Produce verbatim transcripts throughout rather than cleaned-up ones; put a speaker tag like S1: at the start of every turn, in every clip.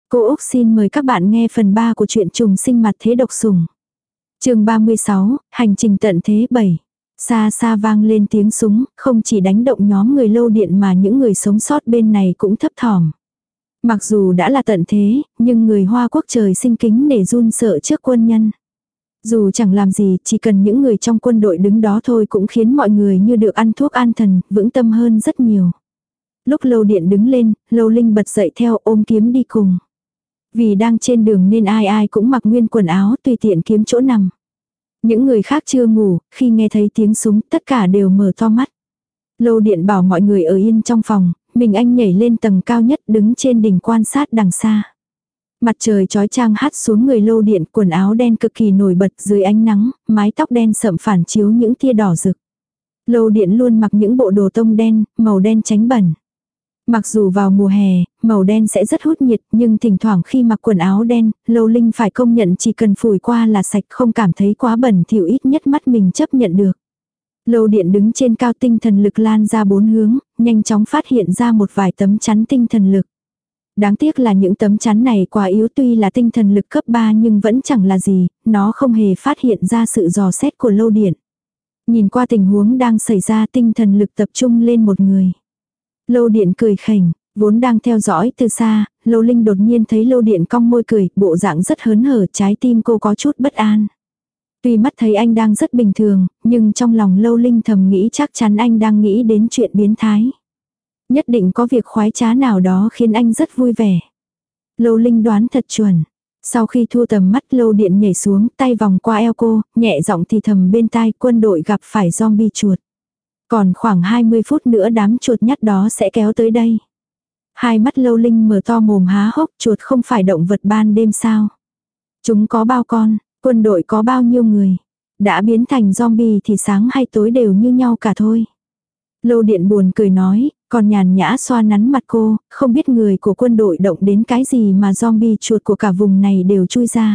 S1: Cô Úc xin mời các bạn nghe phần ba của truyện trùng sinh mặt thế độc sủng. Chương ba mươi sáu, hành trình tận thế bảy. Xa xa vang lên tiếng súng, không chỉ đánh động nhóm người Lâu Điện mà những người sống sót bên này cũng thấp thỏm. Mặc dù đã là tận thế, nhưng người Hoa Quốc trời sinh kính nể run sợ trước quân nhân. Dù chẳng làm gì, chỉ cần những người trong quân đội đứng đó thôi cũng khiến mọi người như được ăn thuốc an thần, vững tâm hơn rất nhiều. Lúc Lâu Điện đứng lên, Lâu Linh bật dậy theo, ôm kiếm đi cùng. Vì đang trên đường nên ai ai cũng mặc nguyên quần áo tùy tiện kiếm chỗ nằm. Những người khác chưa ngủ, khi nghe thấy tiếng súng tất cả đều mở to mắt. Lâu Điện bảo mọi người ở yên trong phòng, mình anh nhảy lên tầng cao nhất đứng trên đỉnh quan sát đằng xa. Mặt trời chói chang hắt xuống người Lâu Điện, quần áo đen cực kỳ nổi bật dưới ánh nắng, mái tóc đen sậm phản chiếu những tia đỏ rực. Lâu Điện luôn mặc những bộ đồ tông đen, màu đen tránh bẩn. Mặc dù vào mùa hè, màu đen sẽ rất hút nhiệt, nhưng thỉnh thoảng khi mặc quần áo đen, Lâu Linh phải công nhận chỉ cần phủi qua là sạch, không cảm thấy quá bẩn thỉu, ít nhất mắt mình chấp nhận được. Lâu Điện đứng trên cao, tinh thần lực lan ra bốn hướng, nhanh chóng phát hiện ra một vài tấm chắn tinh thần lực. Đáng tiếc là những tấm chắn này quá yếu, tuy là tinh thần lực cấp ba nhưng vẫn chẳng là gì, nó không hề phát hiện ra sự dò xét của Lâu Điện. Nhìn qua tình huống đang xảy ra, tinh thần lực tập trung lên một người. Lâu Điện cười khỉnh, vốn đang theo dõi từ xa, Lâu Linh đột nhiên thấy Lâu Điện cong môi cười, bộ dạng rất hớn hở, trái tim cô có chút bất an. Tuy mắt thấy anh đang rất bình thường, nhưng trong lòng Lâu Linh thầm nghĩ chắc chắn anh đang nghĩ đến chuyện biến thái. Nhất định có việc khoái trá nào đó khiến anh rất vui vẻ. Lâu Linh đoán thật chuẩn. Sau khi thu tầm mắt, Lâu Điện nhảy xuống, tay vòng qua eo cô, nhẹ giọng thì thầm bên tai, quân đội gặp phải zombie chuột. Còn khoảng hai mươi phút nữa đám chuột nhắt đó sẽ kéo tới đây. Hai mắt Lâu Linh mở to mồm há hốc, chuột không phải động vật ban đêm sao? Chúng có bao con, quân đội có bao nhiêu người? Đã biến thành zombie thì sáng hay tối đều như nhau cả thôi. Lâu Điện buồn cười nói, còn nhàn nhã xoa nắn mặt cô, không biết người của quân đội động đến cái gì mà zombie chuột của cả vùng này đều chui ra.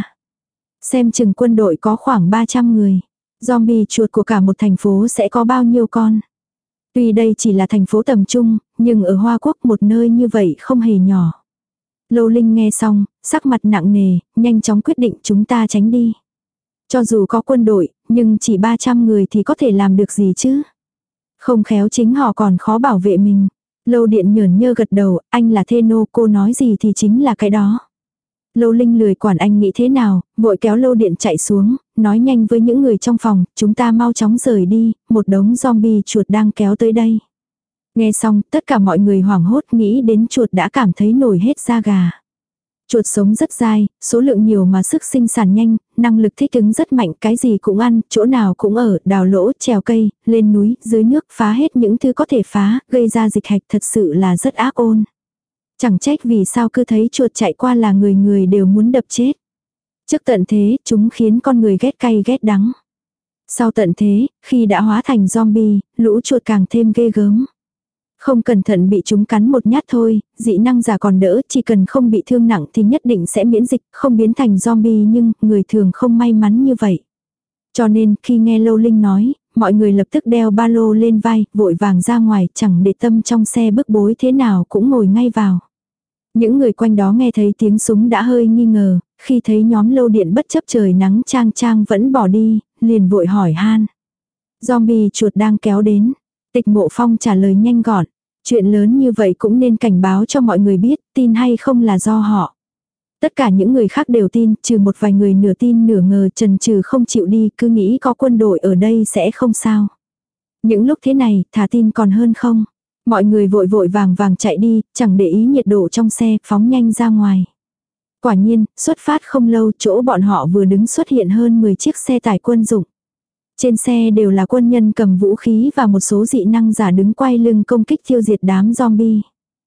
S1: Xem chừng quân đội có khoảng ba trăm người. Zombie chuột của cả một thành phố sẽ có bao nhiêu con. Tuy đây chỉ là thành phố tầm trung, nhưng ở Hoa Quốc một nơi như vậy không hề nhỏ. Lâu Linh nghe xong, sắc mặt nặng nề, nhanh chóng quyết định chúng ta tránh đi. Cho dù có quân đội, nhưng chỉ ba trăm người thì có thể làm được gì chứ? Không khéo chính họ còn khó bảo vệ mình. Lâu Điện nhởn nhơ gật đầu, anh là thê nô, cô nói gì thì chính là cái đó. Lâu Linh lười quản anh nghĩ thế nào, vội kéo Lâu Điện chạy xuống, nói nhanh với những người trong phòng, chúng ta mau chóng rời đi, một đống zombie chuột đang kéo tới đây. Nghe xong, tất cả mọi người hoảng hốt, nghĩ đến chuột đã cảm thấy nổi hết da gà. Chuột sống rất dai, số lượng nhiều mà sức sinh sản nhanh, năng lực thích ứng rất mạnh, cái gì cũng ăn, chỗ nào cũng ở, đào lỗ, trèo cây, lên núi, dưới nước, phá hết những thứ có thể phá, gây ra dịch hạch, thật sự là rất ác ôn. Chẳng trách vì sao cứ thấy chuột chạy qua là người người đều muốn đập chết. Trước tận thế, chúng khiến con người ghét cay ghét đắng. Sau tận thế, khi đã hóa thành zombie, lũ chuột càng thêm ghê gớm. Không cẩn thận bị chúng cắn một nhát thôi, dị năng giả còn đỡ, chỉ cần không bị thương nặng thì nhất định sẽ miễn dịch, không biến thành zombie, nhưng người thường không may mắn như vậy. Cho nên khi nghe Lâu Linh nói, mọi người lập tức đeo ba lô lên vai, vội vàng ra ngoài, chẳng để tâm trong xe bức bối thế nào cũng ngồi ngay vào. Những người quanh đó nghe thấy tiếng súng đã hơi nghi ngờ, khi thấy nhóm Lâu Điện bất chấp trời nắng chang chang vẫn bỏ đi, liền vội hỏi han. Zombie chuột đang kéo đến. Tịch Mộ Phong trả lời nhanh gọn. Chuyện lớn như vậy cũng nên cảnh báo cho mọi người biết, tin hay không là do họ. Tất cả những người khác đều tin, trừ một vài người nửa tin nửa ngờ chần chừ không chịu đi, cứ nghĩ có quân đội ở đây sẽ không sao. Những lúc thế này, thả tin còn hơn không. Mọi người vội vội vàng vàng chạy đi, chẳng để ý nhiệt độ trong xe, phóng nhanh ra ngoài. Quả nhiên, xuất phát không lâu, chỗ bọn họ vừa đứng xuất hiện hơn mười chiếc xe tải quân dụng. Trên xe đều là quân nhân cầm vũ khí và một số dị năng giả đứng quay lưng công kích tiêu diệt đám zombie.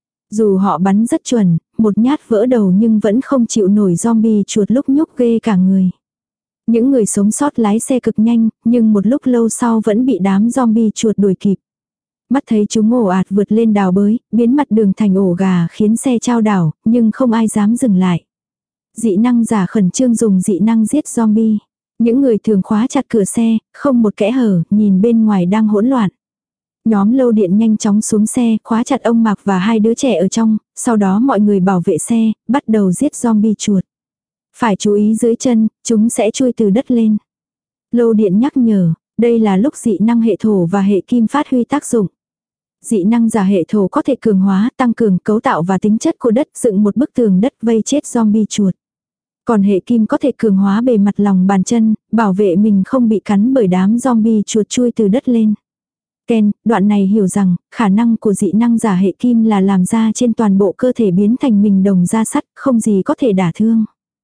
S1: Dù họ bắn rất chuẩn, một nhát vỡ đầu nhưng vẫn không chịu nổi zombie chuột lúc nhúc ghê cả người. Những người sống sót lái xe cực nhanh, nhưng một lúc lâu sau vẫn bị đám zombie chuột đuổi kịp. Mắt thấy chúng ồ ạt vượt lên đào bới, biến mặt đường thành ổ gà khiến xe chao đảo, nhưng không ai dám dừng lại. Dị năng giả khẩn trương dùng dị năng giết zombie. Những người thường khóa chặt cửa xe, không một kẽ hở, nhìn bên ngoài đang hỗn loạn. Nhóm Lâu Điện nhanh chóng xuống xe, khóa chặt ông Mạc và hai đứa trẻ ở trong, sau đó mọi người bảo vệ xe, bắt đầu giết zombie chuột. Phải chú ý dưới chân, chúng sẽ chui từ đất lên. Lâu Điện nhắc nhở, đây là lúc dị năng hệ thổ và hệ kim phát huy tác dụng. Dị năng giả hệ thổ có thể cường hóa, tăng cường cấu tạo và tính chất của đất, dựng một bức tường đất vây chết zombie chuột. Còn hệ kim có thể cường hóa bề mặt lòng bàn chân, bảo vệ mình không bị cắn bởi đám zombie chuột chui từ đất lên. Ken, đoạn này hiểu rằng, khả năng của dị năng giả hệ kim là làm da trên toàn bộ cơ thể biến thành mình đồng da sắt, không gì có thể đả thương.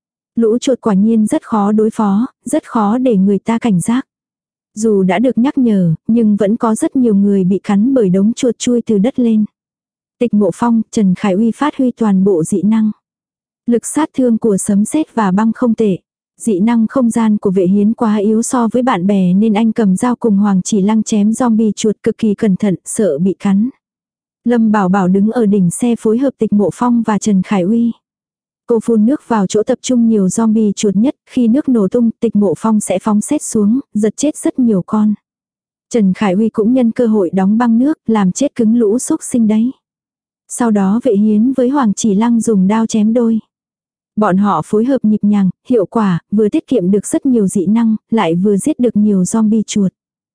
S1: Lũ chuột quả nhiên rất khó đối phó, rất khó để người ta cảnh giác. Dù đã được nhắc nhở, nhưng vẫn có rất nhiều người bị cắn bởi đống chuột chui từ đất lên. Tịch Mộ Phong, Trần Khải Uy phát huy toàn bộ dị năng. Lực sát thương của sấm sét và băng không tệ. Dị năng không gian của Vệ Hiến quá yếu so với bạn bè nên anh cầm dao cùng Hoàng Chỉ Lăng chém zombie chuột cực kỳ cẩn thận, sợ bị cắn. Lâm Bảo Bảo đứng ở đỉnh xe phối hợp Tịch Mộ Phong và Trần Khải Uy. Cô phun nước vào chỗ tập trung nhiều zombie chuột nhất, khi nước nổ tung, Tịch Mộ Phong sẽ phóng sét xuống, giật chết rất nhiều con. Trần Khải Uy cũng nhân cơ hội đóng băng nước, làm chết cứng lũ xúc sinh đấy. Sau đó Vệ Hiến với Hoàng Chỉ Lăng dùng đao chém đôi. Bọn họ phối hợp nhịp nhàng, hiệu quả, vừa tiết kiệm được rất nhiều dị năng, lại vừa giết được nhiều zombie chuột.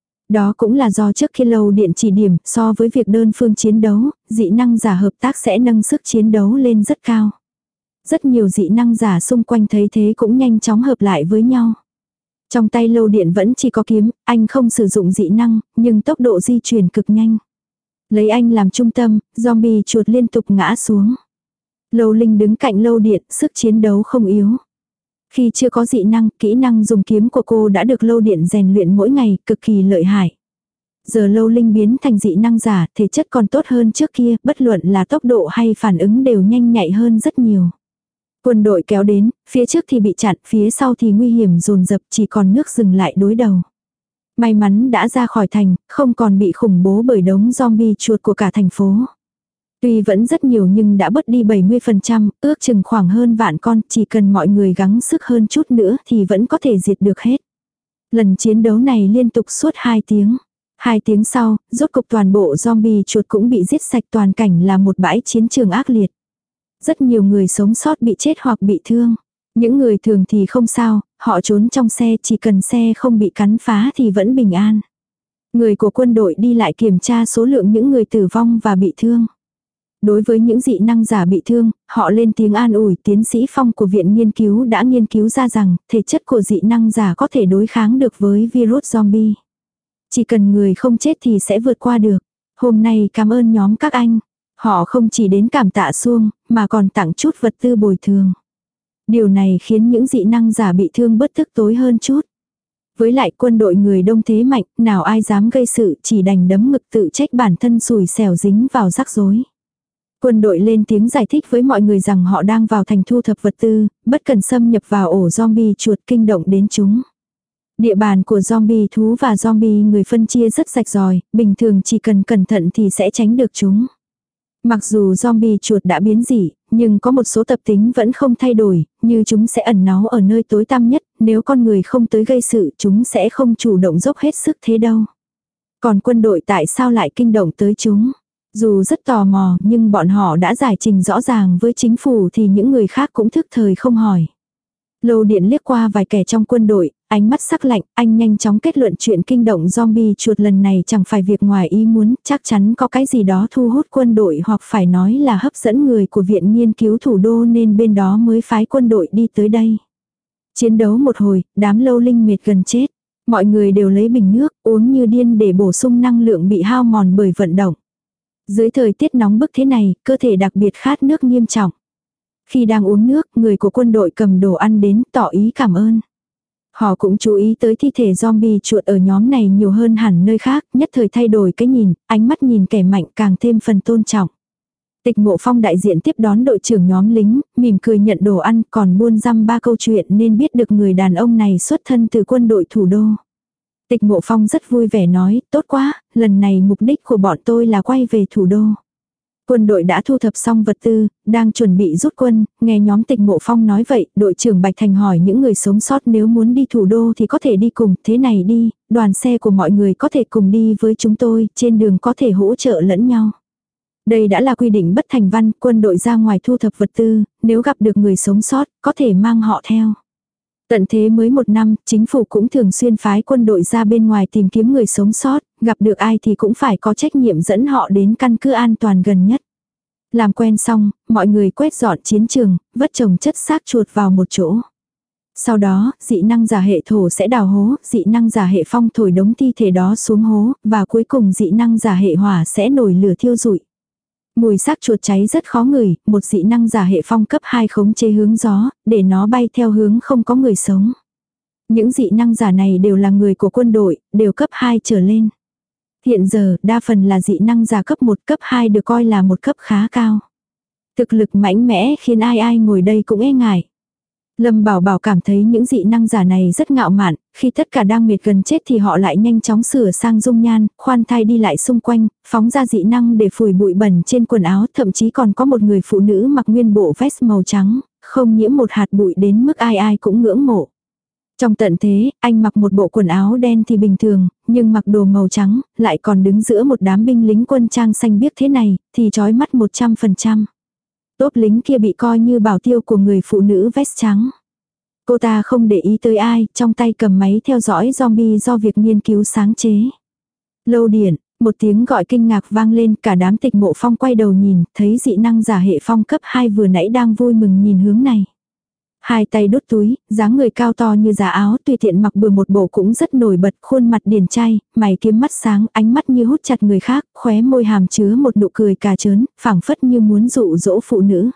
S1: Đó cũng là do trước khi Lâu Điện chỉ điểm, so với việc đơn phương chiến đấu, dị năng giả hợp tác sẽ nâng sức chiến đấu lên rất cao. Rất nhiều dị năng giả xung quanh thấy thế cũng nhanh chóng hợp lại với nhau. Trong tay Lâu Điện vẫn chỉ có kiếm, anh không sử dụng dị năng, nhưng tốc độ di chuyển cực nhanh. Lấy anh làm trung tâm, zombie chuột liên tục ngã xuống. Lâu Linh đứng cạnh Lâu Điện, sức chiến đấu không yếu. Khi chưa có dị năng, kỹ năng dùng kiếm của cô đã được Lâu Điện rèn luyện mỗi ngày, cực kỳ lợi hại. Giờ Lâu Linh biến thành dị năng giả, thể chất còn tốt hơn trước kia, bất luận là tốc độ hay phản ứng đều nhanh nhạy hơn rất nhiều. Quân đội kéo đến, phía trước thì bị chặn, phía sau thì nguy hiểm dồn dập, chỉ còn nước dừng lại đối đầu. May mắn đã ra khỏi thành, không còn bị khủng bố bởi đống zombie chuột của cả thành phố. Tuy vẫn rất nhiều nhưng đã bớt đi bảy mươi phần trăm, ước chừng khoảng hơn vạn con, chỉ cần mọi người gắng sức hơn chút nữa thì vẫn có thể diệt được hết. Lần chiến đấu này liên tục suốt hai tiếng. Hai tiếng sau, rốt cục toàn bộ zombie chuột cũng bị giết sạch, toàn cảnh là một bãi chiến trường ác liệt. Rất nhiều người sống sót bị chết hoặc bị thương. Những người thường thì không sao, họ trốn trong xe, chỉ cần xe không bị cắn phá thì vẫn bình an. Người của quân đội đi lại kiểm tra số lượng những người tử vong và bị thương. Đối với những dị năng giả bị thương, họ lên tiếng an ủi. Tiến sĩ Phong của Viện Nghiên cứu đã nghiên cứu ra rằng thể chất của dị năng giả có thể đối kháng được với virus zombie. Chỉ cần người không chết thì sẽ vượt qua được. Hôm nay cảm ơn nhóm các anh. Họ không chỉ đến cảm tạ Xuông, mà còn tặng chút vật tư bồi thường. Điều này khiến những dị năng giả bị thương bớt tức tối hơn chút. Với lại quân đội người đông thế mạnh, nào ai dám gây sự, chỉ đành đấm ngực tự trách bản thân xùi xẻo dính vào rắc rối. Quân đội lên tiếng giải thích với mọi người rằng họ đang vào thành thu thập vật tư, bất cần xâm nhập vào ổ zombie chuột kinh động đến chúng. Địa bàn của zombie thú và zombie người phân chia rất rạch ròi, bình thường chỉ cần cẩn thận thì sẽ tránh được chúng. Mặc dù zombie chuột đã biến dị, nhưng có một số tập tính vẫn không thay đổi, như chúng sẽ ẩn náu ở nơi tối tăm nhất, nếu con người không tới gây sự chúng sẽ không chủ động dốc hết sức thế đâu. Còn quân đội tại sao lại kinh động tới chúng? Dù rất tò mò nhưng bọn họ đã giải trình rõ ràng với chính phủ thì những người khác cũng thức thời không hỏi. Lâu Điện liếc qua vài kẻ trong quân đội, ánh mắt sắc lạnh, anh nhanh chóng kết luận chuyện kinh động zombie chuột lần này chẳng phải việc ngoài ý muốn, chắc chắn có cái gì đó thu hút quân đội hoặc phải nói là hấp dẫn người của Viện Nghiên cứu Thủ đô nên bên đó mới phái quân đội đi tới đây. Chiến đấu một hồi, đám Lâu Linh mệt gần chết. Mọi người đều lấy bình nước uống như điên để bổ sung năng lượng bị hao mòn bởi vận động. Dưới thời tiết nóng bức thế này, cơ thể đặc biệt khát nước nghiêm trọng. Khi đang uống nước, người của quân đội cầm đồ ăn đến tỏ ý cảm ơn. Họ cũng chú ý tới thi thể zombie chuột ở nhóm này nhiều hơn hẳn nơi khác, nhất thời thay đổi cái nhìn, ánh mắt nhìn kẻ mạnh càng thêm phần tôn trọng. Tịch Mộ Phong đại diện tiếp đón đội trưởng nhóm lính, mỉm cười nhận đồ ăn, còn buôn dăm ba câu chuyện nên biết được người đàn ông này xuất thân từ quân đội thủ đô. Tịch Mộ Phong rất vui vẻ nói, tốt quá, lần này mục đích của bọn tôi là quay về thủ đô. Quân đội đã thu thập xong vật tư, đang chuẩn bị rút quân, nghe nhóm Tịch Mộ Phong nói vậy, đội trưởng Bạch Thành hỏi những người sống sót nếu muốn đi thủ đô thì có thể đi cùng, thế này đi, đoàn xe của mọi người có thể cùng đi với chúng tôi, trên đường có thể hỗ trợ lẫn nhau. Đây đã là quy định bất thành văn, quân đội ra ngoài thu thập vật tư, nếu gặp được người sống sót, có thể mang họ theo. Tận thế mới một năm, chính phủ cũng thường xuyên phái quân đội ra bên ngoài tìm kiếm người sống sót, gặp được ai thì cũng phải có trách nhiệm dẫn họ đến căn cứ an toàn gần nhất. Làm quen xong, mọi người quét dọn chiến trường, vất chồng chất xác chuột vào một chỗ. Sau đó, dị năng giả hệ thổ sẽ đào hố, dị năng giả hệ phong thổi đống thi thể đó xuống hố, và cuối cùng dị năng giả hệ hỏa sẽ nổi lửa thiêu rụi. Mùi xác chuột cháy rất khó ngửi, một dị năng giả hệ phong cấp hai khống chế hướng gió, để nó bay theo hướng không có người sống. Những dị năng giả này đều là người của quân đội, đều cấp hai trở lên. Hiện giờ, đa phần là dị năng giả cấp một, cấp hai được coi là một cấp khá cao. Thực lực mạnh mẽ khiến ai ai ngồi đây cũng e ngại. Lâm Bảo Bảo cảm thấy những dị năng giả này rất ngạo mạn, khi tất cả đang mệt gần chết thì họ lại nhanh chóng sửa sang dung nhan, khoan thai đi lại xung quanh, phóng ra dị năng để phủi bụi bẩn trên quần áo, thậm chí còn có một người phụ nữ mặc nguyên bộ vest màu trắng, không nhiễm một hạt bụi đến mức ai ai cũng ngưỡng mộ. Trong tận thế, anh mặc một bộ quần áo đen thì bình thường, nhưng mặc đồ màu trắng, lại còn đứng giữa một đám binh lính quân trang xanh biếc thế này, thì chói mắt một trăm phần trăm. Tốp lính kia bị coi như bảo tiêu của người phụ nữ vest trắng. Cô ta không để ý tới ai, trong tay cầm máy theo dõi zombie do việc nghiên cứu sáng chế. Lâu điện, một tiếng gọi kinh ngạc vang lên, cả đám Tịch Mộ Phong quay đầu nhìn, thấy dị năng giả hệ phong cấp hai vừa nãy đang vui mừng nhìn hướng này. Hai tay đút túi, dáng người cao to như giá áo, tùy tiện mặc bừa một bộ cũng rất nổi bật, khuôn mặt điển trai, mày kiếm mắt sáng, ánh mắt như hút chặt người khác, khóe môi hàm chứa một nụ cười cà trớn, phảng phất như muốn dụ dỗ phụ nữ.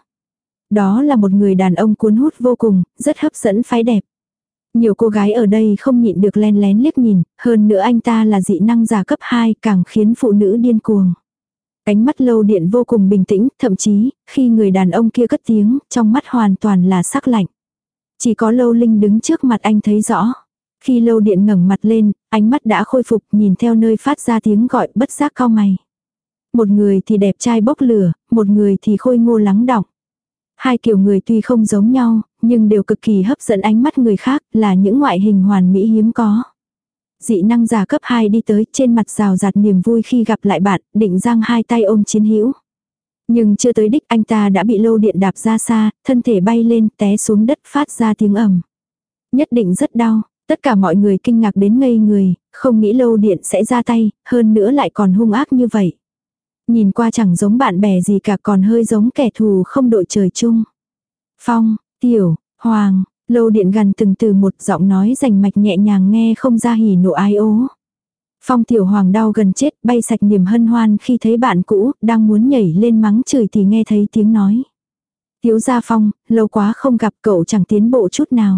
S1: Đó là một người đàn ông cuốn hút vô cùng, rất hấp dẫn phái đẹp. Nhiều cô gái ở đây không nhịn được len lén liếc nhìn, hơn nữa anh ta là dị năng giả cấp hai, càng khiến phụ nữ điên cuồng. Ánh mắt Lâu Điện vô cùng bình tĩnh, thậm chí, khi người đàn ông kia cất tiếng, trong mắt hoàn toàn là sắc lạnh. Chỉ có Lâu Linh đứng trước mặt anh thấy rõ. Khi Lâu Điện ngẩng mặt lên, ánh mắt đã khôi phục, nhìn theo nơi phát ra tiếng gọi, bất giác cau mày. Một người thì đẹp trai bốc lửa, một người thì khôi ngô lắng đọng. Hai kiểu người tuy không giống nhau, nhưng đều cực kỳ hấp dẫn ánh mắt người khác, là những ngoại hình hoàn mỹ hiếm có. Dị năng giả cấp hai đi tới, trên mặt rào rạt niềm vui khi gặp lại bạn, định giang hai tay ôm chiến hữu. Nhưng chưa tới đích, anh ta đã bị Lâu Điện đạp ra xa, thân thể bay lên, té xuống đất, phát ra tiếng ầm. Nhất định rất đau, tất cả mọi người kinh ngạc đến ngây người, không nghĩ Lâu Điện sẽ ra tay, hơn nữa lại còn hung ác như vậy. Nhìn qua chẳng giống bạn bè gì cả, còn hơi giống kẻ thù không đội trời chung. Phong, Tiểu, Hoàng, Lâu Điện gần từng từ một giọng nói rành mạch nhẹ nhàng nghe không ra hỉ nộ ai ố. Phong Tiểu Hoàng đau gần chết, bay sạch niềm hân hoan khi thấy bạn cũ, đang muốn nhảy lên mắng chửi thì nghe thấy tiếng nói. Thiếu gia Phong, lâu quá không gặp, cậu chẳng tiến bộ chút nào.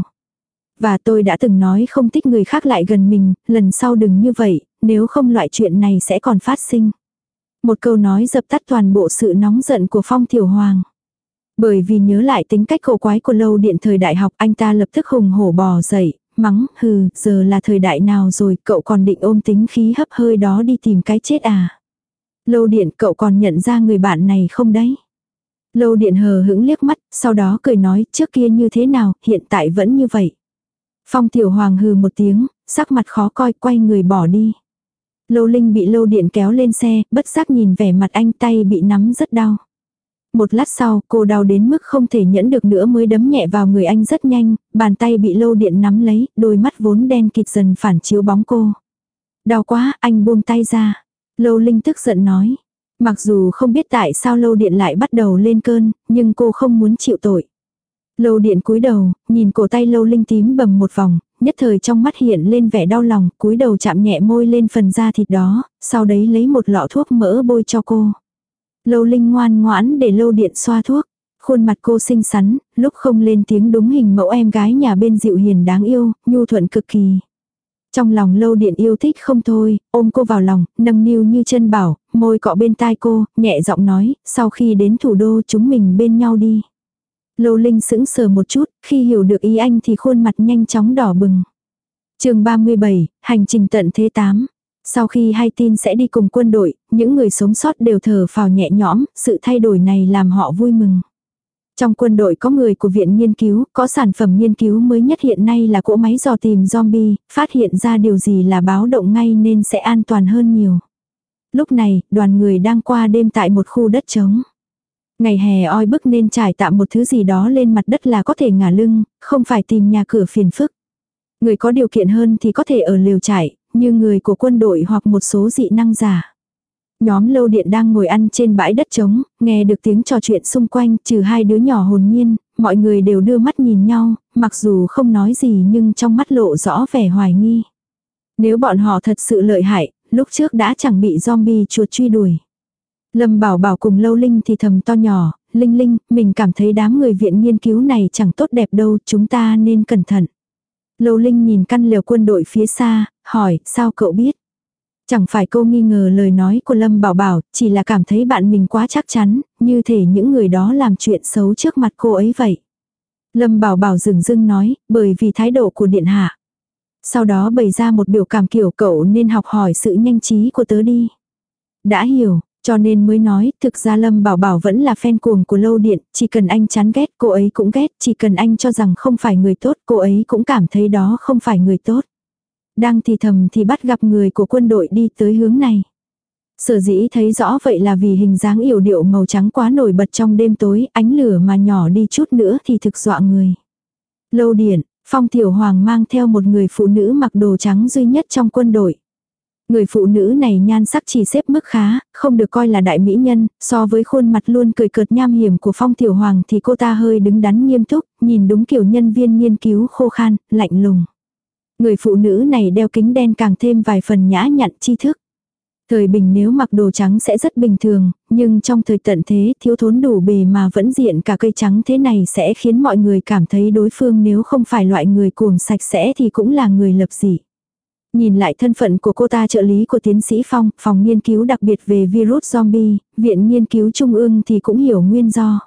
S1: Và tôi đã từng nói không thích người khác lại gần mình, lần sau đừng như vậy, nếu không loại chuyện này sẽ còn phát sinh. Một câu nói dập tắt toàn bộ sự nóng giận của Phong Tiểu Hoàng. Bởi vì nhớ lại tính cách cổ quái của Lâu Điện thời đại học, anh ta lập tức hùng hổ bò dậy, mắng, hừ, giờ là thời đại nào rồi, cậu còn định ôm tính khí hấp hơi đó đi tìm cái chết à? Lâu Điện, cậu còn nhận ra người bạn này không đấy? Lâu Điện hờ hững liếc mắt, sau đó cười nói, trước kia như thế nào, hiện tại vẫn như vậy. Phong Tiểu Hoàng hừ một tiếng, sắc mặt khó coi, quay người bỏ đi. Lâu Linh bị Lâu Điện kéo lên xe, bất giác nhìn vẻ mặt anh, tay bị nắm rất đau. Một lát sau, cô đau đến mức không thể nhẫn được nữa mới đấm nhẹ vào người anh rất nhanh, bàn tay bị Lâu Điện nắm lấy, đôi mắt vốn đen kịt dần phản chiếu bóng cô. Đau quá, anh buông tay ra. Lâu Linh tức giận nói. Mặc dù không biết tại sao Lâu Điện lại bắt đầu lên cơn, nhưng cô không muốn chịu tội. Lâu Điện cúi đầu, nhìn cổ tay Lâu Linh tím bầm một vòng, nhất thời trong mắt hiện lên vẻ đau lòng, cúi đầu chạm nhẹ môi lên phần da thịt đó, sau đấy lấy một lọ thuốc mỡ bôi cho cô. Lâu Linh ngoan ngoãn để Lâu Điện xoa thuốc. Khuôn mặt cô xinh xắn, lúc không lên tiếng đúng hình mẫu em gái nhà bên dịu hiền đáng yêu, nhu thuận cực kỳ. Trong lòng Lâu Điện yêu thích không thôi, ôm cô vào lòng, nâng niu như chân bảo, môi cọ bên tai cô, nhẹ giọng nói, sau khi đến thủ đô chúng mình bên nhau đi. Lâu Linh sững sờ một chút, khi hiểu được ý anh thì khuôn mặt nhanh chóng đỏ bừng. Chương ba mươi bảy, hành trình tận thế tám. Sau khi hay tin sẽ đi cùng quân đội, những người sống sót đều thở phào nhẹ nhõm, sự thay đổi này làm họ vui mừng. Trong quân đội có người của viện nghiên cứu, có sản phẩm nghiên cứu mới nhất hiện nay là cỗ máy dò tìm zombie, phát hiện ra điều gì là báo động ngay nên sẽ an toàn hơn nhiều. Lúc này, đoàn người đang qua đêm tại một khu đất trống. Ngày hè oi bức nên trải tạm một thứ gì đó lên mặt đất là có thể ngả lưng, không phải tìm nhà cửa phiền phức. Người có điều kiện hơn thì có thể ở lều trại, như người của quân đội hoặc một số dị năng giả. Nhóm Lâu Điện đang ngồi ăn trên bãi đất trống, nghe được tiếng trò chuyện xung quanh, trừ hai đứa nhỏ hồn nhiên, mọi người đều đưa mắt nhìn nhau, mặc dù không nói gì nhưng trong mắt lộ rõ vẻ hoài nghi. Nếu bọn họ thật sự lợi hại, lúc trước đã chẳng bị zombie chuột truy đuổi. Lâm Bảo Bảo cùng Lâu Linh thì thầm to nhỏ, Linh Linh, mình cảm thấy đám người viện nghiên cứu này chẳng tốt đẹp đâu, chúng ta nên cẩn thận. Lâu Linh nhìn căn lều quân đội phía xa, hỏi, sao cậu biết? Chẳng phải cô nghi ngờ lời nói của Lâm Bảo Bảo, chỉ là cảm thấy bạn mình quá chắc chắn, như thể những người đó làm chuyện xấu trước mặt cô ấy vậy. Lâm Bảo Bảo dửng dưng nói, bởi vì thái độ của điện hạ. Sau đó bày ra một biểu cảm kiểu cậu nên học hỏi sự nhanh trí của tớ đi. Đã hiểu, cho nên mới nói, thực ra Lâm Bảo Bảo vẫn là fan cuồng của Lâu Điện, chỉ cần anh chán ghét cô ấy cũng ghét, chỉ cần anh cho rằng không phải người tốt cô ấy cũng cảm thấy đó không phải người tốt. Đang thì thầm thì bắt gặp người của quân đội đi tới hướng này. Sở dĩ thấy rõ vậy là vì hình dáng yểu điệu màu trắng quá nổi bật trong đêm tối, ánh lửa mà nhỏ đi chút nữa thì thực dọa người. Lâu Điện, Phong Tiểu Hoàng mang theo một người phụ nữ mặc đồ trắng duy nhất trong quân đội. Người phụ nữ này nhan sắc chỉ xếp mức khá, không được coi là đại mỹ nhân, so với khuôn mặt luôn cười cợt nham hiểm của Phong Tiểu Hoàng thì cô ta hơi đứng đắn nghiêm túc, nhìn đúng kiểu nhân viên nghiên cứu khô khan, lạnh lùng. Người phụ nữ này đeo kính đen càng thêm vài phần nhã nhặn tri thức. Thời bình nếu mặc đồ trắng sẽ rất bình thường, nhưng trong thời tận thế thiếu thốn đủ bề mà vẫn diện cả cây trắng thế này sẽ khiến mọi người cảm thấy đối phương nếu không phải loại người cuồng sạch sẽ thì cũng là người lập dị. Nhìn lại thân phận của cô ta trợ lý của tiến sĩ Phong, phòng nghiên cứu đặc biệt về virus zombie, viện nghiên cứu trung ương thì cũng hiểu nguyên do.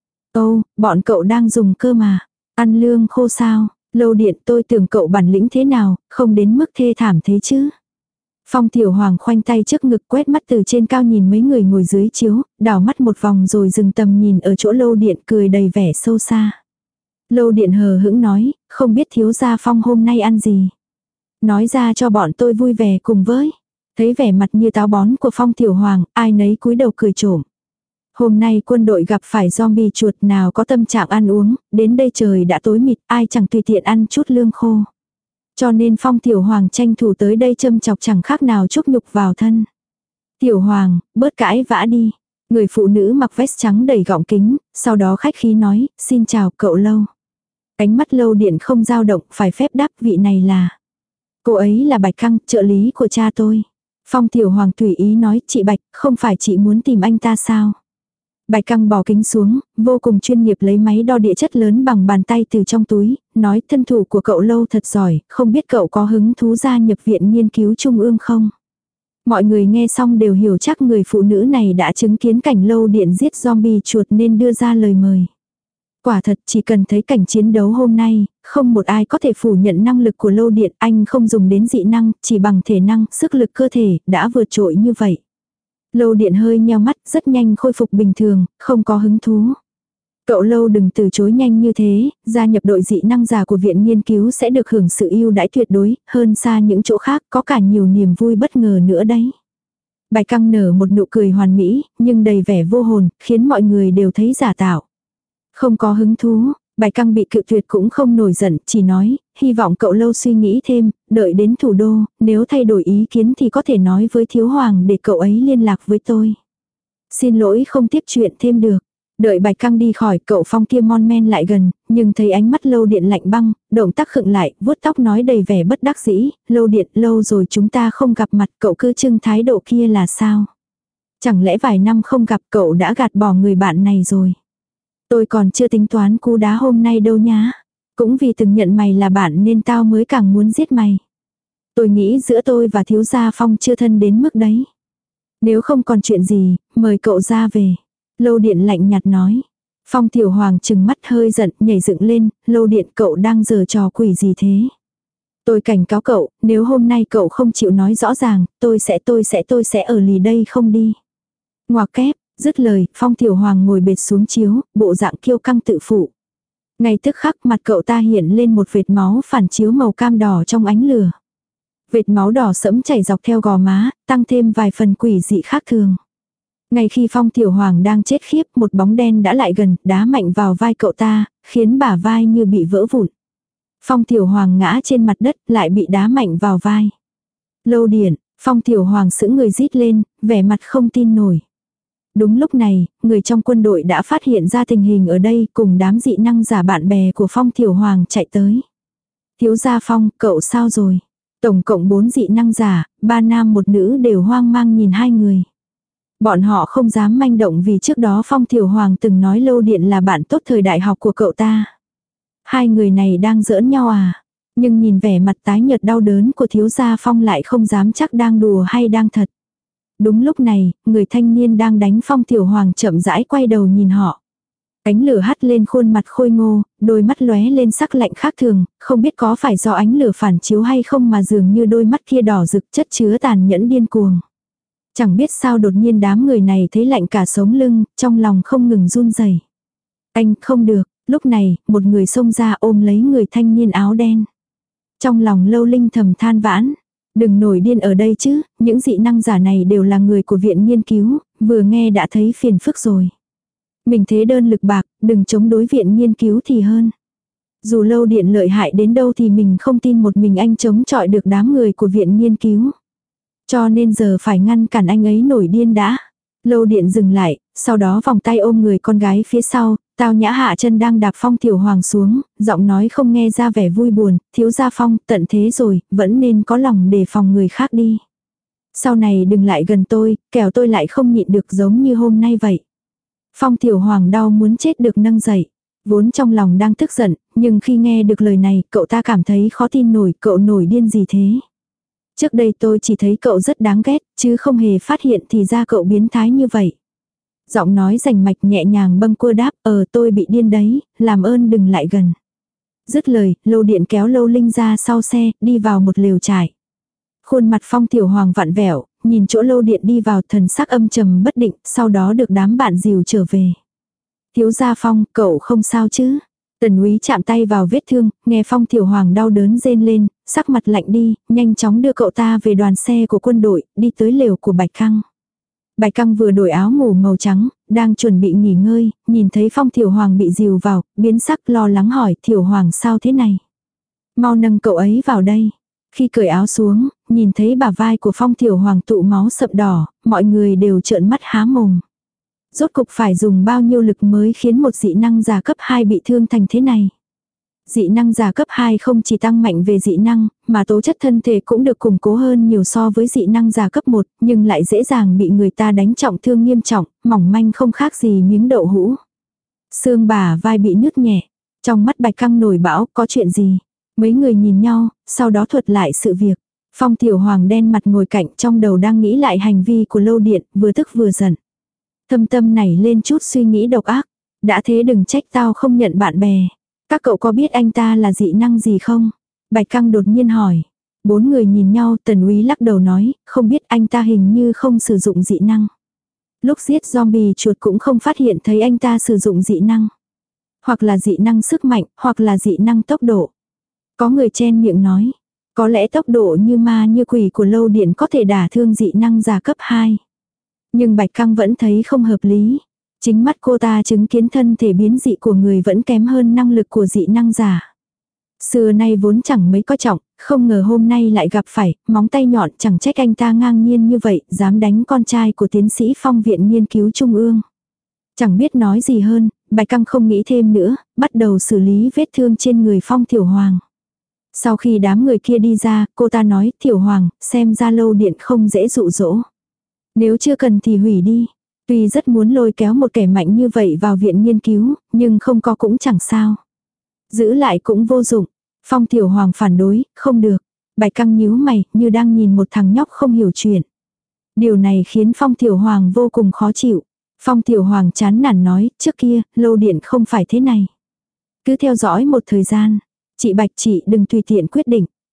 S1: Ô, bọn cậu đang dùng cơ mà, ăn lương khô sao? Lâu Điện, tôi tưởng cậu bản lĩnh thế nào, không đến mức thê thảm thế chứ. Phong Tiểu Hoàng khoanh tay trước ngực quét mắt từ trên cao nhìn mấy người ngồi dưới chiếu, đảo mắt một vòng rồi dừng tầm nhìn ở chỗ Lâu Điện cười đầy vẻ sâu xa. Lâu Điện hờ hững nói, không biết thiếu gia Phong hôm nay ăn gì. Nói ra cho bọn tôi vui vẻ cùng với. Thấy vẻ mặt như táo bón của Phong Tiểu Hoàng, ai nấy cúi đầu cười trộm. Hôm nay quân đội gặp phải zombie chuột nào có tâm trạng ăn uống, đến đây trời đã tối mịt, ai chẳng tùy tiện ăn chút lương khô. Cho nên Phong Tiểu Hoàng tranh thủ tới đây châm chọc chẳng khác nào chúc nhục vào thân. Tiểu Hoàng, bớt cãi vã đi. Người phụ nữ mặc vest trắng đầy gọng kính, sau đó khách khí nói, xin chào cậu Lâu. Ánh mắt Lâu Điện không dao động, phải phép đáp vị này là. Cô ấy là Bạch Căng, trợ lý của cha tôi. Phong Tiểu Hoàng tùy ý nói, chị Bạch, không phải chị muốn tìm anh ta sao? Bạch Căng bỏ kính xuống, vô cùng chuyên nghiệp lấy máy đo địa chất lớn bằng bàn tay từ trong túi, nói thân thủ của cậu Lâu thật giỏi, không biết cậu có hứng thú gia nhập viện nghiên cứu trung ương không? Mọi người nghe xong đều hiểu chắc người phụ nữ này đã chứng kiến cảnh Lâu Điện giết zombie chuột nên đưa ra lời mời. Quả thật chỉ cần thấy cảnh chiến đấu hôm nay, không một ai có thể phủ nhận năng lực của Lâu Điện, anh không dùng đến dị năng, chỉ bằng thể năng, sức lực cơ thể, đã vượt trội như vậy. Lâu Điện hơi nheo mắt, rất nhanh khôi phục bình thường, không có hứng thú. Cậu Lâu đừng từ chối nhanh như thế, gia nhập đội dị năng giả của viện nghiên cứu sẽ được hưởng sự ưu đãi tuyệt đối, hơn xa những chỗ khác, có cả nhiều niềm vui bất ngờ nữa đấy. Bạch Căng nở một nụ cười hoàn mỹ, nhưng đầy vẻ vô hồn, khiến mọi người đều thấy giả tạo. Không có hứng thú, Bạch Căng bị cự tuyệt cũng không nổi giận, chỉ nói, hy vọng cậu Lâu suy nghĩ thêm, đợi đến thủ đô, nếu thay đổi ý kiến thì có thể nói với Thiếu Hoàng để cậu ấy liên lạc với tôi. Xin lỗi không tiếp chuyện thêm được. Đợi Bạch Căng đi khỏi, cậu Phong kia mon men lại gần, nhưng thấy ánh mắt Lâu Điện lạnh băng, động tác khựng lại, vuốt tóc nói đầy vẻ bất đắc dĩ, Lâu Điện, lâu rồi chúng ta không gặp mặt, cậu cứ trưng thái độ kia là sao? Chẳng lẽ vài năm không gặp cậu đã gạt bỏ người bạn này rồi? Tôi còn chưa tính toán cú đá hôm nay đâu nhá. Cũng vì từng nhận mày là bạn nên tao mới càng muốn giết mày. Tôi nghĩ giữa tôi và thiếu gia Phong chưa thân đến mức đấy. Nếu không còn chuyện gì, mời cậu ra về. Lâu Điện lạnh nhạt nói. Phong Tiểu Hoàng trừng mắt hơi giận, nhảy dựng lên, Lâu Điện cậu đang giở trò quỷ gì thế? Tôi cảnh cáo cậu, nếu hôm nay cậu không chịu nói rõ ràng, tôi sẽ tôi sẽ tôi sẽ ở lì đây không đi. Ngoặc kép, dứt lời, Phong Tiểu Hoàng ngồi bệt xuống chiếu, bộ dạng kiêu căng tự phụ. Ngay tức khắc mặt cậu ta hiện lên một vệt máu phản chiếu màu cam đỏ trong ánh lửa. Vệt máu đỏ sẫm chảy dọc theo gò má, tăng thêm vài phần quỷ dị khác thường. Ngay khi Phong Tiểu Hoàng đang chết khiếp, một bóng đen đã lại gần, đá mạnh vào vai cậu ta, khiến bả vai như bị vỡ vụn. Phong Tiểu Hoàng ngã trên mặt đất, lại bị đá mạnh vào vai. Lâu Điện, Phong Tiểu Hoàng sững người rít lên, vẻ mặt không tin nổi. Đúng lúc này, người trong quân đội đã phát hiện ra tình hình ở đây, cùng đám dị năng giả bạn bè của Phong Tiểu Hoàng chạy tới. Thiếu gia Phong, cậu sao rồi? Tổng cộng bốn dị năng giả, ba nam một nữ đều hoang mang nhìn hai người. Bọn họ không dám manh động vì trước đó Phong Tiểu Hoàng từng nói Lâu Điện là bạn tốt thời đại học của cậu ta. Hai người này đang giỡn nhau à? Nhưng nhìn vẻ mặt tái nhợt đau đớn của thiếu gia Phong lại không dám chắc đang đùa hay đang thật. Đúng lúc này, người thanh niên đang đánh Phong Tiểu Hoàng chậm rãi quay đầu nhìn họ. Ánh lửa hắt lên khuôn mặt khôi ngô, đôi mắt lóe lên sắc lạnh khác thường, không biết có phải do ánh lửa phản chiếu hay không mà dường như đôi mắt kia đỏ rực chất chứa tàn nhẫn điên cuồng. Chẳng biết sao đột nhiên đám người này thấy lạnh cả sống lưng, trong lòng không ngừng run rẩy. Anh không được, lúc này, một người xông ra ôm lấy người thanh niên áo đen. Trong lòng Lâu Linh thầm than vãn. Đừng nổi điên ở đây chứ, những dị năng giả này đều là người của viện nghiên cứu, vừa nghe đã thấy phiền phức rồi. Mình thế đơn lực bạc, đừng chống đối viện nghiên cứu thì hơn. Dù Lâu Điện lợi hại đến đâu thì mình không tin một mình anh chống chọi được đám người của viện nghiên cứu. Cho nên giờ phải ngăn cản anh ấy nổi điên đã. Lâu Điện dừng lại, sau đó vòng tay ôm người con gái phía sau, Tao Nhã hạ chân đang đạp Phong Tiểu Hoàng xuống, giọng nói không nghe ra vẻ vui buồn, thiếu gia Phong, tận thế rồi, vẫn nên có lòng đề phòng người khác đi. Sau này đừng lại gần tôi, kẻo tôi lại không nhịn được giống như hôm nay vậy. Phong Tiểu Hoàng đau muốn chết được nâng dậy. Vốn trong lòng đang tức giận, nhưng khi nghe được lời này, cậu ta cảm thấy khó tin nổi, cậu nổi điên gì thế. Trước đây tôi chỉ thấy cậu rất đáng ghét, chứ không hề phát hiện thì ra cậu biến thái như vậy. Giọng nói rành mạch nhẹ nhàng bâng quơ đáp, ờ tôi bị điên đấy, làm ơn đừng lại gần. Dứt lời, Lâu Điện kéo Lâu Linh ra sau xe, đi vào một lều trại. Khuôn mặt Phong Tiểu Hoàng vặn vẹo, nhìn chỗ Lâu Điện đi vào thần sắc âm trầm bất định, sau đó được đám bạn dìu trở về. Thiếu gia Phong, cậu không sao chứ? Tần Úy chạm tay vào vết thương, nghe Phong Tiểu Hoàng đau đớn rên lên, sắc mặt lạnh đi, nhanh chóng đưa cậu ta về đoàn xe của quân đội, đi tới lều của Bạch Căng. Bạch Căng vừa đổi áo ngủ màu trắng, đang chuẩn bị nghỉ ngơi, nhìn thấy Phong Tiểu Hoàng bị dìu vào, biến sắc lo lắng hỏi Tiểu Hoàng sao thế này? Mau nâng cậu ấy vào đây. Khi cởi áo xuống, nhìn thấy bả vai của Phong Tiểu Hoàng tụ máu sậm đỏ, mọi người đều trợn mắt há mồm. Rốt cục phải dùng bao nhiêu lực mới khiến một dị năng giả cấp hai bị thương thành thế này. Dị năng giả cấp hai không chỉ tăng mạnh về dị năng, mà tố chất thân thể cũng được củng cố hơn nhiều so với dị năng giả cấp một, nhưng lại dễ dàng bị người ta đánh trọng thương nghiêm trọng, mỏng manh không khác gì miếng đậu hũ. Xương bả vai bị nứt nhẹ. Trong mắt Bạch Căng nổi bão, có chuyện gì? Mấy người nhìn nhau, sau đó thuật lại sự việc. Phong Tiểu Hoàng đen mặt ngồi cạnh trong đầu đang nghĩ lại hành vi của Lâu Điện, vừa tức vừa giận. Thâm tâm nảy lên chút suy nghĩ độc ác. Đã thế đừng trách tao không nhận bạn bè. Các cậu có biết anh ta là dị năng gì không? Bạch Căng đột nhiên hỏi. Bốn người nhìn nhau, Tần Úy lắc đầu nói, không biết, anh ta hình như không sử dụng dị năng. Lúc giết zombie chuột cũng không phát hiện thấy anh ta sử dụng dị năng. Hoặc là dị năng sức mạnh, hoặc là dị năng tốc độ. Có người chen miệng nói. Có lẽ tốc độ như ma như quỷ của Lâu Điện có thể đả thương dị năng giả cấp hai. Nhưng Bạch Căng vẫn thấy không hợp lý. Chính mắt cô ta chứng kiến thân thể biến dị của người vẫn kém hơn năng lực của dị năng giả. Xưa nay vốn chẳng mấy coi trọng, không ngờ hôm nay lại gặp phải, móng tay nhọn, chẳng trách anh ta ngang nhiên như vậy, dám đánh con trai của tiến sĩ Phong viện nghiên cứu trung ương. Chẳng biết nói gì hơn, Bạch Căng không nghĩ thêm nữa, bắt đầu xử lý vết thương trên người Phong Tiểu Hoàng. Sau khi đám người kia đi ra, cô ta nói, Tiểu Hoàng, xem ra Lâu Điện không dễ dụ dỗ. Nếu chưa cần thì hủy đi. Tuy rất muốn lôi kéo một kẻ mạnh như vậy vào viện nghiên cứu, nhưng không có cũng chẳng sao. Giữ lại cũng vô dụng. Phong Tiểu Hoàng phản đối, không được. Bạch Căng nhíu mày, như đang nhìn một thằng nhóc không hiểu chuyện. Điều này khiến Phong Tiểu Hoàng vô cùng khó chịu. Phong Tiểu Hoàng chán nản nói, trước kia, Lâu Điện không phải thế này. Cứ theo dõi một thời gian. Chị Bạch chị đừng tùy tiện quyết định.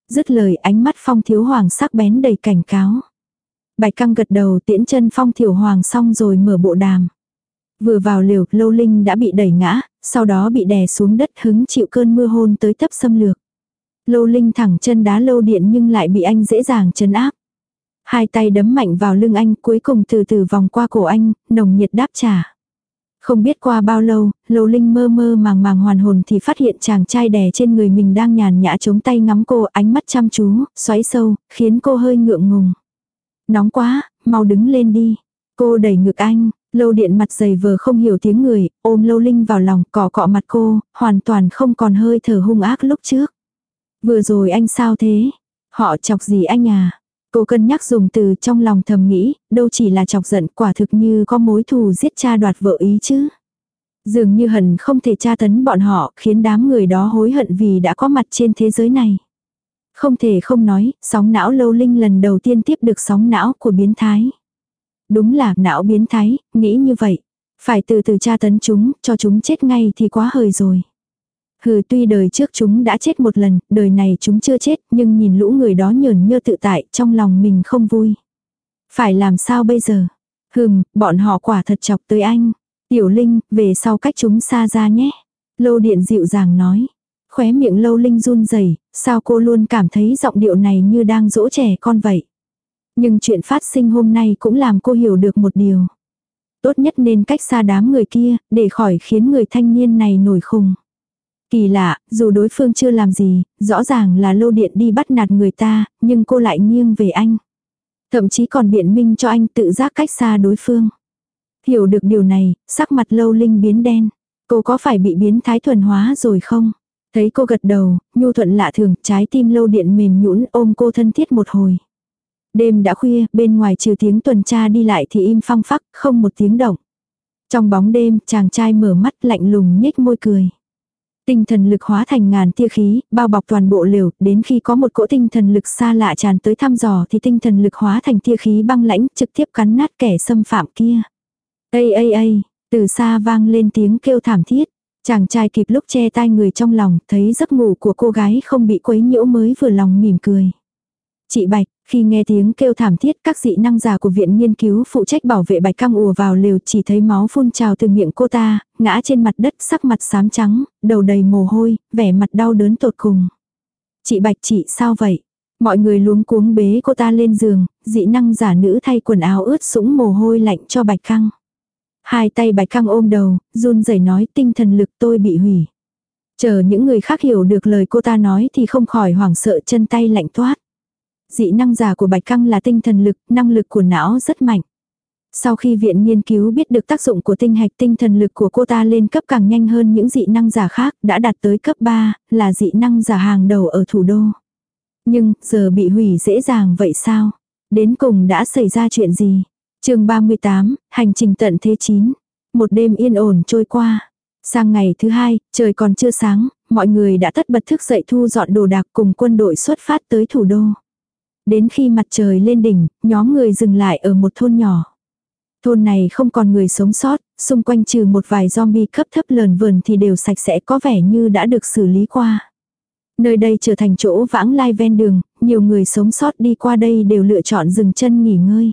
S1: Dứt lời ánh mắt Phong Thiếu Hoàng sắc bén đầy cảnh cáo. Bạch Căng gật đầu tiễn chân Phong Thiểu Hoàng xong rồi mở bộ đàm. Vừa vào lều, Lâu Linh đã bị đẩy ngã, sau đó bị đè xuống đất hứng chịu cơn mưa hôn tới tấp xâm lược. Lâu Linh thẳng chân đá Lâu Điện nhưng lại bị anh dễ dàng trấn áp. Hai tay đấm mạnh vào lưng anh, cuối cùng từ từ vòng qua cổ anh, nồng nhiệt đáp trả. Không biết qua bao lâu, Lâu Linh mơ mơ màng màng hoàn hồn thì phát hiện chàng trai đè trên người mình đang nhàn nhã chống tay ngắm cô, ánh mắt chăm chú, xoáy sâu, khiến cô hơi ngượng ngùng. Nóng quá, mau đứng lên đi. Cô đẩy ngực anh, Lâu Điện mặt dày vờ không hiểu tiếng người, ôm Lâu Linh vào lòng, cọ cọ mặt cô, hoàn toàn không còn hơi thở hung ác lúc trước. Vừa rồi anh sao thế? Họ chọc gì anh à? Cô cân nhắc dùng từ trong lòng thầm nghĩ, đâu chỉ là chọc giận, quả thực như có mối thù giết cha đoạt vợ ý chứ. Dường như hận không thể tra tấn bọn họ, khiến đám người đó hối hận vì đã có mặt trên thế giới này. Không thể không nói, sóng não Lâu Linh lần đầu tiên tiếp được sóng não của biến thái. Đúng là não biến thái, nghĩ như vậy. Phải từ từ tra tấn chúng, cho chúng chết ngay thì quá hời rồi. Hừ, tuy đời trước chúng đã chết một lần, đời này chúng chưa chết, nhưng nhìn lũ người đó nhởn nhơ tự tại, trong lòng mình không vui. Phải làm sao bây giờ? Hừm, bọn họ quả thật chọc tới anh. Tiểu Linh, về sau cách chúng xa ra nhé. Lâu Điện dịu dàng nói. Khóe miệng Lâu Linh run rẩy, sao cô luôn cảm thấy giọng điệu này như đang dỗ trẻ con vậy. Nhưng chuyện phát sinh hôm nay cũng làm cô hiểu được một điều. Tốt nhất nên cách xa đám người kia, để khỏi khiến người thanh niên này nổi khùng. Kỳ lạ, dù đối phương chưa làm gì, rõ ràng là Lâu Điện đi bắt nạt người ta, nhưng cô lại nghiêng về anh. Thậm chí còn biện minh cho anh tự giác cách xa đối phương. Hiểu được điều này, sắc mặt Lâu Linh biến đen. Cô có phải bị biến thái thuần hóa rồi không? Thấy cô gật đầu, nhu thuận lạ thường, trái tim Lâu Điện mềm nhũn ôm cô thân thiết một hồi. Đêm đã khuya, bên ngoài trừ tiếng tuần tra đi lại thì im phăng phắc, không một tiếng động. Trong bóng đêm, chàng trai mở mắt lạnh lùng nhếch môi cười. Tinh thần lực hóa thành ngàn tia khí, bao bọc toàn bộ lều, đến khi có một cỗ tinh thần lực xa lạ tràn tới thăm dò thì tinh thần lực hóa thành tia khí băng lãnh trực tiếp cắn nát kẻ xâm phạm kia. Ây ây ây, từ xa vang lên tiếng kêu thảm thiết. Chàng trai kịp lúc che tai người trong lòng, thấy giấc ngủ của cô gái không bị quấy nhiễu mới vừa lòng mỉm cười. Chị Bạch, khi nghe tiếng kêu thảm thiết các dị năng giả của viện nghiên cứu phụ trách bảo vệ Bạch Căng ùa vào lều chỉ thấy máu phun trào từ miệng cô ta, ngã trên mặt đất sắc mặt xám trắng, đầu đầy mồ hôi, vẻ mặt đau đớn tột cùng. Chị Bạch chị sao vậy? Mọi người luống cuống bế cô ta lên giường, dị năng giả nữ thay quần áo ướt sũng mồ hôi lạnh cho Bạch Căng. Hai tay Bạch Căng ôm đầu, run rẩy nói tinh thần lực tôi bị hủy. Chờ những người khác hiểu được lời cô ta nói thì không khỏi hoảng sợ chân tay lạnh toát. Dị năng giả của Bạch Căng là tinh thần lực, năng lực của não rất mạnh. Sau khi viện nghiên cứu biết được tác dụng của tinh hạch tinh thần lực của cô ta lên cấp càng nhanh hơn những dị năng giả khác, đã đạt tới cấp ba, là dị năng giả hàng đầu ở thủ đô. Nhưng, giờ bị hủy dễ dàng vậy sao? Đến cùng đã xảy ra chuyện gì? Chương ba mươi tám, hành trình tận thế chín. Một đêm yên ổn trôi qua. Sang ngày thứ hai, trời còn chưa sáng, mọi người đã tất bật thức dậy thu dọn đồ đạc cùng quân đội xuất phát tới thủ đô. Đến khi mặt trời lên đỉnh, nhóm người dừng lại ở một thôn nhỏ. Thôn này không còn người sống sót, xung quanh trừ một vài zombie cấp thấp lờn vờn thì đều sạch sẽ có vẻ như đã được xử lý qua. Nơi đây trở thành chỗ vãng lai ven đường, nhiều người sống sót đi qua đây đều lựa chọn dừng chân nghỉ ngơi.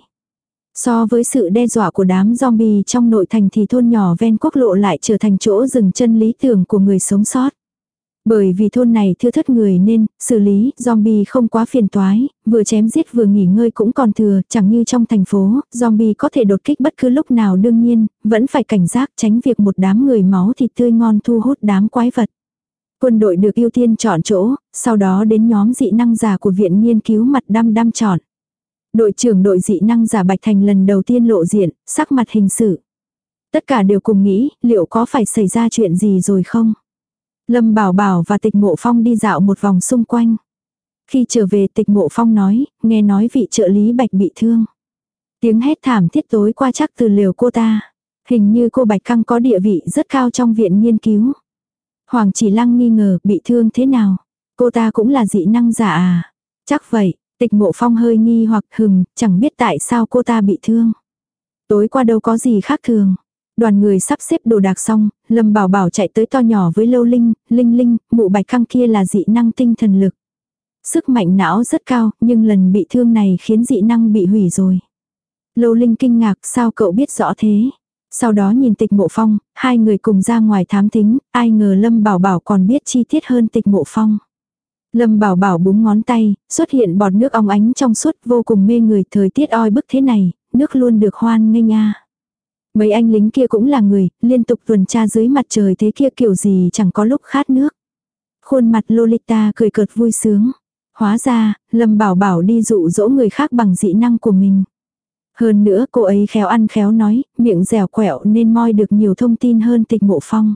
S1: So với sự đe dọa của đám zombie trong nội thành thì thôn nhỏ ven quốc lộ lại trở thành chỗ dừng chân lý tưởng của người sống sót. Bởi vì thôn này thưa thớt người nên, xử lý, zombie không quá phiền toái, vừa chém giết vừa nghỉ ngơi cũng còn thừa, chẳng như trong thành phố, zombie có thể đột kích bất cứ lúc nào đương nhiên, vẫn phải cảnh giác tránh việc một đám người máu thịt tươi ngon thu hút đám quái vật. Quân đội được ưu tiên chọn chỗ, sau đó đến nhóm dị năng giả của viện nghiên cứu mặt đăm đăm chọn. Đội trưởng đội dị năng giả Bạch Thành lần đầu tiên lộ diện, sắc mặt hình sự. Tất cả đều cùng nghĩ, liệu có phải xảy ra chuyện gì rồi không? Lâm Bảo Bảo và Tịch Mộ Phong đi dạo một vòng xung quanh. Khi trở về Tịch Mộ Phong nói, nghe nói vị trợ lý Bạch bị thương. Tiếng hét thảm thiết tối qua chắc từ liều cô ta. Hình như cô Bạch Căng có địa vị rất cao trong viện nghiên cứu. Hoàng Chỉ Lăng nghi ngờ bị thương thế nào. Cô ta cũng là dị năng giả à? Chắc vậy, Tịch Mộ Phong hơi nghi hoặc hừm, chẳng biết tại sao cô ta bị thương. Tối qua đâu có gì khác thường. Đoàn người sắp xếp đồ đạc xong, Lâm Bảo Bảo chạy tới to nhỏ với Lâu Linh, Linh Linh, mụ Bạch Căng kia là dị năng tinh thần lực. Sức mạnh não rất cao, nhưng lần bị thương này khiến dị năng bị hủy rồi. Lâu Linh kinh ngạc, sao cậu biết rõ thế? Sau đó nhìn Tịch Mộ Phong, hai người cùng ra ngoài thám thính, ai ngờ Lâm Bảo Bảo còn biết chi tiết hơn Tịch Mộ Phong. Lâm Bảo Bảo búng ngón tay, xuất hiện bọt nước óng ánh trong suốt vô cùng mê người, thời tiết oi bức thế này, nước luôn được hoan nghênh a. Mấy anh lính kia cũng là người, liên tục tuần tra dưới mặt trời thế kia kiểu gì chẳng có lúc khát nước. Khuôn mặt Lolita cười cợt vui sướng. Hóa ra, Lâm Bảo Bảo đi dụ dỗ người khác bằng dị năng của mình. Hơn nữa cô ấy khéo ăn khéo nói, miệng dẻo quẹo nên moi được nhiều thông tin hơn Tịch Mộ Phong.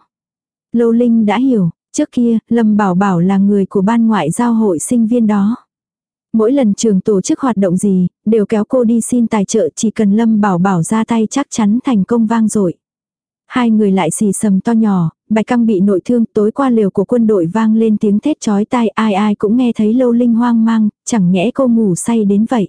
S1: Lô Linh đã hiểu, trước kia, Lâm Bảo Bảo là người của ban ngoại giao hội sinh viên đó. Mỗi lần trường tổ chức hoạt động gì, đều kéo cô đi xin tài trợ, chỉ cần Lâm Bảo Bảo ra tay chắc chắn thành công vang dội. Hai người lại xì xầm to nhỏ, Bạch Căng bị nội thương, tối qua lều của quân đội vang lên tiếng thét chói tai, ai ai cũng nghe thấy. Lâu Linh hoang mang, chẳng nhẽ cô ngủ say đến vậy.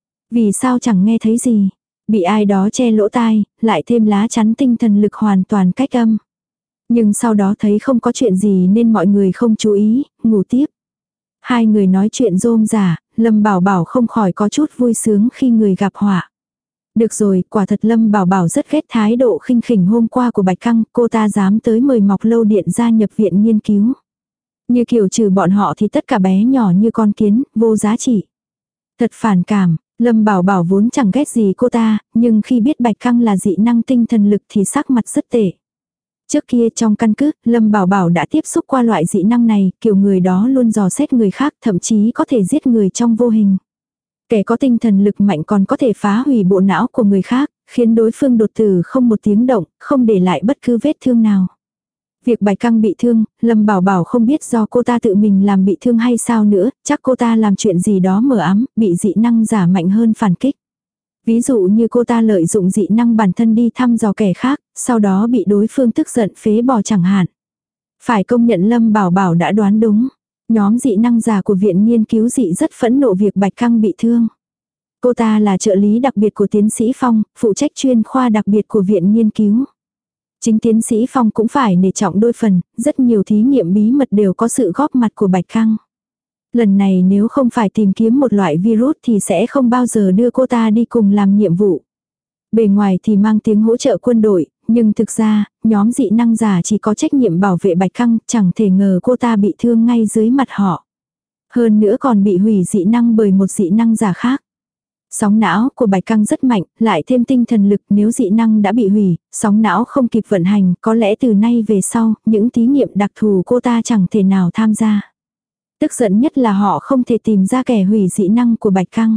S1: Vì sao chẳng nghe thấy gì? Bị ai đó che lỗ tai, lại thêm lá chắn tinh thần lực hoàn toàn cách âm. Nhưng sau đó thấy không có chuyện gì nên mọi người không chú ý, ngủ tiếp. Hai người nói chuyện rôm rả, Lâm Bảo Bảo không khỏi có chút vui sướng khi người gặp họa. Được rồi, quả thật Lâm Bảo Bảo rất ghét thái độ khinh khỉnh hôm qua của Bạch Căng, cô ta dám tới mời Mọc Lâu Điện gia nhập viện nghiên cứu. Như kiểu trừ bọn họ thì tất cả bé nhỏ như con kiến, vô giá trị. Thật phản cảm, Lâm Bảo Bảo vốn chẳng ghét gì cô ta, nhưng khi biết Bạch Căng là dị năng tinh thần lực thì sắc mặt rất tệ. Trước kia trong căn cứ, Lâm Bảo Bảo đã tiếp xúc qua loại dị năng này, kiểu người đó luôn dò xét người khác, thậm chí có thể giết người trong vô hình. Kẻ có tinh thần lực mạnh còn có thể phá hủy bộ não của người khác, khiến đối phương đột tử không một tiếng động, không để lại bất cứ vết thương nào. Việc Bạch Căng bị thương, Lâm Bảo Bảo không biết do cô ta tự mình làm bị thương hay sao nữa, chắc cô ta làm chuyện gì đó mờ ám, bị dị năng giả mạnh hơn phản kích. Ví dụ như cô ta lợi dụng dị năng bản thân đi thăm dò kẻ khác, sau đó bị đối phương tức giận phế bỏ chẳng hạn. Phải công nhận Lâm Bảo Bảo đã đoán đúng. Nhóm dị năng giả của viện nghiên cứu dị rất phẫn nộ việc Bạch Căng bị thương. Cô ta là trợ lý đặc biệt của tiến sĩ Phong, phụ trách chuyên khoa đặc biệt của viện nghiên cứu. Chính tiến sĩ Phong cũng phải nể trọng đôi phần, rất nhiều thí nghiệm bí mật đều có sự góp mặt của Bạch Căng. Lần này nếu không phải tìm kiếm một loại virus thì sẽ không bao giờ đưa cô ta đi cùng làm nhiệm vụ. Bề ngoài thì mang tiếng hỗ trợ quân đội, nhưng thực ra, nhóm dị năng giả chỉ có trách nhiệm bảo vệ Bạch Căng, chẳng thể ngờ cô ta bị thương ngay dưới mặt họ. Hơn nữa còn bị hủy dị năng bởi một dị năng giả khác. Sóng não của Bạch Căng rất mạnh, lại thêm tinh thần lực, nếu dị năng đã bị hủy, sóng não không kịp vận hành, có lẽ từ nay về sau, những thí nghiệm đặc thù cô ta chẳng thể nào tham gia. Tức giận nhất là họ không thể tìm ra kẻ hủy dị năng của Bạch Căng.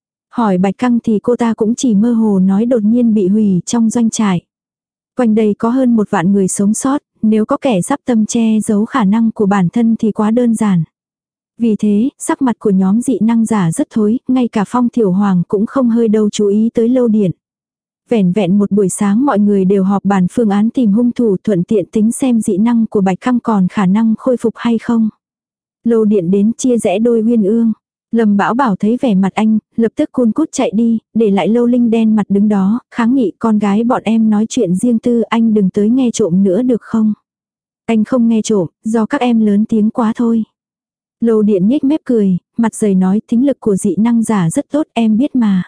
S1: Hỏi Bạch Căng thì cô ta cũng chỉ mơ hồ nói đột nhiên bị hủy trong doanh trại. Quanh đây có hơn một vạn người sống sót, nếu có kẻ sắp tâm che giấu khả năng của bản thân thì quá đơn giản. Vì thế, sắc mặt của nhóm dị năng giả rất thối, ngay cả Phong Thiểu Hoàng cũng không hơi đâu chú ý tới Lâu Điện. Vẻn vẹn một buổi sáng mọi người đều họp bàn phương án tìm hung thủ, thuận tiện tính xem dị năng của Bạch Căng còn khả năng khôi phục hay không. Lâu Điện đến chia rẽ đôi uyên ương. Lâm Bảo Bảo thấy vẻ mặt anh, lập tức cun cút chạy đi, để lại Lâu Linh đen mặt đứng đó, kháng nghị con gái bọn em nói chuyện riêng tư, anh đừng tới nghe trộm nữa được không? Anh không nghe trộm, do các em lớn tiếng quá thôi. Lâu Điện nhếch mép cười, mặt dày nói thính lực của dị năng giả rất tốt em biết mà.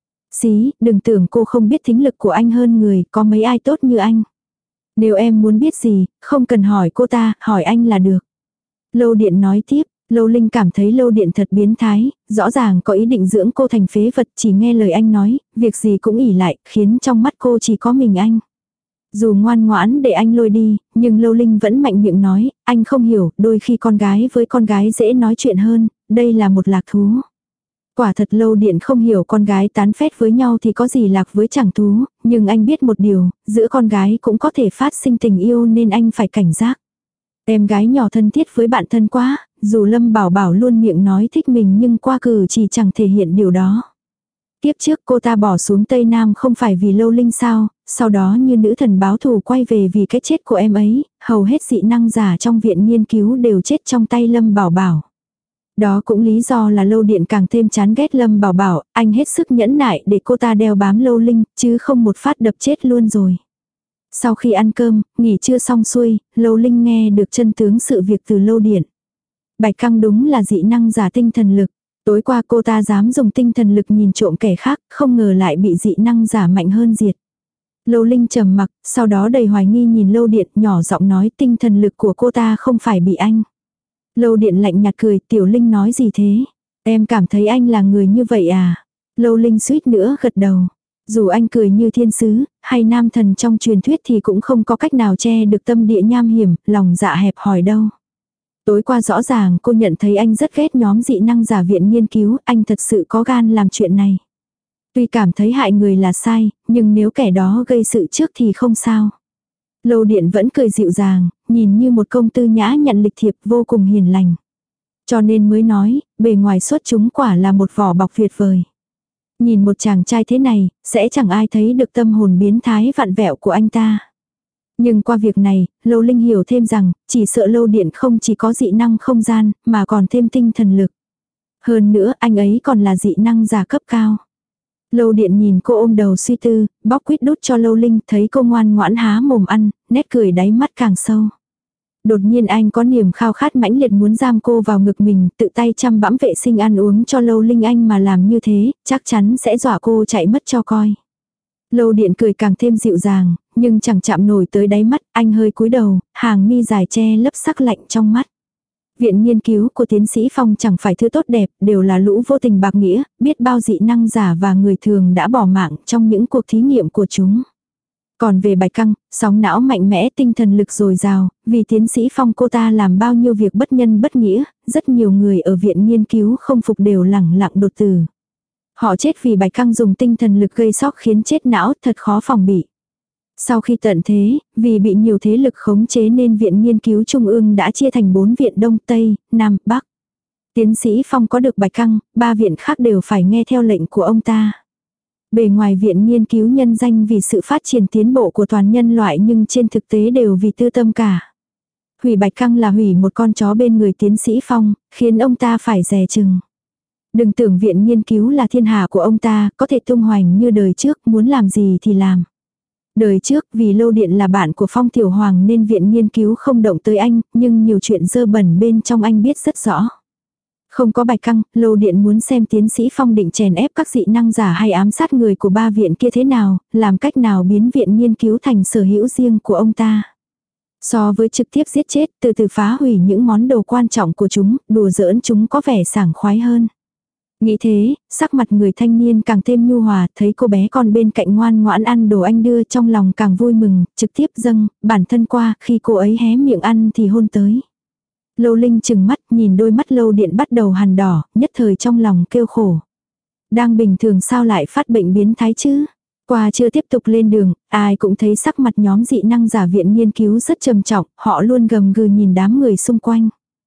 S1: Xí, đừng tưởng cô không biết thính lực của anh hơn người, có mấy ai tốt như anh. Nếu em muốn biết gì, không cần hỏi cô ta, hỏi anh là được. Lâu Điện nói tiếp, Lâu Linh cảm thấy Lâu Điện thật biến thái, rõ ràng có ý định dưỡng cô thành phế vật, chỉ nghe lời anh nói, việc gì cũng ỉ lại, khiến trong mắt cô chỉ có mình anh. Dù ngoan ngoãn để anh lôi đi, nhưng Lâu Linh vẫn mạnh miệng nói, anh không hiểu, đôi khi con gái với con gái dễ nói chuyện hơn, đây là một lạc thú. Quả thật Lâu Điện không hiểu con gái tán phét với nhau thì có gì lạc với chẳng thú, nhưng anh biết một điều, giữa con gái cũng có thể phát sinh tình yêu nên anh phải cảnh giác. Em gái nhỏ thân thiết với bạn thân quá, dù Lâm Bảo Bảo luôn miệng nói thích mình nhưng qua cử chỉ chẳng thể hiện điều đó. Tiếp trước cô ta bỏ xuống Tây Nam không phải vì Lâu Linh sao, sau đó như nữ thần báo thù quay về vì cái chết của em ấy, hầu hết dị năng giả trong viện nghiên cứu đều chết trong tay Lâm Bảo Bảo. Đó cũng lý do là Lâu Điện càng thêm chán ghét Lâm Bảo Bảo, anh hết sức nhẫn nại để cô ta đeo bám Lâu Linh, chứ không một phát đập chết luôn rồi. Sau khi ăn cơm, nghỉ trưa xong xuôi, Lâu Linh nghe được chân tướng sự việc từ Lâu Điện. Bạch Căng đúng là dị năng giả tinh thần lực. Tối qua cô ta dám dùng tinh thần lực nhìn trộm kẻ khác, không ngờ lại bị dị năng giả mạnh hơn diệt. Lâu Linh trầm mặc, sau đó đầy hoài nghi nhìn Lâu Điện, nhỏ giọng nói tinh thần lực của cô ta không phải bị anh. Lâu Điện lạnh nhạt cười, Tiểu Linh nói gì thế? Em cảm thấy anh là người như vậy à? Lâu Linh suýt nữa gật đầu. Dù anh cười như thiên sứ, hay nam thần trong truyền thuyết thì cũng không có cách nào che được tâm địa nham hiểm, lòng dạ hẹp hòi đâu. Tối qua rõ ràng cô nhận thấy anh rất ghét nhóm dị năng giả viện nghiên cứu, anh thật sự có gan làm chuyện này. Tuy cảm thấy hại người là sai, nhưng nếu kẻ đó gây sự trước thì không sao. Lâu Điện vẫn cười dịu dàng, nhìn như một công tư nhã nhận lịch thiệp vô cùng hiền lành. Cho nên mới nói, bề ngoài xuất chúng quả là một vỏ bọc tuyệt vời. Nhìn một chàng trai thế này, sẽ chẳng ai thấy được tâm hồn biến thái vặn vẹo của anh ta. Nhưng qua việc này, Lâu Linh hiểu thêm rằng, chỉ sợ Lâu Điện không chỉ có dị năng không gian, mà còn thêm tinh thần lực. Hơn nữa, anh ấy còn là dị năng giả cấp cao. Lâu Điện nhìn cô ôm đầu suy tư, bóc quýt đút cho Lâu Linh, thấy cô ngoan ngoãn há mồm ăn, nét cười đáy mắt càng sâu. Đột nhiên anh có niềm khao khát mãnh liệt muốn giam cô vào ngực mình, tự tay chăm bẵm vệ sinh ăn uống cho Lâu Linh, anh mà làm như thế, chắc chắn sẽ dọa cô chạy mất cho coi. Lâu Điện cười càng thêm dịu dàng, nhưng chẳng chạm nổi tới đáy mắt, anh hơi cúi đầu, hàng mi dài che lấp sắc lạnh trong mắt. Viện nghiên cứu của tiến sĩ Phong chẳng phải thứ tốt đẹp, đều là lũ vô tình bạc nghĩa, biết bao dị năng giả và người thường đã bỏ mạng trong những cuộc thí nghiệm của chúng. Còn về Bạch Căng, sóng não mạnh mẽ, tinh thần lực dồi dào, vì tiến sĩ Phong cô ta làm bao nhiêu việc bất nhân bất nghĩa, rất nhiều người ở viện nghiên cứu không phục đều lẳng lặng đột tử. Họ chết vì Bạch Căng dùng tinh thần lực gây sốc khiến chết não, thật khó phòng bị. Sau khi tận thế, vì bị nhiều thế lực khống chế nên Viện Nghiên cứu Trung ương đã chia thành bốn viện Đông, Tây, Nam, Bắc. Tiến sĩ Phong có được Bạch Căng, ba viện khác đều phải nghe theo lệnh của ông ta. Bề ngoài Viện Nghiên cứu nhân danh vì sự phát triển tiến bộ của toàn nhân loại, nhưng trên thực tế đều vì tư tâm cả. Hủy Bạch Căng là hủy một con chó bên người tiến sĩ Phong, khiến ông ta phải dè chừng. Đừng tưởng Viện Nghiên cứu là thiên hạ của ông ta, có thể tung hoành như đời trước, muốn làm gì thì làm. Đời trước vì Lâu Điện là bạn của Phong Tiểu Hoàng nên Viện Nghiên cứu không động tới anh, nhưng nhiều chuyện dơ bẩn bên trong anh biết rất rõ. Không có Bạch Căng, Lâu Điện muốn xem tiến sĩ Phong định chèn ép các dị năng giả hay ám sát người của ba viện kia thế nào, làm cách nào biến Viện Nghiên cứu thành sở hữu riêng của ông ta. So với trực tiếp giết chết, từ từ phá hủy những món đồ quan trọng của chúng, đùa giỡn chúng có vẻ sảng khoái hơn. Nghĩ thế, sắc mặt người thanh niên càng thêm nhu hòa, thấy cô bé con bên cạnh ngoan ngoãn ăn đồ anh đưa, trong lòng càng vui mừng, trực tiếp dâng, bản thân qua, khi cô ấy hé miệng ăn thì hôn tới. Lâu Linh chừng mắt, nhìn đôi mắt Lâu Điện bắt đầu hằn đỏ, nhất thời trong lòng kêu khổ. Đang bình thường sao lại phát bệnh biến thái chứ? Qua chưa tiếp tục lên đường, ai cũng thấy sắc mặt nhóm dị năng giả Viện Nghiên cứu rất trầm trọng, họ luôn gầm gừ nhìn đám người xung quanh.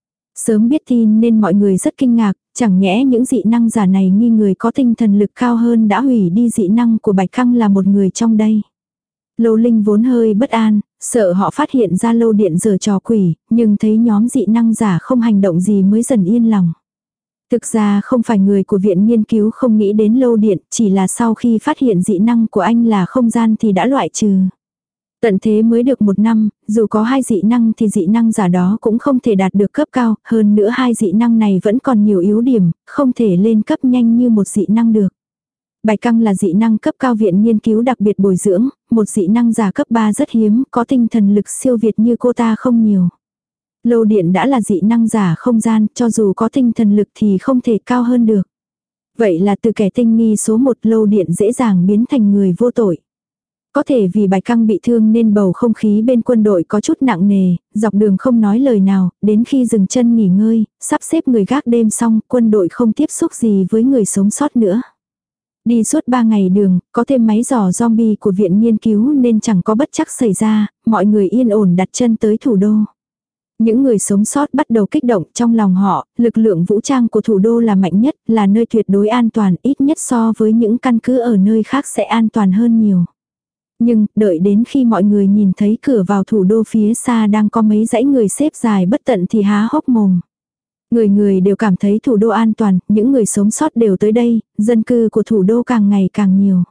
S1: Sớm biết tin nên mọi người rất kinh ngạc, chẳng nhẽ những dị năng giả này nghi người có tinh thần lực cao hơn đã hủy đi dị năng của Bạch Căng là một người trong đây. Lâu Linh vốn hơi bất an, sợ họ phát hiện ra Lâu Điện giở trò quỷ, nhưng thấy nhóm dị năng giả không hành động gì mới dần yên lòng. Thực ra không phải người của Viện Nghiên cứu không nghĩ đến Lâu Điện, chỉ là sau khi phát hiện dị năng của anh là không gian thì đã loại trừ. Tận thế mới được một năm, dù có hai dị năng thì dị năng giả đó cũng không thể đạt được cấp cao, hơn nữa hai dị năng này vẫn còn nhiều yếu điểm, không thể lên cấp nhanh như một dị năng được. Bạch Căng là dị năng cấp cao Viện Nghiên cứu đặc biệt bồi dưỡng, một dị năng giả cấp ba rất hiếm, có tinh thần lực siêu việt như cô ta không nhiều. Lâu Điện đã là dị năng giả không gian, cho dù có tinh thần lực thì không thể cao hơn được. Vậy là từ kẻ tinh nghi số một, Lâu Điện dễ dàng biến thành người vô tội. Có thể vì Bạch Căng bị thương nên bầu không khí bên quân đội có chút nặng nề, dọc đường không nói lời nào, đến khi dừng chân nghỉ ngơi, sắp xếp người gác đêm xong, quân đội không tiếp xúc gì với người sống sót nữa. Đi suốt ba ngày đường, có thêm máy dò zombie của Viện Nghiên cứu nên chẳng có bất trắc xảy ra, mọi người yên ổn đặt chân tới thủ đô. Những người sống sót bắt đầu kích động trong lòng họ, lực lượng vũ trang của thủ đô là mạnh nhất, là nơi tuyệt đối an toàn, ít nhất so với những căn cứ ở nơi khác sẽ an toàn hơn nhiều. Nhưng, đợi đến khi mọi người nhìn thấy cửa vào thủ đô phía xa đang có mấy dãy người xếp dài bất tận thì há hốc mồm. Người người đều cảm thấy thủ đô an toàn, những người sống sót đều tới đây, dân cư của thủ đô càng ngày càng nhiều.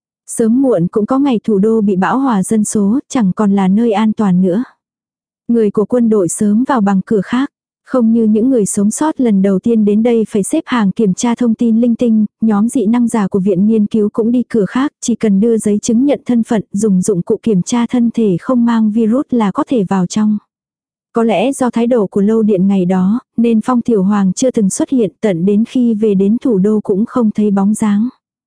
S1: Sớm muộn cũng có ngày thủ đô bị bão hòa dân số, chẳng còn là nơi an toàn nữa. Người của quân đội sớm vào bằng cửa khác. Không như những người sống sót lần đầu tiên đến đây phải xếp hàng kiểm tra thông tin linh tinh, nhóm dị năng giả của viện nghiên cứu cũng đi cửa khác, chỉ cần đưa giấy chứng nhận thân phận, dùng dụng cụ kiểm tra thân thể không mang virus là có thể vào trong. Có lẽ do thái độ của Lâu Điện ngày đó, nên Phong Tiểu Hoàng chưa từng xuất hiện, tận đến khi về đến thủ đô cũng không thấy bóng dáng.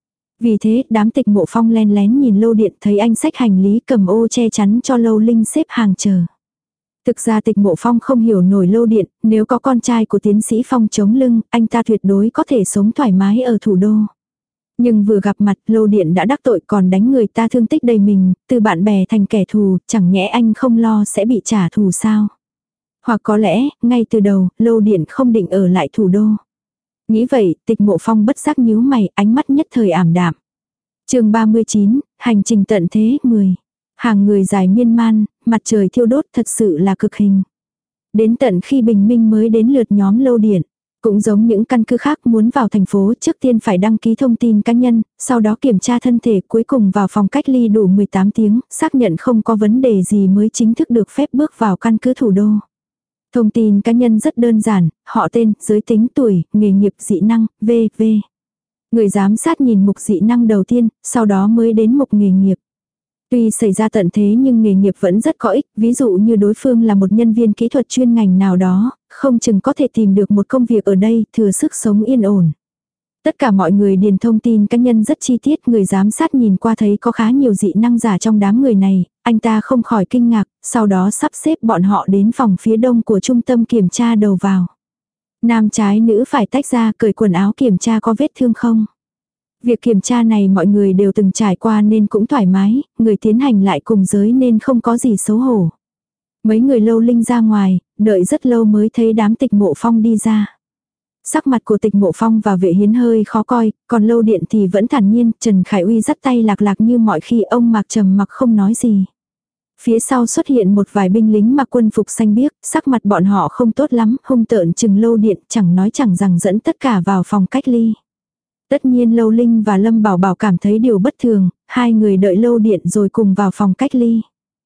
S1: Vì thế, đám Tịch Mộ Phong len lén nhìn Lâu Điện, thấy anh xách hành lý cầm ô che chắn cho Lâu Linh xếp hàng chờ. Thực ra Tịch Mộ Phong không hiểu nổi Lâu Điện, nếu có con trai của tiến sĩ Phong chống lưng, anh ta tuyệt đối có thể sống thoải mái ở thủ đô. Nhưng vừa gặp mặt, Lâu Điện đã đắc tội còn đánh người ta thương tích đầy mình, từ bạn bè thành kẻ thù, chẳng nhẽ anh không lo sẽ bị trả thù sao? Hoặc có lẽ, ngay từ đầu, Lâu Điện không định ở lại thủ đô. Nghĩ vậy, Tịch Mộ Phong bất giác nhíu mày, ánh mắt nhất thời ảm đạm. Chương ba mươi chín, hành trình tận thế mười. Hàng người dài miên man, mặt trời thiêu đốt thật sự là cực hình. Đến tận khi bình minh mới đến lượt nhóm Lâu Điện. Cũng giống những căn cứ khác muốn vào thành phố trước tiên phải đăng ký thông tin cá nhân, sau đó kiểm tra thân thể cuối cùng vào phòng cách ly đủ mười tám tiếng, xác nhận không có vấn đề gì mới chính thức được phép bước vào căn cứ thủ đô. Thông tin cá nhân rất đơn giản, họ tên, giới tính, tuổi, nghề nghiệp, dị năng, vân vân. Người giám sát nhìn mục dị năng đầu tiên, sau đó mới đến mục nghề nghiệp. Tuy xảy ra tận thế nhưng nghề nghiệp vẫn rất có ích, ví dụ như đối phương là một nhân viên kỹ thuật chuyên ngành nào đó, không chừng có thể tìm được một công việc ở đây, thừa sức sống yên ổn. Tất cả mọi người điền thông tin cá nhân rất chi tiết, người giám sát nhìn qua thấy có khá nhiều dị năng giả trong đám người này, anh ta không khỏi kinh ngạc, sau đó sắp xếp bọn họ đến phòng phía đông của trung tâm kiểm tra đầu vào. Nam trái nữ phải tách ra, cởi quần áo kiểm tra có vết thương không. Việc kiểm tra này mọi người đều từng trải qua nên cũng thoải mái, người tiến hành lại cùng giới nên không có gì xấu hổ. Mấy người Lâu Linh ra ngoài, đợi rất lâu mới thấy đám Tịch Mộ Phong đi ra. Sắc mặt của Tịch Mộ Phong và Vệ Hiến hơi khó coi, còn Lâu Điện thì vẫn thản nhiên, Trần Khải Uy dắt tay lạc lạc như mọi khi, ông Mạc trầm mặc không nói gì. Phía sau xuất hiện một vài binh lính mặc quân phục xanh biếc, sắc mặt bọn họ không tốt lắm, hung tợn chừng Lâu Điện, chẳng nói chẳng rằng dẫn tất cả vào phòng cách ly. Tất nhiên Lâu Linh và Lâm Bảo Bảo cảm thấy điều bất thường, hai người đợi Lâu Điện rồi cùng vào phòng cách ly.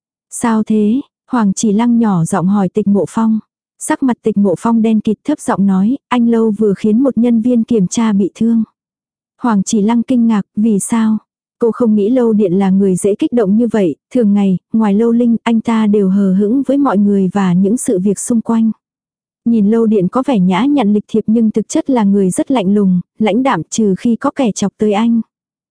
S1: Sao thế? Hoàng Chỉ Lăng nhỏ giọng hỏi Tịch Mộ Phong. Sắc mặt Tịch Mộ Phong đen kịt thấp giọng nói, anh Lâu vừa khiến một nhân viên kiểm tra bị thương. Hoàng Chỉ Lăng kinh ngạc, vì sao? Cô không nghĩ Lâu Điện là người dễ kích động như vậy, thường ngày, ngoài Lâu Linh, anh ta đều hờ hững với mọi người và những sự việc xung quanh. Nhìn Lâu Điện có vẻ nhã nhặn lịch thiệp nhưng thực chất là người rất lạnh lùng, lãnh đạm trừ khi có kẻ chọc tới anh.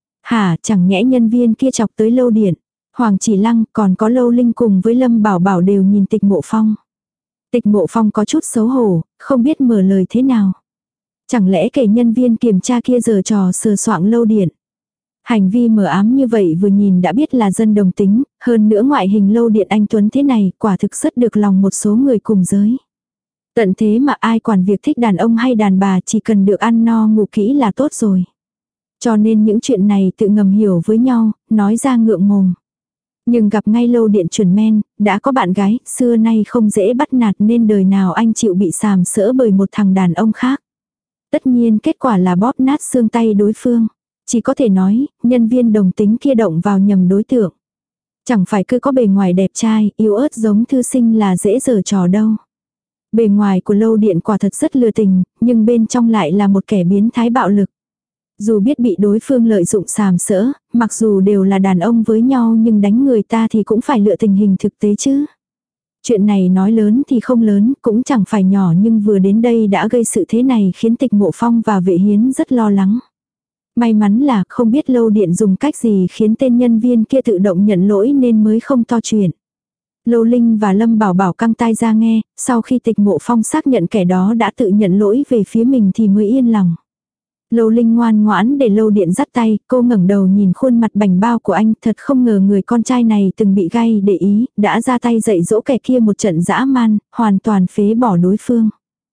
S1: Hả, chẳng nhẽ nhân viên kia chọc tới Lâu Điện. Hoàng Chỉ Lăng còn có Lâu Linh cùng với Lâm Bảo Bảo đều nhìn Tịch Mộ Phong. Tịch Mộ Phong có chút xấu hổ, không biết mở lời thế nào. Chẳng lẽ kẻ nhân viên kiểm tra kia giở trò sờ soạng Lâu Điện. Hành vi mờ ám như vậy vừa nhìn đã biết là dân đồng tính, hơn nữa ngoại hình Lâu Điện anh tuấn thế này quả thực rất được lòng một số người cùng giới. Tận thế mà ai quản việc thích đàn ông hay đàn bà, chỉ cần được ăn no ngủ kỹ là tốt rồi. Cho nên những chuyện này tự ngầm hiểu với nhau, nói ra ngượng mồm. Nhưng gặp ngay Lâu Điện chuẩn men, đã có bạn gái, xưa nay không dễ bắt nạt nên đời nào anh chịu bị sàm sỡ bởi một thằng đàn ông khác. Tất nhiên kết quả là bóp nát xương tay đối phương. Chỉ có thể nói, nhân viên đồng tính kia động vào nhầm đối tượng. Chẳng phải cứ có bề ngoài đẹp trai, yếu ớt giống thư sinh là dễ giở trò đâu. Bề ngoài của Lâu Điện quả thật rất lừa tình, nhưng bên trong lại là một kẻ biến thái bạo lực. Dù biết bị đối phương lợi dụng sàm sỡ, mặc dù đều là đàn ông với nhau nhưng đánh người ta thì cũng phải lựa tình hình thực tế chứ. Chuyện này nói lớn thì không lớn, cũng chẳng phải nhỏ nhưng vừa đến đây đã gây sự thế này khiến Tịch Mộ Phong và Vệ Hiến rất lo lắng. May mắn là không biết Lâu Điện dùng cách gì khiến tên nhân viên kia tự động nhận lỗi nên mới không to chuyện. Lâu Linh và Lâm Bảo Bảo căng tai ra nghe, sau khi Tịch Mộ Phong xác nhận kẻ đó đã tự nhận lỗi về phía mình thì mới yên lòng. Lâu Linh ngoan ngoãn để Lâu Điện dắt tay, cô ngẩng đầu nhìn khuôn mặt bảnh bao của anh, thật không ngờ người con trai này từng bị gay để ý, đã ra tay dạy dỗ kẻ kia một trận dã man, hoàn toàn phế bỏ đối phương.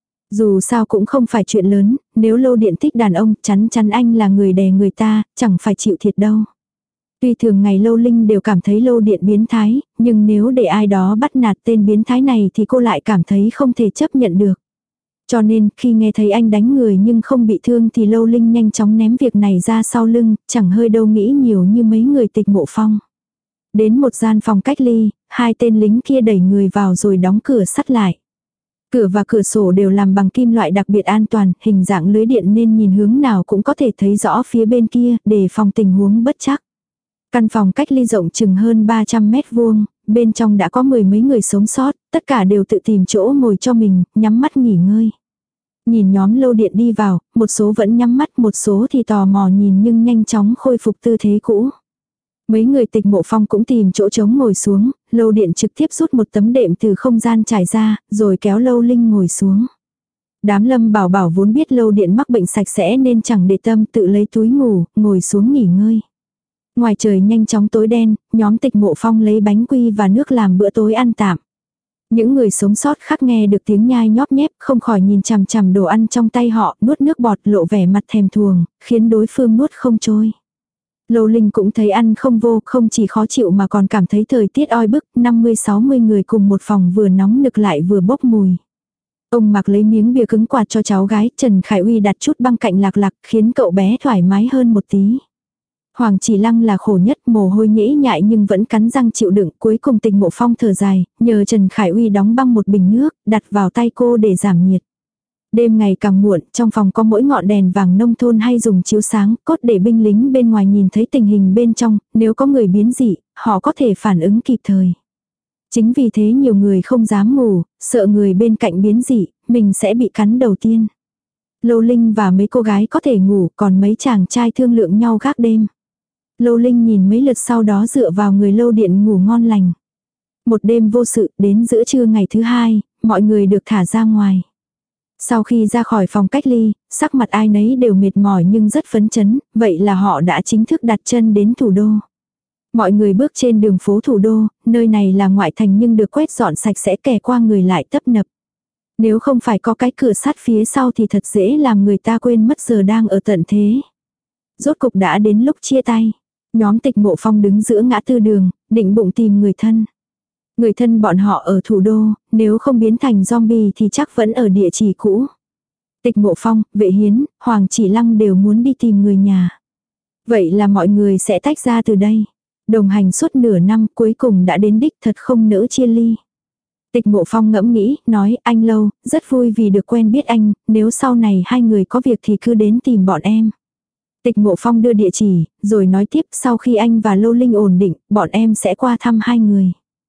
S1: Dù sao cũng không phải chuyện lớn, nếu Lâu Điện thích đàn ông, chắn chắn anh là người đè người ta, chẳng phải chịu thiệt đâu. Tuy thường ngày Lâu Linh đều cảm thấy Lâu Điện biến thái, nhưng nếu để ai đó bắt nạt tên biến thái này thì cô lại cảm thấy không thể chấp nhận được. Cho nên khi nghe thấy anh đánh người nhưng không bị thương thì Lâu Linh nhanh chóng ném việc này ra sau lưng, chẳng hơi đâu nghĩ nhiều như mấy người Tịch Mộ Phong. Đến một gian phòng cách ly, hai tên lính kia đẩy người vào rồi đóng cửa sắt lại. Cửa và cửa sổ đều làm bằng kim loại đặc biệt an toàn, hình dạng lưới điện nên nhìn hướng nào cũng có thể thấy rõ phía bên kia, để phòng tình huống bất trắc. Căn phòng cách ly rộng chừng hơn ba trăm mét vuông, bên trong đã có mười mấy người sống sót, tất cả đều tự tìm chỗ ngồi cho mình, nhắm mắt nghỉ ngơi. Nhìn nhóm Lâu Điện đi vào, một số vẫn nhắm mắt, một số thì tò mò nhìn nhưng nhanh chóng khôi phục tư thế cũ. Mấy người Tịch Mộ Phong cũng tìm chỗ trống ngồi xuống, Lâu Điện trực tiếp rút một tấm đệm từ không gian trải ra, rồi kéo Lâu Linh ngồi xuống. Đám Lâm Bảo Bảo vốn biết Lâu Điện mắc bệnh sạch sẽ nên chẳng để tâm, tự lấy túi ngủ, ngồi xuống nghỉ ngơi. Ngoài trời nhanh chóng tối đen, nhóm Tịch Mộ Phong lấy bánh quy và nước làm bữa tối ăn tạm. Những người sống sót khác nghe được tiếng nhai nhóp nhép, không khỏi nhìn chằm chằm đồ ăn trong tay họ, nuốt nước bọt, lộ vẻ mặt thèm thuồng, khiến đối phương nuốt không trôi. Lâu Linh cũng thấy ăn không vô, không chỉ khó chịu mà còn cảm thấy thời tiết oi bức, năm mươi sáu mươi người cùng một phòng vừa nóng nực lại vừa bốc mùi. Ông Mạc lấy miếng bìa cứng quạt cho cháu gái, Trần Khải Uy đặt chút băng cạnh Lạc Lạc, khiến cậu bé thoải mái hơn một tí. Hoàng Chỉ Lăng là khổ nhất, mồ hôi nhễ nhại nhưng vẫn cắn răng chịu đựng, cuối cùng Tịch Mộ Phong thở dài, nhờ Trần Khải Uy đóng băng một bình nước, đặt vào tay cô để giảm nhiệt. Đêm ngày càng muộn, trong phòng có mỗi ngọn đèn vàng nông thôn hay dùng chiếu sáng, cốt để binh lính bên ngoài nhìn thấy tình hình bên trong, nếu có người biến dị, họ có thể phản ứng kịp thời. Chính vì thế nhiều người không dám ngủ, sợ người bên cạnh biến dị, mình sẽ bị cắn đầu tiên. Lâu Linh và mấy cô gái có thể ngủ, còn mấy chàng trai thương lượng nhau gác đêm. Lâu Linh nhìn mấy lượt sau đó dựa vào người Lâu Điện ngủ ngon lành. Một đêm vô sự, đến giữa trưa ngày thứ hai, mọi người được thả ra ngoài. Sau khi ra khỏi phòng cách ly, sắc mặt ai nấy đều mệt mỏi nhưng rất phấn chấn, vậy là họ đã chính thức đặt chân đến thủ đô. Mọi người bước trên đường phố thủ đô, nơi này là ngoại thành nhưng được quét dọn sạch sẽ, kẻ qua người lại tấp nập. Nếu không phải có cái cửa sắt phía sau thì thật dễ làm người ta quên mất giờ đang ở tận thế. Rốt cục đã đến lúc chia tay. Nhóm Tịch Mộ Phong đứng giữa ngã tư đường, định bụng tìm người thân. Người thân bọn họ ở thủ đô, nếu không biến thành zombie thì chắc vẫn ở địa chỉ cũ. Tịch Mộ Phong, Vệ Hiến, Hoàng Chỉ Lăng đều muốn đi tìm người nhà. Vậy là mọi người sẽ tách ra từ đây. Đồng hành suốt nửa năm, cuối cùng đã đến đích, thật không nỡ chia ly. Tịch Mộ Phong ngẫm nghĩ, nói, anh Lâu, rất vui vì được quen biết anh, nếu sau này hai người có việc thì cứ đến tìm bọn em. Tịch Mộ Phong đưa địa chỉ, rồi nói tiếp, sau khi anh và Lâu Linh ổn định, bọn em sẽ qua thăm hai người.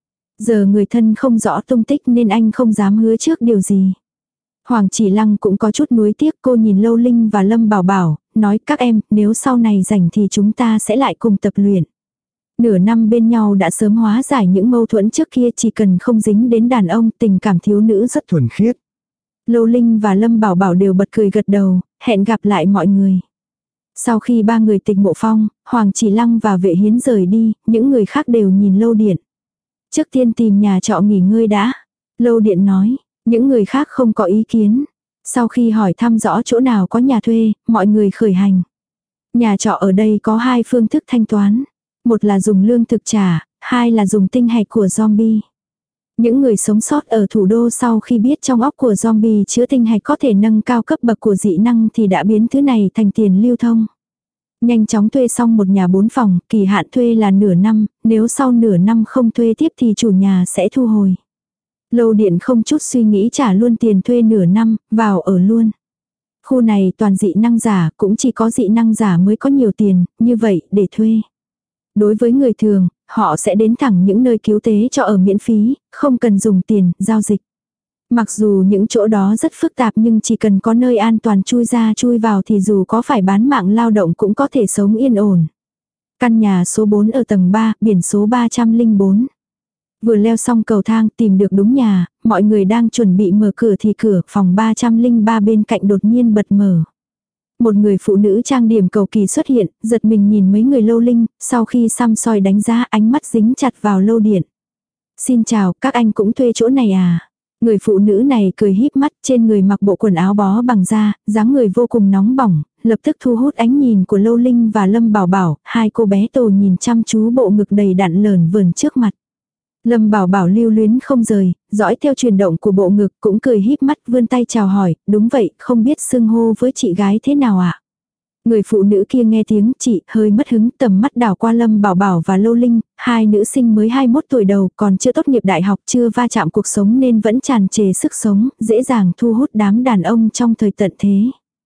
S1: Giờ người thân không rõ tung tích nên anh không dám hứa trước điều gì. Hoàng Chỉ Lăng cũng có chút nuối tiếc, cô nhìn Lâu Linh và Lâm Bảo Bảo, nói các em, nếu sau này rảnh thì chúng ta sẽ lại cùng tập luyện. Nửa năm bên nhau đã sớm hóa giải những mâu thuẫn trước kia, chỉ cần không dính đến đàn ông, tình cảm thiếu nữ rất thuần khiết. Lâu Linh và Lâm Bảo Bảo đều bật cười gật đầu, hẹn gặp lại mọi người. Sau khi ba người Tịch Mộ Phong, Hoàng Chỉ Lăng và Vệ Hiến rời đi, những người khác đều nhìn Lâu Điện. Trước tiên tìm nhà trọ nghỉ ngơi đã. Lâu Điện nói, những người khác không có ý kiến. Sau khi hỏi thăm rõ chỗ nào có nhà thuê, mọi người khởi hành. Nhà trọ ở đây có hai phương thức thanh toán. Một là dùng lương thực trả, hai là dùng tinh hạch của zombie. Những người sống sót ở thủ đô sau khi biết trong óc của zombie chứa tinh hạch có thể nâng cao cấp bậc của dị năng thì đã biến thứ này thành tiền lưu thông. Nhanh chóng thuê xong một nhà bốn phòng, kỳ hạn thuê là nửa năm, nếu sau nửa năm không thuê tiếp thì chủ nhà sẽ thu hồi. Lâu Điện không chút suy nghĩ trả luôn tiền thuê nửa năm, vào ở luôn. Khu này toàn dị năng giả, cũng chỉ có dị năng giả mới có nhiều tiền, như vậy để thuê. Đối với người thường, họ sẽ đến thẳng những nơi cứu tế cho ở miễn phí, không cần dùng tiền, giao dịch. Mặc dù những chỗ đó rất phức tạp nhưng chỉ cần có nơi an toàn chui ra chui vào thì dù có phải bán mạng lao động cũng có thể sống yên ổn. Căn nhà số bốn ở tầng ba, biển số ba không không bốn. Vừa leo xong cầu thang tìm được đúng nhà, mọi người đang chuẩn bị mở cửa thì cửa phòng ba không không ba bên cạnh đột nhiên bật mở. Một người phụ nữ trang điểm cầu kỳ xuất hiện, giật mình nhìn mấy người Lâu Linh, sau khi xăm soi đánh giá ánh mắt dính chặt vào Lâu Điện. Xin chào, các anh cũng thuê chỗ này à? Người phụ nữ này cười híp mắt, trên người mặc bộ quần áo bó bằng da, dáng người vô cùng nóng bỏng, lập tức thu hút ánh nhìn của Lâu Linh và Lâm Bảo Bảo, hai cô bé Tô nhìn chăm chú bộ ngực đầy đặn lởn vởn trước mặt. Lâm Bảo Bảo lưu luyến không rời, dõi theo chuyển động của bộ ngực cũng cười híp mắt vươn tay chào hỏi, đúng vậy, không biết xưng hô với chị gái thế nào ạ? Người phụ nữ kia nghe tiếng chị hơi mất hứng, tầm mắt đảo qua Lâm Bảo Bảo và Lâu Linh, hai nữ sinh mới hai mươi mốt tuổi đầu, còn chưa tốt nghiệp đại học, chưa va chạm cuộc sống nên vẫn tràn trề sức sống, dễ dàng thu hút đám đàn ông trong thời tận thế.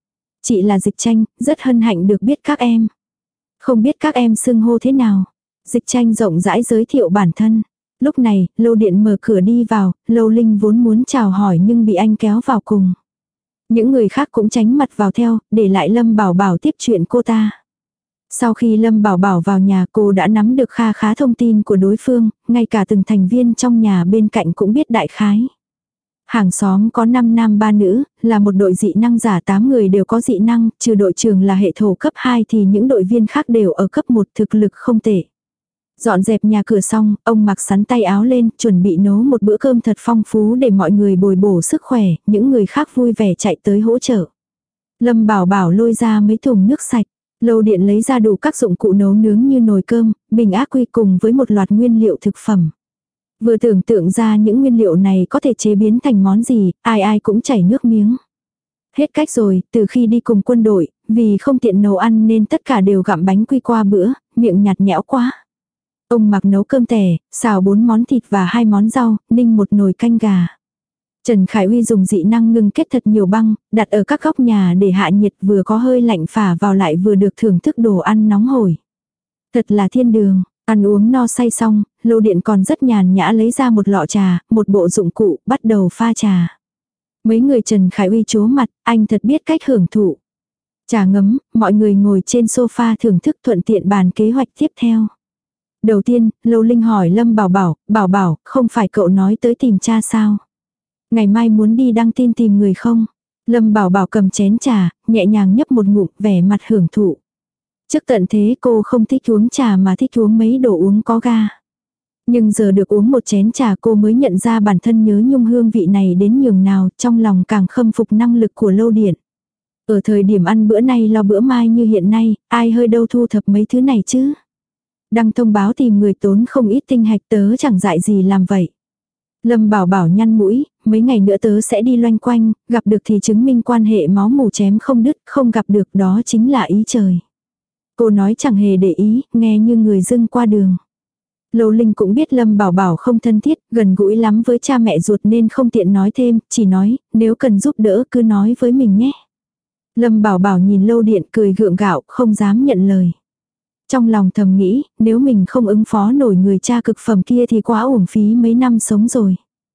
S1: Chị là Dịch Tranh, rất hân hạnh được biết các em. Không biết các em xưng hô thế nào. Dịch Tranh rộng rãi giới thiệu bản thân. Lúc này, Lâu Điện mở cửa đi vào, Lâu Linh vốn muốn chào hỏi nhưng bị anh kéo vào cùng. Những người khác cũng tránh mặt vào theo, để lại Lâm Bảo Bảo tiếp chuyện cô ta. Sau khi Lâm Bảo Bảo vào nhà, cô đã nắm được kha khá thông tin của đối phương, ngay cả từng thành viên trong nhà bên cạnh cũng biết đại khái. Hàng xóm có năm nam ba nữ, là một đội dị năng giả, tám người đều có dị năng, trừ đội trưởng là hệ thổ cấp hai thì những đội viên khác đều ở cấp một, thực lực không tệ. Dọn dẹp nhà cửa xong, ông mặc sắn tay áo lên, chuẩn bị nấu một bữa cơm thật phong phú để mọi người bồi bổ sức khỏe, những người khác vui vẻ chạy tới hỗ trợ. Lâm Bảo Bảo lôi ra mấy thùng nước sạch, Lâu Điện lấy ra đủ các dụng cụ nấu nướng như nồi cơm, bình ác quy cùng với một loạt nguyên liệu thực phẩm. Vừa tưởng tượng ra những nguyên liệu này có thể chế biến thành món gì, ai ai cũng chảy nước miếng. Hết cách rồi, từ khi đi cùng quân đội, vì không tiện nấu ăn nên tất cả đều gặm bánh quy qua bữa, miệng nhạt nhẽo quá. Ông Mặc nấu cơm tẻ, xào bốn món thịt và hai món rau, ninh một nồi canh gà. Trần Khải Uy dùng dị năng ngưng kết thật nhiều băng, đặt ở các góc nhà để hạ nhiệt, vừa có hơi lạnh phả vào lại vừa được thưởng thức đồ ăn nóng hổi. Thật là thiên đường, ăn uống no say xong, Lâu Điện còn rất nhàn nhã lấy ra một lọ trà, một bộ dụng cụ, bắt đầu pha trà. Mấy người Trần Khải Uy chố mặt, anh thật biết cách hưởng thụ. Trà ngấm, mọi người ngồi trên sofa thưởng thức, thuận tiện bàn kế hoạch tiếp theo. Đầu tiên, Lâu Linh hỏi Lâm Bảo Bảo, Bảo Bảo, không phải cậu nói tới tìm cha sao? Ngày mai muốn đi đăng tin tìm người không? Lâm Bảo Bảo cầm chén trà, nhẹ nhàng nhấp một ngụm, vẻ mặt hưởng thụ. Trước tận thế cô không thích uống trà mà thích uống mấy đồ uống có ga. Nhưng giờ được uống một chén trà cô mới nhận ra bản thân nhớ nhung hương vị này đến nhường nào, trong lòng càng khâm phục năng lực của Lâu Điện. Ở thời điểm ăn bữa nay lo bữa mai như hiện nay, ai hơi đâu thu thập mấy thứ này chứ? Đăng thông báo tìm người tốn không ít tinh hạch, tớ chẳng dại gì làm vậy. Lâm Bảo Bảo nhăn mũi, mấy ngày nữa tớ sẽ đi loanh quanh, gặp được thì chứng minh quan hệ máu mủ chém không đứt, không gặp được đó chính là ý trời. Cô nói chẳng hề để ý, nghe như người dưng qua đường. Lâu Linh cũng biết Lâm Bảo Bảo không thân thiết, gần gũi lắm với cha mẹ ruột nên không tiện nói thêm, chỉ nói, nếu cần giúp đỡ cứ nói với mình nhé. Lâm Bảo Bảo nhìn Lâu Điện cười gượng gạo, không dám nhận lời. Trong lòng thầm nghĩ, nếu mình không ứng phó nổi người cha cực phẩm kia thì quá uổng phí mấy năm sống rồi.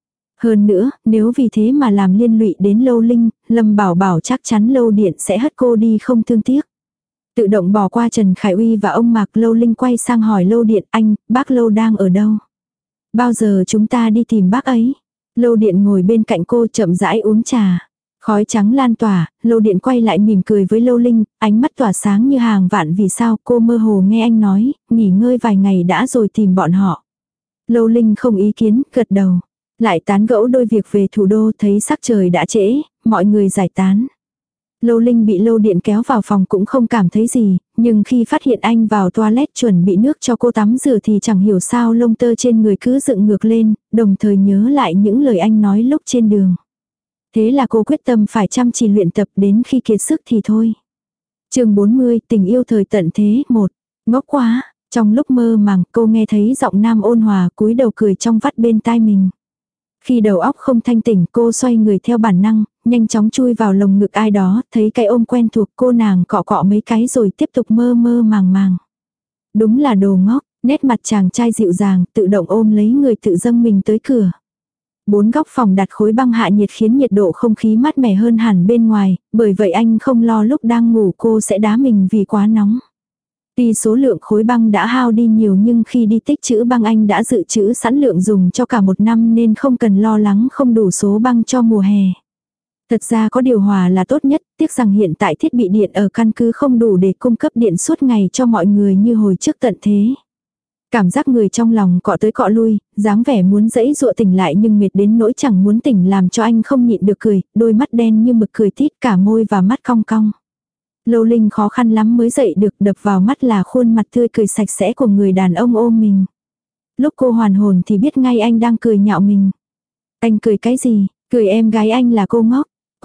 S1: Hơn nữa, nếu vì thế mà làm liên lụy đến Lâu Linh, Lâm Bảo Bảo chắc chắn Lâu Điện sẽ hất cô đi không thương tiếc. Tự động bỏ qua Trần Khải Uy và ông Mạc, Lâu Linh quay sang hỏi Lâu Điện, anh, bác Lâu đang ở đâu? Bao giờ chúng ta đi tìm bác ấy? Lâu Điện ngồi bên cạnh cô chậm rãi uống trà. Khói trắng lan tỏa, Lâu Điện quay lại mỉm cười với Lâu Linh, ánh mắt tỏa sáng như hàng vạn vì sao. Cô mơ hồ nghe anh nói, nghỉ ngơi vài ngày đã rồi tìm bọn họ. Lâu Linh không ý kiến, gật đầu. Lại tán gẫu đôi việc về thủ đô, thấy sắc trời đã trễ, mọi người giải tán. Lâu Linh bị Lâu Điện kéo vào phòng cũng không cảm thấy gì, nhưng khi phát hiện anh vào toilet chuẩn bị nước cho cô tắm rửa thì chẳng hiểu sao lông tơ trên người cứ dựng ngược lên, đồng thời nhớ lại những lời anh nói lúc trên đường. Thế là cô quyết tâm phải chăm chỉ luyện tập đến khi kiệt sức thì thôi. Chương bốn mươi, tình yêu thời tận thế một. Ngốc quá, trong lúc mơ màng cô nghe thấy giọng nam ôn hòa cúi đầu cười trong vắt bên tai mình. Khi đầu óc không thanh tỉnh cô xoay người theo bản năng, nhanh chóng chui vào lồng ngực ai đó, thấy cái ôm quen thuộc cô nàng cọ cọ mấy cái rồi tiếp tục mơ mơ màng màng. Đúng là đồ ngốc, nét mặt chàng trai dịu dàng tự động ôm lấy người tự dâng mình tới cửa. Bốn góc phòng đặt khối băng hạ nhiệt khiến nhiệt độ không khí mát mẻ hơn hẳn bên ngoài, bởi vậy anh không lo lúc đang ngủ cô sẽ đá mình vì quá nóng. Tuy số lượng khối băng đã hao đi nhiều nhưng khi đi tích trữ băng anh đã dự trữ sẵn lượng dùng cho cả một năm nên không cần lo lắng không đủ số băng cho mùa hè. Thật ra có điều hòa là tốt nhất, tiếc rằng hiện tại thiết bị điện ở căn cứ không đủ để cung cấp điện suốt ngày cho mọi người như hồi trước tận thế. Cảm giác người trong lòng cọ tới cọ lui, dáng vẻ muốn dẫy dụa tỉnh lại nhưng mệt đến nỗi chẳng muốn tỉnh làm cho anh không nhịn được cười, đôi mắt đen như mực cười tít cả môi và mắt cong cong. Lâu Linh khó khăn lắm mới dậy được, đập vào mắt là khuôn mặt tươi cười sạch sẽ của người đàn ông ôm mình. Lúc cô hoàn hồn thì biết ngay anh đang cười nhạo mình. Anh cười cái gì? Cười em gái anh là cô ngốc.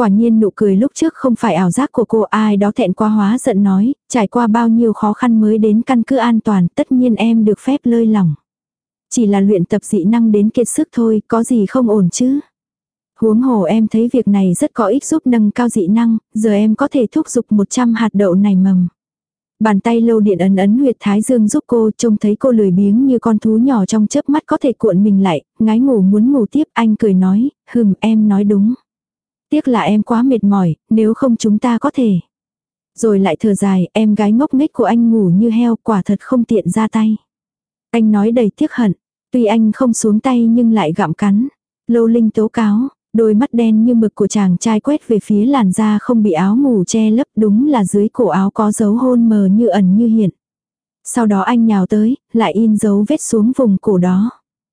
S1: Quả nhiên nụ cười lúc trước không phải ảo giác của cô, ai đó thẹn quá hóa giận nói, trải qua bao nhiêu khó khăn mới đến căn cứ an toàn, tất nhiên em được phép lơi lỏng. Chỉ là luyện tập dị năng đến kiệt sức thôi, có gì không ổn chứ. Huống hồ em thấy việc này rất có ích giúp nâng cao dị năng, giờ em có thể thúc giục một trăm hạt đậu nảy mầm. Bàn tay Lâu Điện ấn ấn huyệt thái dương giúp cô, trông thấy cô lười biếng như con thú nhỏ trong chớp mắt có thể cuộn mình lại, ngái ngủ muốn ngủ tiếp, anh cười nói, hừm em nói đúng. Tiếc là em quá mệt mỏi, nếu không chúng ta có thể. Rồi lại thở dài, em gái ngốc nghếch của anh ngủ như heo, quả thật không tiện ra tay. Anh nói đầy tiếc hận, tuy anh không xuống tay nhưng lại gặm cắn. Lâu Linh tố cáo, đôi mắt đen như mực của chàng trai quét về phía làn da không bị áo ngủ che lấp, đúng là dưới cổ áo có dấu hôn mờ như ẩn như hiện. Sau đó anh nhào tới, lại in dấu vết xuống vùng cổ đó.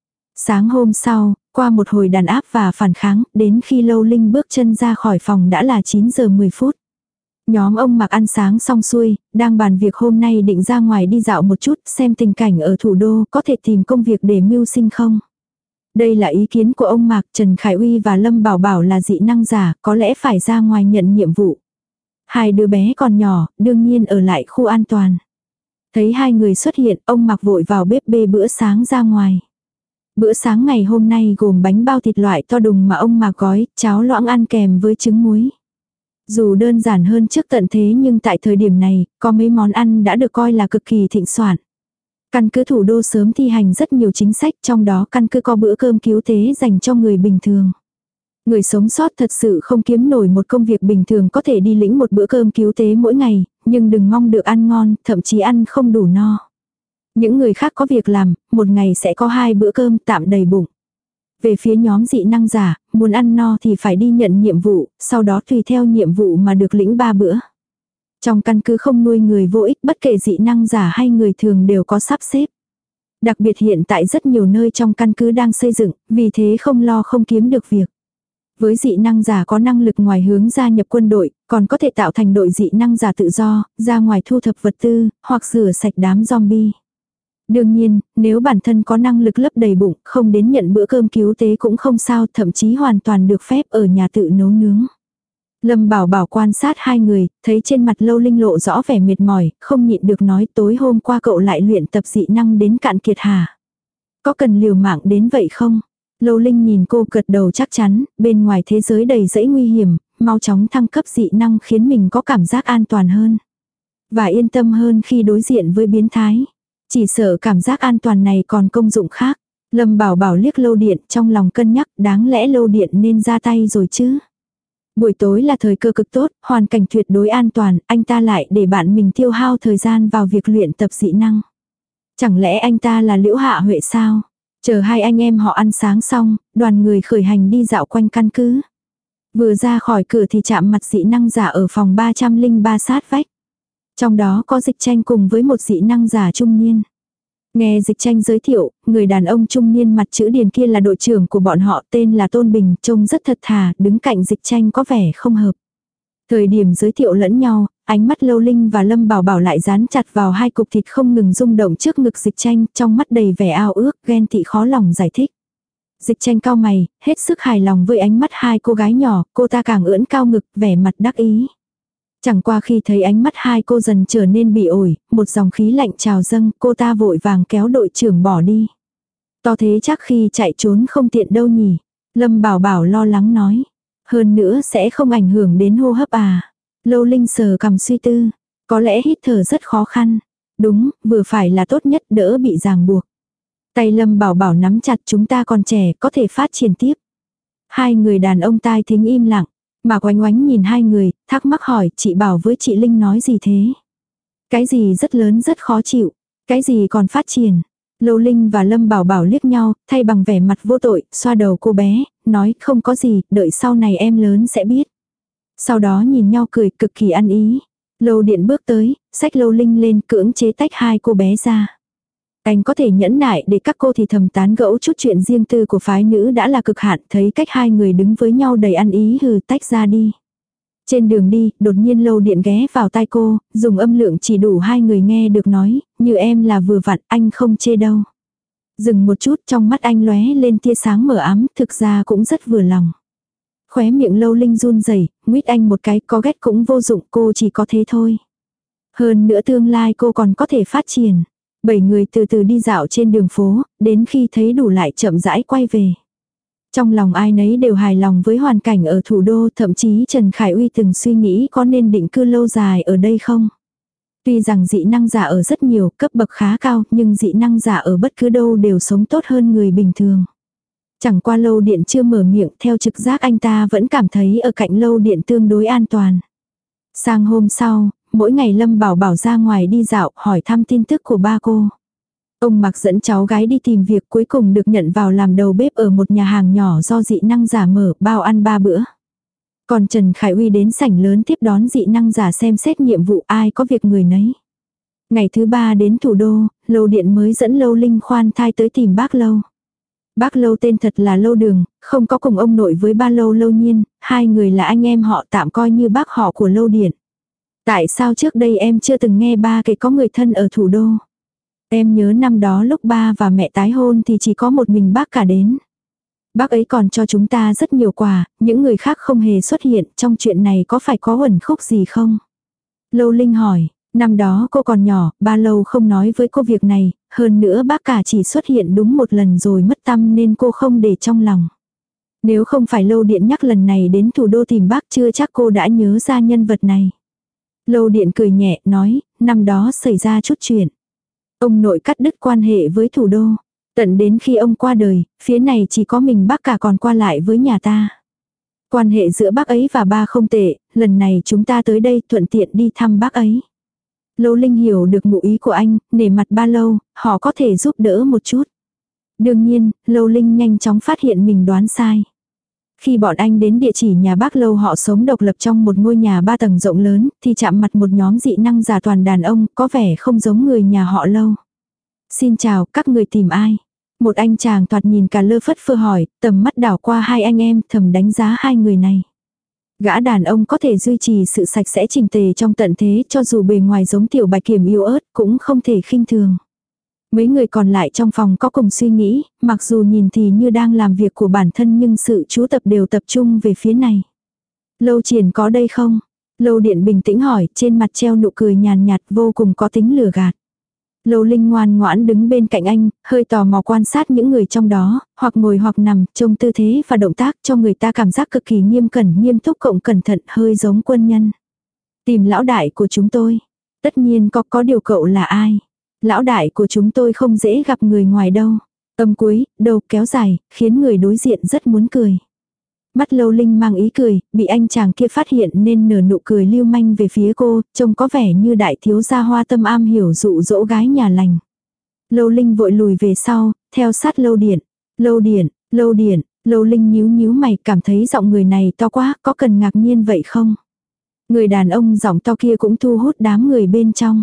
S1: Sáng hôm sau, qua một hồi đàn áp và phản kháng, đến khi Lâu Linh bước chân ra khỏi phòng đã là chín giờ mười phút. Nhóm ông Mạc ăn sáng xong xuôi, đang bàn việc hôm nay định ra ngoài đi dạo một chút, xem tình cảnh ở thủ đô, có thể tìm công việc để mưu sinh không. Đây là ý kiến của ông Mạc, Trần Khải Uy và Lâm Bảo Bảo là dị năng giả, có lẽ phải ra ngoài nhận nhiệm vụ. Hai đứa bé còn nhỏ, đương nhiên ở lại khu an toàn. Thấy hai người xuất hiện, ông Mạc vội vào bếp bê bữa sáng ra ngoài. Bữa sáng ngày hôm nay gồm bánh bao thịt loại to đùng mà ông Mạc gói, cháo loãng ăn kèm với trứng muối. Dù đơn giản hơn trước tận thế nhưng tại thời điểm này, có mấy món ăn đã được coi là cực kỳ thịnh soạn. Căn cứ thủ đô sớm thi hành rất nhiều chính sách, trong đó căn cứ có bữa cơm cứu tế dành cho người bình thường. Người sống sót thật sự không kiếm nổi một công việc bình thường có thể đi lĩnh một bữa cơm cứu tế mỗi ngày, nhưng đừng mong được ăn ngon, thậm chí ăn không đủ no. Những người khác có việc làm, một ngày sẽ có hai bữa cơm tạm đầy bụng. Về phía nhóm dị năng giả, muốn ăn no thì phải đi nhận nhiệm vụ, sau đó tùy theo nhiệm vụ mà được lĩnh ba bữa. Trong căn cứ không nuôi người vô ích, bất kể dị năng giả hay người thường đều có sắp xếp. Đặc biệt hiện tại rất nhiều nơi trong căn cứ đang xây dựng, vì thế không lo không kiếm được việc. Với dị năng giả có năng lực ngoài hướng gia nhập quân đội, còn có thể tạo thành đội dị năng giả tự do, ra ngoài thu thập vật tư, hoặc rửa sạch đám zombie. Đương nhiên, nếu bản thân có năng lực lấp đầy bụng, không đến nhận bữa cơm cứu tế cũng không sao, thậm chí hoàn toàn được phép ở nhà tự nấu nướng. Lâm Bảo Bảo quan sát hai người, thấy trên mặt Lâu Linh lộ rõ vẻ mệt mỏi, không nhịn được nói tối hôm qua cậu lại luyện tập dị năng đến cạn kiệt hả? Có cần liều mạng đến vậy không? Lâu Linh nhìn cô gật đầu chắc chắn, bên ngoài thế giới đầy rẫy nguy hiểm, mau chóng thăng cấp dị năng khiến mình có cảm giác an toàn hơn. Và yên tâm hơn khi đối diện với biến thái. Chỉ sợ cảm giác an toàn này còn công dụng khác. Lâm Bảo Bảo liếc Lâu Điện trong lòng cân nhắc đáng lẽ Lâu Điện nên ra tay rồi chứ. Buổi tối là thời cơ cực tốt, hoàn cảnh tuyệt đối an toàn, anh ta lại để bạn mình tiêu hao thời gian vào việc luyện tập dị năng. Chẳng lẽ anh ta là Liễu Hạ Huệ sao? Chờ hai anh em họ ăn sáng xong, đoàn người khởi hành đi dạo quanh căn cứ. Vừa ra khỏi cửa thì chạm mặt dị năng giả ở phòng ba trăm lẻ ba sát vách. Trong đó có Dịch Tranh cùng với một dị năng giả trung niên. Nghe Dịch Tranh giới thiệu, người đàn ông trung niên mặt chữ điền kia là đội trưởng của bọn họ, tên là Tôn Bình, trông rất thật thà, đứng cạnh Dịch Tranh có vẻ không hợp. Thời điểm giới thiệu lẫn nhau, ánh mắt Lâu Linh và Lâm Bảo Bảo lại dán chặt vào hai cục thịt không ngừng rung động trước ngực Dịch Tranh, trong mắt đầy vẻ ao ước, ghen tị khó lòng giải thích. Dịch Tranh cau mày, hết sức hài lòng với ánh mắt hai cô gái nhỏ, cô ta càng ưỡn cao ngực, vẻ mặt đắc ý. Chẳng qua khi thấy ánh mắt hai cô dần trở nên bị ổi, một dòng khí lạnh trào dâng, cô ta vội vàng kéo đội trưởng bỏ đi. To thế chắc khi chạy trốn không tiện đâu nhỉ. Lâm Bảo Bảo lo lắng nói. Hơn nữa sẽ không ảnh hưởng đến hô hấp à. Lâu Linh sờ cằm suy tư. Có lẽ hít thở rất khó khăn. Đúng, vừa phải là tốt nhất, đỡ bị ràng buộc. Tay Lâm Bảo Bảo nắm chặt, chúng ta còn trẻ, có thể phát triển tiếp. Hai người đàn ông tai thính im lặng. Mạc Oánh Oánh nhìn hai người, thắc mắc hỏi, chị Bảo với chị Linh nói gì thế? Cái gì rất lớn rất khó chịu, cái gì còn phát triển. Lâu Linh và Lâm Bảo Bảo liếc nhau, thay bằng vẻ mặt vô tội, xoa đầu cô bé, nói không có gì, đợi sau này em lớn sẽ biết. Sau đó nhìn nhau cười cực kỳ ăn ý. Lâu Điện bước tới, xách Lâu Linh lên cưỡng chế tách hai cô bé ra. Anh có thể nhẫn nại để các cô thì thầm tán gẫu chút chuyện riêng tư của phái nữ đã là cực hạn, thấy cách hai người đứng với nhau đầy ăn ý hừ tách ra đi. Trên đường đi, đột nhiên Lâu Điện ghé vào tai cô, dùng âm lượng chỉ đủ hai người nghe được nói, như em là vừa vặn, anh không chê đâu. Dừng một chút, trong mắt anh lóe lên tia sáng mờ ám, thực ra cũng rất vừa lòng. Khóe miệng Lâu Linh run rẩy, nguyết anh một cái, có ghét cũng vô dụng, cô chỉ có thế thôi. Hơn nữa tương lai cô còn có thể phát triển. Bảy người từ từ đi dạo trên đường phố, đến khi thấy đủ lại chậm rãi quay về. Trong lòng ai nấy đều hài lòng với hoàn cảnh ở thủ đô, thậm chí Trần Khải Uy từng suy nghĩ có nên định cư lâu dài ở đây không. Tuy rằng dị năng giả ở rất nhiều, cấp bậc khá cao, nhưng dị năng giả ở bất cứ đâu đều sống tốt hơn người bình thường. Chẳng qua Lâu Điện chưa mở miệng, theo trực giác anh ta vẫn cảm thấy ở cạnh Lâu Điện tương đối an toàn. Sang hôm sau, mỗi ngày Lâm Bảo Bảo ra ngoài đi dạo, hỏi thăm tin tức của ba cô. Ông Mạc dẫn cháu gái đi tìm việc, cuối cùng được nhận vào làm đầu bếp ở một nhà hàng nhỏ do dị năng giả mở, bao ăn ba bữa. Còn Trần Khải Uy đến sảnh lớn tiếp đón dị năng giả xem xét nhiệm vụ, ai có việc người nấy. Ngày thứ ba đến thủ đô, Lâu Điện mới dẫn Lâu Linh khoan thai tới tìm bác Lâu. Bác Lâu tên thật là Lâu Đường, không có cùng ông nội với ba Lâu Lâu Nhiên, hai người là anh em họ, tạm coi như bác họ của Lâu Điện. Tại sao trước đây em chưa từng nghe ba kể có người thân ở thủ đô? Em nhớ năm đó lúc ba và mẹ tái hôn thì chỉ có một mình bác cả đến. Bác ấy còn cho chúng ta rất nhiều quà, những người khác không hề xuất hiện, trong chuyện này có phải có uẩn khúc gì không? Lâu Linh hỏi, năm đó cô còn nhỏ, ba Lâu không nói với cô việc này, hơn nữa bác cả chỉ xuất hiện đúng một lần rồi mất tăm nên cô không để trong lòng. Nếu không phải Lâu Điện nhắc lần này đến thủ đô tìm bác, chưa chắc cô đã nhớ ra nhân vật này. Lâu Điện cười nhẹ, nói, năm đó xảy ra chút chuyện. Ông nội cắt đứt quan hệ với thủ đô. Tận đến khi ông qua đời, phía này chỉ có mình bác cả còn qua lại với nhà ta. Quan hệ giữa bác ấy và ba không tệ, lần này chúng ta tới đây thuận tiện đi thăm bác ấy. Lâu Linh hiểu được ngụ ý của anh, nể mặt ba Lâu, họ có thể giúp đỡ một chút. Đương nhiên, Lâu Linh nhanh chóng phát hiện mình đoán sai. Khi bọn anh đến địa chỉ nhà bác Lâu họ sống độc lập trong một ngôi nhà ba tầng rộng lớn, thì chạm mặt một nhóm dị năng giả toàn đàn ông, có vẻ không giống người nhà họ Lâu. Xin chào, các người tìm ai? Một anh chàng thoạt nhìn cả lơ phất phơ hỏi, tầm mắt đảo qua hai anh em, thầm đánh giá hai người này. Gã đàn ông có thể duy trì sự sạch sẽ chỉnh tề trong tận thế, cho dù bề ngoài giống tiểu bạch kiểm yếu ớt, cũng không thể khinh thường. Mấy người còn lại trong phòng có cùng suy nghĩ, mặc dù nhìn thì như đang làm việc của bản thân nhưng sự chú tập đều tập trung về phía này. Lâu Triển có đây không? Lâu Điện bình tĩnh hỏi, trên mặt treo nụ cười nhàn nhạt vô cùng có tính lừa gạt. Lâu Linh ngoan ngoãn đứng bên cạnh anh, hơi tò mò quan sát những người trong đó, hoặc ngồi hoặc nằm, trông tư thế và động tác cho người ta cảm giác cực kỳ nghiêm cẩn, nghiêm túc cộng cẩn thận, hơi giống quân nhân. Tìm lão đại của chúng tôi. Tất nhiên có có điều cậu là ai? Lão đại của chúng tôi không dễ gặp người ngoài đâu. Âm cuối, đầu kéo dài, khiến người đối diện rất muốn cười. Mắt Lâu Linh mang ý cười, bị anh chàng kia phát hiện nên nở nụ cười lưu manh về phía cô, trông có vẻ như đại thiếu gia hoa tâm am hiểu dụ dỗ gái nhà lành. Lâu Linh vội lùi về sau, theo sát Lâu Điện. Lâu Điện, Lâu Điện, Lâu Linh nhíu nhíu mày, cảm thấy giọng người này to quá, có cần ngạc nhiên vậy không? Người đàn ông giọng to kia cũng thu hút đám người bên trong.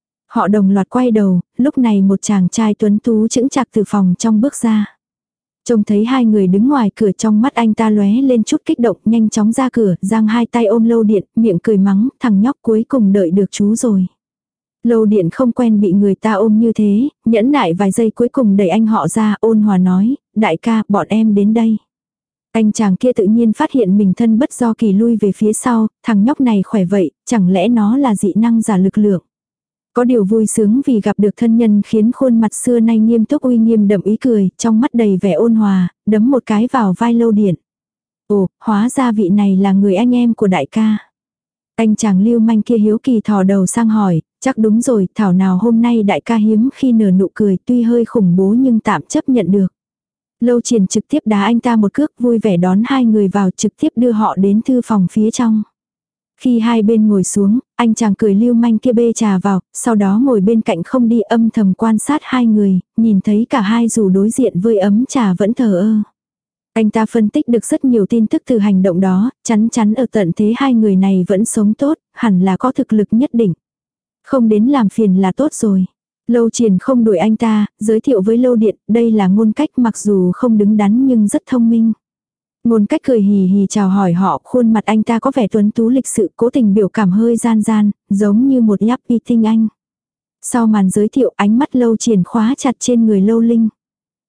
S1: Họ đồng loạt quay đầu, lúc này một chàng trai tuấn tú chững chạc từ phòng trong bước ra. Trông thấy hai người đứng ngoài cửa, trong mắt anh ta lóe lên chút kích động, nhanh chóng ra cửa, giang hai tay ôm Lâu Điện, miệng cười mắng, thằng nhóc cuối cùng đợi được chú rồi. Lâu Điện không quen bị người ta ôm như thế, nhẫn nại vài giây cuối cùng đẩy anh họ ra, ôn hòa nói, đại ca, bọn em đến đây. Anh chàng kia tự nhiên phát hiện mình thân bất do kỳ lui về phía sau, thằng nhóc này khỏe vậy, chẳng lẽ nó là dị năng giả lực lượng. Có điều vui sướng vì gặp được thân nhân khiến khuôn mặt xưa nay nghiêm túc uy nghiêm đậm ý cười, trong mắt đầy vẻ ôn hòa, đấm một cái vào vai Lâu Điện. Ồ, hóa ra vị này là người anh em của đại ca. Anh chàng lưu manh kia hiếu kỳ thò đầu sang hỏi, chắc đúng rồi, thảo nào hôm nay đại ca hiếm khi nở nụ cười, tuy hơi khủng bố nhưng tạm chấp nhận được. Lâu Triển trực tiếp đá anh ta một cước, vui vẻ đón hai người vào, trực tiếp đưa họ đến thư phòng phía trong. Khi hai bên ngồi xuống, anh chàng cười lưu manh kia bê trà vào, sau đó ngồi bên cạnh không đi, âm thầm quan sát hai người, nhìn thấy cả hai dù đối diện với ấm trà vẫn thờ ơ. Anh ta phân tích được rất nhiều tin tức từ hành động đó, chắn chắn ở tận thế hai người này vẫn sống tốt, hẳn là có thực lực nhất định. Không đến làm phiền là tốt rồi. Lâu Triển không đuổi anh ta, giới thiệu với Lâu Điện, đây là Ngôn Cách, mặc dù không đứng đắn nhưng rất thông minh. Ngôn Cách cười hì hì chào hỏi họ, khuôn mặt anh ta có vẻ tuấn tú lịch sự, cố tình biểu cảm hơi gian gian, giống như một yap y tinh anh. Sau màn giới thiệu, ánh mắt Lâu Triển khóa chặt trên người Lâu Linh.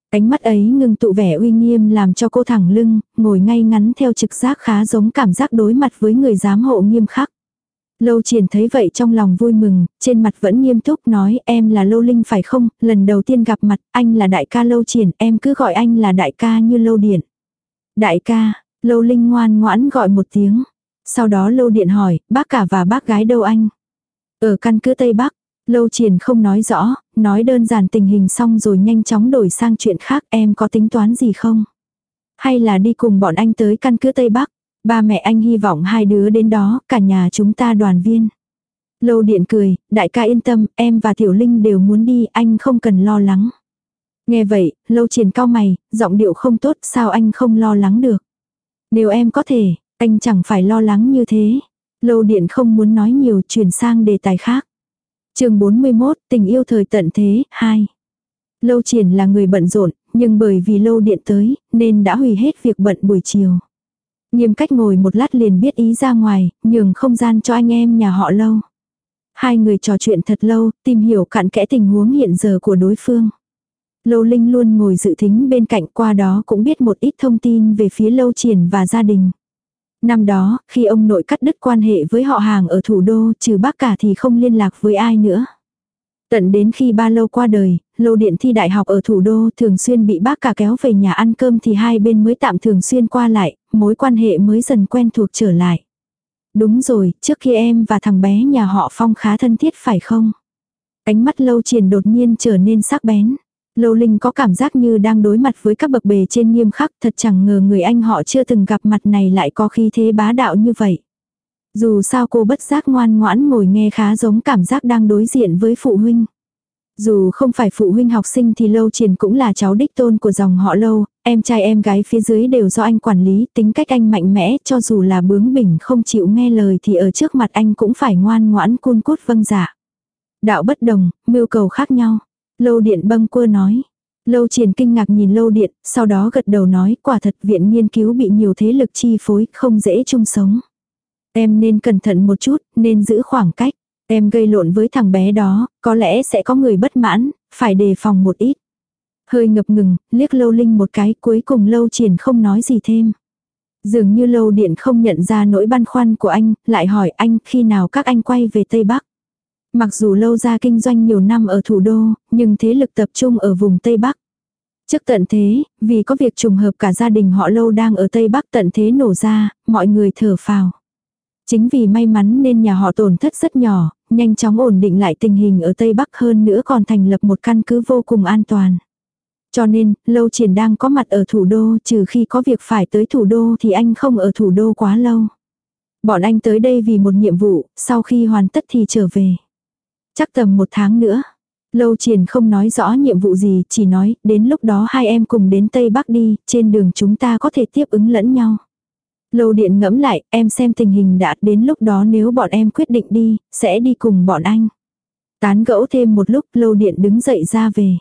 S1: Ánh mắt ấy ngưng tụ vẻ uy nghiêm làm cho cô thẳng lưng, ngồi ngay ngắn theo trực giác khá giống cảm giác đối mặt với người giám hộ nghiêm khắc. Lâu Triển thấy vậy trong lòng vui mừng, trên mặt vẫn nghiêm túc nói em là Lâu Linh phải không, lần đầu tiên gặp mặt, anh là đại ca Lâu Triển, em cứ gọi anh là đại ca như Lâu Điện. Đại ca, Lâu Linh ngoan ngoãn gọi một tiếng. Sau đó Lâu Điện hỏi, bác cả và bác gái đâu anh? Ở căn cứ Tây Bắc. Lâu Triển không nói rõ, nói đơn giản tình hình xong rồi nhanh chóng đổi sang chuyện khác, em có tính toán gì không? Hay là đi cùng bọn anh tới căn cứ Tây Bắc? Ba mẹ anh hy vọng hai đứa đến đó, cả nhà chúng ta đoàn viên. Lâu Điện cười, đại ca yên tâm, em và Tiểu Linh đều muốn đi, anh không cần lo lắng. Nghe vậy, Lâu Triển cau mày, giọng điệu không tốt, sao anh không lo lắng được? Nếu em có thể, anh chẳng phải lo lắng như thế. Lâu Điện không muốn nói nhiều, chuyển sang đề tài khác. Chương bốn mươi mốt, tình yêu thời tận thế, hai. Lâu Triển là người bận rộn, nhưng bởi vì Lâu Điện tới, nên đã hủy hết việc bận buổi chiều. Nghiêm Cách ngồi một lát liền biết ý ra ngoài, nhường không gian cho anh em nhà họ Lâu. Hai người trò chuyện thật lâu, tìm hiểu cặn kẽ tình huống hiện giờ của đối phương. Lâu Linh luôn ngồi dự thính bên cạnh, qua đó cũng biết một ít thông tin về phía Lâu Triển và gia đình. Năm đó, khi ông nội cắt đứt quan hệ với họ hàng ở thủ đô, trừ bác cả thì không liên lạc với ai nữa. Tận đến khi ba Lâu qua đời, Lâu Điện thi đại học ở thủ đô thường xuyên bị bác cả kéo về nhà ăn cơm thì hai bên mới tạm thường xuyên qua lại, mối quan hệ mới dần quen thuộc trở lại. Đúng rồi, trước khi em và thằng bé nhà họ Phong khá thân thiết phải không? Ánh mắt Lâu Triển đột nhiên trở nên sắc bén. Lâu Linh có cảm giác như đang đối mặt với các bậc bề trên nghiêm khắc, thật chẳng ngờ người anh họ chưa từng gặp mặt này lại có khí thế bá đạo như vậy. Dù sao cô bất giác ngoan ngoãn ngồi nghe khá giống cảm giác đang đối diện với phụ huynh. Dù không phải phụ huynh học sinh thì Lâu Triển cũng là cháu đích tôn của dòng họ Lâu, em trai em gái phía dưới đều do anh quản lý, tính cách anh mạnh mẽ, cho dù là bướng bỉnh không chịu nghe lời thì ở trước mặt anh cũng phải ngoan ngoãn cun cút vâng dạ. Đạo bất đồng, mưu cầu khác nhau. Lâu Điện bâng quơ nói. Lâu Triển kinh ngạc nhìn Lâu Điện, sau đó gật đầu nói quả thật viện nghiên cứu bị nhiều thế lực chi phối, không dễ chung sống. Em nên cẩn thận một chút, nên giữ khoảng cách. Em gây lộn với thằng bé đó, có lẽ sẽ có người bất mãn, phải đề phòng một ít. Hơi ngập ngừng, liếc Lâu Linh một cái, cuối cùng Lâu Triển không nói gì thêm. Dường như Lâu Điện không nhận ra nỗi băn khoăn của anh, lại hỏi anh khi nào các anh quay về Tây Bắc. Mặc dù Lâu gia kinh doanh nhiều năm ở thủ đô, nhưng thế lực tập trung ở vùng Tây Bắc. Trước tận thế, vì có việc trùng hợp cả gia đình họ Lâu đang ở Tây Bắc tận thế nổ ra, mọi người thở phào. Chính vì may mắn nên nhà họ tổn thất rất nhỏ, nhanh chóng ổn định lại tình hình ở Tây Bắc hơn nữa còn thành lập một căn cứ vô cùng an toàn. Cho nên, Lâu Triển đang có mặt ở thủ đô, trừ khi có việc phải tới thủ đô thì anh không ở thủ đô quá lâu. Bọn anh tới đây vì một nhiệm vụ, sau khi hoàn tất thì trở về. Chắc tầm một tháng nữa. Lâu Triển không nói rõ nhiệm vụ gì, chỉ nói, đến lúc đó hai em cùng đến Tây Bắc đi, trên đường chúng ta có thể tiếp ứng lẫn nhau. Lâu Điện ngẫm lại, em xem tình hình đã, đến lúc đó nếu bọn em quyết định đi, sẽ đi cùng bọn anh. Tán gẫu thêm một lúc, Lâu Điện đứng dậy ra về.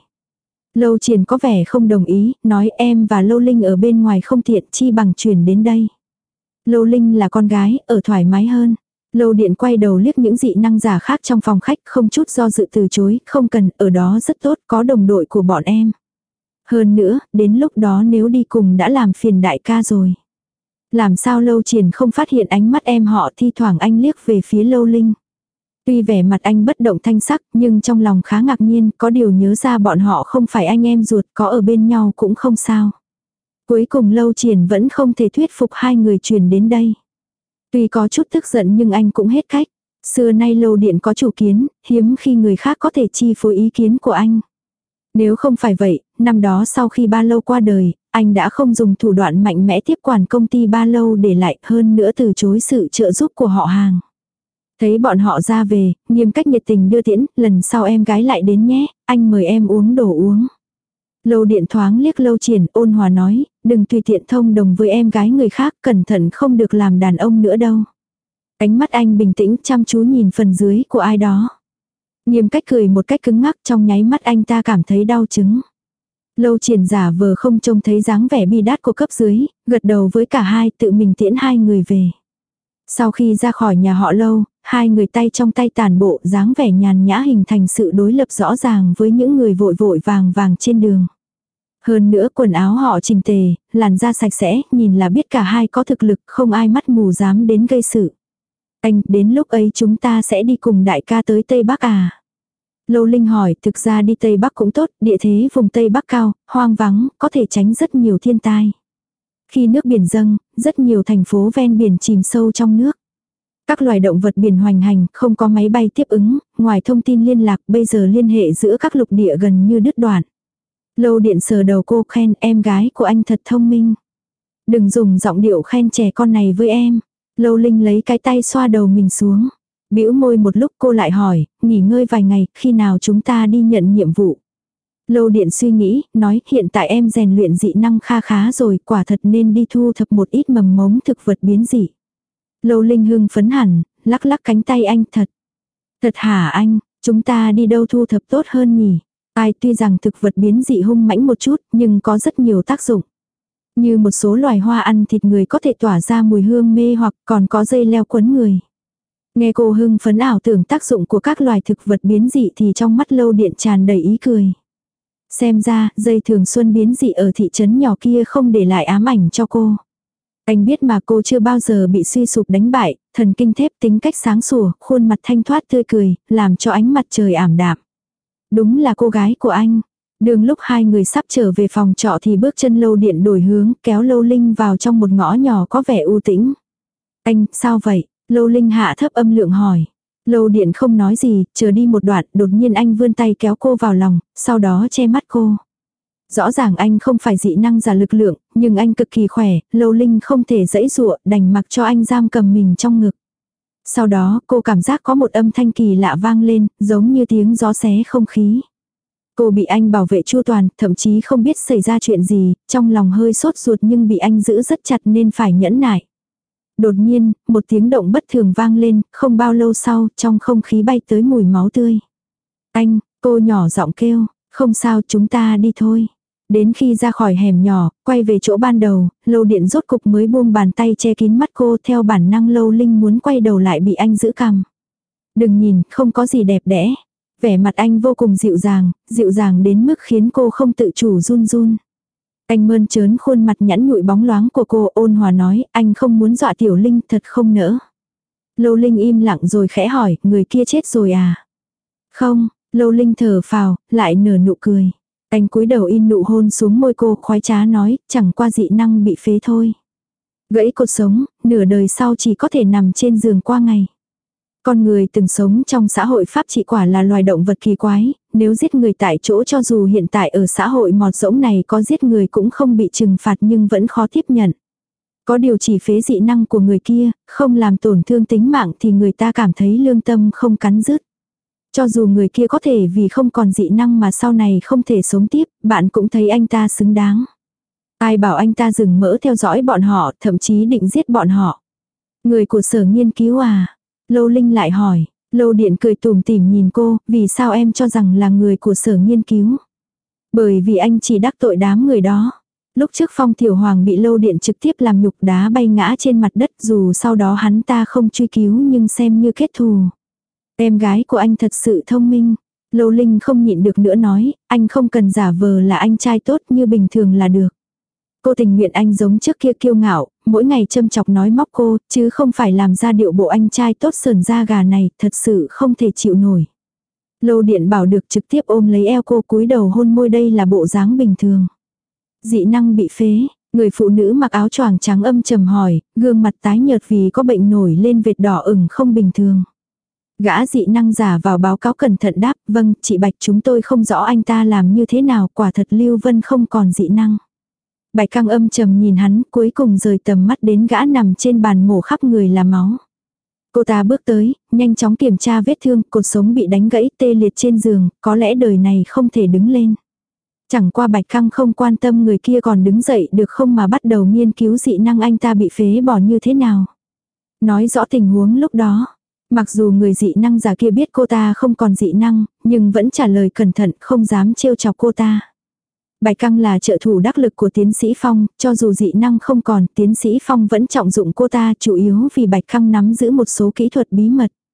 S1: Lâu Triển có vẻ không đồng ý, nói em và Lâu Linh ở bên ngoài không tiện, chi bằng chuyển đến đây. Lâu Linh là con gái, ở thoải mái hơn. Lâu Điện quay đầu liếc những dị năng giả khác trong phòng khách, không chút do dự từ chối, không cần, ở đó rất tốt, có đồng đội của bọn em. Hơn nữa, đến lúc đó nếu đi cùng đã làm phiền đại ca rồi. Làm sao Lâu Triển không phát hiện ánh mắt em họ, thi thoảng anh liếc về phía Lâu Linh. Tuy vẻ mặt anh bất động thanh sắc, nhưng trong lòng khá ngạc nhiên, có điều nhớ ra bọn họ không phải anh em ruột, có ở bên nhau cũng không sao. Cuối cùng Lâu Triển vẫn không thể thuyết phục hai người chuyển đến đây. Tuy có chút tức giận nhưng anh cũng hết cách. Xưa nay Lâu Điện có chủ kiến, hiếm khi người khác có thể chi phối ý kiến của anh. Nếu không phải vậy, năm đó sau khi ba Lâu qua đời, anh đã không dùng thủ đoạn mạnh mẽ tiếp quản công ty ba Lâu để lại, hơn nữa từ chối sự trợ giúp của họ hàng. Thấy bọn họ ra về, Nghiêm Cách nhiệt tình đưa tiễn, lần sau em gái lại đến nhé, anh mời em uống đồ uống. Lâu Điện thoáng liếc Lâu Triển, ôn hòa nói, đừng tùy tiện thông đồng với em gái người khác, cẩn thận không được làm đàn ông nữa đâu. Ánh mắt anh bình tĩnh chăm chú nhìn phần dưới của ai đó. Nghiêm Cách cười một cách cứng ngắc, trong nháy mắt anh ta cảm thấy đau chứng. Lâu Triển giả vờ không trông thấy dáng vẻ bi đát của cấp dưới, gật đầu với cả hai, tự mình tiễn hai người về. Sau khi ra khỏi nhà họ Lâu, hai người tay trong tay tản bộ, dáng vẻ nhàn nhã hình thành sự đối lập rõ ràng với những người vội vội vàng vàng trên đường. Hơn nữa quần áo họ chỉnh tề, làn da sạch sẽ, nhìn là biết cả hai có thực lực, không ai mắt mù dám đến gây sự. Anh, đến lúc ấy chúng ta sẽ đi cùng đại ca tới Tây Bắc à? Lâu Linh hỏi, thực ra đi Tây Bắc cũng tốt, địa thế vùng Tây Bắc cao, hoang vắng, có thể tránh rất nhiều thiên tai. Khi nước biển dâng, rất nhiều thành phố ven biển chìm sâu trong nước. Các loài động vật biển hoành hành, không có máy bay tiếp ứng, ngoài thông tin liên lạc bây giờ liên hệ giữa các lục địa gần như đứt đoạn. Lâu Điện sờ đầu cô khen em gái của anh thật thông minh. Đừng dùng giọng điệu khen trẻ con này với em. Lâu Linh lấy cái tay xoa đầu mình xuống. Bĩu môi một lúc cô lại hỏi, nghỉ ngơi vài ngày, khi nào chúng ta đi nhận nhiệm vụ. Lâu Điện suy nghĩ, nói hiện tại em rèn luyện dị năng kha khá rồi, quả thật nên đi thu thập một ít mầm mống thực vật biến dị. Lâu Linh hưng phấn hẳn, lắc lắc cánh tay anh thật. Thật hả anh, chúng ta đi đâu thu thập tốt hơn nhỉ? Ai tuy rằng thực vật biến dị hung mãnh một chút, nhưng có rất nhiều tác dụng. Như một số loài hoa ăn thịt người có thể tỏa ra mùi hương mê hoặc còn có dây leo quấn người. Nghe cô hưng phấn ảo tưởng tác dụng của các loài thực vật biến dị thì trong mắt Lâu Điện tràn đầy ý cười. Xem ra, dây thường xuân biến dị ở thị trấn nhỏ kia không để lại ám ảnh cho cô. Anh biết mà cô chưa bao giờ bị suy sụp đánh bại, thần kinh thép tính cách sáng sủa, khuôn mặt thanh thoát tươi cười, làm cho ánh mặt trời ảm đạm. Đúng là cô gái của anh. Đường lúc hai người sắp trở về phòng trọ thì bước chân Lâu Điện đổi hướng, kéo Lâu Linh vào trong một ngõ nhỏ có vẻ u tĩnh. Anh, sao vậy? Lâu Linh hạ thấp âm lượng hỏi. Lâu Điện không nói gì, chờ đi một đoạn, đột nhiên anh vươn tay kéo cô vào lòng, sau đó che mắt cô. Rõ ràng anh không phải dị năng giả lực lượng, nhưng anh cực kỳ khỏe, Lâu Linh không thể giãy giụa, đành mặc cho anh giam cầm mình trong ngực. Sau đó, cô cảm giác có một âm thanh kỳ lạ vang lên, giống như tiếng gió xé không khí. Cô bị anh bảo vệ chu toàn, thậm chí không biết xảy ra chuyện gì, trong lòng hơi sốt ruột nhưng bị anh giữ rất chặt nên phải nhẫn nại. Đột nhiên, một tiếng động bất thường vang lên, không bao lâu sau, trong không khí bay tới mùi máu tươi. Anh, cô nhỏ giọng kêu, không sao chúng ta đi thôi. Đến khi ra khỏi hẻm nhỏ, quay về chỗ ban đầu, Lâu Điện rốt cục mới buông bàn tay che kín mắt cô, theo bản năng Lâu Linh muốn quay đầu lại bị anh giữ cằm. Đừng nhìn, không có gì đẹp đẽ. Vẻ mặt anh vô cùng dịu dàng, dịu dàng đến mức khiến cô không tự chủ run run. Anh mơn trớn khuôn mặt nhẵn nhụi bóng loáng của cô, ôn hòa nói, anh không muốn dọa Tiểu Linh, thật không nỡ. Lâu Linh im lặng rồi khẽ hỏi, người kia chết rồi à? Không, Lâu Linh thở phào, lại nở nụ cười. Anh cúi đầu in nụ hôn xuống môi cô, khoái trá nói, chẳng qua dị năng bị phế thôi. Gãy cột sống, nửa đời sau chỉ có thể nằm trên giường qua ngày. Con người từng sống trong xã hội pháp trị quả là loài động vật kỳ quái, nếu giết người tại chỗ cho dù hiện tại ở xã hội mọt rỗng này có giết người cũng không bị trừng phạt nhưng vẫn khó tiếp nhận. Có điều chỉ phế dị năng của người kia, không làm tổn thương tính mạng thì người ta cảm thấy lương tâm không cắn rứt. Cho dù người kia có thể vì không còn dị năng mà sau này không thể sống tiếp, bạn cũng thấy anh ta xứng đáng. Ai bảo anh ta dừng mỡ theo dõi bọn họ, thậm chí định giết bọn họ. Người của sở nghiên cứu à? Lâu Linh lại hỏi. Lâu Điện cười tủm tỉm nhìn cô, vì sao em cho rằng là người của sở nghiên cứu? Bởi vì anh chỉ đắc tội đám người đó. Lúc trước Phong Thiểu Hoàng bị Lâu Điện trực tiếp làm nhục đá bay ngã trên mặt đất, dù sau đó hắn ta không truy cứu nhưng xem như kết thù. Em gái của anh thật sự thông minh. Lâu Linh không nhịn được nữa nói, anh không cần giả vờ là anh trai tốt như bình thường là được. Cô tình nguyện anh giống trước kia kiêu ngạo, mỗi ngày châm chọc nói móc cô, chứ không phải làm ra điệu bộ anh trai tốt sờn da gà này, thật sự không thể chịu nổi. Lâu Điện bảo được trực tiếp ôm lấy eo cô cúi đầu hôn môi, đây là bộ dáng bình thường. Dị năng bị phế, người phụ nữ mặc áo choàng trắng âm trầm hỏi, gương mặt tái nhợt vì có bệnh nổi lên vệt đỏ ửng không bình thường. Gã dị năng giả vào báo cáo cẩn thận đáp, vâng, chị Bạch chúng tôi không rõ anh ta làm như thế nào, quả thật Lưu Vân không còn dị năng. Bạch Căng âm trầm nhìn hắn, cuối cùng rời tầm mắt đến gã nằm trên bàn mổ khắp người là máu. Cô ta bước tới, nhanh chóng kiểm tra vết thương, cột sống bị đánh gãy tê liệt trên giường, có lẽ đời này không thể đứng lên. Chẳng qua Bạch Căng không quan tâm người kia còn đứng dậy được không mà bắt đầu nghiên cứu dị năng anh ta bị phế bỏ như thế nào. Nói rõ tình huống lúc đó. Mặc dù người dị năng giả kia biết cô ta không còn dị năng, nhưng vẫn trả lời cẩn thận không dám trêu chọc cô ta. Bạch Căng là trợ thủ đắc lực của tiến sĩ Phong, cho dù dị năng không còn, tiến sĩ Phong vẫn trọng dụng cô ta chủ yếu vì Bạch Căng nắm giữ một số kỹ thuật bí mật.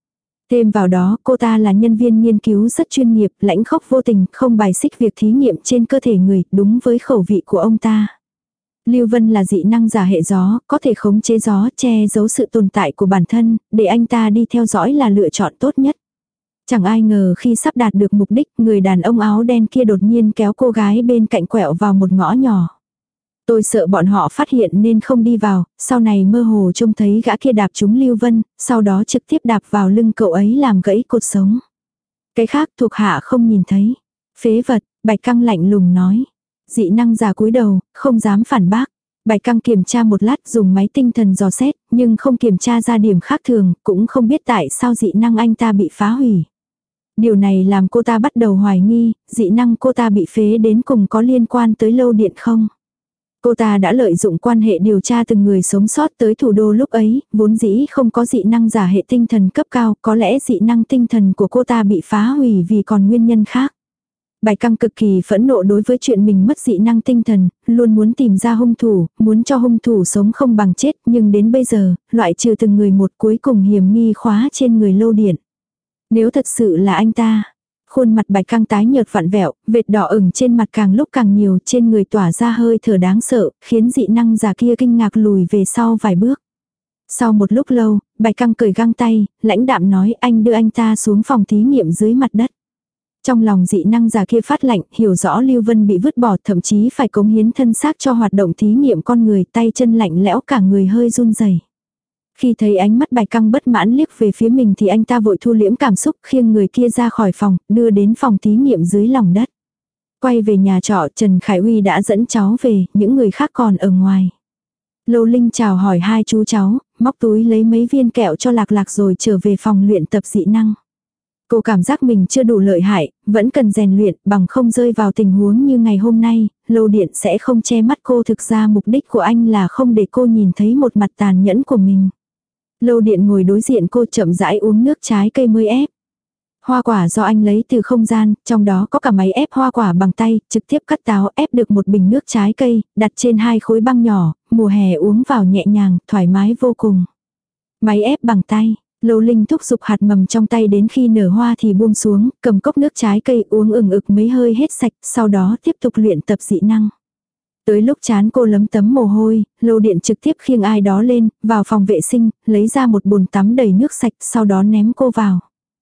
S1: Thêm vào đó, cô ta là nhân viên nghiên cứu rất chuyên nghiệp, lãnh khốc vô tình, không bài xích việc thí nghiệm trên cơ thể người, đúng với khẩu vị của ông ta. Lưu Vân là dị năng giả hệ gió, có thể khống chế gió, che giấu sự tồn tại của bản thân, để anh ta đi theo dõi là lựa chọn tốt nhất. Chẳng ai ngờ khi sắp đạt được mục đích, người đàn ông áo đen kia đột nhiên kéo cô gái bên cạnh quẹo vào một ngõ nhỏ. Tôi sợ bọn họ phát hiện nên không đi vào, sau này mơ hồ trông thấy gã kia đạp trúng Lưu Vân, sau đó trực tiếp đạp vào lưng cậu ấy làm gãy cột sống. Cái khác thuộc hạ không nhìn thấy. Phế vật, Bạch Căng lạnh lùng nói. Dị năng giả cúi đầu, không dám phản bác. Bạch Căng kiểm tra một lát dùng máy tinh thần dò xét, nhưng không kiểm tra ra điểm khác thường, cũng không biết tại sao dị năng anh ta bị phá hủy. Điều này làm cô ta bắt đầu hoài nghi, dị năng cô ta bị phế đến cùng có liên quan tới lâu điện không? Cô ta đã lợi dụng quan hệ điều tra từng người sống sót tới thủ đô lúc ấy, vốn dĩ không có dị năng giả hệ tinh thần cấp cao, có lẽ dị năng tinh thần của cô ta bị phá hủy vì còn nguyên nhân khác. Bạch Căng cực kỳ phẫn nộ đối với chuyện mình mất dị năng tinh thần, luôn muốn tìm ra hung thủ, muốn cho hung thủ sống không bằng chết, nhưng đến bây giờ, loại trừ từng người một cuối cùng hiểm nghi khóa trên người lâu điện. Nếu thật sự là anh ta, khuôn mặt Bạch Căng tái nhợt vặn vẹo, vệt đỏ ửng trên mặt càng lúc càng nhiều, trên người tỏa ra hơi thở đáng sợ, khiến dị năng giả kia kinh ngạc lùi về sau vài bước. Sau một lúc lâu, Bạch Căng cởi găng tay, lãnh đạm nói anh đưa anh ta xuống phòng thí nghiệm dưới mặt đất. Trong lòng dị năng giả kia phát lạnh, hiểu rõ Lưu Vân bị vứt bỏ, thậm chí phải cống hiến thân xác cho hoạt động thí nghiệm con người, tay chân lạnh lẽo cả người hơi run rẩy. Khi thấy ánh mắt Bạch Căng bất mãn liếc về phía mình thì anh ta vội thu liễm cảm xúc, khiêng người kia ra khỏi phòng, đưa đến phòng thí nghiệm dưới lòng đất. Quay về nhà trọ, Trần Khải Uy đã dẫn cháu về, những người khác còn ở ngoài. Lâu Linh chào hỏi hai chú cháu, móc túi lấy mấy viên kẹo cho Lạc Lạc rồi trở về phòng luyện tập dị năng. Cô cảm giác mình chưa đủ lợi hại, vẫn cần rèn luyện, bằng không rơi vào tình huống như ngày hôm nay, Lâu Điện sẽ không che mắt cô. Thực ra mục đích của anh là không để cô nhìn thấy một mặt tàn nhẫn của mình. Lâu Điện ngồi đối diện cô chậm rãi uống nước trái cây mới ép. Hoa quả do anh lấy từ không gian, trong đó có cả máy ép hoa quả bằng tay, trực tiếp cắt táo ép được một bình nước trái cây, đặt trên hai khối băng nhỏ, mùa hè uống vào nhẹ nhàng, thoải mái vô cùng. Máy ép bằng tay. Lâu Linh thúc giục hạt mầm trong tay đến khi nở hoa thì buông xuống, cầm cốc nước trái cây uống ừng ực mấy hơi hết sạch, sau đó tiếp tục luyện tập dị năng. Tới lúc chán cô lấm tấm mồ hôi, Lâu Điện trực tiếp khiêng ai đó lên, vào phòng vệ sinh, lấy ra một bồn tắm đầy nước sạch, sau đó ném cô vào.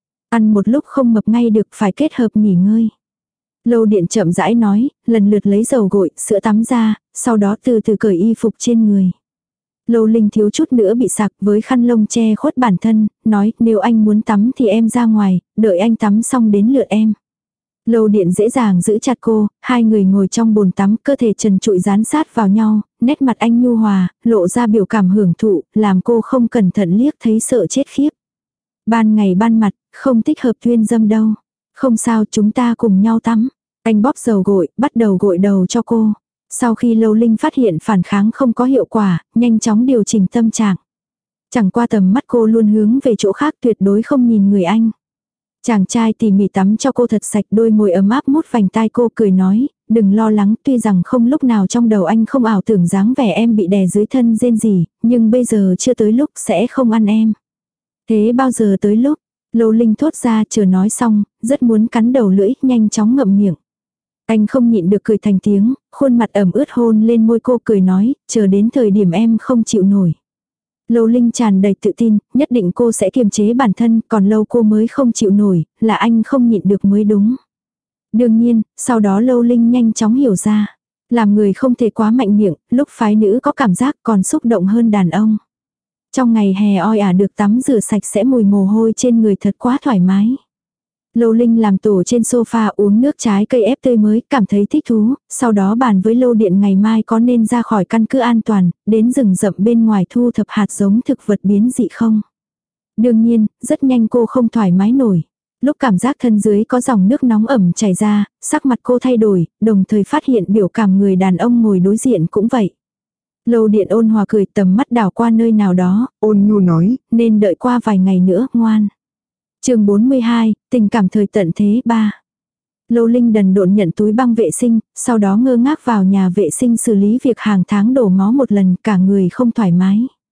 S1: Ăn một lúc không mập ngay được, phải kết hợp nghỉ ngơi. Lâu Điện chậm rãi nói, lần lượt lấy dầu gội, sữa tắm ra, sau đó từ từ cởi y phục trên người. Lâu Linh thiếu chút nữa bị sặc, với khăn lông che khuất bản thân, nói nếu anh muốn tắm thì em ra ngoài, đợi anh tắm xong đến lượt em. Lâu Điện dễ dàng giữ chặt cô, hai người ngồi trong bồn tắm, cơ thể trần trụi dán sát vào nhau, nét mặt anh nhu hòa, lộ ra biểu cảm hưởng thụ, làm cô không cẩn thận liếc thấy sợ chết khiếp. Ban ngày ban mặt, không thích hợp tuyên dâm đâu. Không sao, chúng ta cùng nhau tắm. Anh bóp dầu gội, bắt đầu gội đầu cho cô. Sau khi Lâu Linh phát hiện phản kháng không có hiệu quả, nhanh chóng điều chỉnh tâm trạng. Chẳng qua tầm mắt cô luôn hướng về chỗ khác, tuyệt đối không nhìn người anh. Chàng trai tỉ mỉ tắm cho cô thật sạch, đôi môi ấm áp mút vành tai cô, cười nói, đừng lo lắng, tuy rằng không lúc nào trong đầu anh không ảo tưởng dáng vẻ em bị đè dưới thân rên rỉ, nhưng bây giờ chưa tới lúc sẽ không ăn em. Thế bao giờ tới lúc? Lâu Linh thốt ra, chờ nói xong, rất muốn cắn đầu lưỡi, nhanh chóng ngậm miệng. Anh không nhịn được cười thành tiếng, khuôn mặt ẩm ướt hôn lên môi cô, cười nói, chờ đến thời điểm em không chịu nổi. Lâu Linh tràn đầy tự tin, nhất định cô sẽ kiềm chế bản thân, còn Lâu cô mới không chịu nổi, là anh không nhịn được mới đúng. Đương nhiên, sau đó Lâu Linh nhanh chóng hiểu ra, làm người không thể quá mạnh miệng, lúc phái nữ có cảm giác còn xúc động hơn đàn ông. Trong ngày hè oi ả được tắm rửa sạch sẽ, mùi mồ hôi trên người thật quá thoải mái. Lâu Linh làm tổ trên sofa uống nước trái cây ép tươi mới, cảm thấy thích thú, sau đó bàn với Lâu Điện ngày mai có nên ra khỏi căn cứ an toàn, đến rừng rậm bên ngoài thu thập hạt giống thực vật biến dị không. Đương nhiên, rất nhanh cô không thoải mái nổi. Lúc cảm giác thân dưới có dòng nước nóng ẩm chảy ra, sắc mặt cô thay đổi, đồng thời phát hiện biểu cảm người đàn ông ngồi đối diện cũng vậy. Lâu Điện ôn hòa cười, tầm mắt đảo qua nơi nào đó, ôn nhu nói, nên đợi qua vài ngày nữa, ngoan. Chương bốn mươi hai, tình cảm thời tận thế ba. Lâu Linh đần độn nhận túi băng vệ sinh, sau đó ngơ ngác vào nhà vệ sinh xử lý việc hàng tháng đổ máu một lần, cả người không thoải mái.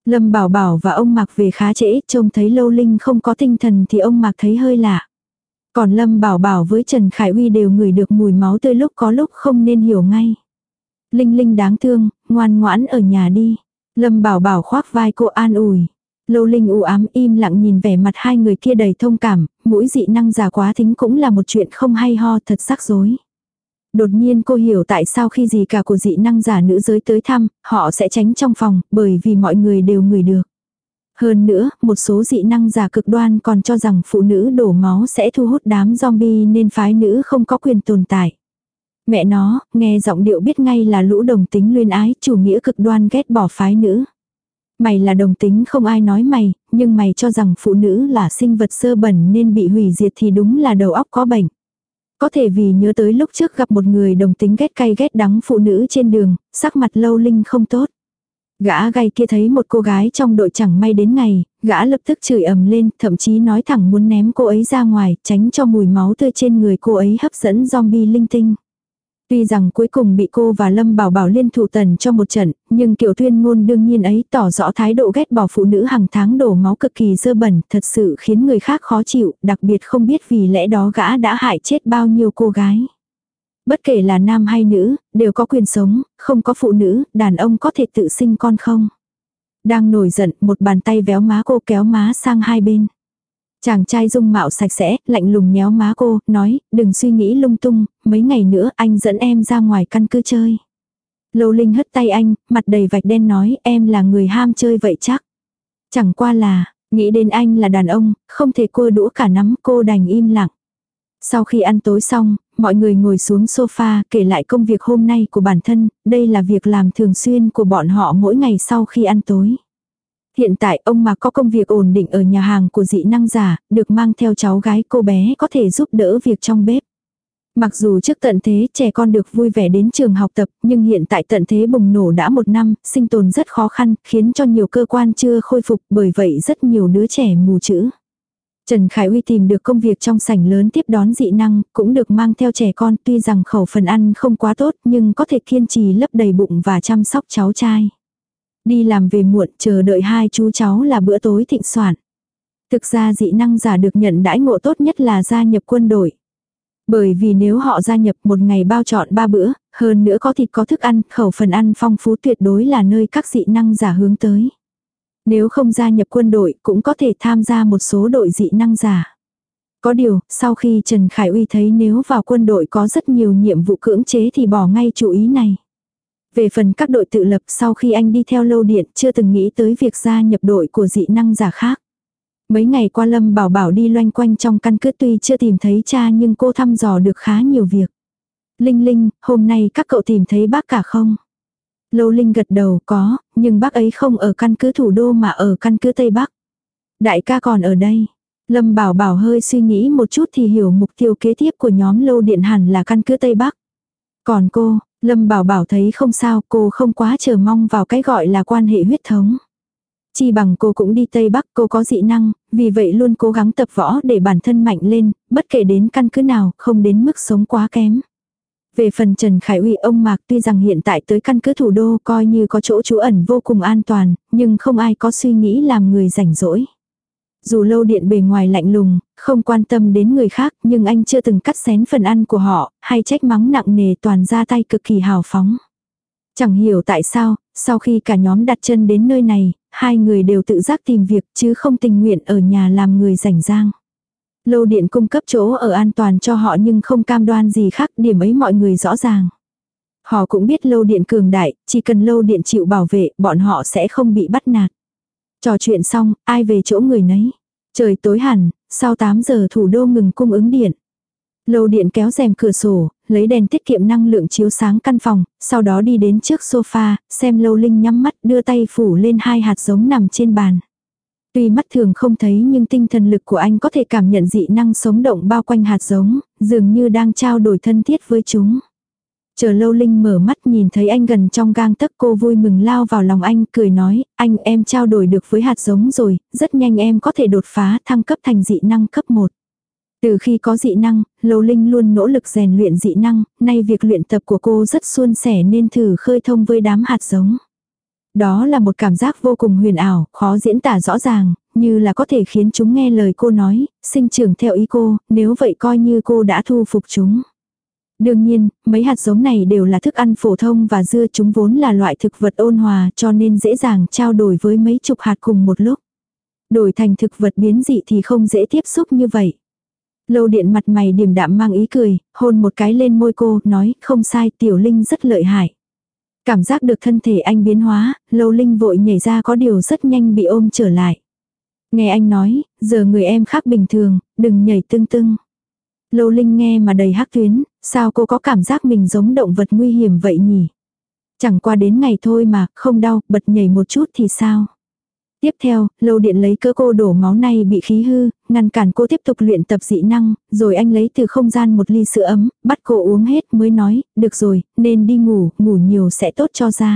S1: Lâm Bảo Bảo và ông Mạc về khá trễ, trông thấy Lâu Linh không có tinh thần thì ông Mạc thấy hơi lạ. Còn Lâm Bảo Bảo với Trần Khải Uy đều ngửi được mùi máu tươi lúc có lúc không nên hiểu ngay. Linh Linh đáng thương, ngoan ngoãn ở nhà đi. Lâm Bảo Bảo khoác vai cô an ủi. Lâu Linh u ám im lặng nhìn vẻ mặt hai người kia đầy thông cảm, mũi dị năng giả quá thính cũng là một chuyện không hay ho, thật rắc rối. Đột nhiên cô hiểu tại sao khi gì cả của dị năng giả nữ giới tới thăm, họ sẽ tránh trong phòng, bởi vì mọi người đều ngửi được. Hơn nữa, một số dị năng giả cực đoan còn cho rằng phụ nữ đổ máu sẽ thu hút đám zombie nên phái nữ không có quyền tồn tại. Mẹ nó, nghe giọng điệu biết ngay là lũ đồng tính luyên ái, chủ nghĩa cực đoan ghét bỏ phái nữ. Mày là đồng tính không ai nói mày, nhưng mày cho rằng phụ nữ là sinh vật dơ bẩn nên bị hủy diệt thì đúng là đầu óc có bệnh. Có thể vì nhớ tới lúc trước gặp một người đồng tính ghét cay ghét đắng phụ nữ trên đường, sắc mặt Lâu Linh không tốt. Gã gay kia thấy một cô gái trong đội chẳng may đến ngày, gã lập tức chửi ầm lên, thậm chí nói thẳng muốn ném cô ấy ra ngoài, tránh cho mùi máu tươi trên người cô ấy hấp dẫn zombie linh tinh. Tuy rằng cuối cùng bị cô và Lâm Bảo Bảo liên thủ tần cho một trận, nhưng kiểu tuyên ngôn đương nhiên ấy tỏ rõ thái độ ghét bỏ phụ nữ hàng tháng đổ máu cực kỳ dơ bẩn, thật sự khiến người khác khó chịu, đặc biệt không biết vì lẽ đó gã đã hại chết bao nhiêu cô gái. Bất kể là nam hay nữ, đều có quyền sống, không có phụ nữ, đàn ông có thể tự sinh con không. Đang nổi giận, một bàn tay véo má cô kéo má sang hai bên. Chàng trai dung mạo sạch sẽ, lạnh lùng nhéo má cô, nói, đừng suy nghĩ lung tung, mấy ngày nữa anh dẫn em ra ngoài căn cứ chơi. Lâu Linh hất tay anh, mặt đầy vạch đen nói, em là người ham chơi vậy chắc. Chẳng qua là, nghĩ đến anh là đàn ông, không thể cua đũa cả nắm, cô đành im lặng. Sau khi ăn tối xong, mọi người ngồi xuống sofa kể lại công việc hôm nay của bản thân, đây là việc làm thường xuyên của bọn họ mỗi ngày sau khi ăn tối. Hiện tại ông Mạc có công việc ổn định ở nhà hàng của dị năng giả, được mang theo cháu gái cô bé có thể giúp đỡ việc trong bếp. Mặc dù trước tận thế trẻ con được vui vẻ đến trường học tập, nhưng hiện tại tận thế bùng nổ đã một năm, sinh tồn rất khó khăn, khiến cho nhiều cơ quan chưa khôi phục, bởi vậy rất nhiều đứa trẻ mù chữ. Trần Khải Uy tìm được công việc trong sảnh lớn tiếp đón dị năng, cũng được mang theo trẻ con, tuy rằng khẩu phần ăn không quá tốt, nhưng có thể kiên trì lấp đầy bụng và chăm sóc cháu trai. Đi làm về muộn, chờ đợi hai chú cháu là bữa tối thịnh soạn. Thực ra dị năng giả được nhận đãi ngộ tốt nhất là gia nhập quân đội. Bởi vì nếu họ gia nhập một ngày bao trọn ba bữa, hơn nữa có thịt có thức ăn, khẩu phần ăn phong phú tuyệt đối là nơi các dị năng giả hướng tới. Nếu không gia nhập quân đội cũng có thể tham gia một số đội dị năng giả. Có điều, sau khi Trần Khải Uy thấy nếu vào quân đội có rất nhiều nhiệm vụ cưỡng chế thì bỏ ngay chủ ý này. Về phần các đội tự lập sau khi anh đi theo Lâu Điện chưa từng nghĩ tới việc gia nhập đội của dị năng giả khác. Mấy ngày qua Lâm Bảo Bảo đi loanh quanh trong căn cứ tuy chưa tìm thấy cha nhưng cô thăm dò được khá nhiều việc. Linh Linh, hôm nay các cậu tìm thấy bác cả không? Lâu Linh gật đầu có, nhưng bác ấy không ở căn cứ thủ đô mà ở căn cứ Tây Bắc. Đại ca còn ở đây. Lâm Bảo Bảo hơi suy nghĩ một chút thì hiểu mục tiêu kế tiếp của nhóm Lâu Điện hẳn là căn cứ Tây Bắc. Còn cô, Lâm Bảo Bảo thấy không sao, cô không quá chờ mong vào cái gọi là quan hệ huyết thống. Chi bằng cô cũng đi Tây Bắc, cô có dị năng, vì vậy luôn cố gắng tập võ để bản thân mạnh lên, bất kể đến căn cứ nào, không đến mức sống quá kém. Về phần Trần Khải Uy ông Mạc tuy rằng hiện tại tới căn cứ thủ đô coi như có chỗ trú ẩn vô cùng an toàn, nhưng không ai có suy nghĩ làm người rảnh rỗi. Dù Lâu Điện bề ngoài lạnh lùng, không quan tâm đến người khác nhưng anh chưa từng cắt xén phần ăn của họ, hay trách mắng nặng nề toàn ra tay cực kỳ hào phóng. Chẳng hiểu tại sao, sau khi cả nhóm đặt chân đến nơi này, hai người đều tự giác tìm việc chứ không tình nguyện ở nhà làm người rảnh rang. Lâu Điện cung cấp chỗ ở an toàn cho họ nhưng không cam đoan gì khác, điểm ấy mọi người rõ ràng. Họ cũng biết Lâu Điện cường đại, chỉ cần Lâu Điện chịu bảo vệ, bọn họ sẽ không bị bắt nạt. Trò chuyện xong, ai về chỗ người nấy. Trời tối hẳn, sau tám giờ thủ đô ngừng cung ứng điện. Lâu Điện kéo rèm cửa sổ, lấy đèn tiết kiệm năng lượng chiếu sáng căn phòng, sau đó đi đến trước sofa, xem Lâu Linh nhắm mắt đưa tay phủ lên hai hạt giống nằm trên bàn. Tuy mắt thường không thấy nhưng tinh thần lực của anh có thể cảm nhận dị năng sống động bao quanh hạt giống, dường như đang trao đổi thân thiết với chúng. Chờ Lâu Linh mở mắt nhìn thấy anh gần trong gang tấc, cô vui mừng lao vào lòng anh, cười nói, anh em trao đổi được với hạt giống rồi, rất nhanh em có thể đột phá thăng cấp thành dị năng cấp một. Từ khi có dị năng, Lâu Linh luôn nỗ lực rèn luyện dị năng, nay việc luyện tập của cô rất suôn sẻ nên thử khơi thông với đám hạt giống. Đó là một cảm giác vô cùng huyền ảo, khó diễn tả rõ ràng, như là có thể khiến chúng nghe lời cô nói, sinh trưởng theo ý cô, nếu vậy coi như cô đã thu phục chúng. Đương nhiên, mấy hạt giống này đều là thức ăn phổ thông và dưa, chúng vốn là loại thực vật ôn hòa cho nên dễ dàng trao đổi với mấy chục hạt cùng một lúc. Đổi thành thực vật biến dị thì không dễ tiếp xúc như vậy. Lâu Điện mặt mày điềm đạm mang ý cười, hôn một cái lên môi cô, nói không sai, Tiểu Linh rất lợi hại. Cảm giác được thân thể anh biến hóa, Lâu Linh vội nhảy ra có điều rất nhanh bị ôm trở lại. Nghe anh nói, giờ người em khác bình thường, đừng nhảy tưng tưng. Lâu Linh nghe mà đầy hắc tuyến, sao cô có cảm giác mình giống động vật nguy hiểm vậy nhỉ? Chẳng qua đến ngày thôi mà, không đau, bật nhảy một chút thì sao? Tiếp theo, Lâu Điện lấy cớ cô đổ máu này bị khí hư, ngăn cản cô tiếp tục luyện tập dị năng, rồi anh lấy từ không gian một ly sữa ấm, bắt cô uống hết mới nói, được rồi, nên đi ngủ, ngủ nhiều sẽ tốt cho da.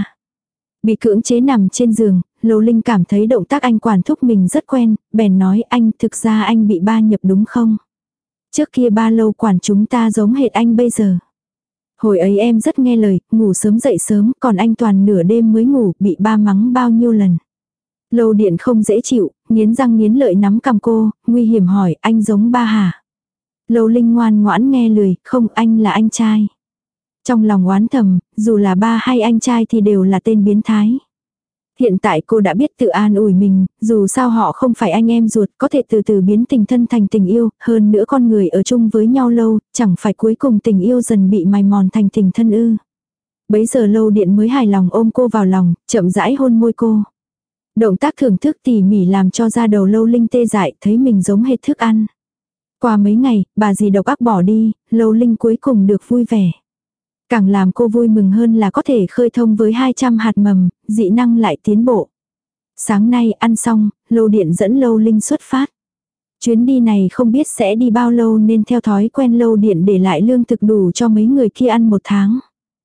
S1: Bị cưỡng chế nằm trên giường, Lâu Linh cảm thấy động tác anh quản thúc mình rất quen, bèn nói anh thực ra anh bị ba nhập đúng không? Trước kia ba Lâu quản chúng ta giống hệt anh bây giờ. Hồi ấy em rất nghe lời, ngủ sớm dậy sớm, còn anh toàn nửa đêm mới ngủ, bị ba mắng bao nhiêu lần. Lâu Điện không dễ chịu, nghiến răng nghiến lợi nắm cằm cô, nguy hiểm hỏi anh giống ba hả? Lâu Linh ngoan ngoãn nghe lời, không anh là anh trai. Trong lòng oán thầm, dù là ba hay anh trai thì đều là tên biến thái. Hiện tại cô đã biết tự an ủi mình, dù sao họ không phải anh em ruột, có thể từ từ biến tình thân thành tình yêu, hơn nữa con người ở chung với nhau lâu, chẳng phải cuối cùng tình yêu dần bị mài mòn thành tình thân ư. Bấy giờ Lâu Điện mới hài lòng ôm cô vào lòng, chậm rãi hôn môi cô. Động tác thưởng thức tỉ mỉ làm cho da đầu Lâu Linh tê dại, thấy mình giống hệt thức ăn. Qua mấy ngày, bà dì độc ác bỏ đi, Lâu Linh cuối cùng được vui vẻ. Càng làm cô vui mừng hơn là có thể khơi thông với hai trăm hạt mầm, dị năng lại tiến bộ. Sáng nay ăn xong, Lâu Điện dẫn Lâu Linh xuất phát. Chuyến đi này không biết sẽ đi bao lâu nên theo thói quen Lâu Điện để lại lương thực đủ cho mấy người kia ăn một tháng.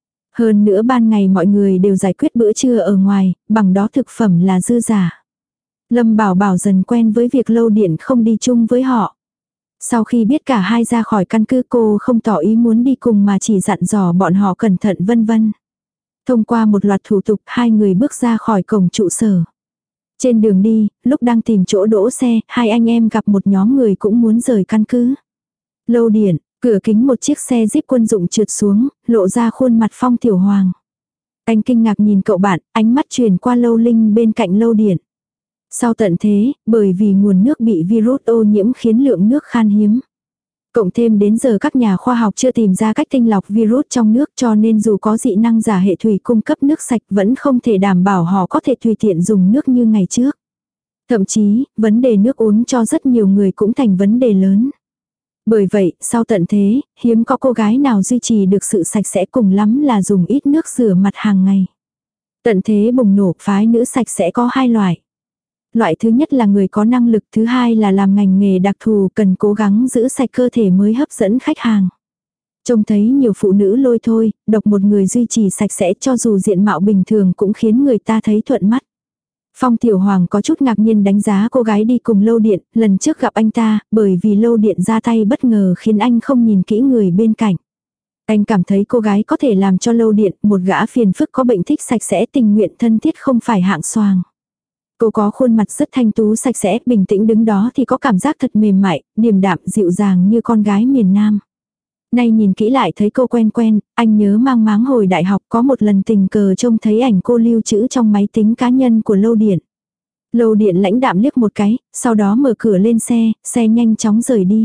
S1: Hơn nữa ban ngày mọi người đều giải quyết bữa trưa ở ngoài, bằng đó thực phẩm là dư giả. Lâm Bảo Bảo dần quen với việc Lâu Điện không đi chung với họ. Sau khi biết cả hai ra khỏi căn cứ, cô không tỏ ý muốn đi cùng mà chỉ dặn dò bọn họ cẩn thận vân vân. Thông qua một loạt thủ tục, hai người bước ra khỏi cổng trụ sở. Trên đường đi, lúc đang tìm chỗ đỗ xe, hai anh em gặp một nhóm người cũng muốn rời căn cứ. Lâu Điện, cửa kính một chiếc xe jeep quân dụng trượt xuống, lộ ra khuôn mặt Phong Tiểu Hoàng. Anh kinh ngạc nhìn cậu bạn, ánh mắt truyền qua Lâu Linh bên cạnh Lâu Điện. Sau tận thế, bởi vì nguồn nước bị virus ô nhiễm khiến lượng nước khan hiếm. Cộng thêm đến giờ các nhà khoa học chưa tìm ra cách tinh lọc virus trong nước, cho nên dù có dị năng giả hệ thủy cung cấp nước sạch vẫn không thể đảm bảo họ có thể tùy tiện dùng nước như ngày trước. Thậm chí, vấn đề nước uống cho rất nhiều người cũng thành vấn đề lớn. Bởi vậy, sau tận thế, hiếm có cô gái nào duy trì được sự sạch sẽ, cùng lắm là dùng ít nước rửa mặt hàng ngày. Tận thế bùng nổ, phái nữ sạch sẽ có hai loại. Loại thứ nhất là người có năng lực, thứ hai là làm ngành nghề đặc thù cần cố gắng giữ sạch cơ thể mới hấp dẫn khách hàng. Trông thấy nhiều phụ nữ lôi thôi, độc một người duy trì sạch sẽ cho dù diện mạo bình thường cũng khiến người ta thấy thuận mắt. Phong Tiểu Hoàng có chút ngạc nhiên đánh giá cô gái đi cùng Lâu Điện, lần trước gặp anh ta, bởi vì Lâu Điện ra tay bất ngờ khiến anh không nhìn kỹ người bên cạnh. Anh cảm thấy cô gái có thể làm cho Lâu Điện, một gã phiền phức có bệnh thích sạch sẽ tình nguyện thân thiết không phải hạng xoàng. Cô có khuôn mặt rất thanh tú sạch sẽ, bình tĩnh đứng đó thì có cảm giác thật mềm mại, điềm đạm dịu dàng như con gái miền Nam. Nay nhìn kỹ lại thấy cô quen quen, anh nhớ mang máng hồi đại học có một lần tình cờ trông thấy ảnh cô lưu trữ trong máy tính cá nhân của Lâu Điện. Lâu Điện lãnh đạm liếc một cái, sau đó mở cửa lên xe, xe nhanh chóng rời đi.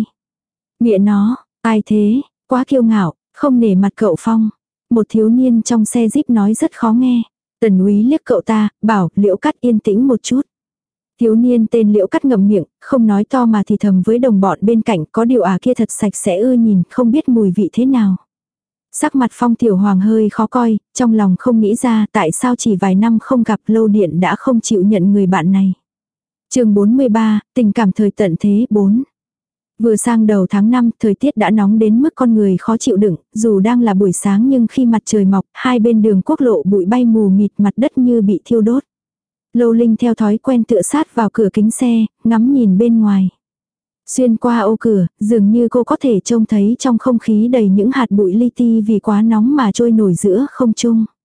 S1: Mẹ nó, ai thế, quá kiêu ngạo, không nể mặt cậu Phong. Một thiếu niên trong xe jeep nói rất khó nghe. Tần Úy liếc cậu ta, bảo Liễu Cắt yên tĩnh một chút. Thiếu niên tên Liễu Cắt ngậm miệng, không nói to mà thì thầm với đồng bọn bên cạnh, có điều à kia thật sạch sẽ ư, nhìn không biết mùi vị thế nào. Sắc mặt Phong Tiểu Hoàng hơi khó coi, trong lòng không nghĩ ra tại sao chỉ vài năm không gặp Lâu Điện đã không chịu nhận người bạn này. Chương bốn mươi ba, tình cảm thời tận thế bốn. Vừa sang đầu tháng năm, thời tiết đã nóng đến mức con người khó chịu đựng, dù đang là buổi sáng nhưng khi mặt trời mọc, hai bên đường quốc lộ bụi bay mù mịt, mặt đất như bị thiêu đốt. Lâu Linh theo thói quen tựa sát vào cửa kính xe, ngắm nhìn bên ngoài. Xuyên qua ô cửa, dường như cô có thể trông thấy trong không khí đầy những hạt bụi li ti vì quá nóng mà trôi nổi giữa không trung.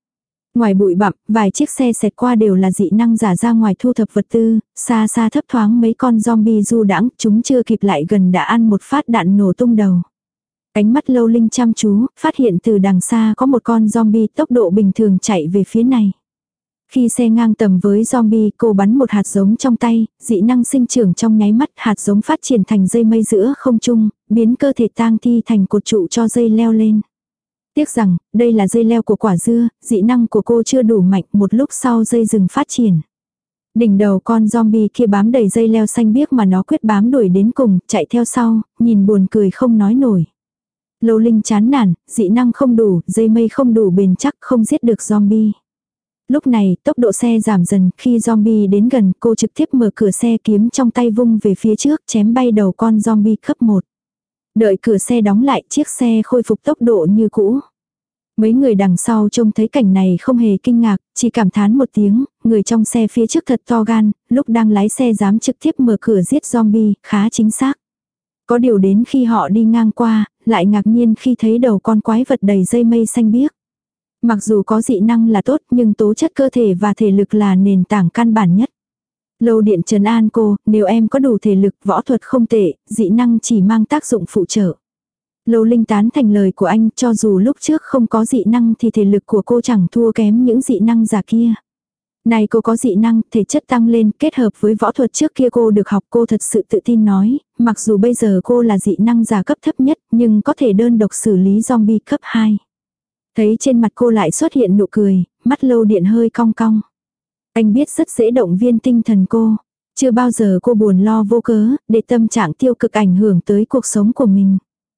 S1: Ngoài bụi bặm, vài chiếc xe xẹt qua đều là dị năng giả ra ngoài thu thập vật tư, xa xa thấp thoáng mấy con zombie du đãng, chúng chưa kịp lại gần đã ăn một phát đạn nổ tung đầu. Ánh mắt Lâu Linh chăm chú, phát hiện từ đằng xa có một con zombie tốc độ bình thường chạy về phía này. Khi xe ngang tầm với zombie, cô bắn một hạt giống trong tay, dị năng sinh trưởng trong nháy mắt, hạt giống phát triển thành dây mây giữa không trung, biến cơ thể tang thi thành cột trụ cho dây leo lên. Tiếc rằng, đây là dây leo của quả dưa, dị năng của cô chưa đủ mạnh, một lúc sau dây dừng phát triển. Đỉnh đầu con zombie kia bám đầy dây leo xanh biếc mà nó quyết bám đuổi đến cùng, chạy theo sau, nhìn buồn cười không nói nổi. Lâu Linh chán nản, dị năng không đủ, dây mây không đủ bền chắc, không giết được zombie. Lúc này, tốc độ xe giảm dần, khi zombie đến gần, cô trực tiếp mở cửa xe, kiếm trong tay vung về phía trước, chém bay đầu con zombie cấp một. Đợi cửa xe đóng lại, chiếc xe khôi phục tốc độ như cũ. Mấy người đằng sau trông thấy cảnh này không hề kinh ngạc, chỉ cảm thán một tiếng, người trong xe phía trước thật to gan, lúc đang lái xe dám trực tiếp mở cửa giết zombie, khá chính xác. Có điều đến khi họ đi ngang qua, lại ngạc nhiên khi thấy đầu con quái vật đầy dây mây xanh biếc. Mặc dù có dị năng là tốt nhưng tố chất cơ thể và thể lực là nền tảng căn bản nhất. Lâu Điện trấn an cô, nếu em có đủ thể lực, võ thuật không tệ, dị năng chỉ mang tác dụng phụ trợ. Lâu Linh tán thành lời của anh, cho dù lúc trước không có dị năng thì thể lực của cô chẳng thua kém những dị năng giả kia. Này cô có dị năng, thể chất tăng lên, kết hợp với võ thuật trước kia cô được học, cô thật sự tự tin nói, mặc dù bây giờ cô là dị năng giả cấp thấp nhất, nhưng có thể đơn độc xử lý zombie cấp hai. Thấy trên mặt cô lại xuất hiện nụ cười, mắt Lâu Điện hơi cong cong. Anh biết rất dễ động viên tinh thần cô. Chưa bao giờ cô buồn lo vô cớ, để tâm trạng tiêu cực ảnh hưởng tới cuộc sống của mình.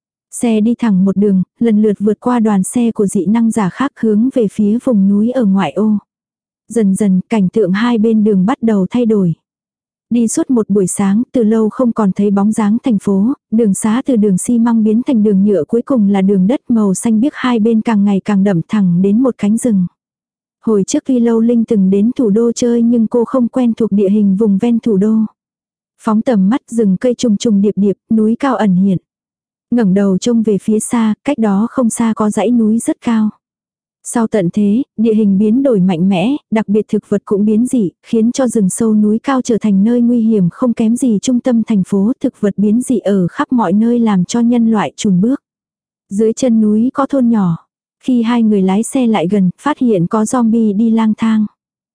S1: Xe đi thẳng một đường, lần lượt vượt qua đoàn xe của dị năng giả khác hướng về phía vùng núi ở ngoại ô. Dần dần, cảnh tượng hai bên đường bắt đầu thay đổi. Đi suốt một buổi sáng, từ lâu không còn thấy bóng dáng thành phố, đường xá từ đường xi măng biến thành đường nhựa, cuối cùng là đường đất màu xanh biếc hai bên càng ngày càng đậm thẳng đến một cánh rừng. Hồi trước tuy Lâu Linh từng đến thủ đô chơi nhưng cô không quen thuộc địa hình vùng ven thủ đô. Phóng tầm mắt, rừng cây trùng trùng điệp điệp, núi cao ẩn hiện. Ngẩng đầu trông về phía xa, cách đó không xa có dãy núi rất cao. Sau tận thế, địa hình biến đổi mạnh mẽ, đặc biệt thực vật cũng biến dị, khiến cho rừng sâu núi cao trở thành nơi nguy hiểm không kém gì trung tâm thành phố. Thực vật biến dị ở khắp mọi nơi làm cho nhân loại chùn bước. Dưới chân núi có thôn nhỏ. Khi hai người lái xe lại gần, phát hiện có zombie đi lang thang.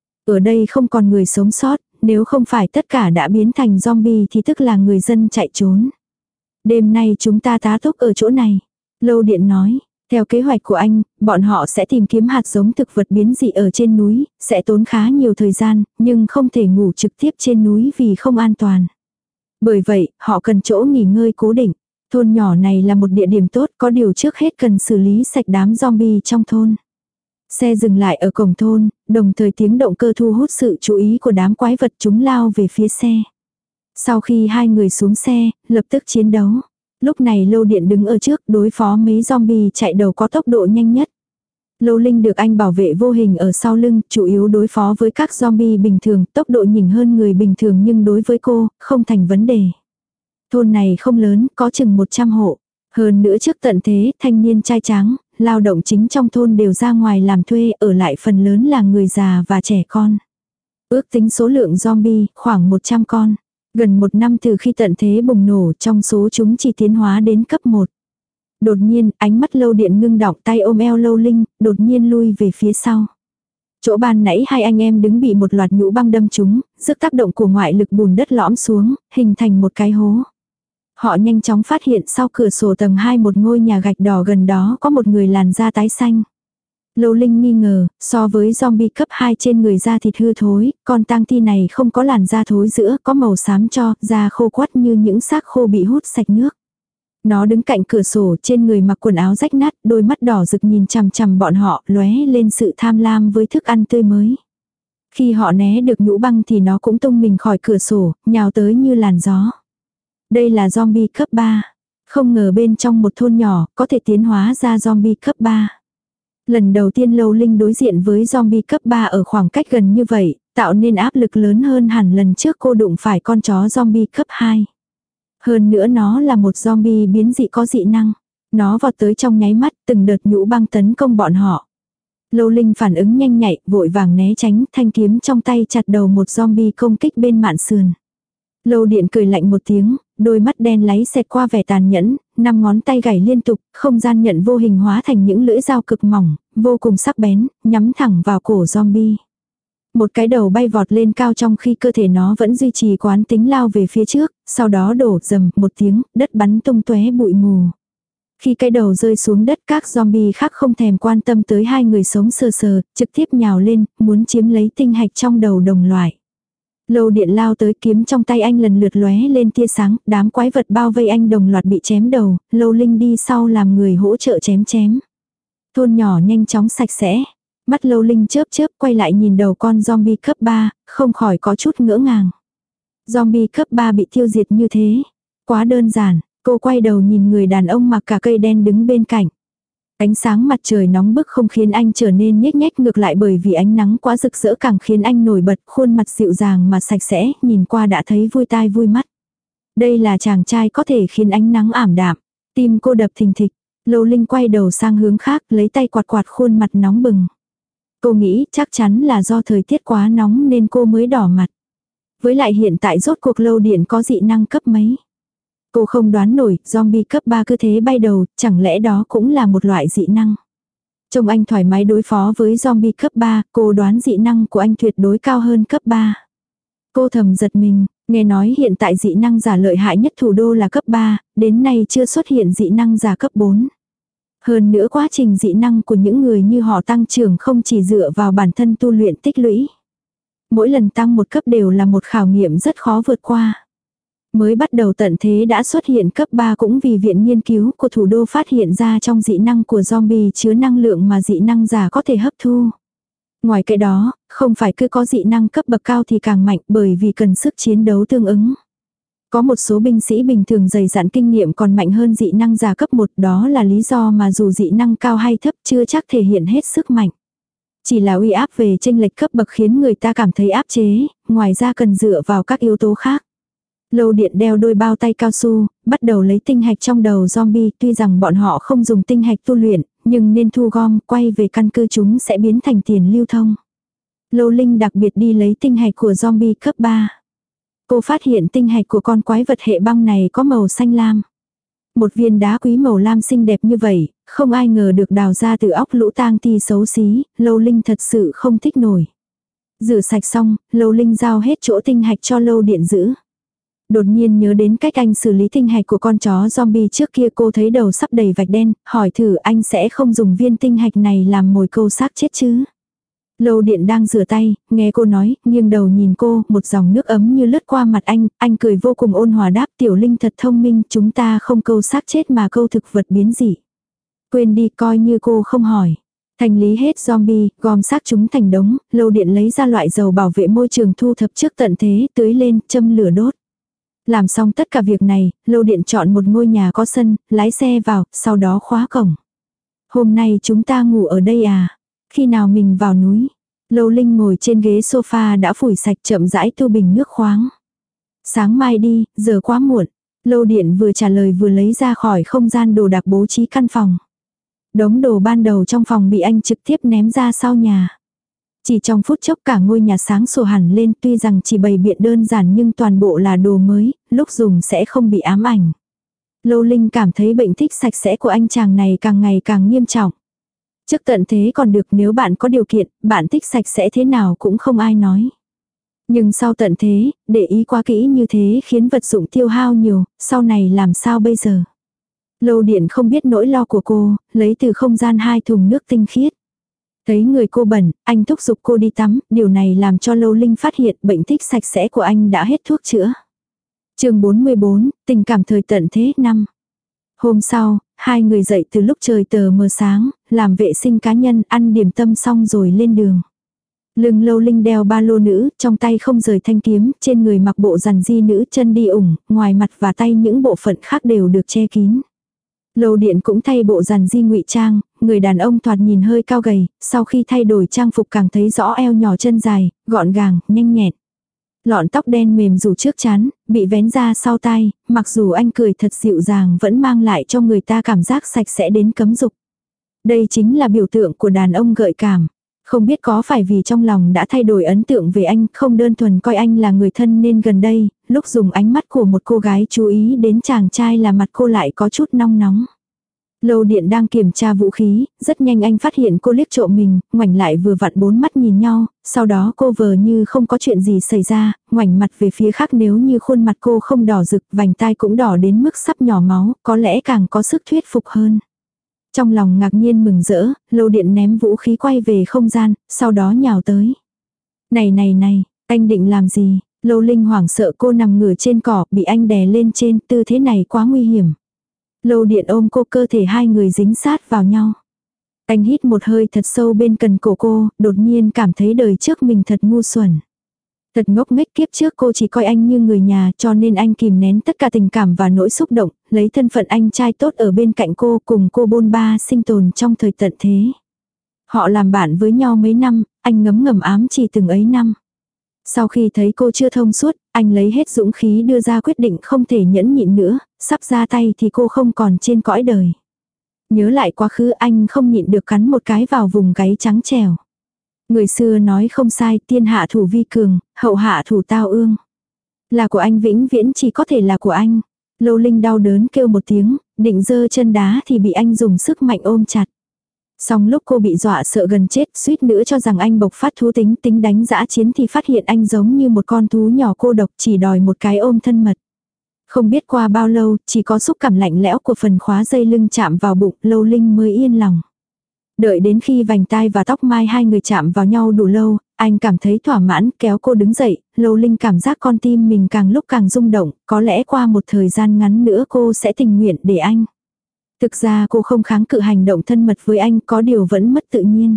S1: Ở đây không còn người sống sót, nếu không phải tất cả đã biến thành zombie thì tức là người dân chạy trốn. Đêm nay chúng ta tá túc ở chỗ này. Lâu Điện nói. Theo kế hoạch của anh, bọn họ sẽ tìm kiếm hạt giống thực vật biến dị ở trên núi, sẽ tốn khá nhiều thời gian, nhưng không thể ngủ trực tiếp trên núi vì không an toàn. Bởi vậy, họ cần chỗ nghỉ ngơi cố định. Thôn nhỏ này là một địa điểm tốt, có điều trước hết cần xử lý sạch đám zombie trong thôn. Xe dừng lại ở cổng thôn, đồng thời tiếng động cơ thu hút sự chú ý của đám quái vật, chúng lao về phía xe. Sau khi hai người xuống xe, lập tức chiến đấu. Lúc này Lâu Điện đứng ở trước đối phó mấy zombie chạy đầu có tốc độ nhanh nhất. Lâu Linh được anh bảo vệ vô hình ở sau lưng, chủ yếu đối phó với các zombie bình thường, tốc độ nhỉnh hơn người bình thường nhưng đối với cô, không thành vấn đề. Thôn này không lớn, có chừng một trăm hộ. Hơn nữa trước tận thế, thanh niên trai tráng, lao động chính trong thôn đều ra ngoài làm thuê, ở lại phần lớn là người già và trẻ con. Ước tính số lượng zombie, khoảng một trăm con. Gần một năm từ khi tận thế bùng nổ, trong số chúng chỉ tiến hóa đến cấp một. Đột nhiên, ánh mắt Lâu Điện ngưng đọng, tay ôm eo Lâu Linh, đột nhiên lui về phía sau. Chỗ ban nãy hai anh em đứng bị một loạt nhũ băng đâm trúng, sức tác động của ngoại lực bùn đất lõm xuống, hình thành một cái hố. Họ nhanh chóng phát hiện sau cửa sổ tầng hai một ngôi nhà gạch đỏ gần đó có một người làn da tái xanh. Lâu Linh nghi ngờ, so với zombie cấp hai trên người da thịt hư thối, con tang thi này không có làn da thối giữa, có màu xám cho, da khô quắt như những xác khô bị hút sạch nước. Nó đứng cạnh cửa sổ, trên người mặc quần áo rách nát, đôi mắt đỏ rực nhìn chằm chằm bọn họ, lóe lên sự tham lam với thức ăn tươi mới. Khi họ né được nhũ băng thì nó cũng tung mình khỏi cửa sổ, nhào tới như làn gió. Đây là zombie cấp ba. Không ngờ bên trong một thôn nhỏ, có thể tiến hóa ra zombie cấp ba. Lần đầu tiên Lâu Linh đối diện với zombie cấp ba ở khoảng cách gần như vậy, tạo nên áp lực lớn hơn hẳn lần trước cô đụng phải con chó zombie cấp hai. Hơn nữa nó là một zombie biến dị có dị năng. Nó vọt tới trong nháy mắt, từng đợt nhũ băng tấn công bọn họ. Lâu Linh phản ứng nhanh nhạy, vội vàng né tránh, thanh kiếm trong tay chặt đầu một zombie công kích bên mạn sườn. Lâu Điện cười lạnh một tiếng, đôi mắt đen láy xẹt qua vẻ tàn nhẫn, năm ngón tay gảy liên tục, không gian nhận vô hình hóa thành những lưỡi dao cực mỏng, vô cùng sắc bén, nhắm thẳng vào cổ zombie. Một cái đầu bay vọt lên cao trong khi cơ thể nó vẫn duy trì quán tính lao về phía trước, sau đó đổ rầm một tiếng, đất bắn tung tóe bụi mù. Khi cái đầu rơi xuống đất, các zombie khác không thèm quan tâm tới hai người sống sờ sờ, trực tiếp nhào lên, muốn chiếm lấy tinh hạch trong đầu đồng loại. Lâu Điện lao tới, kiếm trong tay anh lần lượt lóe lên tia sáng, đám quái vật bao vây anh đồng loạt bị chém đầu, Lâu Linh đi sau làm người hỗ trợ chém chém. Thôn nhỏ nhanh chóng sạch sẽ. Mắt Lâu Linh chớp chớp quay lại nhìn đầu con zombie cấp ba, không khỏi có chút ngỡ ngàng. Zombie cấp ba bị tiêu diệt như thế. Quá đơn giản, cô quay đầu nhìn người đàn ông mặc cả cây đen đứng bên cạnh. Ánh sáng mặt trời nóng bức không khiến anh trở nên nhếch nhếch, ngược lại bởi vì ánh nắng quá rực rỡ càng khiến anh nổi bật, khuôn mặt dịu dàng mà sạch sẽ, nhìn qua đã thấy vui tai vui mắt. Đây là chàng trai có thể khiến ánh nắng ảm đạm. Tim cô đập thình thịch, Lâu Linh quay đầu sang hướng khác, lấy tay quạt quạt khuôn mặt nóng bừng. Cô nghĩ chắc chắn là do thời tiết quá nóng nên cô mới đỏ mặt. Với lại hiện tại rốt cuộc Lâu Điện có dị năng cấp mấy. Cô không đoán nổi, zombie cấp ba cứ thế bay đầu, chẳng lẽ đó cũng là một loại dị năng. Trông anh thoải mái đối phó với zombie cấp ba, cô đoán dị năng của anh tuyệt đối cao hơn cấp ba. Cô thầm giật mình, nghe nói hiện tại dị năng giả lợi hại nhất thủ đô là cấp ba, đến nay chưa xuất hiện dị năng giả cấp bốn. Hơn nữa quá trình dị năng của những người như họ tăng trưởng không chỉ dựa vào bản thân tu luyện tích lũy. Mỗi lần tăng một cấp đều là một khảo nghiệm rất khó vượt qua. Mới bắt đầu tận thế đã xuất hiện cấp ba cũng vì viện nghiên cứu của thủ đô phát hiện ra trong dị năng của zombie chứa năng lượng mà dị năng giả có thể hấp thu. Ngoài cái đó, không phải cứ có dị năng cấp bậc cao thì càng mạnh bởi vì cần sức chiến đấu tương ứng. Có một số binh sĩ bình thường dày dặn kinh nghiệm còn mạnh hơn dị năng giả cấp một, đó là lý do mà dù dị năng cao hay thấp chưa chắc thể hiện hết sức mạnh. Chỉ là uy áp về chênh lệch cấp bậc khiến người ta cảm thấy áp chế, ngoài ra cần dựa vào các yếu tố khác. Lâu Điện đeo đôi bao tay cao su, bắt đầu lấy tinh hạch trong đầu zombie, tuy rằng bọn họ không dùng tinh hạch tu luyện, nhưng nên thu gom, quay về căn cứ chúng sẽ biến thành tiền lưu thông. Lâu Linh đặc biệt đi lấy tinh hạch của zombie cấp ba. Cô phát hiện tinh hạch của con quái vật hệ băng này có màu xanh lam. Một viên đá quý màu lam xinh đẹp như vậy, không ai ngờ được đào ra từ óc lũ tang thi xấu xí, Lâu Linh thật sự không thích nổi. Rửa sạch xong, Lâu Linh giao hết chỗ tinh hạch cho Lâu Điện giữ. Đột nhiên nhớ đến cách anh xử lý tinh hạch của con chó zombie trước kia, cô thấy đầu sắp đầy vạch đen, hỏi thử anh sẽ không dùng viên tinh hạch này làm mồi câu xác chết chứ. Lâu Điện đang rửa tay, nghe cô nói, nghiêng đầu nhìn cô, một dòng nước ấm như lướt qua mặt anh, anh cười vô cùng ôn hòa đáp, Tiểu Linh thật thông minh, chúng ta không câu xác chết mà câu thực vật biến dị. Quên đi, coi như cô không hỏi. Thanh lý hết zombie, gom xác chúng thành đống, Lâu Điện lấy ra loại dầu bảo vệ môi trường thu thập trước tận thế, tưới lên, châm lửa đốt. Làm xong tất cả việc này, Lâu Điện chọn một ngôi nhà có sân, lái xe vào, sau đó khóa cổng. Hôm nay chúng ta ngủ ở đây à? Khi nào mình vào núi? Lâu Linh ngồi trên ghế sofa đã phủi sạch, chậm rãi thu bình nước khoáng. Sáng mai đi, giờ quá muộn. Lâu Điện vừa trả lời vừa lấy ra khỏi không gian đồ đạc bố trí căn phòng. Đống đồ ban đầu trong phòng bị anh trực tiếp ném ra sau nhà. Chỉ trong phút chốc cả ngôi nhà sáng sủa hẳn lên, tuy rằng chỉ bày biện đơn giản nhưng toàn bộ là đồ mới, lúc dùng sẽ không bị ám ảnh. Lâu Linh cảm thấy bệnh thích sạch sẽ của anh chàng này càng ngày càng nghiêm trọng. Trước tận thế còn được, nếu bạn có điều kiện, bạn thích sạch sẽ thế nào cũng không ai nói. Nhưng sau tận thế, để ý quá kỹ như thế khiến vật dụng tiêu hao nhiều, sau này làm sao bây giờ? Lâu Điện không biết nỗi lo của cô, lấy từ không gian hai thùng nước tinh khiết. Thấy người cô bẩn, anh thúc giục cô đi tắm, điều này làm cho Lâu Linh phát hiện bệnh thích sạch sẽ của anh đã hết thuốc chữa. Chương bốn mươi bốn, tình cảm thời tận thế năm. Hôm sau, hai người dậy từ lúc trời tờ mờ sáng, làm vệ sinh cá nhân, ăn điểm tâm xong rồi lên đường. Lưng Lâu Linh đeo ba lô nữ, trong tay không rời thanh kiếm, trên người mặc bộ rằn di nữ, chân đi ủng, ngoài mặt và tay những bộ phận khác đều được che kín. Lâu Điện cũng thay bộ rằn di ngụy trang, người đàn ông thoạt nhìn hơi cao gầy, sau khi thay đổi trang phục càng thấy rõ eo nhỏ chân dài, gọn gàng, nhanh nhẹn. Lọn tóc đen mềm rủ trước trán, bị vén ra sau tai, mặc dù anh cười thật dịu dàng vẫn mang lại cho người ta cảm giác sạch sẽ đến cấm dục. Đây chính là biểu tượng của đàn ông gợi cảm. Không biết có phải vì trong lòng đã thay đổi ấn tượng về anh, không đơn thuần coi anh là người thân nên gần đây, lúc dùng ánh mắt của một cô gái chú ý đến chàng trai là mặt cô lại có chút nong nóng. Lâu Điện đang kiểm tra vũ khí, rất nhanh anh phát hiện cô liếc trộm mình, ngoảnh lại vừa vặn bốn mắt nhìn nhau, sau đó cô vờ như không có chuyện gì xảy ra, ngoảnh mặt về phía khác, nếu như khuôn mặt cô không đỏ rực, vành tai cũng đỏ đến mức sắp nhỏ máu, có lẽ càng có sức thuyết phục hơn. Trong lòng ngạc nhiên mừng rỡ, Lâu Điện ném vũ khí quay về không gian, sau đó nhào tới. Này này này, anh định làm gì? Lâu Linh hoảng sợ, cô nằm ngửa trên cỏ, bị anh đè lên trên, tư thế này quá nguy hiểm. Lâu Điện ôm cô, cơ thể hai người dính sát vào nhau. Anh hít một hơi thật sâu bên cần cổ cô, đột nhiên cảm thấy đời trước mình thật ngu xuẩn. Thật ngốc nghếch, kiếp trước cô chỉ coi anh như người nhà, cho nên anh kìm nén tất cả tình cảm và nỗi xúc động, lấy thân phận anh trai tốt ở bên cạnh cô, cùng cô bôn ba sinh tồn trong thời tận thế. Họ làm bạn với nhau mấy năm, anh ngấm ngầm ám chỉ từng ấy năm. Sau khi thấy cô chưa thông suốt, anh lấy hết dũng khí đưa ra quyết định không thể nhẫn nhịn nữa, sắp ra tay thì cô không còn trên cõi đời. Nhớ lại quá khứ, anh không nhịn được cắn một cái vào vùng gáy trắng trẻo. Người xưa nói không sai, tiên hạ thủ vi cường, hậu hạ thủ tao ương. Là của anh vĩnh viễn chỉ có thể là của anh. Lâu Linh đau đớn kêu một tiếng, định giơ chân đá thì bị anh dùng sức mạnh ôm chặt. Xong lúc cô bị dọa sợ gần chết, suýt nữa cho rằng anh bộc phát thú tính tính đánh dã chiến thì phát hiện anh giống như một con thú nhỏ cô độc, chỉ đòi một cái ôm thân mật. Không biết qua bao lâu, chỉ có xúc cảm lạnh lẽo của phần khóa dây lưng chạm vào bụng, Lâu Linh mới yên lòng. Đợi đến khi vành tai và tóc mai hai người chạm vào nhau đủ lâu, anh cảm thấy thỏa mãn, kéo cô đứng dậy. Lâu Linh cảm giác con tim mình càng lúc càng rung động, có lẽ qua một thời gian ngắn nữa cô sẽ tình nguyện để anh. Thực ra cô không kháng cự hành động thân mật với anh, có điều vẫn mất tự nhiên.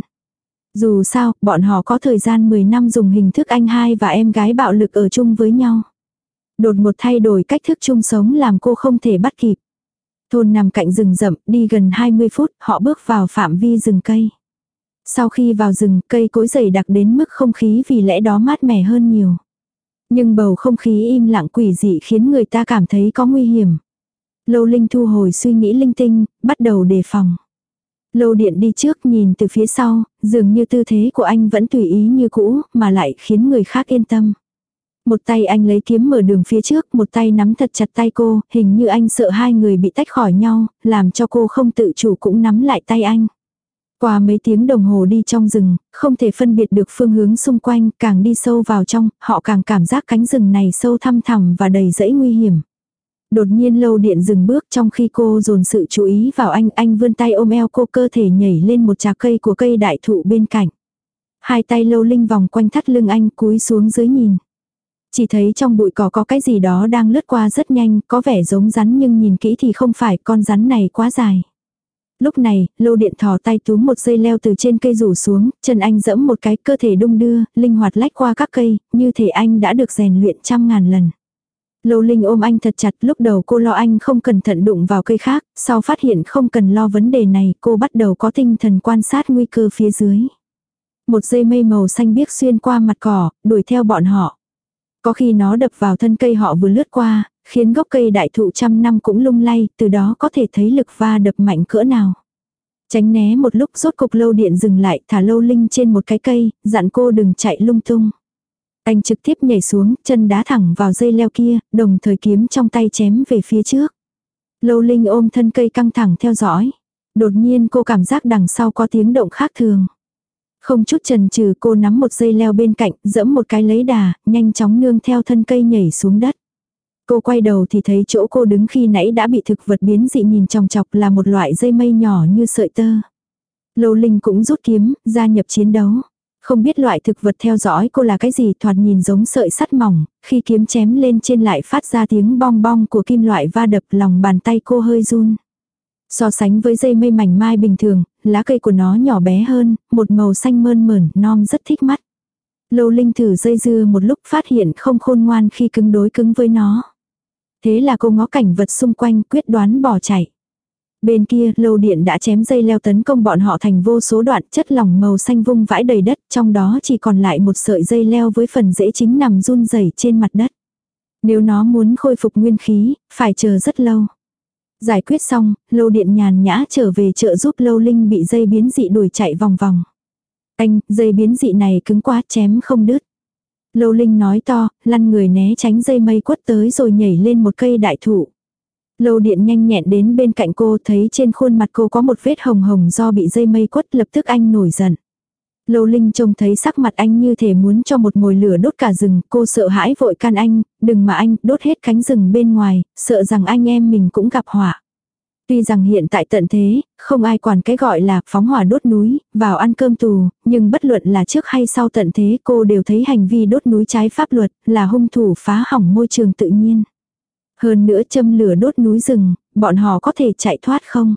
S1: Dù sao, bọn họ có thời gian mười năm dùng hình thức anh hai và em gái bạo lực ở chung với nhau. Đột ngột thay đổi cách thức chung sống làm cô không thể bắt kịp. Thôn nằm cạnh rừng rậm, đi gần hai mươi phút, họ bước vào phạm vi rừng cây. Sau khi vào rừng, cây cối dày đặc đến mức không khí vì lẽ đó mát mẻ hơn nhiều. Nhưng bầu không khí im lặng quỷ dị khiến người ta cảm thấy có nguy hiểm. Lâu Linh thu hồi suy nghĩ linh tinh, bắt đầu đề phòng. Lâu Điện đi trước nhìn từ phía sau, dường như tư thế của anh vẫn tùy ý như cũ, mà lại khiến người khác yên tâm. Một tay anh lấy kiếm mở đường phía trước, một tay nắm thật chặt tay cô, hình như anh sợ hai người bị tách khỏi nhau, làm cho cô không tự chủ cũng nắm lại tay anh. Qua mấy tiếng đồng hồ đi trong rừng, không thể phân biệt được phương hướng xung quanh, càng đi sâu vào trong, họ càng cảm giác cánh rừng này sâu thăm thẳm và đầy rẫy nguy hiểm. Đột nhiên Lâu Điện dừng bước, trong khi cô dồn sự chú ý vào anh, anh vươn tay ôm eo cô, cơ thể nhảy lên một chạc cây của cây đại thụ bên cạnh. Hai tay Lâu Linh vòng quanh thắt lưng anh, cúi xuống dưới nhìn. Chỉ thấy trong bụi cỏ có cái gì đó đang lướt qua rất nhanh, có vẻ giống rắn nhưng nhìn kỹ thì không phải, con rắn này quá dài. Lúc này, Lâu Điện thò tay túm một dây leo từ trên cây rủ xuống, chân anh giẫm một cái, cơ thể đung đưa, linh hoạt lách qua các cây, như thể anh đã được rèn luyện trăm ngàn lần. Lâu Linh ôm anh thật chặt, lúc đầu cô lo anh không cẩn thận đụng vào cây khác, sau phát hiện không cần lo vấn đề này, cô bắt đầu có tinh thần quan sát nguy cơ phía dưới. Một dây mây màu xanh biếc xuyên qua mặt cỏ, đuổi theo bọn họ. Có khi nó đập vào thân cây họ vừa lướt qua, khiến gốc cây đại thụ trăm năm cũng lung lay, từ đó có thể thấy lực va đập mạnh cỡ nào. Tránh né một lúc, rốt cục Lâu Điện dừng lại, thả Lâu Linh trên một cái cây, dặn cô đừng chạy lung tung. Anh trực tiếp nhảy xuống, chân đá thẳng vào dây leo kia, đồng thời kiếm trong tay chém về phía trước. Lâu Linh ôm thân cây căng thẳng theo dõi. Đột nhiên cô cảm giác đằng sau có tiếng động khác thường. Không chút chần chừ, cô nắm một dây leo bên cạnh, giẫm một cái lấy đà, nhanh chóng nương theo thân cây nhảy xuống đất. Cô quay đầu thì thấy chỗ cô đứng khi nãy đã bị thực vật biến dị nhìn chòng chọc, là một loại dây mây nhỏ như sợi tơ. Lâu Linh cũng rút kiếm, gia nhập chiến đấu. Không biết loại thực vật theo dõi cô là cái gì, thoạt nhìn giống sợi sắt mỏng, khi kiếm chém lên trên lại phát ra tiếng bong bong của kim loại va đập, lòng bàn tay cô hơi run. So sánh với dây mây mảnh mai bình thường, lá cây của nó nhỏ bé hơn, một màu xanh mơn mởn, non rất thích mắt. Lâu Linh thử dây dưa một lúc, phát hiện không khôn ngoan khi cứng đối cứng với nó. Thế là cô ngó cảnh vật xung quanh, quyết đoán bỏ chạy. Bên kia, Lâu Điện đã chém dây leo tấn công bọn họ thành vô số đoạn, chất lỏng màu xanh vung vãi đầy đất, trong đó chỉ còn lại một sợi dây leo với phần rễ chính nằm run rẩy trên mặt đất. Nếu nó muốn khôi phục nguyên khí, phải chờ rất lâu. Giải quyết xong, Lâu Điện nhàn nhã trở về chợ giúp Lâu Linh bị dây biến dị đuổi chạy vòng vòng. Anh, dây biến dị này cứng quá chém không đứt. Lâu Linh nói to, lăn người né tránh dây mây quất tới rồi nhảy lên một cây đại thụ. Lâu Điện nhanh nhẹn đến bên cạnh cô, thấy trên khuôn mặt cô có một vết hồng hồng do bị dây mây quất, lập tức anh nổi giận. Lâu Linh trông thấy sắc mặt anh như thể muốn cho một mồi lửa đốt cả rừng, cô sợ hãi vội can anh, đừng mà anh, đốt hết cánh rừng bên ngoài, sợ rằng anh em mình cũng gặp họa. Tuy rằng hiện tại tận thế, không ai quản cái gọi là phóng hỏa đốt núi, vào ăn cơm tù, nhưng bất luận là trước hay sau tận thế cô đều thấy hành vi đốt núi trái pháp luật, là hung thủ phá hỏng môi trường tự nhiên. Hơn nữa châm lửa đốt núi rừng, bọn họ có thể chạy thoát không?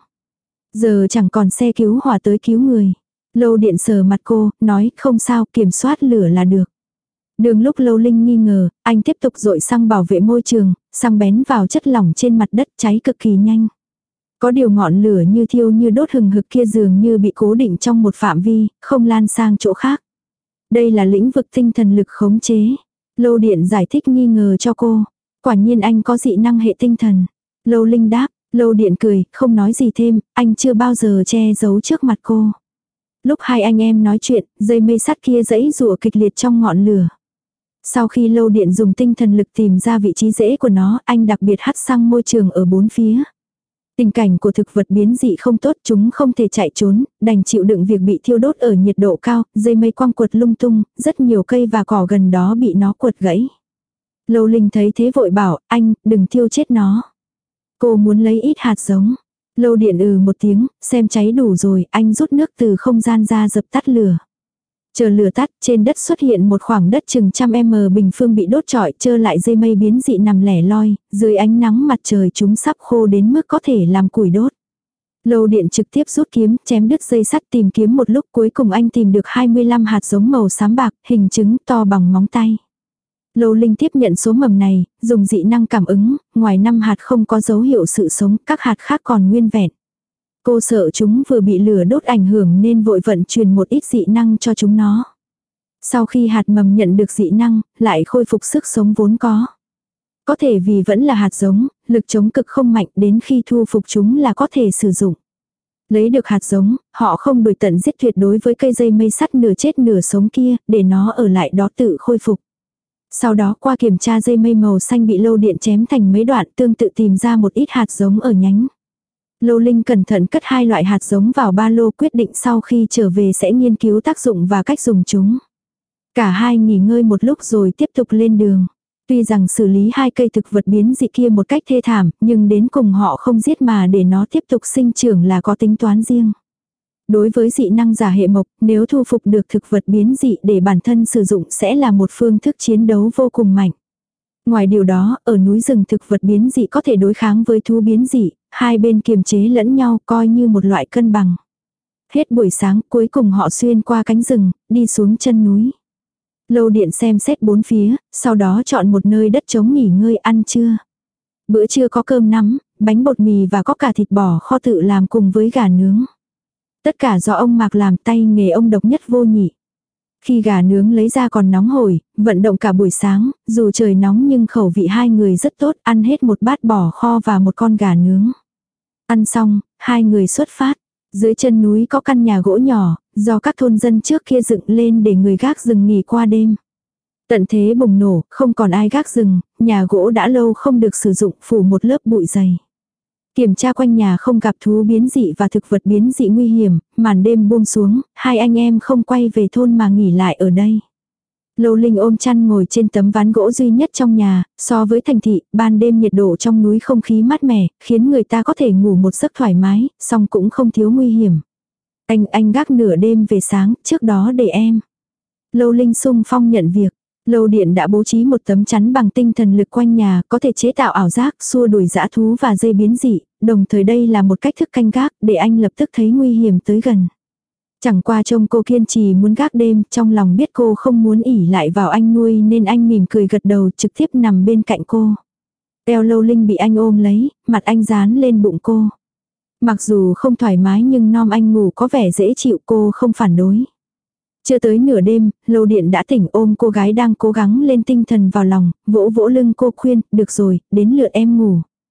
S1: Giờ chẳng còn xe cứu hỏa tới cứu người. Lâu Điện sờ mặt cô, nói không sao, kiểm soát lửa là được. Đường lúc Lâu Linh nghi ngờ, anh tiếp tục dội xăng bảo vệ môi trường, xăng bén vào chất lỏng trên mặt đất cháy cực kỳ nhanh. Có điều ngọn lửa như thiêu như đốt hừng hực kia dường như bị cố định trong một phạm vi, không lan sang chỗ khác. Đây là lĩnh vực tinh thần lực khống chế. Lâu Điện giải thích nghi ngờ cho cô. Quả nhiên anh có dị năng hệ tinh thần. Lâu Linh đáp, Lâu Điện cười, không nói gì thêm, anh chưa bao giờ che giấu trước mặt cô. Lúc hai anh em nói chuyện, dây mây sắt kia giãy giụa kịch liệt trong ngọn lửa. Sau khi Lâu Điện dùng tinh thần lực tìm ra vị trí rễ của nó, anh đặc biệt hắt xăng môi trường ở bốn phía. Tình cảnh của thực vật biến dị không tốt, chúng không thể chạy trốn, đành chịu đựng việc bị thiêu đốt ở nhiệt độ cao, dây mây quăng quật lung tung, rất nhiều cây và cỏ gần đó bị nó quật gãy. Lâu Linh thấy thế vội bảo, anh, đừng thiêu chết nó. Cô muốn lấy ít hạt giống. Lâu Điện ừ một tiếng, xem cháy đủ rồi, anh rút nước từ không gian ra dập tắt lửa. Chờ lửa tắt, trên đất xuất hiện một khoảng đất chừng trăm m bình phương bị đốt trọi, trơ lại dây mây biến dị nằm lẻ loi, dưới ánh nắng mặt trời chúng sắp khô đến mức có thể làm củi đốt. Lâu Điện trực tiếp rút kiếm, chém đứt dây sắt tìm kiếm một lúc, cuối cùng anh tìm được hai mươi lăm hạt giống màu xám bạc, hình trứng to bằng móng tay. Lâu Linh tiếp nhận số mầm này, dùng dị năng cảm ứng, ngoài năm hạt không có dấu hiệu sự sống, các hạt khác còn nguyên vẹn. Cô sợ chúng vừa bị lửa đốt ảnh hưởng nên vội vận truyền một ít dị năng cho chúng nó. Sau khi hạt mầm nhận được dị năng, lại khôi phục sức sống vốn có. Có thể vì vẫn là hạt giống, lực chống cực không mạnh, đến khi thu phục chúng là có thể sử dụng. Lấy được hạt giống, họ không đuổi tận giết tuyệt đối với cây dây mây sắt nửa chết nửa sống kia, để nó ở lại đó tự khôi phục. Sau đó qua kiểm tra dây mây màu xanh bị Lâu Điện chém thành mấy đoạn, tương tự tìm ra một ít hạt giống ở nhánh. Lâu Linh cẩn thận cất hai loại hạt giống vào ba lô, quyết định sau khi trở về sẽ nghiên cứu tác dụng và cách dùng chúng. Cả hai nghỉ ngơi một lúc rồi tiếp tục lên đường. Tuy rằng xử lý hai cây thực vật biến dị kia một cách thê thảm, nhưng đến cùng họ không giết mà để nó tiếp tục sinh trưởng là có tính toán riêng. Đối với dị năng giả hệ mộc, nếu thu phục được thực vật biến dị để bản thân sử dụng sẽ là một phương thức chiến đấu vô cùng mạnh. Ngoài điều đó, ở núi rừng thực vật biến dị có thể đối kháng với thú biến dị, hai bên kiềm chế lẫn nhau coi như một loại cân bằng. Hết buổi sáng, cuối cùng họ xuyên qua cánh rừng, đi xuống chân núi. Lâu Điện xem xét bốn phía, sau đó chọn một nơi đất trống nghỉ ngơi ăn trưa. Bữa trưa có cơm nắm, bánh bột mì và có cả thịt bò kho tự làm cùng với gà nướng. Tất cả do ông Mạc làm, tay nghề ông độc nhất vô nhị. Khi gà nướng lấy ra còn nóng hổi, vận động cả buổi sáng, dù trời nóng nhưng khẩu vị hai người rất tốt, ăn hết một bát bò kho và một con gà nướng. Ăn xong, hai người xuất phát. Dưới chân núi có căn nhà gỗ nhỏ, do các thôn dân trước kia dựng lên để người gác rừng nghỉ qua đêm. Tận thế bùng nổ, không còn ai gác rừng, nhà gỗ đã lâu không được sử dụng, phủ một lớp bụi dày. Kiểm tra quanh nhà không gặp thú biến dị và thực vật biến dị nguy hiểm, màn đêm buông xuống, hai anh em không quay về thôn mà nghỉ lại ở đây. Lâu Linh ôm chăn ngồi trên tấm ván gỗ duy nhất trong nhà, so với thành thị, ban đêm nhiệt độ trong núi không khí mát mẻ, khiến người ta có thể ngủ một giấc thoải mái, song cũng không thiếu nguy hiểm. Anh, anh gác nửa đêm về sáng, trước đó để em. Lâu Linh xung phong nhận việc. Lâu Điện đã bố trí một tấm chắn bằng tinh thần lực quanh nhà, có thể chế tạo ảo giác, xua đuổi dã thú và dây biến dị, đồng thời đây là một cách thức canh gác, để anh lập tức thấy nguy hiểm tới gần. Chẳng qua trông cô kiên trì muốn gác đêm, trong lòng biết cô không muốn ỉ lại vào anh nuôi nên anh mỉm cười gật đầu trực tiếp nằm bên cạnh cô. Eo Lâu Linh bị anh ôm lấy, mặt anh dán lên bụng cô. Mặc dù không thoải mái nhưng nom anh ngủ có vẻ dễ chịu, cô không phản đối. Chưa tới nửa đêm, Lâu Điện đã tỉnh, ôm cô gái đang cố gắng lên tinh thần vào lòng, vỗ vỗ lưng cô khuyên, được rồi, đến lượt em ngủ.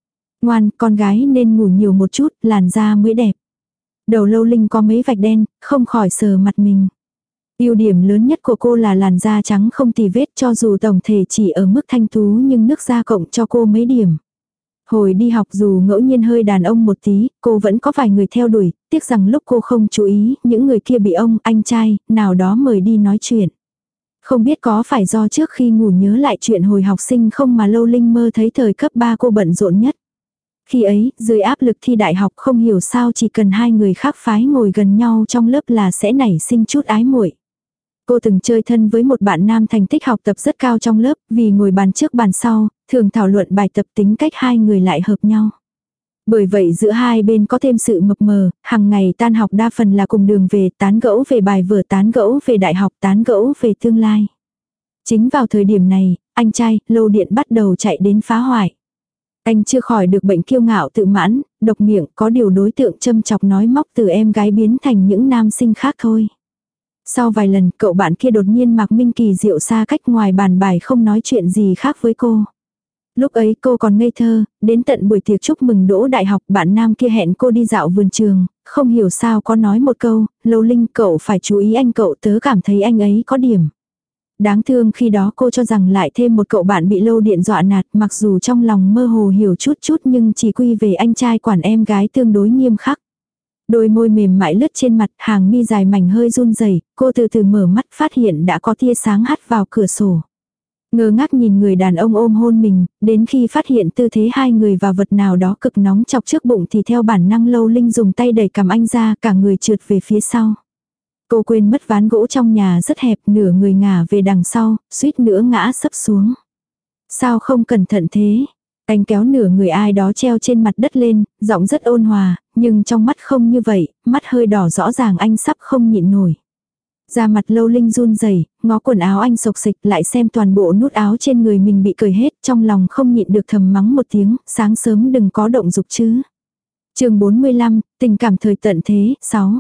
S1: Ngoan, con gái nên ngủ nhiều một chút, làn da mới đẹp. Đầu Lâu Linh có mấy vạch đen, không khỏi sờ mặt mình. Ưu điểm lớn nhất của cô là làn da trắng không tì vết, cho dù tổng thể chỉ ở mức thanh tú nhưng nước da cộng cho cô mấy điểm. Hồi đi học dù ngẫu nhiên hơi đàn ông một tí, cô vẫn có vài người theo đuổi, tiếc rằng lúc cô không chú ý, những người kia bị ông, anh trai, nào đó mời đi nói chuyện. Không biết có phải do trước khi ngủ nhớ lại chuyện hồi học sinh không mà Lâu Linh mơ thấy thời cấp ba cô bận rộn nhất. Khi ấy, dưới áp lực thi đại học không hiểu sao chỉ cần hai người khác phái ngồi gần nhau trong lớp là sẽ nảy sinh chút ái muội. Cô từng chơi thân với một bạn nam thành tích học tập rất cao trong lớp, vì ngồi bàn trước bàn sau, thường thảo luận bài tập tính cách hai người lại hợp nhau. Bởi vậy giữa hai bên có thêm sự mập mờ, hàng ngày tan học đa phần là cùng đường về, tán gẫu về bài vở, tán gẫu về đại học, tán gẫu về tương lai. Chính vào thời điểm này, anh trai, Lâu Điện bắt đầu chạy đến phá hoại. Anh chưa khỏi được bệnh kiêu ngạo tự mãn, độc miệng, có điều đối tượng châm chọc nói móc từ em gái biến thành những nam sinh khác thôi. Sau vài lần, cậu bạn kia đột nhiên mặc minh kỳ diệu xa cách ngoài bàn bài không nói chuyện gì khác với cô. Lúc ấy cô còn ngây thơ, đến tận buổi tiệc chúc mừng đỗ đại học bạn nam kia hẹn cô đi dạo vườn trường, không hiểu sao có nói một câu, Lâu Linh cậu phải chú ý anh cậu, tớ cảm thấy anh ấy có điểm. Đáng thương khi đó cô cho rằng lại thêm một cậu bạn bị Lâu Điện dọa nạt, mặc dù trong lòng mơ hồ hiểu chút chút nhưng chỉ quy về anh trai quản em gái tương đối nghiêm khắc. Đôi môi mềm mại lướt trên mặt, hàng mi dài mảnh hơi run rẩy, cô từ từ mở mắt phát hiện đã có tia sáng hắt vào cửa sổ. Ngơ ngác nhìn người đàn ông ôm hôn mình, đến khi phát hiện tư thế hai người và vật nào đó cực nóng chọc trước bụng thì theo bản năng Lâu Linh dùng tay đẩy cằm anh ra, cả người trượt về phía sau. Cô quên mất ván gỗ trong nhà rất hẹp, nửa người ngả về đằng sau, suýt nữa ngã sấp xuống. Sao không cẩn thận thế? Anh kéo nửa người ai đó treo trên mặt đất lên, giọng rất ôn hòa, nhưng trong mắt không như vậy, mắt hơi đỏ rõ ràng anh sắp không nhịn nổi. Da mặt Lâu Linh run rẩy, ngó quần áo anh xộc xịch lại xem toàn bộ nút áo trên người mình bị cởi hết, trong lòng không nhịn được thầm mắng một tiếng, sáng sớm đừng có động dục chứ. Chương bốn mươi lăm, tình cảm thời tận thế, sáu.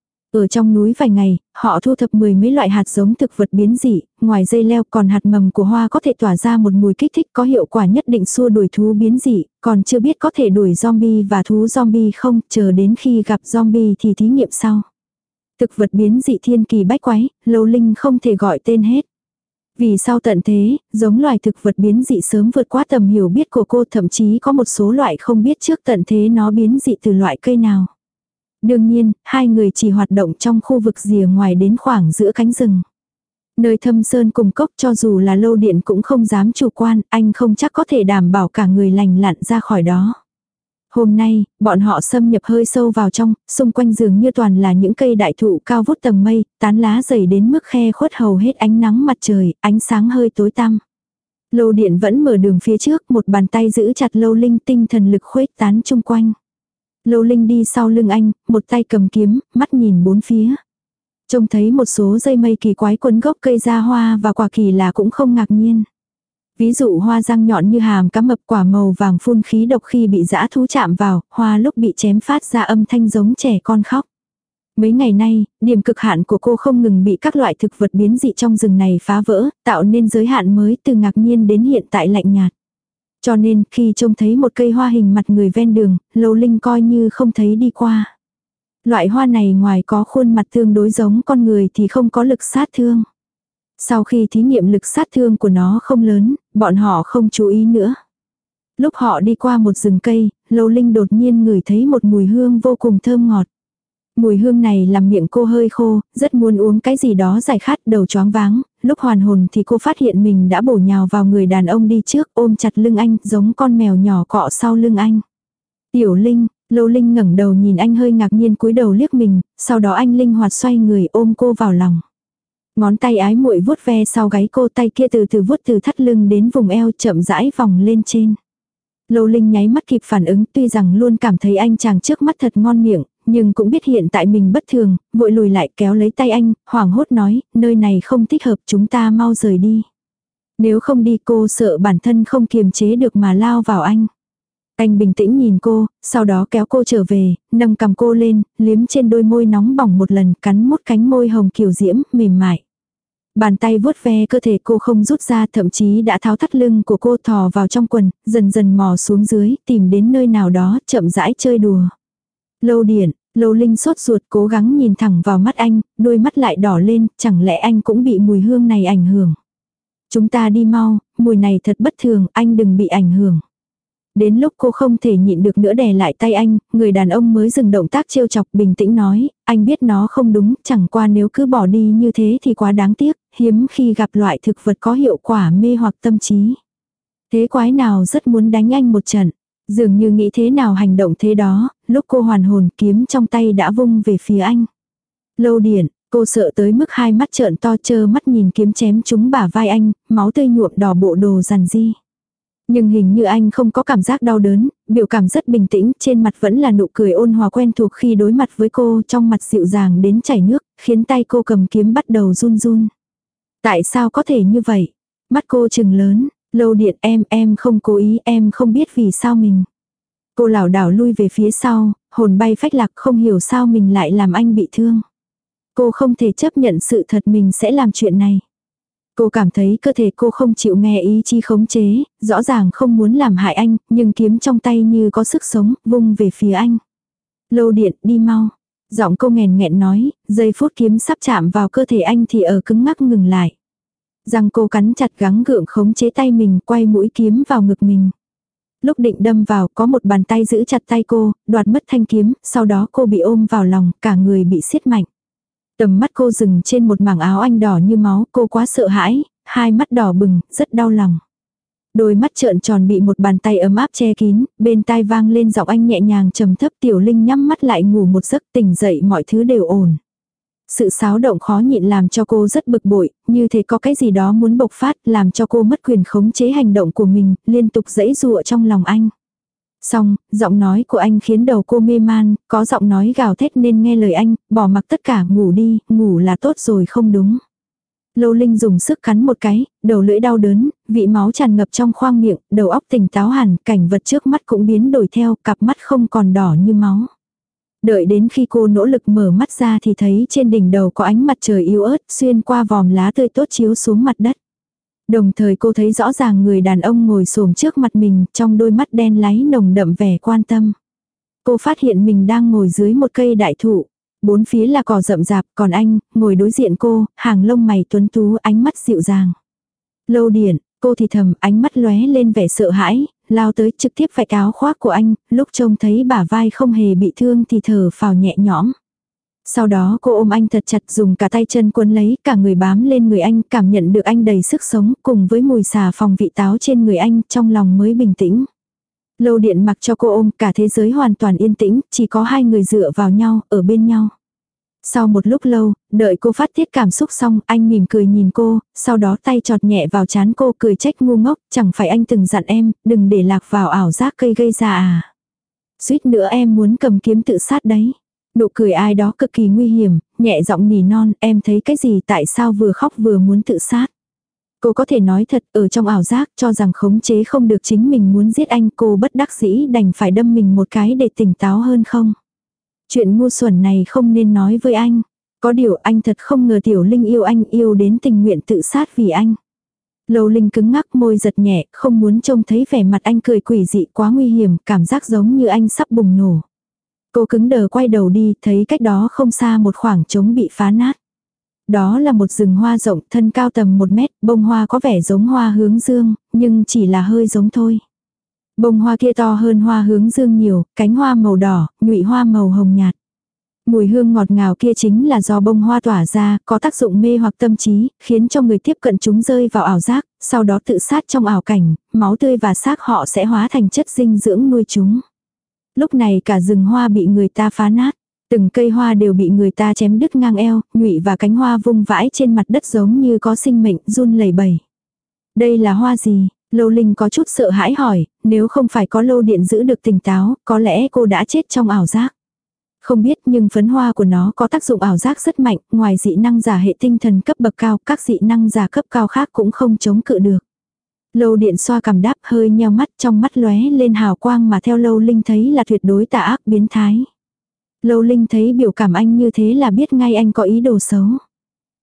S1: Ở trong núi vài ngày, họ thu thập mười mấy loại hạt giống thực vật biến dị, ngoài dây leo còn hạt mầm của hoa có thể tỏa ra một mùi kích thích có hiệu quả nhất định xua đuổi thú biến dị, còn chưa biết có thể đuổi zombie và thú zombie không, chờ đến khi gặp zombie thì thí nghiệm sau. Thực vật biến dị thiên kỳ bách quái, Lâu Linh không thể gọi tên hết. Vì sau tận thế, giống loài thực vật biến dị sớm vượt qua tầm hiểu biết của cô, thậm chí có một số loại không biết trước tận thế nó biến dị từ loại cây nào. Đương nhiên, hai người chỉ hoạt động trong khu vực rìa ngoài đến khoảng giữa cánh rừng. Nơi thâm sơn cùng cốc cho dù là Lâu Điện cũng không dám chủ quan, anh không chắc có thể đảm bảo cả người lành lặn ra khỏi đó. Hôm nay, bọn họ xâm nhập hơi sâu vào trong, xung quanh dường như toàn là những cây đại thụ cao vút tầng mây, tán lá dày đến mức khe khuất hầu hết ánh nắng mặt trời, ánh sáng hơi tối tăm. Lâu Điện vẫn mở đường phía trước, một bàn tay giữ chặt Lâu Linh, tinh thần lực khuếch tán chung quanh. Lâu Linh đi sau lưng anh, một tay cầm kiếm, mắt nhìn bốn phía. Trông thấy một số dây mây kỳ quái quấn gốc cây ra hoa và quả kỳ lạ cũng không ngạc nhiên. Ví dụ hoa răng nhọn như hàm cá mập, quả màu vàng phun khí độc khi bị dã thú chạm vào, hoa lúc bị chém phát ra âm thanh giống trẻ con khóc. Mấy ngày nay, điểm cực hạn của cô không ngừng bị các loại thực vật biến dị trong rừng này phá vỡ, tạo nên giới hạn mới từ ngạc nhiên đến hiện tại lạnh nhạt. Cho nên khi trông thấy một cây hoa hình mặt người ven đường, Lâu Linh coi như không thấy đi qua. Loại hoa này ngoài có khuôn mặt tương đối giống con người thì không có lực sát thương. Sau khi thí nghiệm lực sát thương của nó không lớn, bọn họ không chú ý nữa. Lúc họ đi qua một rừng cây, Lâu Linh đột nhiên ngửi thấy một mùi hương vô cùng thơm ngọt. Mùi hương này làm miệng cô hơi khô, rất muốn uống cái gì đó giải khát, đầu choáng váng. Lúc hoàn hồn thì cô phát hiện mình đã bổ nhào vào người đàn ông đi trước, ôm chặt lưng anh, giống con mèo nhỏ cọ sau lưng anh. Tiểu Linh, Lâu Linh ngẩng đầu nhìn anh hơi ngạc nhiên cúi đầu liếc mình, sau đó anh linh hoạt xoay người ôm cô vào lòng. Ngón tay ái muội vuốt ve sau gáy cô, tay kia từ từ vuốt từ thắt lưng đến vùng eo, chậm rãi vòng lên trên. Lâu Linh nháy mắt kịp phản ứng, tuy rằng luôn cảm thấy anh chàng trước mắt thật ngon miệng, nhưng cũng biết hiện tại mình bất thường, vội lùi lại kéo lấy tay anh, hoảng hốt nói, nơi này không thích hợp, chúng ta mau rời đi. Nếu không đi cô sợ bản thân không kiềm chế được mà lao vào anh. Anh bình tĩnh nhìn cô, sau đó kéo cô trở về, nâng cầm cô lên, liếm trên đôi môi nóng bỏng một lần, cắn mút cánh môi hồng kiều diễm, mềm mại. Bàn tay vuốt ve cơ thể cô không rút ra, thậm chí đã tháo thắt lưng của cô, thò vào trong quần, dần dần mò xuống dưới, tìm đến nơi nào đó, chậm rãi chơi đùa. Lâu Điển, Lâu Linh sốt ruột cố gắng nhìn thẳng vào mắt anh, đôi mắt lại đỏ lên, chẳng lẽ anh cũng bị mùi hương này ảnh hưởng. Chúng ta đi mau, mùi này thật bất thường, anh đừng bị ảnh hưởng. Đến lúc cô không thể nhịn được nữa đè lại tay anh, người đàn ông mới dừng động tác trêu chọc, bình tĩnh nói, anh biết nó không đúng, chẳng qua nếu cứ bỏ đi như thế thì quá đáng tiếc, hiếm khi gặp loại thực vật có hiệu quả mê hoặc tâm trí. Thế quái nào rất muốn đánh anh một trận, dường như nghĩ thế nào hành động thế đó, lúc cô hoàn hồn kiếm trong tay đã vung về phía anh. Lâu Điển, cô sợ tới mức hai mắt trợn to trơ mắt nhìn kiếm chém trúng bả vai anh, máu tươi nhuộm đỏ bộ đồ rằn ri. Nhưng hình như anh không có cảm giác đau đớn, biểu cảm rất bình tĩnh, trên mặt vẫn là nụ cười ôn hòa quen thuộc khi đối mặt với cô, trong mặt dịu dàng đến chảy nước, khiến tay cô cầm kiếm bắt đầu run run. Tại sao có thể như vậy? Mắt cô trừng lớn, Lâu Điển em, em không cố ý, em không biết vì sao mình. Cô lảo đảo lui về phía sau, hồn bay phách lạc không hiểu sao mình lại làm anh bị thương. Cô không thể chấp nhận sự thật mình sẽ làm chuyện này. Cô cảm thấy cơ thể cô không chịu nghe ý chí khống chế, rõ ràng không muốn làm hại anh, nhưng kiếm trong tay như có sức sống, vung về phía anh. Lâu Điển, đi mau. Giọng cô nghẹn nghẹn nói, giây phút kiếm sắp chạm vào cơ thể anh thì ở cứng ngắc ngừng lại. Răng cô cắn chặt gắng gượng khống chế tay mình, quay mũi kiếm vào ngực mình. Lúc định đâm vào, có một bàn tay giữ chặt tay cô, đoạt mất thanh kiếm, sau đó cô bị ôm vào lòng, cả người bị siết mạnh. Tầm mắt cô dừng trên một mảng áo anh đỏ như máu, cô quá sợ hãi, hai mắt đỏ bừng, rất đau lòng. Đôi mắt trợn tròn bị một bàn tay ấm áp che kín, bên tai vang lên giọng anh nhẹ nhàng trầm thấp. Tiểu Linh nhắm mắt lại ngủ một giấc, tỉnh dậy mọi thứ đều ổn. Sự xáo động khó nhịn làm cho cô rất bực bội, như thể có cái gì đó muốn bộc phát, làm cho cô mất quyền khống chế hành động của mình, liên tục giãy giụa trong lòng anh. Xong, giọng nói của anh khiến đầu cô mê man, có giọng nói gào thét nên nghe lời anh, bỏ mặc tất cả, ngủ đi, ngủ là tốt rồi không đúng. Lâu Linh dùng sức cắn một cái, đầu lưỡi đau đớn, vị máu tràn ngập trong khoang miệng, đầu óc tỉnh táo hẳn, cảnh vật trước mắt cũng biến đổi theo, cặp mắt không còn đỏ như máu. Đợi đến khi cô nỗ lực mở mắt ra thì thấy trên đỉnh đầu có ánh mặt trời yếu ớt xuyên qua vòm lá tươi tốt chiếu xuống mặt đất. Đồng thời cô thấy rõ ràng người đàn ông ngồi xổm trước mặt mình, trong đôi mắt đen láy nồng đậm vẻ quan tâm. Cô phát hiện mình đang ngồi dưới một cây đại thụ. Bốn phía là cỏ rậm rạp, còn anh, ngồi đối diện cô, hàng lông mày tuấn tú, ánh mắt dịu dàng. Lâu Điển, cô thì thầm, ánh mắt lóe lên vẻ sợ hãi, lao tới trực tiếp vạch áo khoác của anh, lúc trông thấy bả vai không hề bị thương thì thở phào nhẹ nhõm. Sau đó cô ôm anh thật chặt, dùng cả tay chân quấn lấy, cả người bám lên người anh, cảm nhận được anh đầy sức sống, cùng với mùi xà phòng vị táo trên người anh, trong lòng mới bình tĩnh. Lâu Điển mặc cho cô ôm, cả thế giới hoàn toàn yên tĩnh, chỉ có hai người dựa vào nhau, ở bên nhau. Sau một lúc lâu, đợi cô phát tiết cảm xúc xong, anh mỉm cười nhìn cô, sau đó tay chọt nhẹ vào trán cô, cười trách ngu ngốc, chẳng phải anh từng dặn em, đừng để lạc vào ảo giác cây gây ra à. Suýt nữa em muốn cầm kiếm tự sát đấy. Nụ cười ai đó cực kỳ nguy hiểm, nhẹ giọng nỉ non, em thấy cái gì, tại sao vừa khóc vừa muốn tự sát. Cô có thể nói thật, ở trong ảo giác, cho rằng khống chế không được chính mình muốn giết anh, cô bất đắc dĩ đành phải đâm mình một cái để tỉnh táo hơn không. Chuyện ngu xuẩn này không nên nói với anh. Có điều anh thật không ngờ Tiểu Linh yêu anh, yêu đến tình nguyện tự sát vì anh. Lâu Linh cứng ngắc, môi giật nhẹ, không muốn trông thấy vẻ mặt anh cười quỷ dị quá nguy hiểm, cảm giác giống như anh sắp bùng nổ. Cô cứng đờ quay đầu đi, thấy cách đó không xa một khoảng trống bị phá nát. Đó là một rừng hoa rộng, thân cao tầm một mét, bông hoa có vẻ giống hoa hướng dương, nhưng chỉ là hơi giống thôi. Bông hoa kia to hơn hoa hướng dương nhiều, cánh hoa màu đỏ, nhụy hoa màu hồng nhạt. Mùi hương ngọt ngào kia chính là do bông hoa tỏa ra, có tác dụng mê hoặc tâm trí, khiến cho người tiếp cận chúng rơi vào ảo giác, sau đó tự sát trong ảo cảnh, máu tươi và xác họ sẽ hóa thành chất dinh dưỡng nuôi chúng. Lúc này cả rừng hoa bị người ta phá nát, từng cây hoa đều bị người ta chém đứt ngang eo, nhụy và cánh hoa vung vãi trên mặt đất giống như có sinh mệnh, run lẩy bẩy. Đây là hoa gì? Lâu Linh có chút sợ hãi hỏi, nếu không phải có Lâu Điện giữ được tỉnh táo, có lẽ cô đã chết trong ảo giác. Không biết, nhưng phấn hoa của nó có tác dụng ảo giác rất mạnh, ngoài dị năng giả hệ tinh thần cấp bậc cao, các dị năng giả cấp cao khác cũng không chống cự được. Lâu Điện xoa cằm đáp, hơi nheo mắt, trong mắt lóe lên hào quang mà theo Lâu Linh thấy là tuyệt đối tà ác biến thái. Lâu Linh thấy biểu cảm anh như thế là biết ngay anh có ý đồ xấu.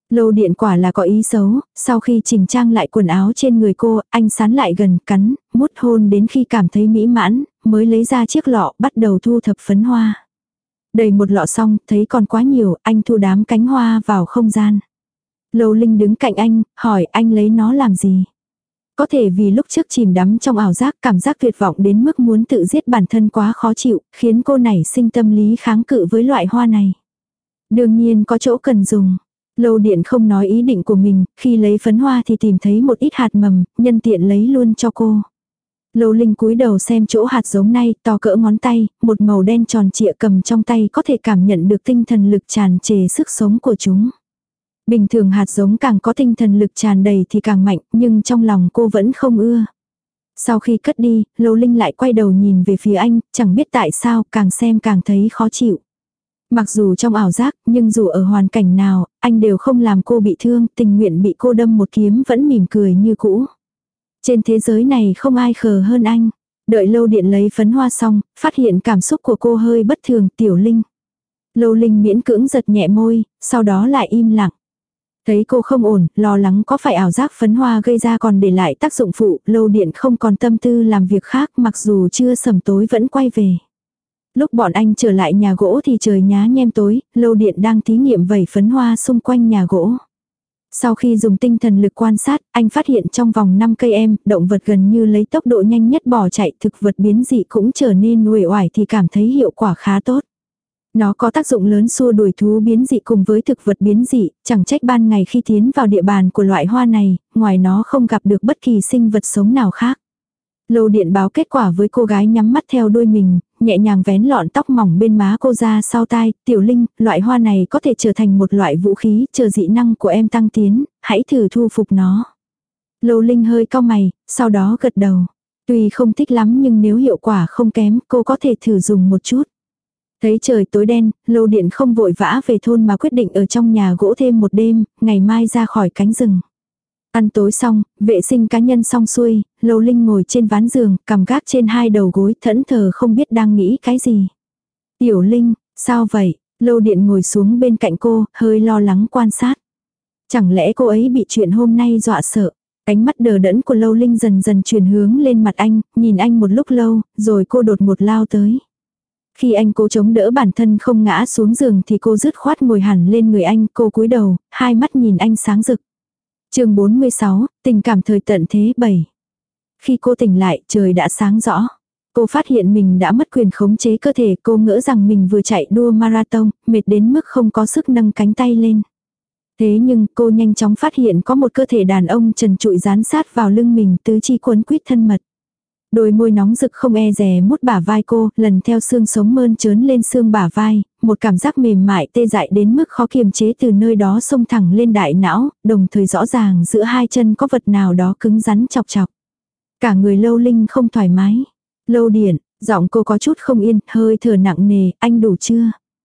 S1: Lâu Điện quả là có ý xấu, sau khi chỉnh trang lại quần áo trên người cô, anh sán lại gần, cắn, mút hôn đến khi cảm thấy mỹ mãn, mới lấy ra chiếc lọ, bắt đầu thu thập phấn hoa. Đầy một lọ xong, thấy còn quá nhiều, anh thu đám cánh hoa vào không gian. Lâu Linh đứng cạnh anh, hỏi anh lấy nó làm gì? Có thể vì lúc trước chìm đắm trong ảo giác, cảm giác tuyệt vọng đến mức muốn tự giết bản thân quá khó chịu, khiến cô nảy sinh tâm lý kháng cự với loại hoa này. Đương nhiên có chỗ cần dùng. Lâu Điện không nói ý định của mình, khi lấy phấn hoa thì tìm thấy một ít hạt mầm, nhân tiện lấy luôn cho cô. Lâu Linh cúi đầu xem chỗ hạt giống này, to cỡ ngón tay, một màu đen tròn trịa cầm trong tay có thể cảm nhận được tinh thần lực tràn trề sức sống của chúng. Bình thường hạt giống càng có tinh thần lực tràn đầy thì càng mạnh, nhưng trong lòng cô vẫn không ưa. Sau khi cất đi, Lâu Linh lại quay đầu nhìn về phía anh, chẳng biết tại sao, càng xem càng thấy khó chịu. Mặc dù trong ảo giác, nhưng dù ở hoàn cảnh nào, anh đều không làm cô bị thương, tình nguyện bị cô đâm một kiếm vẫn mỉm cười như cũ. Trên thế giới này không ai khờ hơn anh. Đợi Lâu Điện lấy phấn hoa xong, phát hiện cảm xúc của cô hơi bất thường, Tiểu Linh. Lâu Linh miễn cưỡng giật nhẹ môi, sau đó lại im lặng. Thấy cô không ổn, lo lắng có phải ảo giác phấn hoa gây ra còn để lại tác dụng phụ, Lâu Điện không còn tâm tư làm việc khác, mặc dù chưa sầm tối vẫn quay về. Lúc bọn anh trở lại nhà gỗ thì trời nhá nhem tối, Lâu Điện đang thí nghiệm vẩy phấn hoa xung quanh nhà gỗ. Sau khi dùng tinh thần lực quan sát, anh phát hiện trong vòng năm cây em, động vật gần như lấy tốc độ nhanh nhất bỏ chạy, thực vật biến dị cũng trở nên uể oải thì cảm thấy hiệu quả khá tốt. Nó có tác dụng lớn xua đuổi thú biến dị cùng với thực vật biến dị, chẳng trách ban ngày khi tiến vào địa bàn của loại hoa này, ngoài nó không gặp được bất kỳ sinh vật sống nào khác. Lâu Điện báo kết quả với cô gái nhắm mắt theo đuôi mình, nhẹ nhàng vén lọn tóc mỏng bên má cô ra sau tai, Tiểu Linh, loại hoa này có thể trở thành một loại vũ khí, chờ dị năng của em tăng tiến, hãy thử thu phục nó. Lâu Linh hơi cau mày, sau đó gật đầu. Tuy không thích lắm nhưng nếu hiệu quả không kém, cô có thể thử dùng một chút. Thấy trời tối đen, Lâu Điện không vội vã về thôn mà quyết định ở trong nhà gỗ thêm một đêm, ngày mai ra khỏi cánh rừng. Ăn tối xong, vệ sinh cá nhân xong xuôi, Lâu Linh ngồi trên ván giường, cằm gác trên hai đầu gối, thẫn thờ không biết đang nghĩ cái gì. Tiểu Linh, sao vậy? Lâu Điện ngồi xuống bên cạnh cô, hơi lo lắng quan sát. Chẳng lẽ cô ấy bị chuyện hôm nay dọa sợ? Ánh mắt đờ đẫn của Lâu Linh dần dần chuyển hướng lên mặt anh, nhìn anh một lúc lâu, rồi cô đột ngột lao tới. Khi anh cố chống đỡ bản thân không ngã xuống giường thì cô dứt khoát ngồi hẳn lên người anh, cô cúi đầu, hai mắt nhìn anh sáng rực. Chương bốn mươi sáu, tình cảm thời tận thế bảy. Khi cô tỉnh lại, trời đã sáng rõ. Cô phát hiện mình đã mất quyền khống chế cơ thể, cô ngỡ rằng mình vừa chạy đua marathon, mệt đến mức không có sức nâng cánh tay lên. Thế nhưng, cô nhanh chóng phát hiện có một cơ thể đàn ông trần trụi dán sát vào lưng mình, tứ chi quấn quýt thân mật. Đôi môi nóng rực không e dè mút bả vai cô, lần theo xương sống mơn trớn lên xương bả vai, một cảm giác mềm mại tê dại đến mức khó kiềm chế từ nơi đó xông thẳng lên đại não, đồng thời rõ ràng giữa hai chân có vật nào đó cứng rắn chọc chọc. Cả người Lâu Linh không thoải mái. Lâu Điện, giọng cô có chút không yên, hơi thở nặng nề, anh đủ chưa?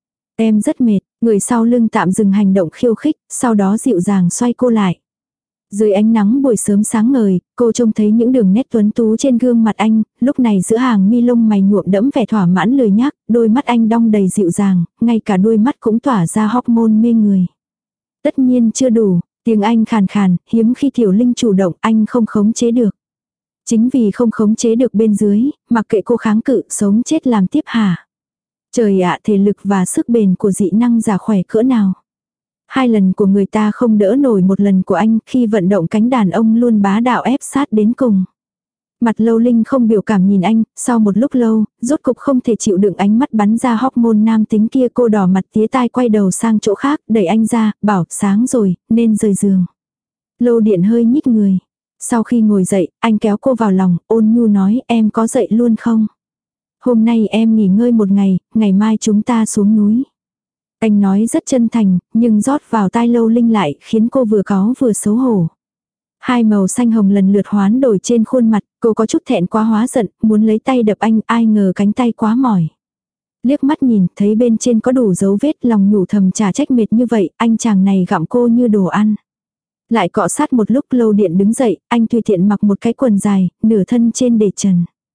S1: Em rất mệt, người sau lưng tạm dừng hành động khiêu khích, sau đó dịu dàng xoay cô lại. Dưới ánh nắng buổi sớm sáng ngời, cô trông thấy những đường nét tuấn tú trên gương mặt anh, lúc này giữa hàng mi lông mày nhuộm đẫm vẻ thỏa mãn lười nhác, đôi mắt anh đong đầy dịu dàng, ngay cả đôi mắt cũng tỏa ra hormone mê người. Tất nhiên chưa đủ, tiếng anh khàn khàn, hiếm khi Tiểu Linh chủ động anh không khống chế được. Chính vì không khống chế được bên dưới, mặc kệ cô kháng cự, sống chết làm tiếp hả? Trời ạ, thể lực và sức bền của dị năng giả khỏe cỡ nào? Hai lần của người ta không đỡ nổi một lần của anh, khi vận động cánh đàn ông luôn bá đạo ép sát đến cùng. Mặt Lâu Linh không biểu cảm nhìn anh, sau một lúc lâu, rốt cục không thể chịu đựng ánh mắt bắn ra hormone nam tính kia, cô đỏ mặt tía tai quay đầu sang chỗ khác, đẩy anh ra, bảo sáng rồi, nên rời giường. Lâu Điện hơi nhích người. Sau khi ngồi dậy, anh kéo cô vào lòng, ôn nhu nói em có dậy luôn không? Hôm nay em nghỉ ngơi một ngày, ngày mai chúng ta xuống núi. Anh nói rất chân thành, nhưng rót vào tai Lâu Linh lại khiến cô vừa cáu vừa xấu hổ. Hai màu xanh hồng lần lượt hoán đổi trên khuôn mặt, cô có chút thẹn quá hóa giận, muốn lấy tay đập anh, ai ngờ cánh tay quá mỏi. Liếc mắt nhìn, thấy bên trên có đủ dấu vết, lòng nhủ thầm chả trách mệt như vậy, anh chàng này gặm cô như đồ ăn. Lại cọ sát một lúc, Lâu Điện đứng dậy, anh tùy tiện mặc một cái quần dài, nửa thân trên để trần.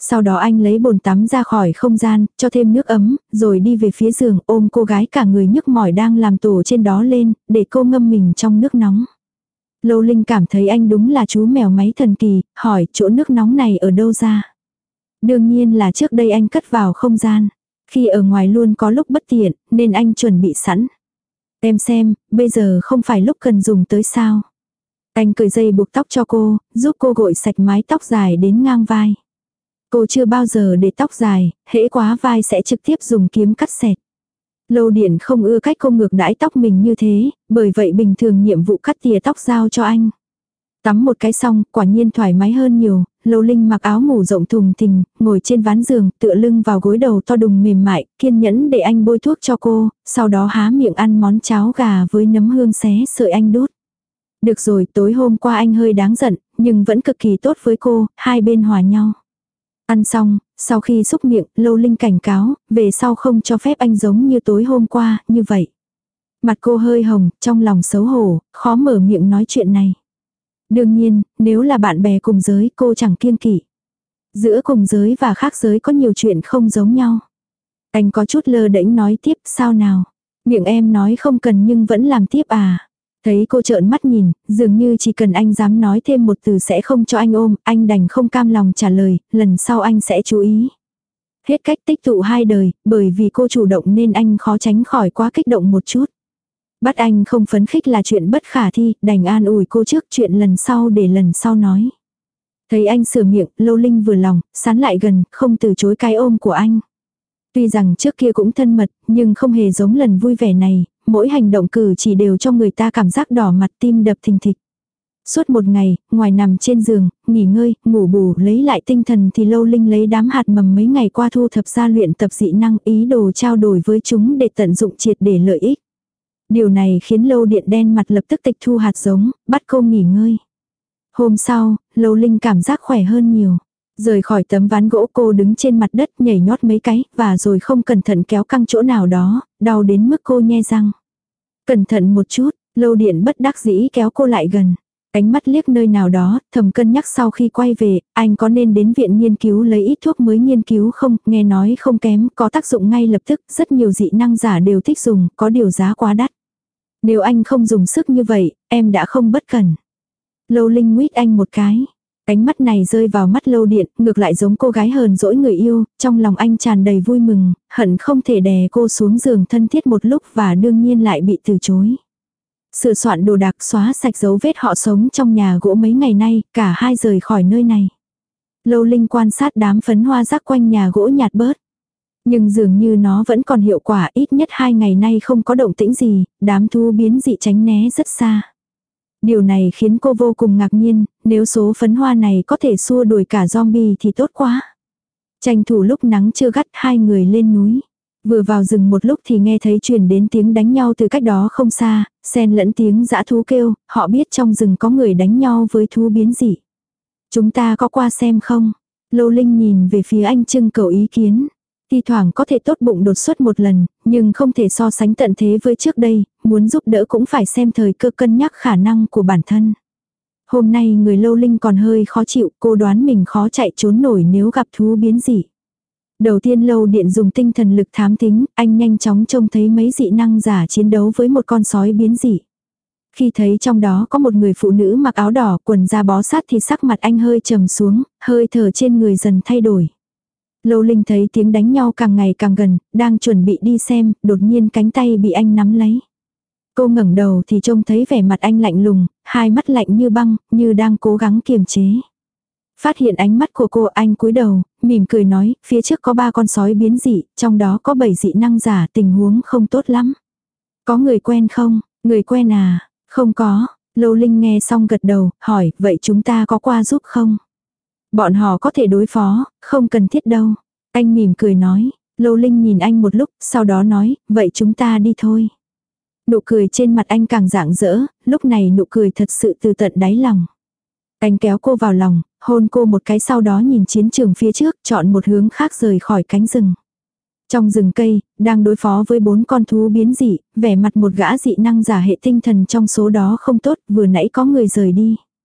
S1: Sau đó anh lấy bồn tắm ra khỏi không gian, cho thêm nước ấm, rồi đi về phía giường ôm cô gái cả người nhức mỏi đang làm tổ trên đó lên, để cô ngâm mình trong nước nóng. Lâu Linh cảm thấy anh đúng là chú mèo máy thần kỳ, hỏi chỗ nước nóng này ở đâu ra. Đương nhiên là trước đây anh cất vào không gian. Khi ở ngoài luôn có lúc bất tiện, nên anh chuẩn bị sẵn. Em xem, bây giờ không phải lúc cần dùng tới sao. Anh cởi dây buộc tóc cho cô, giúp cô gội sạch mái tóc dài đến ngang vai. Cô chưa bao giờ để tóc dài, hễ quá vai sẽ trực tiếp dùng kiếm cắt xẹt. Lâu Điện không ưa cách cô ngược đãi tóc mình như thế, bởi vậy bình thường nhiệm vụ cắt tỉa tóc giao cho anh. Tắm một cái xong, quả nhiên thoải mái hơn nhiều. Lâu Linh mặc áo ngủ rộng thùng thình, ngồi trên ván giường, tựa lưng vào gối đầu to đùng mềm mại, kiên nhẫn để anh bôi thuốc cho cô, sau đó há miệng ăn món cháo gà với nấm hương xé sợi anh đút. Được rồi, tối hôm qua anh hơi đáng giận, nhưng vẫn cực kỳ tốt với cô, hai bên hòa nhau. Ăn xong, sau khi xúc miệng, Lâu Linh cảnh cáo, về sau không cho phép anh giống như tối hôm qua, như vậy. Mặt cô hơi hồng, trong lòng xấu hổ, khó mở miệng nói chuyện này. Đương nhiên, nếu là bạn bè cùng giới cô chẳng kiêng kỵ. Giữa cùng giới và khác giới có nhiều chuyện không giống nhau. Anh có chút lơ đễnh nói tiếp, sao nào? Miệng em nói không cần nhưng vẫn làm tiếp à? Thấy cô trợn mắt nhìn, dường như chỉ cần anh dám nói thêm một từ sẽ không cho anh ôm, anh đành không cam lòng trả lời, lần sau anh sẽ chú ý. Hết cách tích tụ hai đời, bởi vì cô chủ động nên anh khó tránh khỏi quá kích động một chút. Bắt anh không phấn khích là chuyện bất khả thi, đành an ủi cô trước chuyện lần sau để lần sau nói. Thấy anh sửa miệng, Lâu Linh vừa lòng, sán lại gần, không từ chối cái ôm của anh. Tuy rằng trước kia cũng thân mật, nhưng không hề giống lần vui vẻ này, mỗi hành động cử chỉ đều cho người ta cảm giác đỏ mặt tim đập thình thịch. Suốt một ngày, ngoài nằm trên giường, nghỉ ngơi, ngủ bù lấy lại tinh thần thì Lâu Linh lấy đám hạt mầm mấy ngày qua thu thập ra luyện tập dị năng ý đồ trao đổi với chúng để tận dụng triệt để lợi ích. Điều này khiến Lâu Điện đen mặt lập tức tịch thu hạt giống, bắt cô nghỉ ngơi. Hôm sau, Lâu Linh cảm giác khỏe hơn nhiều. Rời khỏi tấm ván gỗ cô đứng trên mặt đất nhảy nhót mấy cái, và rồi không cẩn thận kéo căng chỗ nào đó, đau đến mức cô nhe răng. Cẩn thận một chút, Lâu Điện bất đắc dĩ kéo cô lại gần. Ánh mắt liếc nơi nào đó, thầm cân nhắc sau khi quay về, anh có nên đến viện nghiên cứu lấy ít thuốc mới nghiên cứu không, nghe nói không kém, có tác dụng ngay lập tức, rất nhiều dị năng giả đều thích dùng, có điều giá quá đắt. Nếu anh không dùng sức như vậy, em đã không bất cẩn. Lâu Linh nguyết anh một cái. Ánh mắt này rơi vào mắt Lâu Điện, ngược lại giống cô gái hờn dỗi người yêu, trong lòng anh tràn đầy vui mừng, hận không thể đè cô xuống giường thân thiết một lúc và đương nhiên lại bị từ chối. Sửa soạn đồ đạc xóa sạch dấu vết họ sống trong nhà gỗ mấy ngày nay, cả hai rời khỏi nơi này. Lâu Linh quan sát đám phấn hoa rác quanh nhà gỗ nhạt bớt. Nhưng dường như nó vẫn còn hiệu quả, ít nhất hai ngày nay không có động tĩnh gì, đám thú biến dị tránh né rất xa. Điều này khiến cô vô cùng ngạc nhiên, nếu số phấn hoa này có thể xua đuổi cả zombie thì tốt quá. Tranh thủ lúc nắng chưa gắt hai người lên núi. Vừa vào rừng một lúc thì nghe thấy truyền đến tiếng đánh nhau từ cách đó không xa, xen lẫn tiếng dã thú kêu, họ biết trong rừng có người đánh nhau với thú biến dị. Chúng ta có qua xem không? Lâu Linh nhìn về phía anh trưng cầu ý kiến. Thi thoảng có thể tốt bụng đột xuất một lần, nhưng không thể so sánh tận thế với trước đây, muốn giúp đỡ cũng phải xem thời cơ cân nhắc khả năng của bản thân. Hôm nay người Lâu Linh còn hơi khó chịu, cô đoán mình khó chạy trốn nổi nếu gặp thú biến dị. Đầu tiên Lâu Điện dùng tinh thần lực thám thính, anh nhanh chóng trông thấy mấy dị năng giả chiến đấu với một con sói biến dị. Khi thấy trong đó có một người phụ nữ mặc áo đỏ quần da bó sát thì sắc mặt anh hơi trầm xuống, hơi thở trên người dần thay đổi. Lâu Linh thấy tiếng đánh nhau càng ngày càng gần, đang chuẩn bị đi xem, đột nhiên cánh tay bị anh nắm lấy. Cô ngẩng đầu thì trông thấy vẻ mặt anh lạnh lùng, hai mắt lạnh như băng, như đang cố gắng kiềm chế. Phát hiện ánh mắt của cô, anh cúi đầu, mỉm cười nói, phía trước có ba con sói biến dị, trong đó có bảy dị năng giả, tình huống không tốt lắm. Có người quen không? Người quen à? Không có. Lâu Linh nghe xong gật đầu, hỏi, vậy chúng ta có qua giúp không? Bọn họ có thể đối phó, không cần thiết đâu. Anh mỉm cười nói. Lâu Linh nhìn anh một lúc, sau đó nói, vậy chúng ta đi thôi. Nụ cười trên mặt anh càng rạng rỡ, lúc này nụ cười thật sự từ tận đáy lòng. Anh kéo cô vào lòng, hôn cô một cái, sau đó nhìn chiến trường phía trước, chọn một hướng khác rời khỏi cánh rừng. Trong rừng cây, đang đối phó với bốn con thú biến dị, vẻ mặt một gã dị năng giả hệ tinh thần trong số đó không tốt, vừa nãy có người rời đi.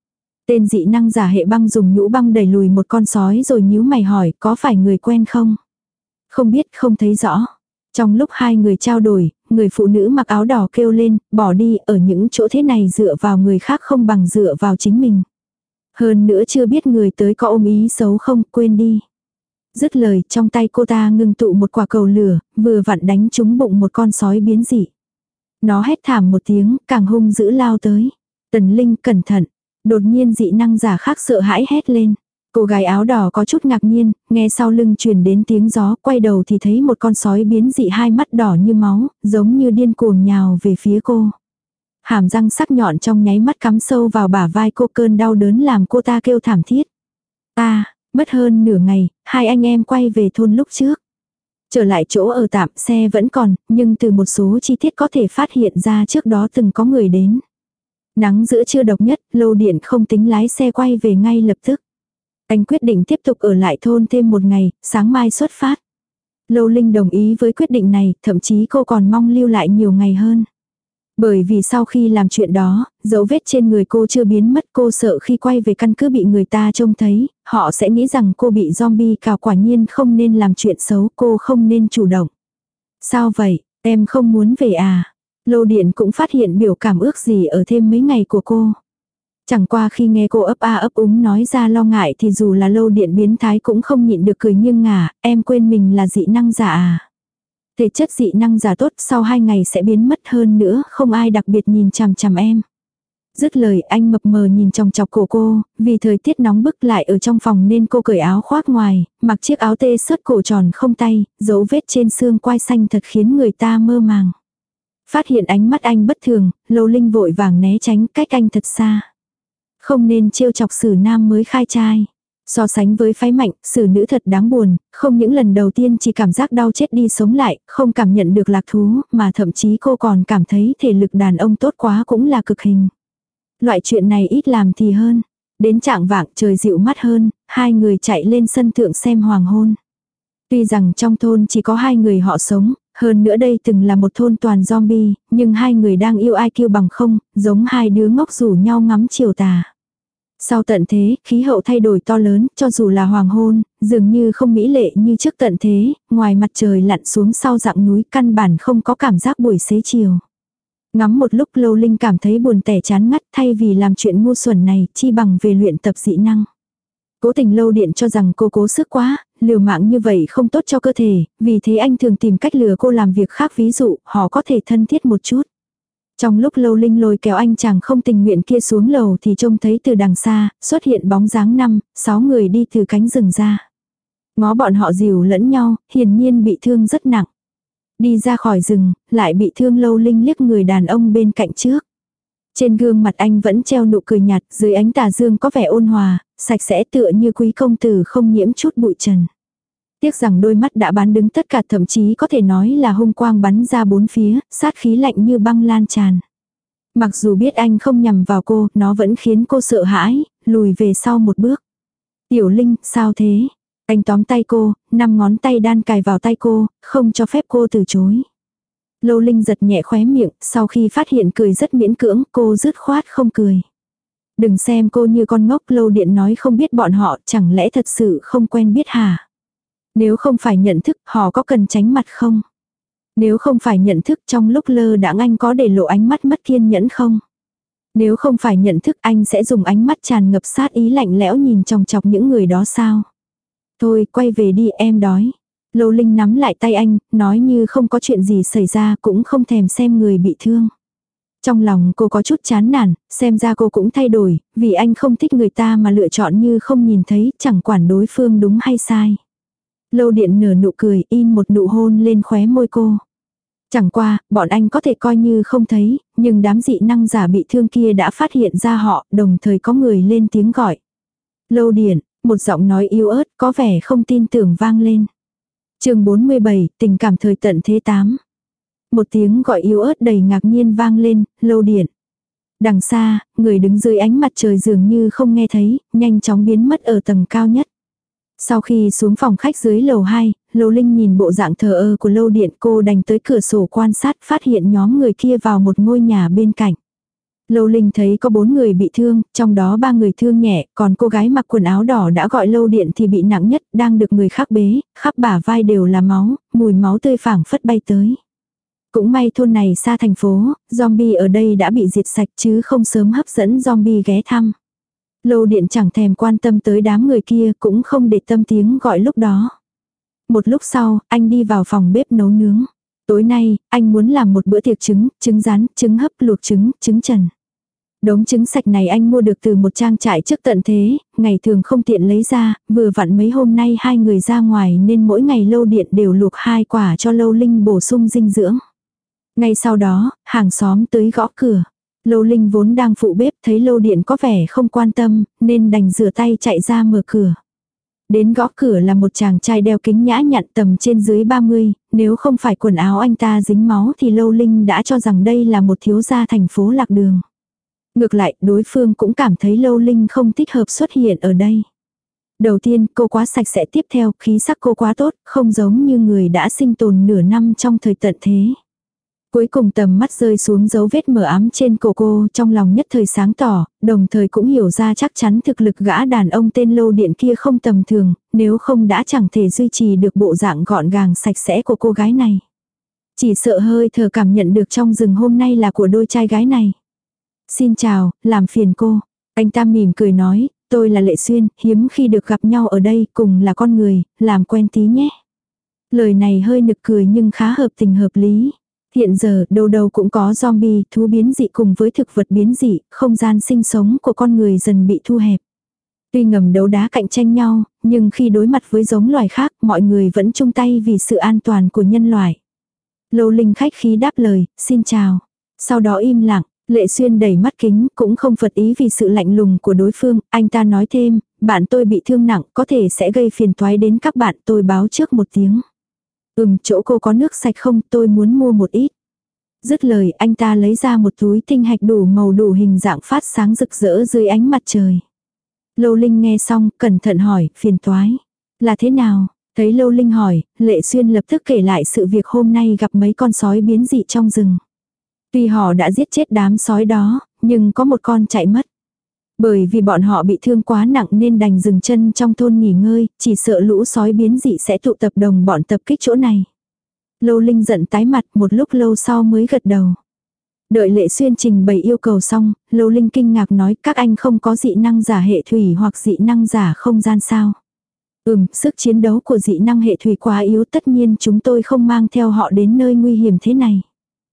S1: Tên dị năng giả hệ băng dùng nhũ băng đẩy lùi một con sói rồi nhíu mày hỏi có phải người quen không? Không biết, không thấy rõ. Trong lúc hai người trao đổi, người phụ nữ mặc áo đỏ kêu lên, bỏ đi, ở những chỗ thế này dựa vào người khác không bằng dựa vào chính mình. Hơn nữa chưa biết người tới có ôm ý xấu không, quên đi. Dứt lời, trong tay cô ta ngưng tụ một quả cầu lửa, vừa vặn đánh trúng bụng một con sói biến dị. Nó hét thảm một tiếng, càng hung dữ lao tới. Tần Linh cẩn thận. Đột nhiên dị năng giả khác sợ hãi hét lên. Cô gái áo đỏ có chút ngạc nhiên, nghe sau lưng truyền đến tiếng gió, quay đầu thì thấy một con sói biến dị hai mắt đỏ như máu, giống như điên cuồng nhào về phía cô. Hàm răng sắc nhọn trong nháy mắt cắm sâu vào bả vai cô, cơn đau đớn làm cô ta kêu thảm thiết. À, mất hơn nửa ngày, hai anh em quay về thôn lúc trước. Trở lại chỗ ở tạm, xe vẫn còn, nhưng từ một số chi tiết có thể phát hiện ra trước đó từng có người đến. Nắng giữa trưa độc nhất, Lâu Điện không tính lái xe quay về ngay lập tức. Anh quyết định tiếp tục ở lại thôn thêm một ngày, sáng mai xuất phát. Lâu Linh đồng ý với quyết định này, thậm chí cô còn mong lưu lại nhiều ngày hơn. Bởi vì sau khi làm chuyện đó, dấu vết trên người cô chưa biến mất, cô sợ khi quay về căn cứ bị người ta trông thấy, họ sẽ nghĩ rằng cô bị zombie cào, quả nhiên không nên làm chuyện xấu, cô không nên chủ động. Sao vậy, em không muốn về à? Lâu Điện cũng phát hiện biểu cảm ước gì ở thêm mấy ngày của cô. Chẳng qua khi nghe cô ấp a ấp úng nói ra lo ngại thì dù là Lâu Điện biến thái cũng không nhịn được cười nghiêng ngả, em quên mình là dị năng giả à. Thể chất dị năng giả tốt sau hai ngày sẽ biến mất, hơn nữa không ai đặc biệt nhìn chằm chằm em. Dứt lời anh mập mờ nhìn trong chọc cổ cô, vì thời tiết nóng bức lại ở trong phòng nên cô cởi áo khoác ngoài, mặc chiếc áo tê xớt cổ tròn không tay, dấu vết trên xương quai xanh thật khiến người ta mơ màng. Phát hiện ánh mắt anh bất thường, Lâu Linh vội vàng né tránh cách anh thật xa. Không nên trêu chọc Sử nam mới khai trai. So sánh với phái mạnh, Sử nữ thật đáng buồn, không những lần đầu tiên chỉ cảm giác đau chết đi sống lại, không cảm nhận được lạc thú, mà thậm chí cô còn cảm thấy thể lực đàn ông tốt quá cũng là cực hình. Loại chuyện này ít làm thì hơn. Đến trạng vạng trời dịu mát hơn, hai người chạy lên sân thượng xem hoàng hôn. Tuy rằng trong thôn chỉ có hai người họ sống, hơn nữa đây từng là một thôn toàn zombie, nhưng hai người đang yêu ai kêu bằng không, giống hai đứa ngốc rủ nhau ngắm chiều tà. Sau tận thế, khí hậu thay đổi to lớn, cho dù là hoàng hôn, dường như không mỹ lệ như trước tận thế, ngoài mặt trời lặn xuống sau dặng núi căn bản không có cảm giác buổi xế chiều. Ngắm một lúc Lâu Linh cảm thấy buồn tẻ chán ngắt, thay vì làm chuyện ngu xuẩn này, chi bằng về luyện tập dị năng. Cố Tình Lâu Điện cho rằng cô cố sức quá, liều mạng như vậy không tốt cho cơ thể, vì thế anh thường tìm cách lừa cô làm việc khác, ví dụ họ có thể thân thiết một chút. Trong lúc Lâu Linh lôi kéo anh chàng không tình nguyện kia xuống lầu thì trông thấy từ đằng xa, xuất hiện bóng dáng năm, sáu người đi từ cánh rừng ra. Ngó bọn họ dìu lẫn nhau, hiển nhiên bị thương rất nặng. Đi ra khỏi rừng, lại bị thương. Lâu Linh liếc người đàn ông bên cạnh trước. Trên gương mặt anh vẫn treo nụ cười nhạt, dưới ánh tà dương có vẻ ôn hòa, sạch sẽ tựa như quý công tử không nhiễm chút bụi trần. Tiếc rằng đôi mắt đã bán đứng tất cả, thậm chí có thể nói là hung quang bắn ra bốn phía, sát khí lạnh như băng lan tràn. Mặc dù biết anh không nhằm vào cô, nó vẫn khiến cô sợ hãi, lùi về sau một bước. Tiểu Linh, sao thế? Anh tóm tay cô, năm ngón tay đan cài vào tay cô, không cho phép cô từ chối. Lâu Linh giật nhẹ khóe miệng, sau khi phát hiện cười rất miễn cưỡng, cô dứt khoát không cười. Đừng xem cô như con ngốc, Lâu Điện nói không biết bọn họ, chẳng lẽ thật sự không quen biết hả? Nếu không phải nhận thức, họ có cần tránh mặt không? Nếu không phải nhận thức, trong lúc lơ đãng anh có để lộ ánh mắt mất kiên nhẫn không? Nếu không phải nhận thức, anh sẽ dùng ánh mắt tràn ngập sát ý lạnh lẽo nhìn chòng chọc những người đó sao? Thôi, quay về đi, em đói. Lâu Linh nắm lại tay anh, nói như không có chuyện gì xảy ra, cũng không thèm xem người bị thương. Trong lòng cô có chút chán nản, xem ra cô cũng thay đổi, vì anh không thích người ta mà lựa chọn như không nhìn thấy, chẳng quản đối phương đúng hay sai. Lâu Điện nở nụ cười, in một nụ hôn lên khóe môi cô. Chẳng qua, bọn anh có thể coi như không thấy, nhưng đám dị năng giả bị thương kia đã phát hiện ra họ, đồng thời có người lên tiếng gọi. Lâu Điện, một giọng nói yếu ớt, có vẻ không tin tưởng vang lên. Chương bốn mươi bảy, tình cảm thời tận thế tám. Một tiếng gọi yếu ớt đầy ngạc nhiên vang lên, Lâu Điện. Đằng xa, người đứng dưới ánh mặt trời dường như không nghe thấy, nhanh chóng biến mất ở tầng cao nhất. Sau khi xuống phòng khách dưới lầu hai, Lâu Linh nhìn bộ dạng thờ ơ của Lâu Điện, cô đành tới cửa sổ quan sát, phát hiện nhóm người kia vào một ngôi nhà bên cạnh. Lâu Linh thấy có bốn người bị thương, trong đó ba người thương nhẹ, còn cô gái mặc quần áo đỏ đã gọi Lâu Điện thì bị nặng nhất, đang được người khác bế, khắp bả vai đều là máu, mùi máu tươi phảng phất bay tới. Cũng may thôn này xa thành phố, zombie ở đây đã bị diệt sạch chứ không sớm hấp dẫn zombie ghé thăm. Lâu Điện chẳng thèm quan tâm tới đám người kia, cũng không để tâm tiếng gọi lúc đó. Một lúc sau, anh đi vào phòng bếp nấu nướng. Tối nay, anh muốn làm một bữa tiệc trứng, trứng rán, trứng hấp, luộc trứng, trứng trần. Đống trứng sạch này anh mua được từ một trang trại trước tận thế, ngày thường không tiện lấy ra, vừa vặn mấy hôm nay hai người ra ngoài nên mỗi ngày Lâu Điện đều luộc hai quả cho Lâu Linh bổ sung dinh dưỡng. Ngay sau đó, hàng xóm tới gõ cửa. Lâu Linh vốn đang phụ bếp thấy Lâu Điện có vẻ không quan tâm, nên đành rửa tay chạy ra mở cửa. Đến gõ cửa là một chàng trai đeo kính nhã nhặn tầm trên dưới ba mươi, nếu không phải quần áo anh ta dính máu thì Lâu Linh đã cho rằng đây là một thiếu gia thành phố lạc đường. Ngược lại, đối phương cũng cảm thấy Lâu Linh không thích hợp xuất hiện ở đây. Đầu tiên, cô quá sạch sẽ, tiếp theo, khí sắc cô quá tốt, không giống như người đã sinh tồn nửa năm trong thời tận thế. Cuối cùng tầm mắt rơi xuống dấu vết mờ ám trên cổ cô, trong lòng nhất thời sáng tỏ, đồng thời cũng hiểu ra chắc chắn thực lực gã đàn ông tên Lâu Điện kia không tầm thường, nếu không đã chẳng thể duy trì được bộ dạng gọn gàng sạch sẽ của cô gái này. Chỉ sợ hơi thở cảm nhận được trong rừng hôm nay là của đôi trai gái này. Xin chào, làm phiền cô. Anh ta mỉm cười nói, tôi là Lệ Xuyên, hiếm khi được gặp nhau ở đây, cùng là con người, làm quen tí nhé. Lời này hơi nực cười nhưng khá hợp tình hợp lý. Hiện giờ, đâu đâu cũng có zombie, thú biến dị cùng với thực vật biến dị, không gian sinh sống của con người dần bị thu hẹp. Tuy ngầm đấu đá cạnh tranh nhau, nhưng khi đối mặt với giống loài khác, mọi người vẫn chung tay vì sự an toàn của nhân loại. Lâu Linh khách khí đáp lời, xin chào. Sau đó im lặng, Lệ Xuyên đẩy mắt kính, cũng không phật ý vì sự lạnh lùng của đối phương, anh ta nói thêm, bạn tôi bị thương nặng, có thể sẽ gây phiền toái đến các bạn, tôi báo trước một tiếng. Ừm, chỗ cô có nước sạch không, tôi muốn mua một ít. Dứt lời, anh ta lấy ra một túi tinh hạch đủ màu đủ hình dạng phát sáng rực rỡ dưới ánh mặt trời. Lâu Linh nghe xong, cẩn thận hỏi, phiền toái. Là thế nào? Thấy Lâu Linh hỏi, Lệ Xuyên lập tức kể lại sự việc hôm nay gặp mấy con sói biến dị trong rừng. Tuy họ đã giết chết đám sói đó, nhưng có một con chạy mất. Bởi vì bọn họ bị thương quá nặng nên đành dừng chân trong thôn nghỉ ngơi, chỉ sợ lũ sói biến dị sẽ tụ tập đồng bọn tập kích chỗ này. Lâu Linh giận tái mặt, một lúc lâu sau mới gật đầu. Đợi Lệ Xuyên trình bày yêu cầu xong, Lâu Linh kinh ngạc nói các anh không có dị năng giả hệ thủy hoặc dị năng giả không gian sao. Ừm, sức chiến đấu của dị năng hệ thủy quá yếu, tất nhiên chúng tôi không mang theo họ đến nơi nguy hiểm thế này.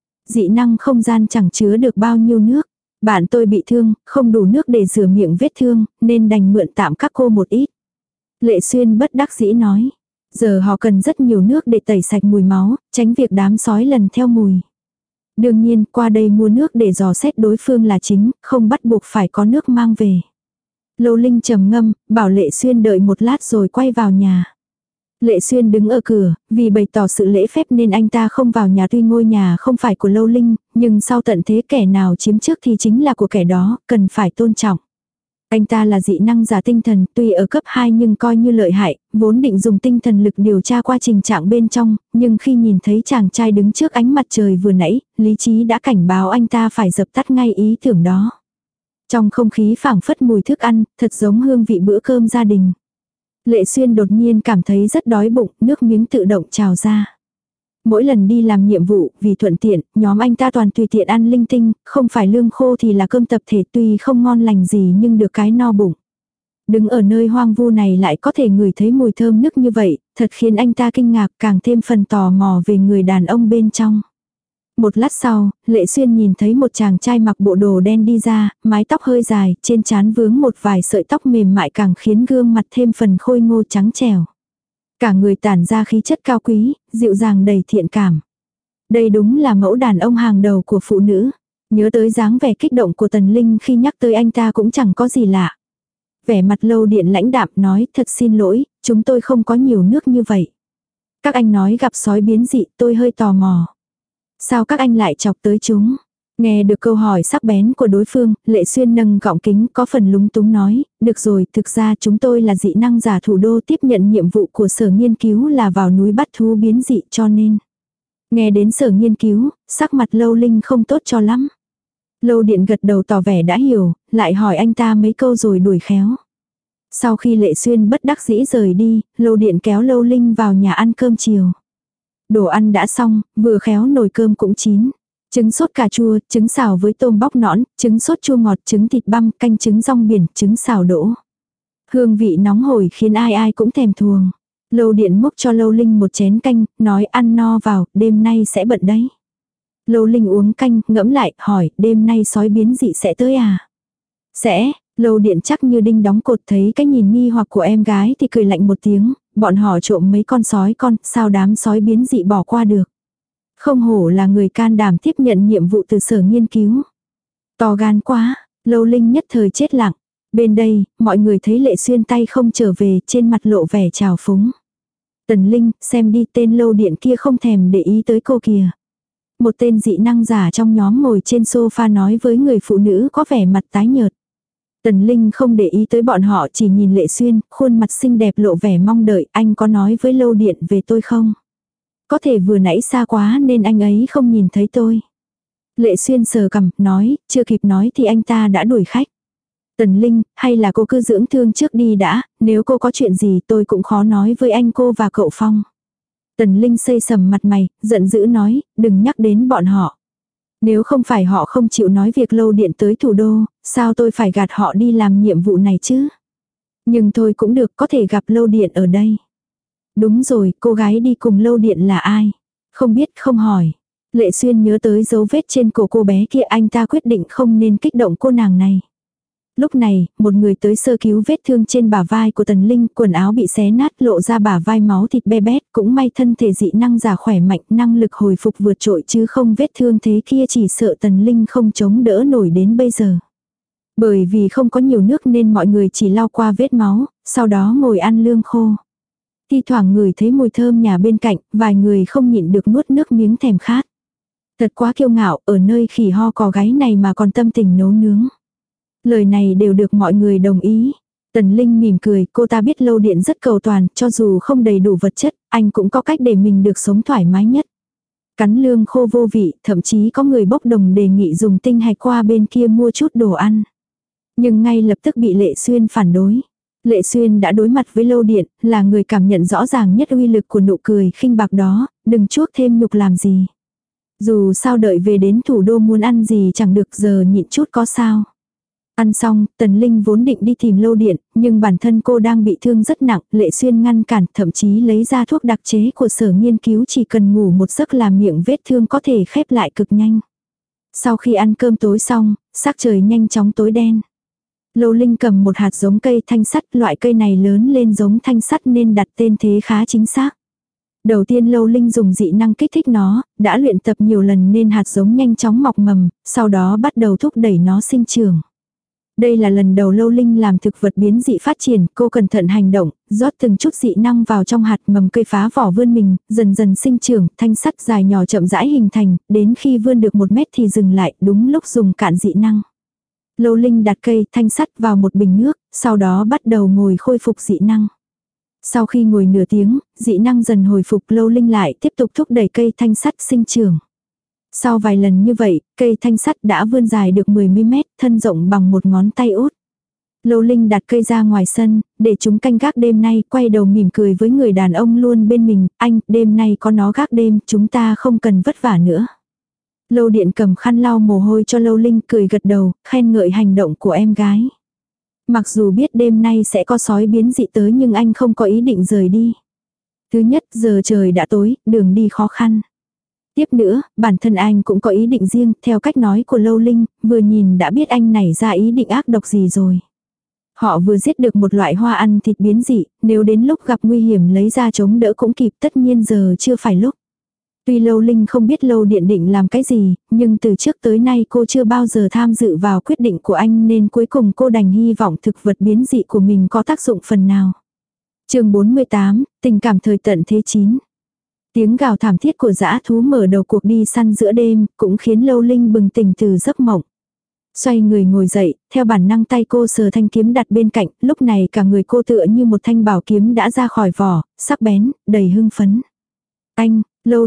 S1: Dị năng không gian chẳng chứa được bao nhiêu nước. Bạn tôi bị thương, không đủ nước để rửa miệng vết thương, nên đành mượn tạm các cô một ít. Lệ Xuyên bất đắc dĩ nói. Giờ họ cần rất nhiều nước để tẩy sạch mùi máu, tránh việc đám sói lần theo mùi. Đương nhiên, qua đây mua nước để dò xét đối phương là chính, không bắt buộc phải có nước mang về. Lâu Linh trầm ngâm, bảo Lệ Xuyên đợi một lát rồi quay vào nhà. Lệ Xuyên đứng ở cửa, vì bày tỏ sự lễ phép nên anh ta không vào nhà, tuy ngôi nhà không phải của Lâu Linh, nhưng sau tận thế kẻ nào chiếm trước thì chính là của kẻ đó, cần phải tôn trọng. Anh ta là dị năng giả tinh thần, tuy ở cấp hai nhưng coi như lợi hại, vốn định dùng tinh thần lực điều tra qua trình trạng bên trong, nhưng khi nhìn thấy chàng trai đứng trước ánh mặt trời vừa nãy, lý trí đã cảnh báo anh ta phải dập tắt ngay ý tưởng đó. Trong không khí phảng phất mùi thức ăn, thật giống hương vị bữa cơm gia đình. Lệ Xuyên đột nhiên cảm thấy rất đói bụng, nước miếng tự động trào ra. Mỗi lần đi làm nhiệm vụ, vì thuận tiện, nhóm anh ta toàn tùy tiện ăn linh tinh, không phải lương khô thì là cơm tập thể, tuy không ngon lành gì nhưng được cái no bụng. Đứng ở nơi hoang vu này lại có thể ngửi thấy mùi thơm nức như vậy, thật khiến anh ta kinh ngạc, càng thêm phần tò mò về người đàn ông bên trong. Một lát sau, Lệ Xuyên nhìn thấy một chàng trai mặc bộ đồ đen đi ra, mái tóc hơi dài, trên trán vướng một vài sợi tóc mềm mại càng khiến gương mặt thêm phần khôi ngô trắng trẻo. Cả người tản ra khí chất cao quý, dịu dàng đầy thiện cảm. Đây đúng là mẫu đàn ông hàng đầu của phụ nữ. Nhớ tới dáng vẻ kích động của Tần Linh khi nhắc tới anh ta cũng chẳng có gì lạ. Vẻ mặt Lâu Điện lãnh đạm nói, thật xin lỗi, chúng tôi không có nhiều nước như vậy. Các anh nói gặp sói biến dị, tôi hơi tò mò. Sao các anh lại chọc tới chúng? Nghe được câu hỏi sắc bén của đối phương, Lệ Xuyên nâng gọng kính có phần lúng túng nói, được rồi, thực ra chúng tôi là dị năng giả thủ đô, tiếp nhận nhiệm vụ của sở nghiên cứu là vào núi bắt thú biến dị, cho nên. Nghe đến sở nghiên cứu, sắc mặt Lâu Linh không tốt cho lắm. Lâu Điện gật đầu tỏ vẻ đã hiểu, lại hỏi anh ta mấy câu rồi đuổi khéo. Sau khi Lệ Xuyên bất đắc dĩ rời đi, Lâu Điện kéo Lâu Linh vào nhà ăn cơm chiều. Đồ ăn đã xong, vừa khéo nồi cơm cũng chín. Trứng sốt cà chua, trứng xào với tôm bóc nõn, trứng sốt chua ngọt, trứng thịt băm, canh trứng rong biển, trứng xào đỗ. Hương vị nóng hổi khiến ai ai cũng thèm thuồng. Lâu Điện múc cho Lâu Linh một chén canh, nói ăn no vào, đêm nay sẽ bận đấy. Lâu Linh uống canh, ngẫm lại, hỏi, đêm nay sói biến dị sẽ tới à? Sẽ, Lâu Điện chắc như đinh đóng cột, thấy cái nhìn nghi hoặc của em gái thì cười lạnh một tiếng, bọn họ trộm mấy con sói con, sao đám sói biến dị bỏ qua được. Không hổ là người can đảm tiếp nhận nhiệm vụ từ sở nghiên cứu. To gan quá, Lâu Linh nhất thời chết lặng. Bên đây, mọi người thấy Lệ Xuyên tay không trở về, trên mặt lộ vẻ trào phúng. Tần Linh, xem đi, tên Lâu Điện kia không thèm để ý tới cô kìa. Một tên dị năng giả trong nhóm ngồi trên sofa nói với người phụ nữ có vẻ mặt tái nhợt. Tần Linh không để ý tới bọn họ, chỉ nhìn Lệ Xuyên, khuôn mặt xinh đẹp lộ vẻ mong đợi, anh có nói với Lâu Điện về tôi không? Có thể vừa nãy xa quá nên anh ấy không nhìn thấy tôi. Lệ Xuyên sờ cằm, nói, chưa kịp nói thì anh ta đã đuổi khách. Tần Linh, hay là cô cứ dưỡng thương trước đi đã, nếu cô có chuyện gì tôi cũng khó nói với anh cô và cậu Phong. Tần Linh xây sầm mặt mày, giận dữ nói, đừng nhắc đến bọn họ. Nếu không phải họ không chịu nói việc Lâu Điện tới thủ đô, sao tôi phải gạt họ đi làm nhiệm vụ này chứ? Nhưng thôi cũng được, có thể gặp Lâu Điện ở đây. Đúng rồi, cô gái đi cùng Lâu Điện là ai? Không biết, không hỏi. Lệ Xuyên nhớ tới dấu vết trên cổ cô bé kia, anh ta quyết định không nên kích động cô nàng này. Lúc này, một người tới sơ cứu vết thương trên bả vai của Tần Linh, quần áo bị xé nát lộ ra bả vai máu thịt be bét, cũng may thân thể dị năng giả khỏe mạnh, năng lực hồi phục vượt trội chứ không vết thương thế kia chỉ sợ Tần Linh không chống đỡ nổi đến bây giờ. Bởi vì không có nhiều nước nên mọi người chỉ lau qua vết máu, sau đó ngồi ăn lương khô. Thi thoảng người thấy mùi thơm nhà bên cạnh, vài người không nhịn được nuốt nước miếng thèm khát. Thật quá kiêu ngạo, ở nơi khỉ ho cò gáy này mà còn tâm tình nấu nướng. Lời này đều được mọi người đồng ý. Tần Linh mỉm cười, cô ta biết Lâu Điện rất cầu toàn, cho dù không đầy đủ vật chất, anh cũng có cách để mình được sống thoải mái nhất. Cắn lương khô vô vị, thậm chí có người bốc đồng đề nghị dùng tinh hạch qua bên kia mua chút đồ ăn. Nhưng ngay lập tức bị Lệ Xuyên phản đối. Lệ Xuyên đã đối mặt với Lâu Điện, là người cảm nhận rõ ràng nhất uy lực của nụ cười khinh bạc đó, đừng chuốc thêm nhục làm gì. Dù sao đợi về đến thủ đô muốn ăn gì chẳng được, giờ nhịn chút có sao. Ăn xong, Tần Linh vốn định đi tìm Lâu Điện, nhưng bản thân cô đang bị thương rất nặng, Lệ Xuyên ngăn cản, thậm chí lấy ra thuốc đặc chế của sở nghiên cứu, chỉ cần ngủ một giấc là miệng vết thương có thể khép lại cực nhanh. Sau khi ăn cơm tối xong, sắc trời nhanh chóng tối đen. Lâu Linh cầm một hạt giống cây thanh sắt, loại cây này lớn lên giống thanh sắt nên đặt tên thế khá chính xác. Đầu tiên Lâu Linh dùng dị năng kích thích nó, đã luyện tập nhiều lần nên hạt giống nhanh chóng mọc mầm, sau đó bắt đầu thúc đẩy nó sinh trưởng. Đây là lần đầu Lâu Linh làm thực vật biến dị phát triển, cô cẩn thận hành động, rót từng chút dị năng vào trong hạt, mầm cây phá vỏ vươn mình, dần dần sinh trưởng, thanh sắt dài nhỏ chậm rãi hình thành, đến khi vươn được một mét thì dừng lại, đúng lúc dùng cạn dị năng. Lâu Linh đặt cây thanh sắt vào một bình nước, sau đó bắt đầu ngồi khôi phục dị năng. Sau khi ngồi nửa tiếng, dị năng dần hồi phục, Lâu Linh lại tiếp tục thúc đẩy cây thanh sắt sinh trưởng. Sau vài lần như vậy, cây thanh sắt đã vươn dài được mười mét, thân rộng bằng một ngón tay út. Lâu Linh đặt cây ra ngoài sân, để chúng canh gác đêm nay, quay đầu mỉm cười với người đàn ông luôn bên mình, anh, đêm nay có nó gác đêm, chúng ta không cần vất vả nữa. Lâu Điện cầm khăn lau mồ hôi cho Lâu Linh, cười gật đầu, khen ngợi hành động của em gái. Mặc dù biết đêm nay sẽ có sói biến dị tới nhưng anh không có ý định rời đi. Thứ nhất, giờ trời đã tối, đường đi khó khăn. Tiếp nữa, bản thân anh cũng có ý định riêng, theo cách nói của Lâu Linh, vừa nhìn đã biết anh nảy ra ý định ác độc gì rồi. Họ vừa giết được một loại hoa ăn thịt biến dị, nếu đến lúc gặp nguy hiểm lấy ra chống đỡ cũng kịp, tất nhiên giờ chưa phải lúc. Tuy Lâu Linh không biết Lâu Điện định làm cái gì, nhưng từ trước tới nay cô chưa bao giờ tham dự vào quyết định của anh nên cuối cùng cô đành hy vọng thực vật biến dị của mình có tác dụng phần nào. Chương bốn mươi tám, tình cảm thời tận thế chín. Tiếng gào thảm thiết của dã thú mở đầu cuộc đi săn giữa đêm, cũng khiến Lâu Linh bừng tỉnh từ giấc mộng. Xoay người ngồi dậy, theo bản năng tay cô sờ thanh kiếm đặt bên cạnh, lúc này cả người cô tựa như một thanh bảo kiếm đã ra khỏi vỏ, sắc bén, đầy hưng phấn. Anh, Lâu Điện,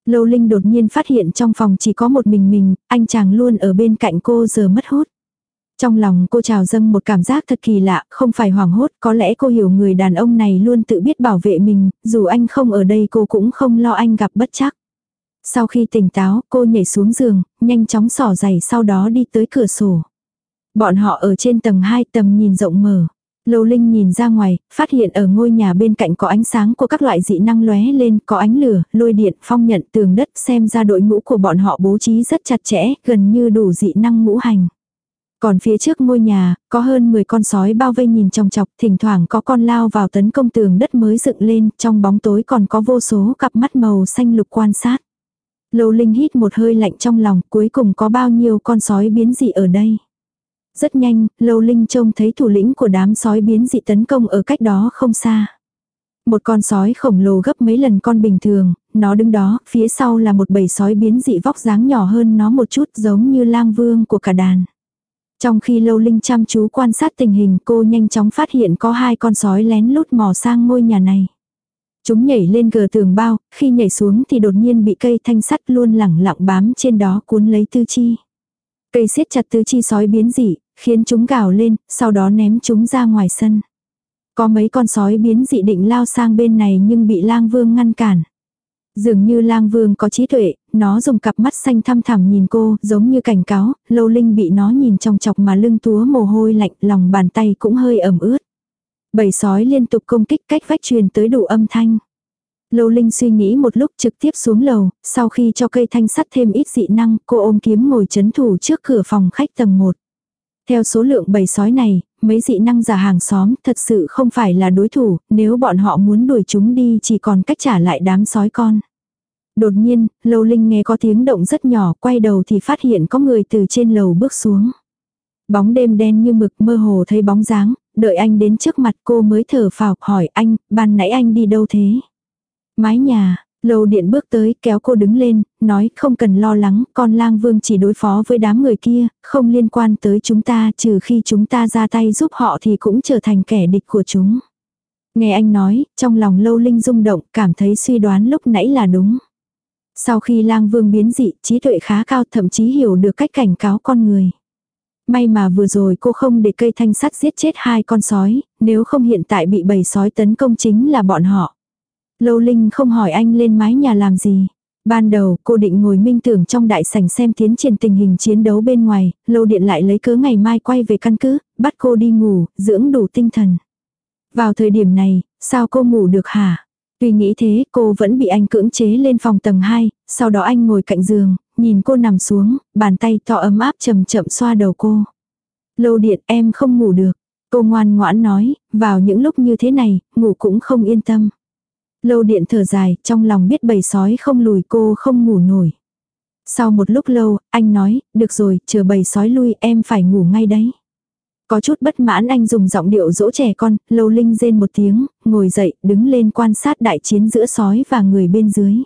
S1: Lâu Linh đột nhiên phát hiện trong phòng chỉ có một mình mình, anh chàng luôn ở bên cạnh cô giờ mất hút. Trong lòng cô trào dâng một cảm giác thật kỳ lạ, không phải hoảng hốt, có lẽ cô hiểu người đàn ông này luôn tự biết bảo vệ mình, dù anh không ở đây cô cũng không lo anh gặp bất trắc. Sau khi tỉnh táo, cô nhảy xuống giường, nhanh chóng xỏ giày sau đó đi tới cửa sổ. Bọn họ ở trên tầng hai, tầm nhìn rộng mở. Lâu Linh nhìn ra ngoài, phát hiện ở ngôi nhà bên cạnh có ánh sáng của các loại dị năng lóe lên, có ánh lửa, lôi điện, phong nhận, tường đất, xem ra đội ngũ của bọn họ bố trí rất chặt chẽ, gần như đủ dị năng ngũ hành. Còn phía trước ngôi nhà, có hơn mười con sói bao vây nhìn chòng chọc, thỉnh thoảng có con lao vào tấn công tường đất mới dựng lên, trong bóng tối còn có vô số cặp mắt màu xanh lục quan sát. Lâu Linh hít một hơi lạnh trong lòng, cuối cùng có bao nhiêu con sói biến dị ở đây. Rất nhanh, Lâu Linh trông thấy thủ lĩnh của đám sói biến dị tấn công ở cách đó không xa. Một con sói khổng lồ gấp mấy lần con bình thường, nó đứng đó, phía sau là một bầy sói biến dị vóc dáng nhỏ hơn nó một chút giống như lang vương của cả đàn. Trong khi Lâu Linh chăm chú quan sát tình hình cô nhanh chóng phát hiện có hai con sói lén lút mò sang ngôi nhà này. Chúng nhảy lên gờ tường bao, khi nhảy xuống thì đột nhiên bị cây thanh sắt luôn lẳng lặng bám trên đó cuốn lấy tứ chi. Cây siết chặt tứ chi sói biến dị, khiến chúng gào lên, sau đó ném chúng ra ngoài sân. Có mấy con sói biến dị định lao sang bên này nhưng bị lang vương ngăn cản. Dường như lang vương có trí tuệ, nó dùng cặp mắt xanh thăm thẳm nhìn cô, giống như cảnh cáo, Lâu Linh bị nó nhìn chòng chọc mà lưng túa mồ hôi lạnh, lòng bàn tay cũng hơi ẩm ướt. Bầy sói liên tục công kích cách vách truyền tới đủ âm thanh. Lâu Linh suy nghĩ một lúc trực tiếp xuống lầu, sau khi cho cây thanh sắt thêm ít dị năng, cô ôm kiếm ngồi chấn thủ trước cửa phòng khách tầng một. Theo số lượng bầy sói này, mấy dị năng giả hàng xóm thật sự không phải là đối thủ, nếu bọn họ muốn đuổi chúng đi chỉ còn cách trả lại đám sói con. Đột nhiên, Lâu Linh nghe có tiếng động rất nhỏ, quay đầu thì phát hiện có người từ trên lầu bước xuống. Bóng đêm đen như mực, mơ hồ thấy bóng dáng, đợi anh đến trước mặt cô mới thở phào, hỏi anh, ban nãy anh đi đâu thế? Mái nhà. Lâu Điện bước tới kéo cô đứng lên, nói không cần lo lắng, con lang vương chỉ đối phó với đám người kia, không liên quan tới chúng ta, trừ khi chúng ta ra tay giúp họ thì cũng trở thành kẻ địch của chúng. Nghe anh nói, trong lòng Lâu Linh rung động, cảm thấy suy đoán lúc nãy là đúng. Sau khi lang vương biến dị, trí tuệ khá cao, thậm chí hiểu được cách cảnh cáo con người. May mà vừa rồi cô không để cây thanh sắt giết chết hai con sói, nếu không hiện tại bị bầy sói tấn công chính là bọn họ. Lâu Linh không hỏi anh lên mái nhà làm gì. Ban đầu cô định ngồi minh tưởng trong đại sảnh xem tiến triển tình hình chiến đấu bên ngoài, Lâu Điện lại lấy cớ ngày mai quay về căn cứ, bắt cô đi ngủ, dưỡng đủ tinh thần. Vào thời điểm này, sao cô ngủ được hả? Tuy nghĩ thế, cô vẫn bị anh cưỡng chế lên phòng tầng hai, sau đó anh ngồi cạnh giường, nhìn cô nằm xuống, bàn tay to ấm áp chậm chậm xoa đầu cô. Lâu Điện, em không ngủ được. Cô ngoan ngoãn nói, vào những lúc như thế này, ngủ cũng không yên tâm. Lâu Điện thở dài, trong lòng biết bầy sói không lùi cô không ngủ nổi. Sau một lúc lâu, anh nói, được rồi, chờ bầy sói lui em phải ngủ ngay đấy. Có chút bất mãn anh dùng giọng điệu dỗ trẻ con, Lâu Linh rên một tiếng, ngồi dậy, đứng lên quan sát đại chiến giữa sói và người bên dưới.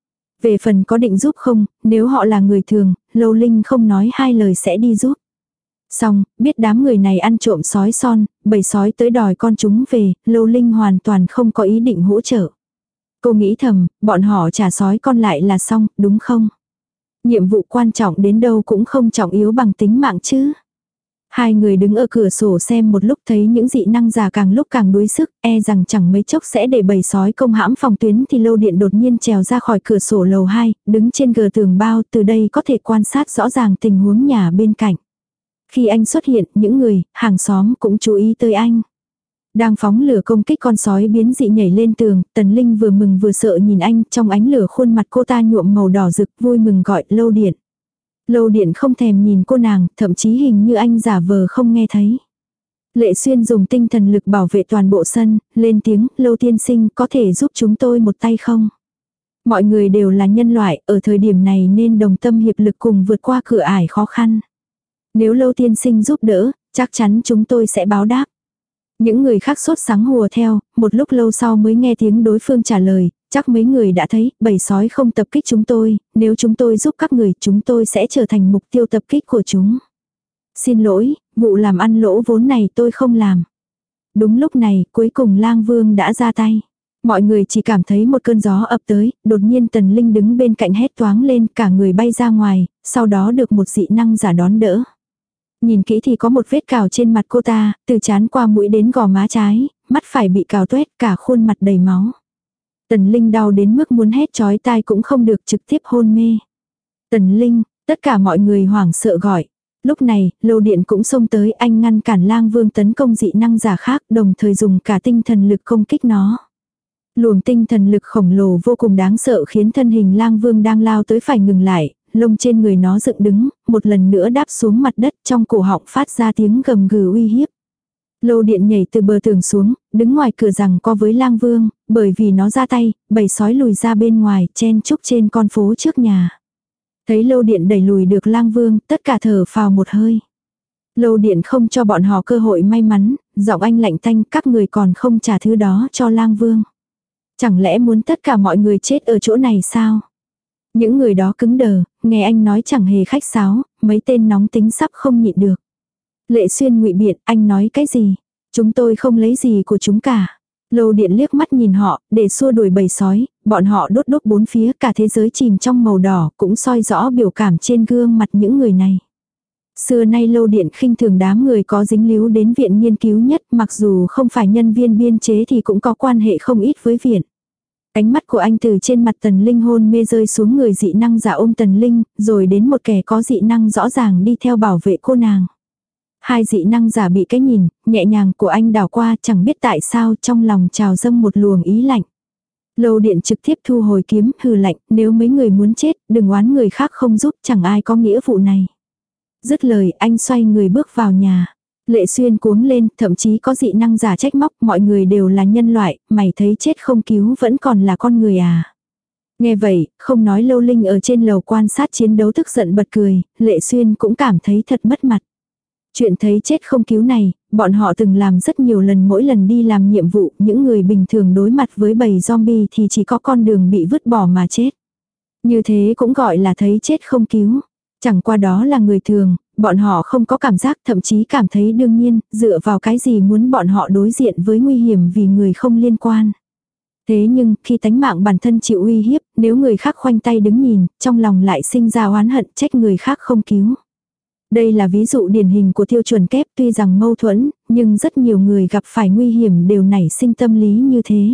S1: Về phần có định giúp không, nếu họ là người thường, Lâu Linh không nói hai lời sẽ đi giúp. Xong, biết đám người này ăn trộm sói son, bầy sói tới đòi con chúng về, Lâu Linh hoàn toàn không có ý định hỗ trợ. Cô nghĩ thầm, bọn họ trả sói con lại là xong, đúng không? Nhiệm vụ quan trọng đến đâu cũng không trọng yếu bằng tính mạng chứ. Hai người đứng ở cửa sổ xem một lúc thấy những dị năng giả càng lúc càng đuối sức, e rằng chẳng mấy chốc sẽ để bầy sói công hãm phòng tuyến thì Lâu Điện đột nhiên trèo ra khỏi cửa sổ lầu hai, đứng trên gờ tường bao, từ đây có thể quan sát rõ ràng tình huống nhà bên cạnh. Khi anh xuất hiện, những người, hàng xóm cũng chú ý tới anh. Đang phóng lửa công kích con sói biến dị nhảy lên tường, Tần Linh vừa mừng vừa sợ nhìn anh, trong ánh lửa khuôn mặt cô ta nhuộm màu đỏ rực, vui mừng gọi Lâu Điện. Lâu Điện không thèm nhìn cô nàng, thậm chí hình như anh giả vờ không nghe thấy. Lệ Xuyên dùng tinh thần lực bảo vệ toàn bộ sân, lên tiếng, Lâu tiên sinh có thể giúp chúng tôi một tay không? Mọi người đều là nhân loại, ở thời điểm này nên đồng tâm hiệp lực cùng vượt qua cửa ải khó khăn. Nếu Lâu tiên sinh giúp đỡ, chắc chắn chúng tôi sẽ báo đáp. Những người khác sốt sắng hùa theo, một lúc lâu sau mới nghe tiếng đối phương trả lời, chắc mấy người đã thấy, bầy sói không tập kích chúng tôi, nếu chúng tôi giúp các người, chúng tôi sẽ trở thành mục tiêu tập kích của chúng. Xin lỗi, vụ làm ăn lỗ vốn này tôi không làm. Đúng lúc này, cuối cùng Lang Vương đã ra tay. Mọi người chỉ cảm thấy một cơn gió ập tới, đột nhiên Tần Linh đứng bên cạnh hét toáng lên, cả người bay ra ngoài, sau đó được một dị năng giả đón đỡ. Nhìn kỹ thì có một vết cào trên mặt cô ta, từ trán qua mũi đến gò má trái, mắt phải bị cào tuét, cả khuôn mặt đầy máu. Tần Linh đau đến mức muốn hét chói tai cũng không được, trực tiếp hôn mê. Tần Linh, tất cả mọi người hoảng sợ gọi. Lúc này, Lô Điện cũng xông tới, anh ngăn cản Lang Vương tấn công dị năng giả khác, đồng thời dùng cả tinh thần lực công kích nó. Luồng tinh thần lực khổng lồ vô cùng đáng sợ khiến thân hình Lang Vương đang lao tới phải ngừng lại, lông trên người nó dựng đứng, một lần nữa đáp xuống mặt đất, trong cổ họng phát ra tiếng gầm gừ uy hiếp. Lô Điện nhảy từ bờ tường xuống, đứng ngoài cửa rằng co với Lang Vương, bởi vì nó ra tay, bầy sói lùi ra bên ngoài, chen chúc trên con phố trước nhà. Thấy Lô Điện đẩy lùi được Lang Vương, tất cả thở phào một hơi. Lô Điện không cho bọn họ cơ hội may mắn, giọng anh lạnh tanh, các người còn không trả thứ đó cho Lang Vương. Chẳng lẽ muốn tất cả mọi người chết ở chỗ này sao? Những người đó cứng đờ, nghe anh nói chẳng hề khách sáo, mấy tên nóng tính sắp không nhịn được. Lệ Xuyên ngụy biện, anh nói cái gì? Chúng tôi không lấy gì của chúng cả. Lô Điện liếc mắt nhìn họ, để xua đuổi bầy sói, bọn họ đốt đốt bốn phía, cả thế giới chìm trong màu đỏ, cũng soi rõ biểu cảm trên gương mặt những người này. Xưa nay Lô Điện khinh thường đám người có dính líu đến viện nghiên cứu nhất, mặc dù không phải nhân viên biên chế thì cũng có quan hệ không ít với viện. Ánh mắt của anh từ trên mặt Tần Linh hôn mê rơi xuống người dị năng giả ôm Tần Linh, rồi đến một kẻ có dị năng rõ ràng đi theo bảo vệ cô nàng. Hai dị năng giả bị cái nhìn, nhẹ nhàng của anh đảo qua, chẳng biết tại sao trong lòng trào dâng một luồng ý lạnh. Lô Điện trực tiếp thu hồi kiếm, hừ lạnh, nếu mấy người muốn chết, đừng oán người khác không giúp, chẳng ai có nghĩa vụ này. Dứt lời, anh xoay người bước vào nhà. Lệ Xuyên cuống lên, thậm chí có dị năng giả trách móc, mọi người đều là nhân loại, mày thấy chết không cứu vẫn còn là con người à. Nghe vậy, không nói Lâu Linh ở trên lầu quan sát chiến đấu tức giận bật cười, Lệ Xuyên cũng cảm thấy thật mất mặt. Chuyện thấy chết không cứu này, bọn họ từng làm rất nhiều lần, mỗi lần đi làm nhiệm vụ, những người bình thường đối mặt với bầy zombie thì chỉ có con đường bị vứt bỏ mà chết. Như thế cũng gọi là thấy chết không cứu. Chẳng qua đó là người thường, bọn họ không có cảm giác, thậm chí cảm thấy đương nhiên, dựa vào cái gì muốn bọn họ đối diện với nguy hiểm vì người không liên quan. Thế nhưng, khi tánh mạng bản thân chịu uy hiếp, nếu người khác khoanh tay đứng nhìn, trong lòng lại sinh ra oán hận trách người khác không cứu. Đây là ví dụ điển hình của tiêu chuẩn kép, tuy rằng mâu thuẫn, nhưng rất nhiều người gặp phải nguy hiểm đều nảy sinh tâm lý như thế.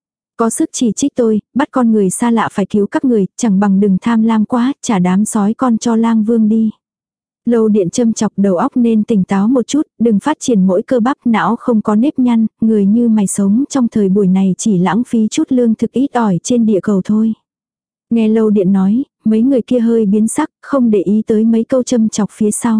S1: Có sức chỉ trích tôi, bắt con người xa lạ phải cứu các người, chẳng bằng đừng tham lam quá, trả đám sói con cho Lang Vương đi. Lô Điện châm chọc, đầu óc nên tỉnh táo một chút, đừng phát triển mỗi cơ bắp, não không có nếp nhăn, người như mày sống trong thời buổi này chỉ lãng phí chút lương thực ít ỏi trên địa cầu thôi. Nghe Lô Điện nói, mấy người kia hơi biến sắc, không để ý tới mấy câu châm chọc phía sau.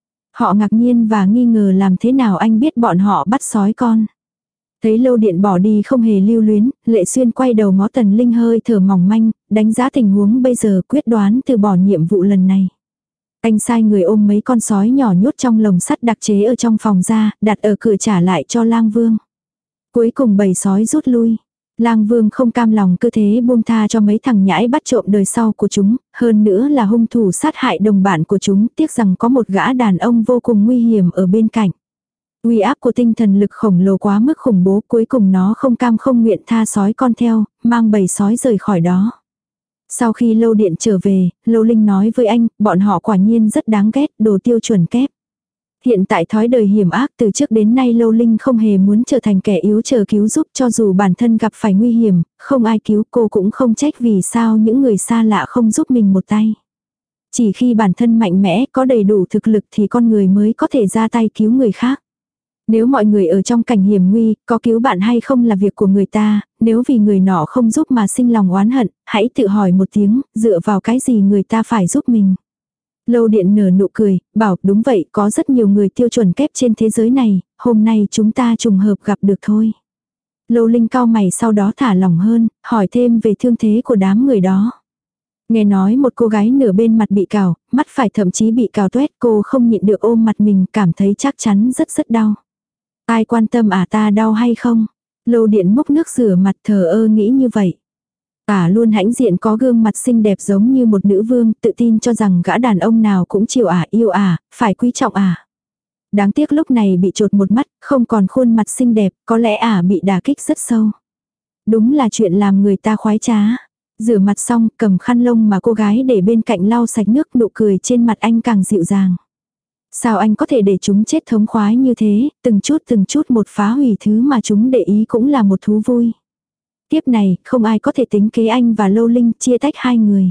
S1: Họ ngạc nhiên và nghi ngờ làm thế nào anh biết bọn họ bắt sói con. Thấy Lô Điện bỏ đi không hề lưu luyến, Lệ Xuyên quay đầu ngó Tần Linh hơi thở mỏng manh, đánh giá tình huống bây giờ, quyết đoán từ bỏ nhiệm vụ lần này. Anh sai người ôm mấy con sói nhỏ nhốt trong lồng sắt đặc chế ở trong phòng ra, đặt ở cửa trả lại cho Lang Vương. Cuối cùng bầy sói rút lui. Lang Vương không cam lòng cứ thế buông tha cho mấy thằng nhãi bắt trộm đời sau của chúng, hơn nữa là hung thủ sát hại đồng bạn của chúng, tiếc rằng có một gã đàn ông vô cùng nguy hiểm ở bên cạnh. Uy áp của tinh thần lực khổng lồ quá mức khủng bố, cuối cùng nó không cam không nguyện tha sói con theo, mang bầy sói rời khỏi đó. Sau khi Lô Điện trở về, Lô Linh nói với anh, bọn họ quả nhiên rất đáng ghét, đồ tiêu chuẩn kép. Hiện tại thói đời hiểm ác, từ trước đến nay Lô Linh không hề muốn trở thành kẻ yếu chờ cứu giúp, cho dù bản thân gặp phải nguy hiểm, không ai cứu cô cũng không trách vì sao những người xa lạ không giúp mình một tay. Chỉ khi bản thân mạnh mẽ, có đầy đủ thực lực thì con người mới có thể ra tay cứu người khác. Nếu mọi người ở trong cảnh hiểm nguy, có cứu bạn hay không là việc của người ta, nếu vì người nọ không giúp mà sinh lòng oán hận, hãy tự hỏi một tiếng, dựa vào cái gì người ta phải giúp mình. Lô Điện nở nụ cười, bảo đúng vậy, có rất nhiều người tiêu chuẩn kép trên thế giới này, hôm nay chúng ta trùng hợp gặp được thôi. Lô Linh cau mày sau đó thả lỏng hơn, hỏi thêm về thương thế của đám người đó. Nghe nói một cô gái nửa bên mặt bị cào, mắt phải thậm chí bị cào tuét, cô không nhịn được ôm mặt mình, cảm thấy chắc chắn rất rất đau. Ai quan tâm à ta đau hay không? Lô Điện múc nước rửa mặt thờ ơ nghĩ như vậy. Ả luôn hãnh diện có gương mặt xinh đẹp giống như một nữ vương, tự tin cho rằng gã đàn ông nào cũng chiều ả, yêu ả, phải quý trọng ả. Đáng tiếc lúc này bị chột một mắt, không còn khuôn mặt xinh đẹp, có lẽ ả bị đả kích rất sâu. Đúng là chuyện làm người ta khoái trá. Rửa mặt xong, cầm khăn lông mà cô gái để bên cạnh lau sạch nước, nụ cười trên mặt anh càng dịu dàng. Sao anh có thể để chúng chết thống khoái như thế, từng chút từng chút một phá hủy thứ mà chúng để ý cũng là một thú vui. Tiếp này, không ai có thể tính kế anh và Lâu Linh chia tách hai người.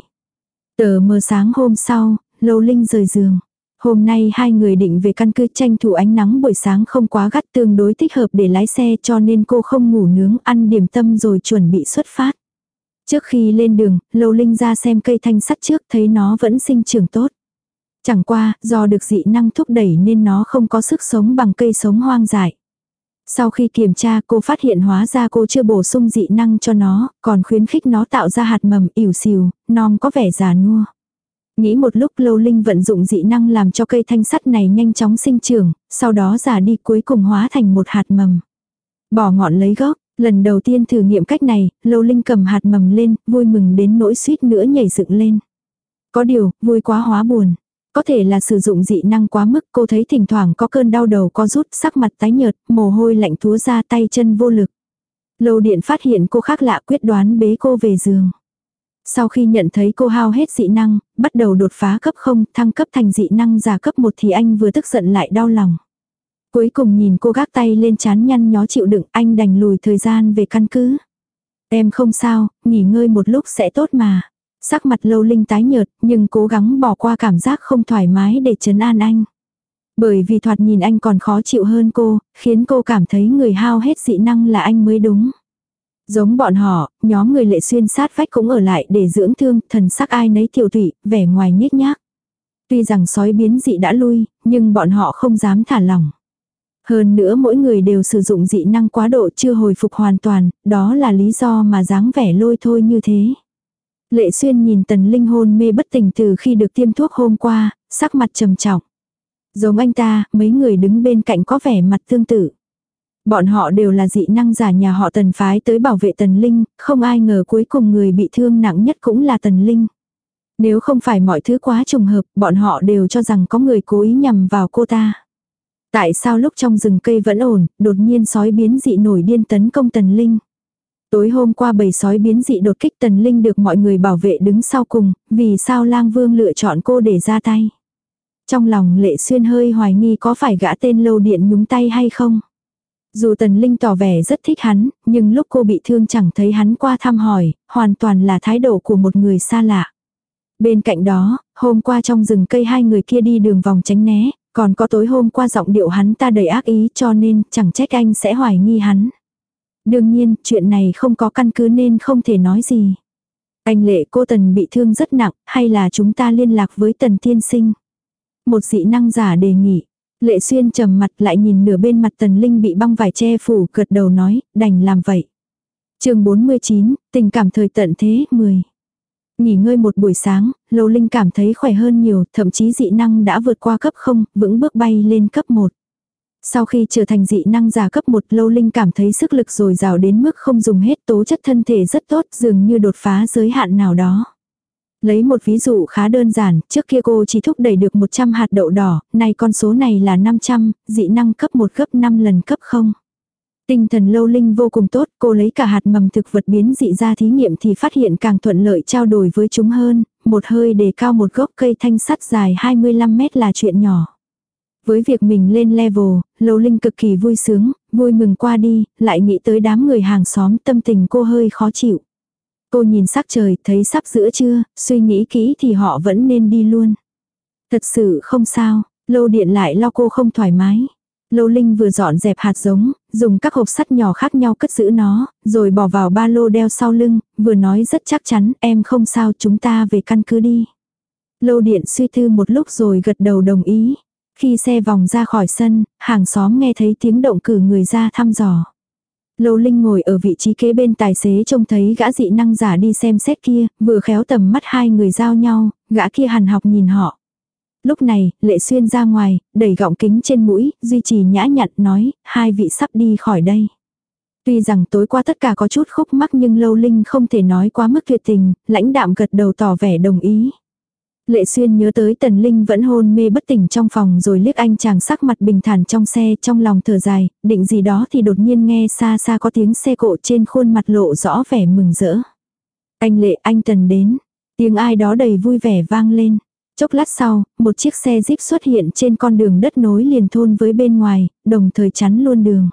S1: Tờ mờ sáng hôm sau, Lâu Linh rời giường. Hôm nay hai người định về căn cứ, tranh thủ ánh nắng buổi sáng không quá gắt, tương đối thích hợp để lái xe, cho nên cô không ngủ nướng, ăn điểm tâm rồi chuẩn bị xuất phát. Trước khi lên đường, Lâu Linh ra xem cây thanh sắt trước, thấy nó vẫn sinh trưởng tốt. Chẳng qua, do được dị năng thúc đẩy nên nó không có sức sống bằng cây sống hoang dại. Sau khi kiểm tra, cô phát hiện hóa ra cô chưa bổ sung dị năng cho nó, còn khuyến khích nó tạo ra hạt mầm ỉu xìu, non có vẻ già nua. Nghĩ một lúc, Lâu Linh vận dụng dị năng làm cho cây thanh sắt này nhanh chóng sinh trưởng, sau đó già đi cuối cùng hóa thành một hạt mầm. Bỏ ngọn lấy gốc, lần đầu tiên thử nghiệm cách này, Lâu Linh cầm hạt mầm lên, vui mừng đến nỗi suýt nữa nhảy dựng lên. Có điều, vui quá hóa buồn. Có thể là sử dụng dị năng quá mức, cô thấy thỉnh thoảng có cơn đau đầu co rút, sắc mặt tái nhợt, mồ hôi lạnh túa ra, tay chân vô lực. Lâu Điện phát hiện cô khác lạ, quyết đoán bế cô về giường. Sau khi nhận thấy cô hao hết dị năng, bắt đầu đột phá cấp không, thăng cấp thành dị năng giả cấp một thì anh vừa tức giận lại đau lòng. Cuối cùng nhìn cô gác tay lên trán nhăn nhó chịu đựng, anh đành lùi thời gian về căn cứ. Em không sao, nghỉ ngơi một lúc sẽ tốt mà. Sắc mặt Lâu Linh tái nhợt, nhưng cố gắng bỏ qua cảm giác không thoải mái để trấn an anh. Bởi vì thoạt nhìn anh còn khó chịu hơn cô, khiến cô cảm thấy người hao hết dị năng là anh mới đúng. Giống bọn họ, nhóm người Lệ Xuyên sát vách cũng ở lại để dưỡng thương, thần sắc ai nấy tiểu tụy, vẻ ngoài nhếch nhác. Tuy rằng sói biến dị đã lui, nhưng bọn họ không dám thả lỏng. Hơn nữa mỗi người đều sử dụng dị năng quá độ chưa hồi phục hoàn toàn, đó là lý do mà dáng vẻ lôi thôi như thế. Lệ Xuyên nhìn Tần Linh hôn mê bất tỉnh từ khi được tiêm thuốc hôm qua, sắc mặt trầm trọng. Giống anh ta, mấy người đứng bên cạnh có vẻ mặt tương tự. Bọn họ đều là dị năng giả nhà họ Tần phái tới bảo vệ Tần Linh, không ai ngờ cuối cùng người bị thương nặng nhất cũng là Tần Linh. Nếu không phải mọi thứ quá trùng hợp, bọn họ đều cho rằng có người cố ý nhằm vào cô ta. Tại sao lúc trong rừng cây vẫn ổn, đột nhiên sói biến dị nổi điên tấn công Tần Linh? Tối hôm qua bầy sói biến dị đột kích Tần Linh được mọi người bảo vệ đứng sau cùng, vì sao Lang Vương lựa chọn cô để ra tay? Trong lòng Lệ Xuyên hơi hoài nghi có phải gã tên Lâu Điện nhúng tay hay không? Dù Tần Linh tỏ vẻ rất thích hắn, nhưng lúc cô bị thương chẳng thấy hắn qua thăm hỏi, hoàn toàn là thái độ của một người xa lạ. Bên cạnh đó, hôm qua trong rừng cây hai người kia đi đường vòng tránh né, còn có tối hôm qua giọng điệu hắn ta đầy ác ý cho nên chẳng trách anh sẽ hoài nghi hắn. Đương nhiên, chuyện này không có căn cứ nên không thể nói gì. Anh Lệ, cô Tần bị thương rất nặng, hay là chúng ta liên lạc với Tần tiên sinh? Một dị năng giả đề nghị. Lệ Xuyên trầm mặt lại nhìn nửa bên mặt Tần Linh bị băng vải che phủ, gật đầu nói, đành làm vậy. Chương bốn mươi chín, tình cảm thời tận thế, mười. Nghỉ ngơi một buổi sáng, Lâu Linh cảm thấy khỏe hơn nhiều, thậm chí dị năng đã vượt qua cấp không, vững bước bay lên cấp một. Sau khi trở thành dị năng giả cấp một, Lâu Linh cảm thấy sức lực dồi dào đến mức không dùng hết, tố chất thân thể rất tốt, dường như đột phá giới hạn nào đó. Lấy một ví dụ khá đơn giản, trước kia cô chỉ thúc đẩy được một trăm hạt đậu đỏ, nay con số này là năm trăm, dị năng cấp một gấp năm lần cấp không. Tinh thần Lâu Linh vô cùng tốt, cô lấy cả hạt mầm thực vật biến dị ra thí nghiệm thì phát hiện càng thuận lợi trao đổi với chúng hơn, một hơi đề cao một gốc cây thanh sắt dài hai mươi lăm mét là chuyện nhỏ. Với việc mình lên level, Lâu Linh cực kỳ vui sướng, vui mừng qua đi, lại nghĩ tới đám người hàng xóm, tâm tình cô hơi khó chịu. Cô nhìn sắc trời, thấy sắp giữa trưa, suy nghĩ kỹ thì họ vẫn nên đi luôn. Thật sự không sao, Lâu Điện lại lo cô không thoải mái. Lâu Linh vừa dọn dẹp hạt giống, dùng các hộp sắt nhỏ khác nhau cất giữ nó, rồi bỏ vào ba lô đeo sau lưng, vừa nói rất chắc chắn, em không sao, chúng ta về căn cứ đi. Lâu Điện suy tư một lúc rồi gật đầu đồng ý. Khi xe vòng ra khỏi sân, hàng xóm nghe thấy tiếng động cử người ra thăm dò. Lâu Linh ngồi ở vị trí kế bên tài xế trông thấy gã dị năng giả đi xem xét kia, vừa khéo tầm mắt hai người giao nhau, gã kia hằn học nhìn họ. Lúc này, Lệ Xuyên ra ngoài, đẩy gọng kính trên mũi, duy trì nhã nhặn nói, hai vị sắp đi khỏi đây. Tuy rằng tối qua tất cả có chút khúc mắc nhưng Lâu Linh không thể nói quá mức tuyệt tình, lãnh đạm gật đầu tỏ vẻ đồng ý. Lệ Xuyên nhớ tới Tần Linh vẫn hôn mê bất tỉnh trong phòng rồi liếc anh chàng sắc mặt bình thản trong xe, trong lòng thở dài, định gì đó thì đột nhiên nghe xa xa có tiếng xe cộ, trên khuôn mặt lộ rõ vẻ mừng rỡ. Anh Lệ, anh Tần đến. Tiếng ai đó đầy vui vẻ vang lên. Chốc lát sau, một chiếc xe Jeep xuất hiện trên con đường đất nối liền thôn với bên ngoài, đồng thời chắn luôn đường.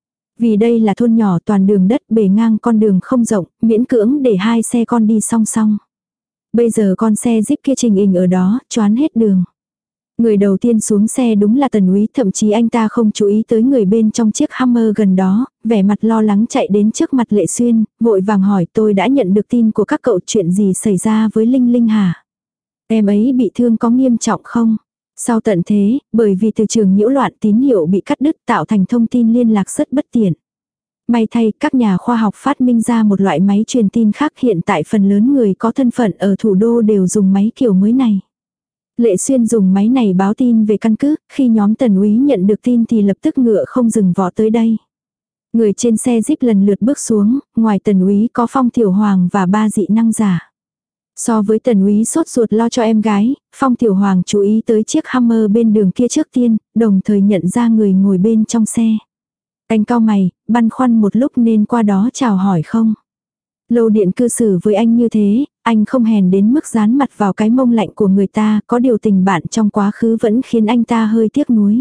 S1: Vì đây là thôn nhỏ toàn đường đất, bề ngang con đường không rộng, miễn cưỡng để hai xe con đi song song. Bây giờ con xe Jeep kia trình hình ở đó, choán hết đường. Người đầu tiên xuống xe đúng là Tần Úy, thậm chí anh ta không chú ý tới người bên trong chiếc Hummer gần đó, vẻ mặt lo lắng chạy đến trước mặt Lệ Xuyên, vội vàng hỏi: tôi đã nhận được tin của các cậu, chuyện gì xảy ra với Linh Linh hả? Em ấy bị thương có nghiêm trọng không? Sau tận thế, bởi vì từ trường nhiễu loạn tín hiệu bị cắt đứt tạo thành thông tin liên lạc rất bất tiện. May thay, các nhà khoa học phát minh ra một loại máy truyền tin khác, hiện tại phần lớn người có thân phận ở thủ đô đều dùng máy kiểu mới này. Lệ Xuyên dùng máy này báo tin về căn cứ, khi nhóm Tần Úy nhận được tin thì lập tức ngựa không dừng vó tới đây. Người trên xe Jeep lần lượt bước xuống, ngoài Tần Úy có Phong Tiểu Hoàng và ba dị năng giả. So với Tần Úy sốt ruột lo cho em gái, Phong Tiểu Hoàng chú ý tới chiếc Hummer bên đường kia trước tiên, đồng thời nhận ra người ngồi bên trong xe. Anh cau mày, băn khoăn một lúc nên qua đó chào hỏi không. Lâu Điện cư xử với anh như thế, anh không hèn đến mức dán mặt vào cái mông lạnh của người ta, có điều tình bạn trong quá khứ vẫn khiến anh ta hơi tiếc nuối.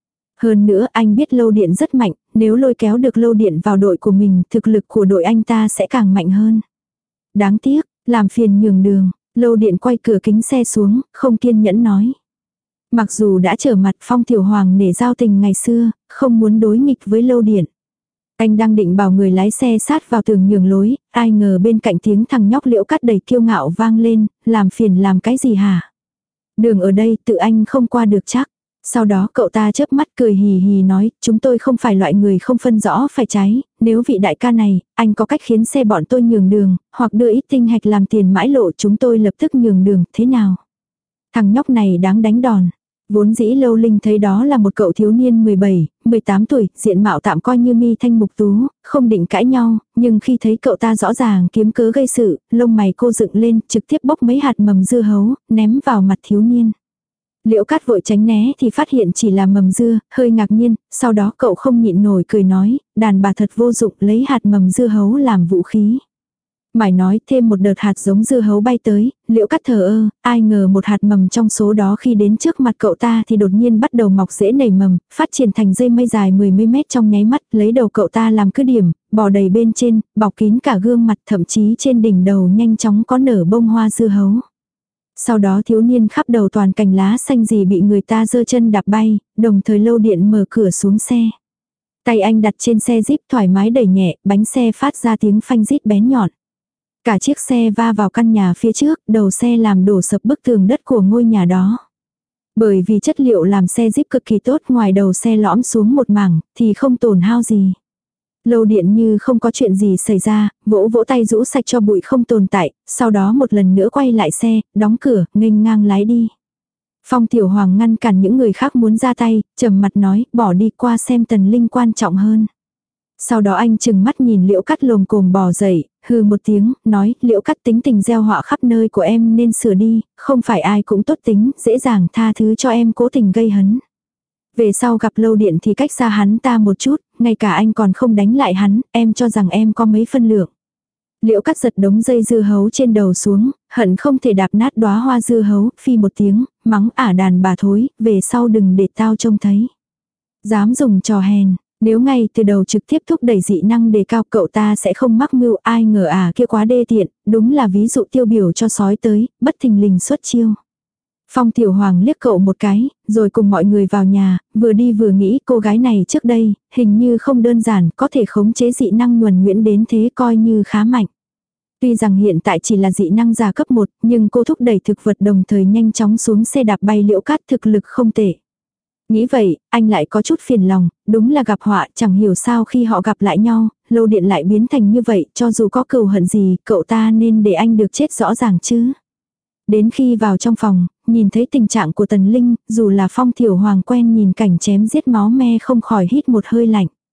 S1: Hơn nữa anh biết Lâu Điện rất mạnh, nếu lôi kéo được Lâu Điện vào đội của mình, thực lực của đội anh ta sẽ càng mạnh hơn. Đáng tiếc, làm phiền nhường đường, Lâu Điện quay cửa kính xe xuống, không kiên nhẫn nói. Mặc dù đã trở mặt, Phong Tiểu Hoàng nể giao tình ngày xưa, không muốn đối nghịch với Lâu Điện. Anh đang định bảo người lái xe sát vào tường nhường lối, ai ngờ bên cạnh tiếng thằng nhóc Liễu Cắt đầy kiêu ngạo vang lên, làm phiền làm cái gì hả? Đường ở đây tự anh không qua được chắc. Sau đó cậu ta chớp mắt cười hì hì nói, chúng tôi không phải loại người không phân rõ phải trái, nếu vị đại ca này, anh có cách khiến xe bọn tôi nhường đường, hoặc đưa ít tinh hạch làm tiền mãi lộ, chúng tôi lập tức nhường đường, thế nào? Thằng nhóc này đáng đánh đòn. Vốn dĩ Lâu Linh thấy đó là một cậu thiếu niên mười bảy, mười tám tuổi, diện mạo tạm coi như mi thanh mục tú, không định cãi nhau, nhưng khi thấy cậu ta rõ ràng kiếm cớ gây sự, lông mày cô dựng lên, trực tiếp bốc mấy hạt mầm dưa hấu, ném vào mặt thiếu niên. Liễu Cát vội tránh né thì phát hiện chỉ là mầm dưa, hơi ngạc nhiên, sau đó cậu không nhịn nổi cười nói, đàn bà thật vô dụng, lấy hạt mầm dưa hấu làm vũ khí. Mải nói thêm một đợt hạt giống dưa hấu bay tới, Liễu Cát thờ ơ, ai ngờ một hạt mầm trong số đó khi đến trước mặt cậu ta thì đột nhiên bắt đầu mọc rễ nảy mầm, phát triển thành dây mây dài mười mấy mét trong nháy mắt, lấy đầu cậu ta làm cứ điểm, bò đầy bên trên, bọc kín cả gương mặt, thậm chí trên đỉnh đầu nhanh chóng có nở bông hoa dưa hấu. Sau đó thiếu niên khắp đầu toàn cành lá xanh gì bị người ta giơ chân đạp bay, đồng thời Lâu Điện mở cửa xuống xe. Tay anh đặt trên xe Jeep thoải mái đẩy nhẹ, bánh xe phát ra tiếng phanh rít bén nhọn. Cả chiếc xe va vào căn nhà phía trước, đầu xe làm đổ sập bức tường đất của ngôi nhà đó. Bởi vì chất liệu làm xe Jeep cực kỳ tốt, ngoài đầu xe lõm xuống một mảng, thì không tổn hao gì. Lâu Điện như không có chuyện gì xảy ra, vỗ vỗ tay rũ sạch cho bụi không tồn tại, sau đó một lần nữa quay lại xe, đóng cửa, nghênh ngang lái đi. Phong Tiểu Hoàng ngăn cản những người khác muốn ra tay, trầm mặt nói, bỏ đi, qua xem Tần Linh quan trọng hơn. Sau đó anh chừng mắt nhìn Liễu Cát lồm cồm bò dậy, hừ một tiếng, nói, Liễu Cát tính tình gieo họa khắp nơi của em nên sửa đi, không phải ai cũng tốt tính, dễ dàng tha thứ cho em cố tình gây hấn. Về sau gặp Lâu Điện thì cách xa hắn ta một chút, ngay cả anh còn không đánh lại hắn, em cho rằng em có mấy phân lượng. Liễu Cát giật đống dây dưa hấu trên đầu xuống, hận không thể đạp nát đóa hoa dưa hấu, phi một tiếng, mắng ả đàn bà thối, về sau đừng để tao trông thấy. Dám dùng trò hèn, nếu ngay từ đầu trực tiếp thúc đẩy dị năng đề cao cậu ta sẽ không mắc mưu, ai ngờ ả kia quá đê tiện, đúng là ví dụ tiêu biểu cho sói tới, bất thình lình xuất chiêu. Phong Tiểu Hoàng liếc cậu một cái, rồi cùng mọi người vào nhà, vừa đi vừa nghĩ cô gái này trước đây, hình như không đơn giản, có thể khống chế dị năng nhuần nhuyễn đến thế coi như khá mạnh. Tuy rằng hiện tại chỉ là dị năng giả cấp một, nhưng cô thúc đẩy thực vật đồng thời nhanh chóng xuống xe đạp bay Liễu Cát, thực lực không tệ. Nghĩ vậy, anh lại có chút phiền lòng, đúng là gặp họa, chẳng hiểu sao khi họ gặp lại nhau, Lâu Điện lại biến thành như vậy, cho dù có cừu hận gì, cậu ta nên để anh được chết rõ ràng chứ. Đến khi vào trong phòng, nhìn thấy tình trạng của Tần Linh, dù là Phong Tiểu Hoàng quen nhìn cảnh chém giết máu me không khỏi hít một hơi lạnh.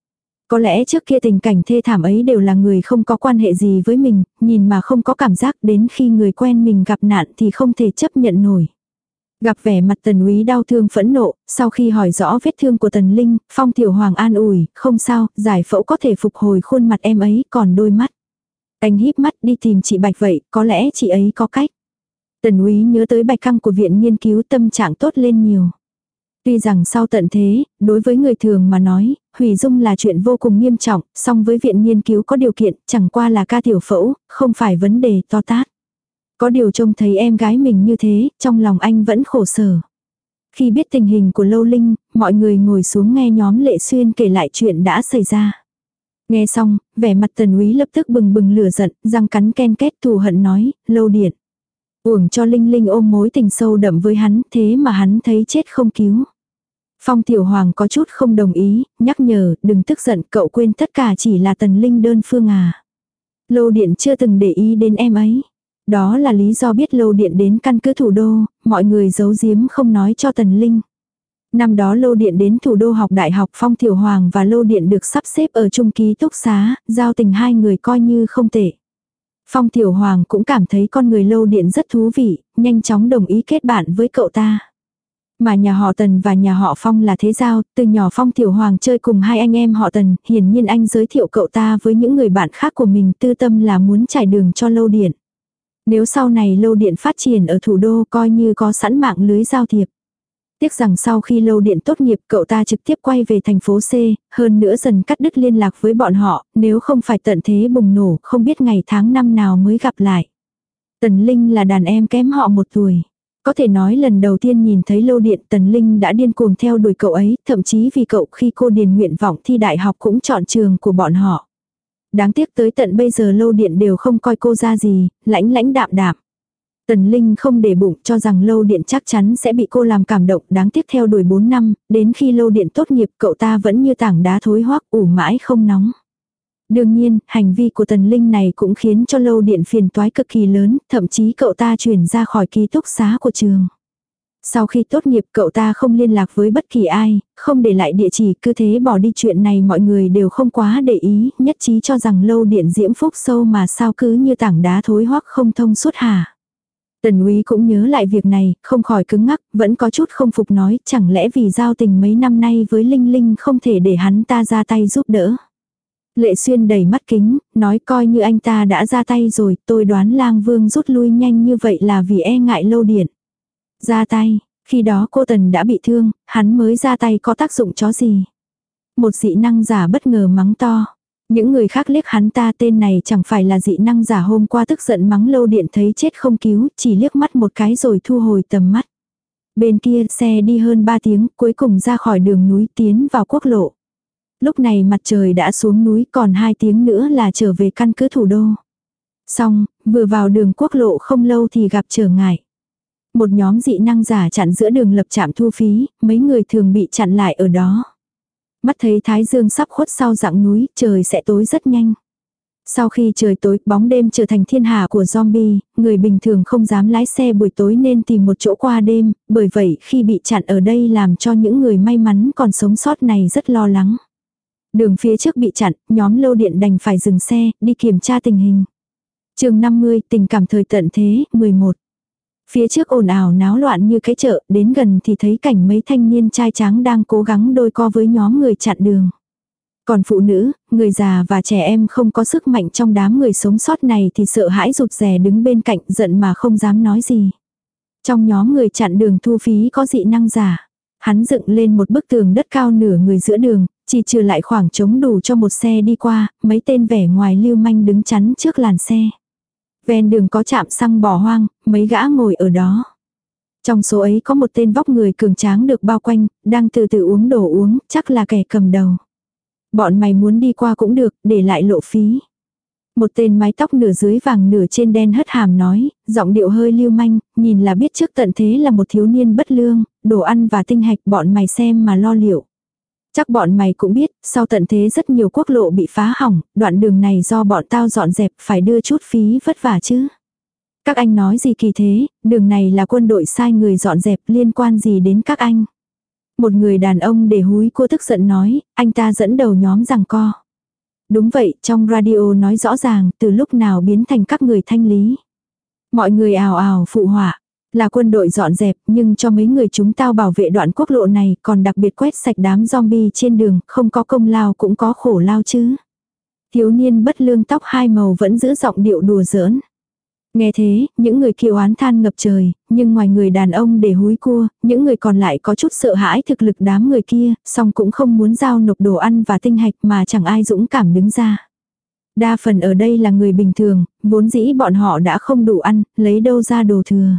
S1: Có lẽ trước kia tình cảnh thê thảm ấy đều là người không có quan hệ gì với mình, nhìn mà không có cảm giác, đến khi người quen mình gặp nạn thì không thể chấp nhận nổi. Gặp vẻ mặt Tần Úy đau thương phẫn nộ, sau khi hỏi rõ vết thương của Tần Linh, Phong Tiểu Hoàng an ủi, không sao, giải phẫu có thể phục hồi khuôn mặt em ấy, còn đôi mắt. Anh híp mắt đi tìm chị Bạch vậy, có lẽ chị ấy có cách. Tần Úy nhớ tới Bạch Căng của viện nghiên cứu, tâm trạng tốt lên nhiều. Tuy rằng sau tận thế, đối với người thường mà nói, hủy dung là chuyện vô cùng nghiêm trọng, song với viện nghiên cứu có điều kiện, chẳng qua là ca tiểu phẫu, không phải vấn đề to tát. Có điều trông thấy em gái mình như thế, trong lòng anh vẫn khổ sở. Khi biết tình hình của Lâu Linh, mọi người ngồi xuống nghe nhóm Lệ Xuyên kể lại chuyện đã xảy ra. Nghe xong, vẻ mặt Tần Úy lập tức bừng bừng lửa giận, răng cắn ken két thù hận nói, Lâu Điện. Uổng cho Linh Linh ôm mối tình sâu đậm với hắn, thế mà hắn thấy chết không cứu. Phong Tiểu Hoàng có chút không đồng ý, nhắc nhở, đừng tức giận, cậu quên tất cả chỉ là Tần Linh đơn phương à. Lâu Điện chưa từng để ý đến em ấy. Đó là lý do biết Lâu Điện đến căn cứ thủ đô, mọi người giấu giếm không nói cho Tần Linh. Năm đó Lâu Điện đến thủ đô học đại học, Phong Tiểu Hoàng và Lâu Điện được sắp xếp ở chung ký túc xá, giao tình hai người coi như không tệ. Phong Tiểu Hoàng cũng cảm thấy con người Lâu Điện rất thú vị, nhanh chóng đồng ý kết bạn với cậu ta. Mà nhà họ Tần và nhà họ Phong là thế giao, từ nhỏ Phong Tiểu Hoàng chơi cùng hai anh em họ Tần, hiển nhiên anh giới thiệu cậu ta với những người bạn khác của mình, tư tâm là muốn trải đường cho Lâu Điện. Nếu sau này Lâu Điện phát triển ở thủ đô coi như có sẵn mạng lưới giao thiệp. Tiếc rằng sau khi Lâu Điện tốt nghiệp cậu ta trực tiếp quay về thành phố C, hơn nữa dần cắt đứt liên lạc với bọn họ, nếu không phải tận thế bùng nổ không biết ngày tháng năm nào mới gặp lại. Tần Linh là đàn em kém họ một tuổi. Có thể nói lần đầu tiên nhìn thấy Lâu Điện Tần Linh đã điên cuồng theo đuổi cậu ấy, thậm chí vì cậu khi cô điền nguyện vọng thi đại học cũng chọn trường của bọn họ. Đáng tiếc tới tận bây giờ Lâu Điện đều không coi cô ra gì, lãnh lãnh đạm đạm. Tần Linh không để bụng cho rằng Lâu Điện chắc chắn sẽ bị cô làm cảm động, đáng tiếc theo đuổi bốn năm, đến khi Lâu Điện tốt nghiệp cậu ta vẫn như tảng đá thối hoác ủ mãi không nóng. Đương nhiên, hành vi của Tần Linh này cũng khiến cho Lâu Điện phiền toái cực kỳ lớn, thậm chí cậu ta chuyển ra khỏi ký túc xá của trường. Sau khi tốt nghiệp cậu ta không liên lạc với bất kỳ ai, không để lại địa chỉ, cứ thế bỏ đi. Chuyện này mọi người đều không quá để ý, nhất trí cho rằng Lâu Điện diễm phúc sâu mà sao cứ như tảng đá thối hoắc không thông suốt hả. Tần Úy cũng nhớ lại việc này, không khỏi cứng ngắc, vẫn có chút không phục nói, chẳng lẽ vì giao tình mấy năm nay với Linh Linh không thể để hắn ta ra tay giúp đỡ. Lệ Xuyên đầy mắt kính, nói coi như anh ta đã ra tay rồi, tôi đoán Lang Vương rút lui nhanh như vậy là vì e ngại Lâu Điện. Ra tay, khi đó cô Tần đã bị thương, hắn mới ra tay có tác dụng chó gì. Một dị năng giả bất ngờ mắng to. Những người khác liếc hắn ta, tên này chẳng phải là dị năng giả hôm qua tức giận mắng Lâu Điện thấy chết không cứu, chỉ liếc mắt một cái rồi thu hồi tầm mắt. Bên kia xe đi hơn ba tiếng, cuối cùng ra khỏi đường núi tiến vào quốc lộ. Lúc này mặt trời đã xuống núi, còn hai tiếng nữa là trở về căn cứ thủ đô. Xong, vừa vào đường quốc lộ không lâu thì gặp trở ngại. Một nhóm dị năng giả chặn giữa đường lập trạm thu phí, mấy người thường bị chặn lại ở đó. Mắt thấy thái dương sắp khuất sau dặng núi, trời sẽ tối rất nhanh. Sau khi trời tối, bóng đêm trở thành thiên hạ của zombie, người bình thường không dám lái xe buổi tối nên tìm một chỗ qua đêm, bởi vậy khi bị chặn ở đây làm cho những người may mắn còn sống sót này rất lo lắng. Đường phía trước bị chặn, nhóm Lâu Điện đành phải dừng xe, đi kiểm tra tình hình. Chương năm mươi, tình cảm thời tận thế, mười một. Phía trước ồn ào náo loạn như cái chợ, đến gần thì thấy cảnh mấy thanh niên trai tráng đang cố gắng đôi co với nhóm người chặn đường. Còn phụ nữ, người già và trẻ em không có sức mạnh trong đám người sống sót này thì sợ hãi rụt rè đứng bên cạnh, giận mà không dám nói gì. Trong nhóm người chặn đường thu phí có dị năng giả. Hắn dựng lên một bức tường đất cao nửa người giữa đường, chỉ trừ lại khoảng trống đủ cho một xe đi qua, mấy tên vẻ ngoài lưu manh đứng chắn trước làn xe. Ven đường có trạm xăng bỏ hoang, mấy gã ngồi ở đó. Trong số ấy có một tên vóc người cường tráng được bao quanh, đang từ từ uống đồ uống, chắc là kẻ cầm đầu. Bọn mày muốn đi qua cũng được, để lại lộ phí. Một tên mái tóc nửa dưới vàng nửa trên đen hất hàm nói, giọng điệu hơi lưu manh, nhìn là biết trước tận thế là một thiếu niên bất lương, đồ ăn và tinh hạch bọn mày xem mà lo liệu. Chắc bọn mày cũng biết, sau tận thế rất nhiều quốc lộ bị phá hỏng, đoạn đường này do bọn tao dọn dẹp phải đưa chút phí vất vả chứ. Các anh nói gì kỳ thế, đường này là quân đội sai người dọn dẹp liên quan gì đến các anh. Một người đàn ông để húi cua tức giận nói, anh ta dẫn đầu nhóm giằng co. Đúng vậy, trong radio nói rõ ràng, từ lúc nào biến thành các người thanh lý. Mọi người ào ào phụ họa, là quân đội dọn dẹp, nhưng cho mấy người chúng tao bảo vệ đoạn quốc lộ này, còn đặc biệt quét sạch đám zombie trên đường, không có công lao cũng có khổ lao chứ. Thiếu niên bất lương tóc hai màu vẫn giữ giọng điệu đùa giỡn. Nghe thế, những người kiêu oán than ngập trời, nhưng ngoài người đàn ông để húi cua, những người còn lại có chút sợ hãi thực lực đám người kia, song cũng không muốn giao nộp đồ ăn và tinh hạch mà chẳng ai dũng cảm đứng ra. Đa phần ở đây là người bình thường, vốn dĩ bọn họ đã không đủ ăn, lấy đâu ra đồ thừa.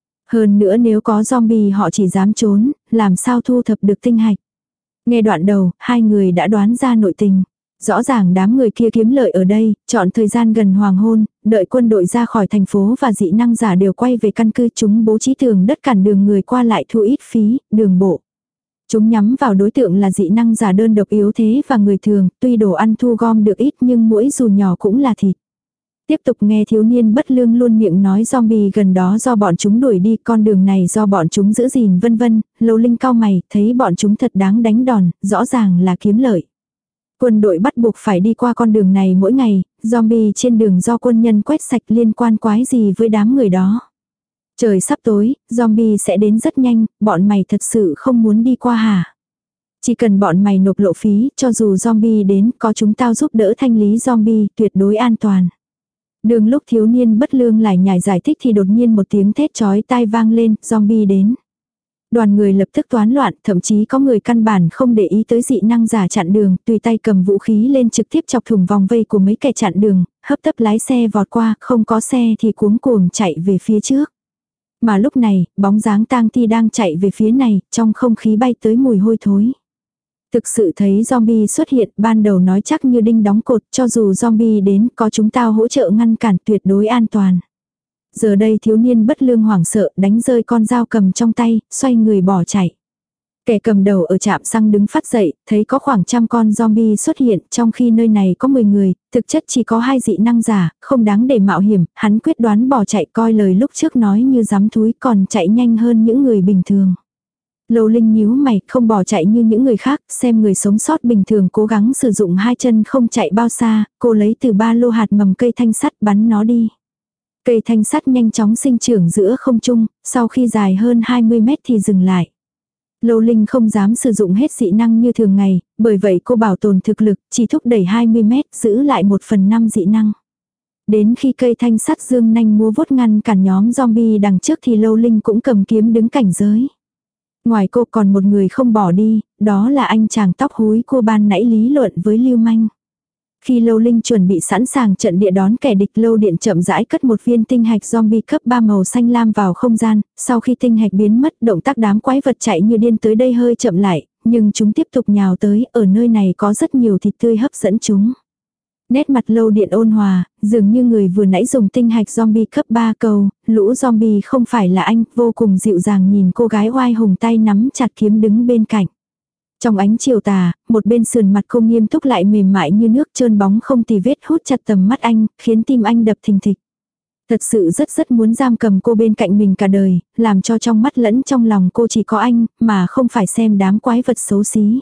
S1: Hơn nữa nếu có zombie họ chỉ dám trốn, làm sao thu thập được tinh hạch. Nghe đoạn đầu, hai người đã đoán ra nội tình. Rõ ràng đám người kia kiếm lợi ở đây, chọn thời gian gần hoàng hôn, đợi quân đội ra khỏi thành phố và dị năng giả đều quay về căn cứ, chúng bố trí tường đất cản đường người qua lại thu ít phí, đường bộ. Chúng nhắm vào đối tượng là dị năng giả đơn độc yếu thế và người thường, tuy đồ ăn thu gom được ít nhưng mỗi dù nhỏ cũng là thịt. Tiếp tục nghe thiếu niên bất lương luôn miệng nói zombie gần đó do bọn chúng đuổi đi, con đường này do bọn chúng giữ gìn vân vân, Lâu Linh cau mày, thấy bọn chúng thật đáng đánh đòn, rõ ràng là kiếm lợi. Quân đội bắt buộc phải đi qua con đường này mỗi ngày, zombie trên đường do quân nhân quét sạch liên quan quái gì với đám người đó. Trời sắp tối, zombie sẽ đến rất nhanh, bọn mày thật sự không muốn đi qua hả? Chỉ cần bọn mày nộp lộ phí, cho dù zombie đến, có chúng tao giúp đỡ thanh lý zombie, tuyệt đối an toàn. Đường lúc thiếu niên bất lương lại nhảy giải thích thì đột nhiên một tiếng thét chói tai vang lên, zombie đến. Đoàn người lập tức toán loạn, thậm chí có người căn bản không để ý tới dị năng giả chặn đường, tùy tay cầm vũ khí lên trực tiếp chọc thủng vòng vây của mấy kẻ chặn đường, hấp tấp lái xe vọt qua, không có xe thì cuống cuồng chạy về phía trước. Mà lúc này, bóng dáng tang thi đang chạy về phía này, trong không khí bay tới mùi hôi thối. Thực sự thấy zombie xuất hiện, ban đầu nói chắc như đinh đóng cột, cho dù zombie đến, có chúng tao hỗ trợ ngăn cản, tuyệt đối an toàn. Giờ đây thiếu niên bất lương hoảng sợ, đánh rơi con dao cầm trong tay, xoay người bỏ chạy. Kẻ cầm đầu ở trạm xăng đứng phát dậy, thấy có khoảng trăm con zombie xuất hiện, trong khi nơi này có mười người, thực chất chỉ có hai dị năng giả, không đáng để mạo hiểm, hắn quyết đoán bỏ chạy, coi lời lúc trước nói như dám thúi, còn chạy nhanh hơn những người bình thường. Lâu Linh nhíu mày, không bỏ chạy như những người khác, xem người sống sót bình thường cố gắng sử dụng hai chân không chạy bao xa, cô lấy từ ba lô hạt mầm cây thanh sắt bắn nó đi. Cây thanh sắt nhanh chóng sinh trưởng giữa không trung, sau khi dài hơn hai mươi mét thì dừng lại. Lâu Linh không dám sử dụng hết dị năng như thường ngày, bởi vậy cô bảo tồn thực lực, chỉ thúc đẩy hai mươi mét, giữ lại một phần năm dị năng. Đến khi cây thanh sắt dương nanh múa vuốt ngăn cản nhóm zombie đằng trước thì Lâu Linh cũng cầm kiếm đứng cảnh giới. Ngoài cô còn một người không bỏ đi, đó là anh chàng tóc húi cô ban nãy lý luận với Lưu Manh. Khi Lâu Linh chuẩn bị sẵn sàng trận địa đón kẻ địch, Lâu Điện chậm rãi cất một viên tinh hạch zombie cấp ba màu xanh lam vào không gian, sau khi tinh hạch biến mất, động tác đám quái vật chạy như điên tới đây hơi chậm lại, nhưng chúng tiếp tục nhào tới, ở nơi này có rất nhiều thịt tươi hấp dẫn chúng. Nét mặt Lâu Điện ôn hòa, dường như người vừa nãy dùng tinh hạch zombie cấp ba cầu, lũ zombie không phải là anh, vô cùng dịu dàng nhìn cô gái oai hùng tay nắm chặt kiếm đứng bên cạnh. Trong ánh chiều tà, một bên sườn mặt cô nghiêm túc lại mềm mại như nước trơn bóng không tì vết hút chặt tầm mắt anh, khiến tim anh đập thình thịch. Thật sự rất rất muốn giam cầm cô bên cạnh mình cả đời, làm cho trong mắt lẫn trong lòng cô chỉ có anh, mà không phải xem đám quái vật xấu xí.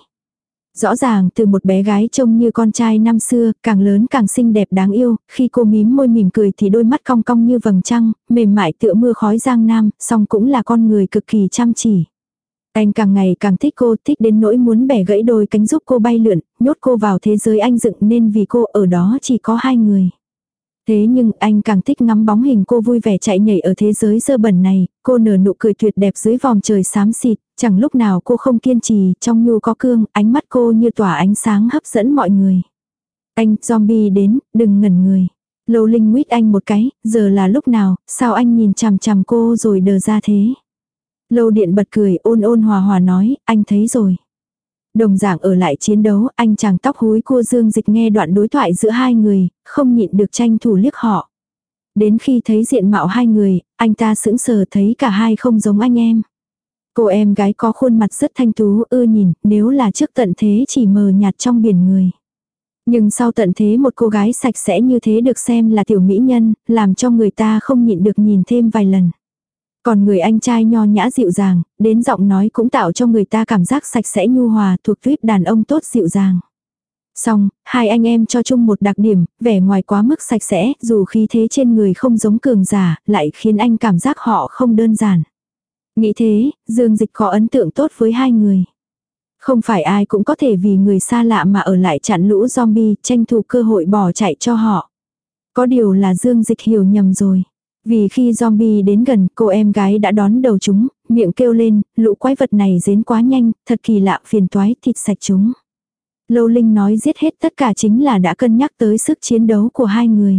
S1: Rõ ràng từ một bé gái trông như con trai năm xưa, càng lớn càng xinh đẹp đáng yêu, khi cô mím môi mỉm cười thì đôi mắt cong cong như vầng trăng, mềm mại tựa mưa khói giang nam, song cũng là con người cực kỳ chăm chỉ. Anh càng ngày càng thích cô, thích đến nỗi muốn bẻ gãy đôi cánh giúp cô bay lượn, nhốt cô vào thế giới anh dựng nên vì cô ở đó chỉ có hai người. Thế nhưng anh càng thích ngắm bóng hình cô vui vẻ chạy nhảy ở thế giới dơ bẩn này, cô nở nụ cười tuyệt đẹp dưới vòm trời xám xịt, chẳng lúc nào cô không kiên trì, trong nhu có cương, ánh mắt cô như tỏa ánh sáng hấp dẫn mọi người. Anh, zombie đến, đừng ngẩn người. Lâu Linh nguyết anh một cái, giờ là lúc nào, sao anh nhìn chằm chằm cô rồi đờ ra thế. Lâu Điện bật cười ôn ôn hòa hòa nói, anh thấy rồi. Đồng dạng ở lại chiến đấu, anh chàng tóc húi cua Dương Dịch nghe đoạn đối thoại giữa hai người, không nhịn được tranh thủ liếc họ. Đến khi thấy diện mạo hai người, anh ta sững sờ thấy cả hai không giống anh em. Cô em gái có khuôn mặt rất thanh tú ưa nhìn, nếu là trước tận thế chỉ mờ nhạt trong biển người. Nhưng sau tận thế một cô gái sạch sẽ như thế được xem là tiểu mỹ nhân, làm cho người ta không nhịn được nhìn thêm vài lần. Còn người anh trai nho nhã dịu dàng, đến giọng nói cũng tạo cho người ta cảm giác sạch sẽ nhu hòa, thuộc tuýp đàn ông tốt dịu dàng. Xong, hai anh em cho chung một đặc điểm, vẻ ngoài quá mức sạch sẽ, dù khí thế trên người không giống cường giả, lại khiến anh cảm giác họ không đơn giản. Nghĩ thế, Dương Dịch có ấn tượng tốt với hai người. Không phải ai cũng có thể vì người xa lạ mà ở lại chặn lũ zombie, tranh thủ cơ hội bỏ chạy cho họ. Có điều là Dương Dịch hiểu nhầm rồi. Vì khi zombie đến gần, cô em gái đã đón đầu chúng, miệng kêu lên, lũ quái vật này đến quá nhanh, thật kỳ lạ, phiền toái, thịt sạch chúng. Lâu Linh nói giết hết tất cả chính là đã cân nhắc tới sức chiến đấu của hai người.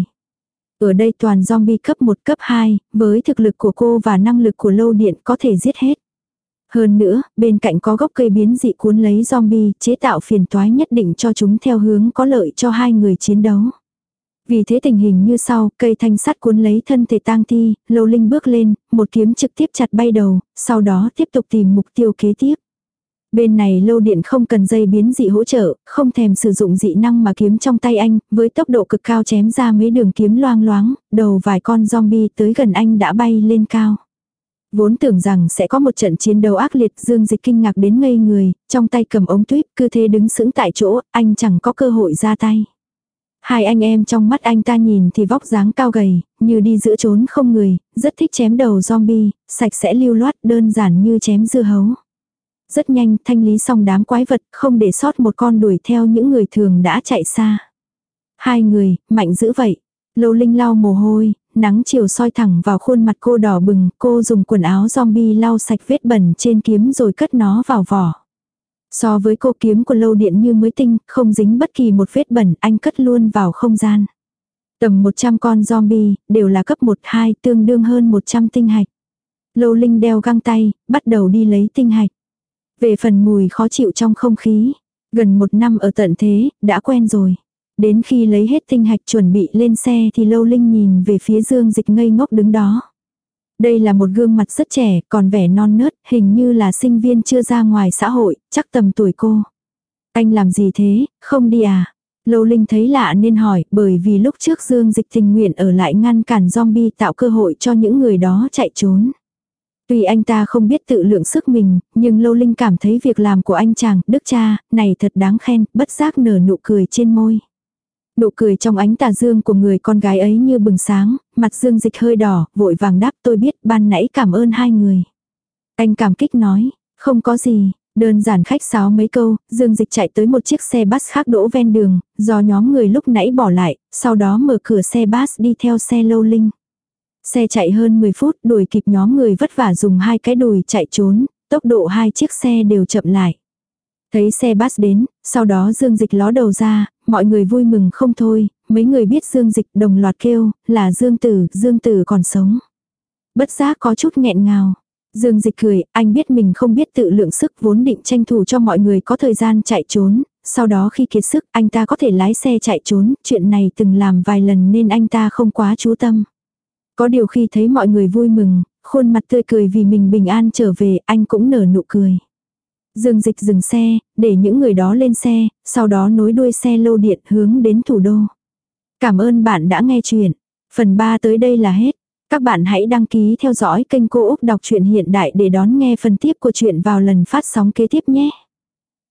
S1: Ở đây toàn zombie cấp một cấp hai, với thực lực của cô và năng lực của Lâu Điện có thể giết hết. Hơn nữa, bên cạnh có gốc cây biến dị cuốn lấy zombie, chế tạo phiền toái nhất định cho chúng theo hướng có lợi cho hai người chiến đấu. Vì thế tình hình như sau, cây thanh sắt cuốn lấy thân thể tang thi, Lâu Linh bước lên, một kiếm trực tiếp chặt bay đầu, sau đó tiếp tục tìm mục tiêu kế tiếp. Bên này Lâu Điện không cần dây biến dị hỗ trợ, không thèm sử dụng dị năng mà kiếm trong tay anh, với tốc độ cực cao chém ra mấy đường kiếm loang loáng, đầu vài con zombie tới gần anh đã bay lên cao. Vốn tưởng rằng sẽ có một trận chiến đấu ác liệt, Dương Dịch kinh ngạc đến ngây người, trong tay cầm ống tuyếp, cứ thế đứng sững tại chỗ, anh chẳng có cơ hội ra tay. Hai anh em trong mắt anh ta nhìn thì vóc dáng cao gầy, như đi giữa chốn không người, rất thích chém đầu zombie, sạch sẽ lưu loát, đơn giản như chém dưa hấu. Rất nhanh thanh lý xong đám quái vật, không để sót một con đuổi theo những người thường đã chạy xa. Hai người, mạnh dữ vậy. Lâu Linh lau mồ hôi, nắng chiều soi thẳng vào khuôn mặt cô đỏ bừng, cô dùng quần áo zombie lau sạch vết bẩn trên kiếm rồi cất nó vào vỏ. So với cô, kiếm của Lâu Điện như mới tinh, không dính bất kỳ một vết bẩn, anh cất luôn vào không gian. Tầm một trăm con zombie, đều là cấp một hai, tương đương hơn một trăm tinh hạch. Lâu Linh đeo găng tay, bắt đầu đi lấy tinh hạch. Về phần mùi khó chịu trong không khí, gần một năm ở tận thế, đã quen rồi. Đến khi lấy hết tinh hạch chuẩn bị lên xe thì Lâu Linh nhìn về phía Dương Dịch ngây ngốc đứng đó. Đây là một gương mặt rất trẻ, còn vẻ non nớt, hình như là sinh viên chưa ra ngoài xã hội, chắc tầm tuổi cô. Anh làm gì thế, không đi à? Lâu Linh thấy lạ nên hỏi, bởi vì lúc trước Dương Dịch tình nguyện ở lại ngăn cản zombie tạo cơ hội cho những người đó chạy trốn. Tuy anh ta không biết tự lượng sức mình, nhưng Lâu Linh cảm thấy việc làm của anh chàng, đức cha, này thật đáng khen, bất giác nở nụ cười trên môi. Nụ cười trong ánh tà dương của người con gái ấy như bừng sáng, mặt Dương Dịch hơi đỏ, vội vàng đáp tôi biết, ban nãy cảm ơn hai người. Anh cảm kích nói, không có gì, đơn giản khách sáo mấy câu, Dương Dịch chạy tới một chiếc xe bus khác đỗ ven đường, do nhóm người lúc nãy bỏ lại, sau đó mở cửa xe bus đi theo xe Lâu Linh. Xe chạy hơn mười phút, đuổi kịp nhóm người vất vả dùng hai cái đùi chạy trốn, tốc độ hai chiếc xe đều chậm lại. Thấy xe bus đến, sau đó Dương Dịch ló đầu ra, mọi người vui mừng không thôi, mấy người biết Dương Dịch đồng loạt kêu, là Dương Tử, Dương Tử còn sống. Bất giác có chút nghẹn ngào. Dương Dịch cười, anh biết mình không biết tự lượng sức, vốn định tranh thủ cho mọi người có thời gian chạy trốn, sau đó khi kiệt sức anh ta có thể lái xe chạy trốn, chuyện này từng làm vài lần nên anh ta không quá chú tâm. Có điều khi thấy mọi người vui mừng, khuôn mặt tươi cười vì mình bình an trở về, anh cũng nở nụ cười. Dương Dịch dừng xe, để những người đó lên xe, sau đó nối đuôi xe Lâu Điện hướng đến thủ đô. Cảm ơn bạn đã nghe chuyện. Phần ba tới đây là hết. Các bạn hãy đăng ký theo dõi kênh Cô Úc Đọc truyện Hiện Đại để đón nghe phần tiếp của chuyện vào lần phát sóng kế tiếp nhé.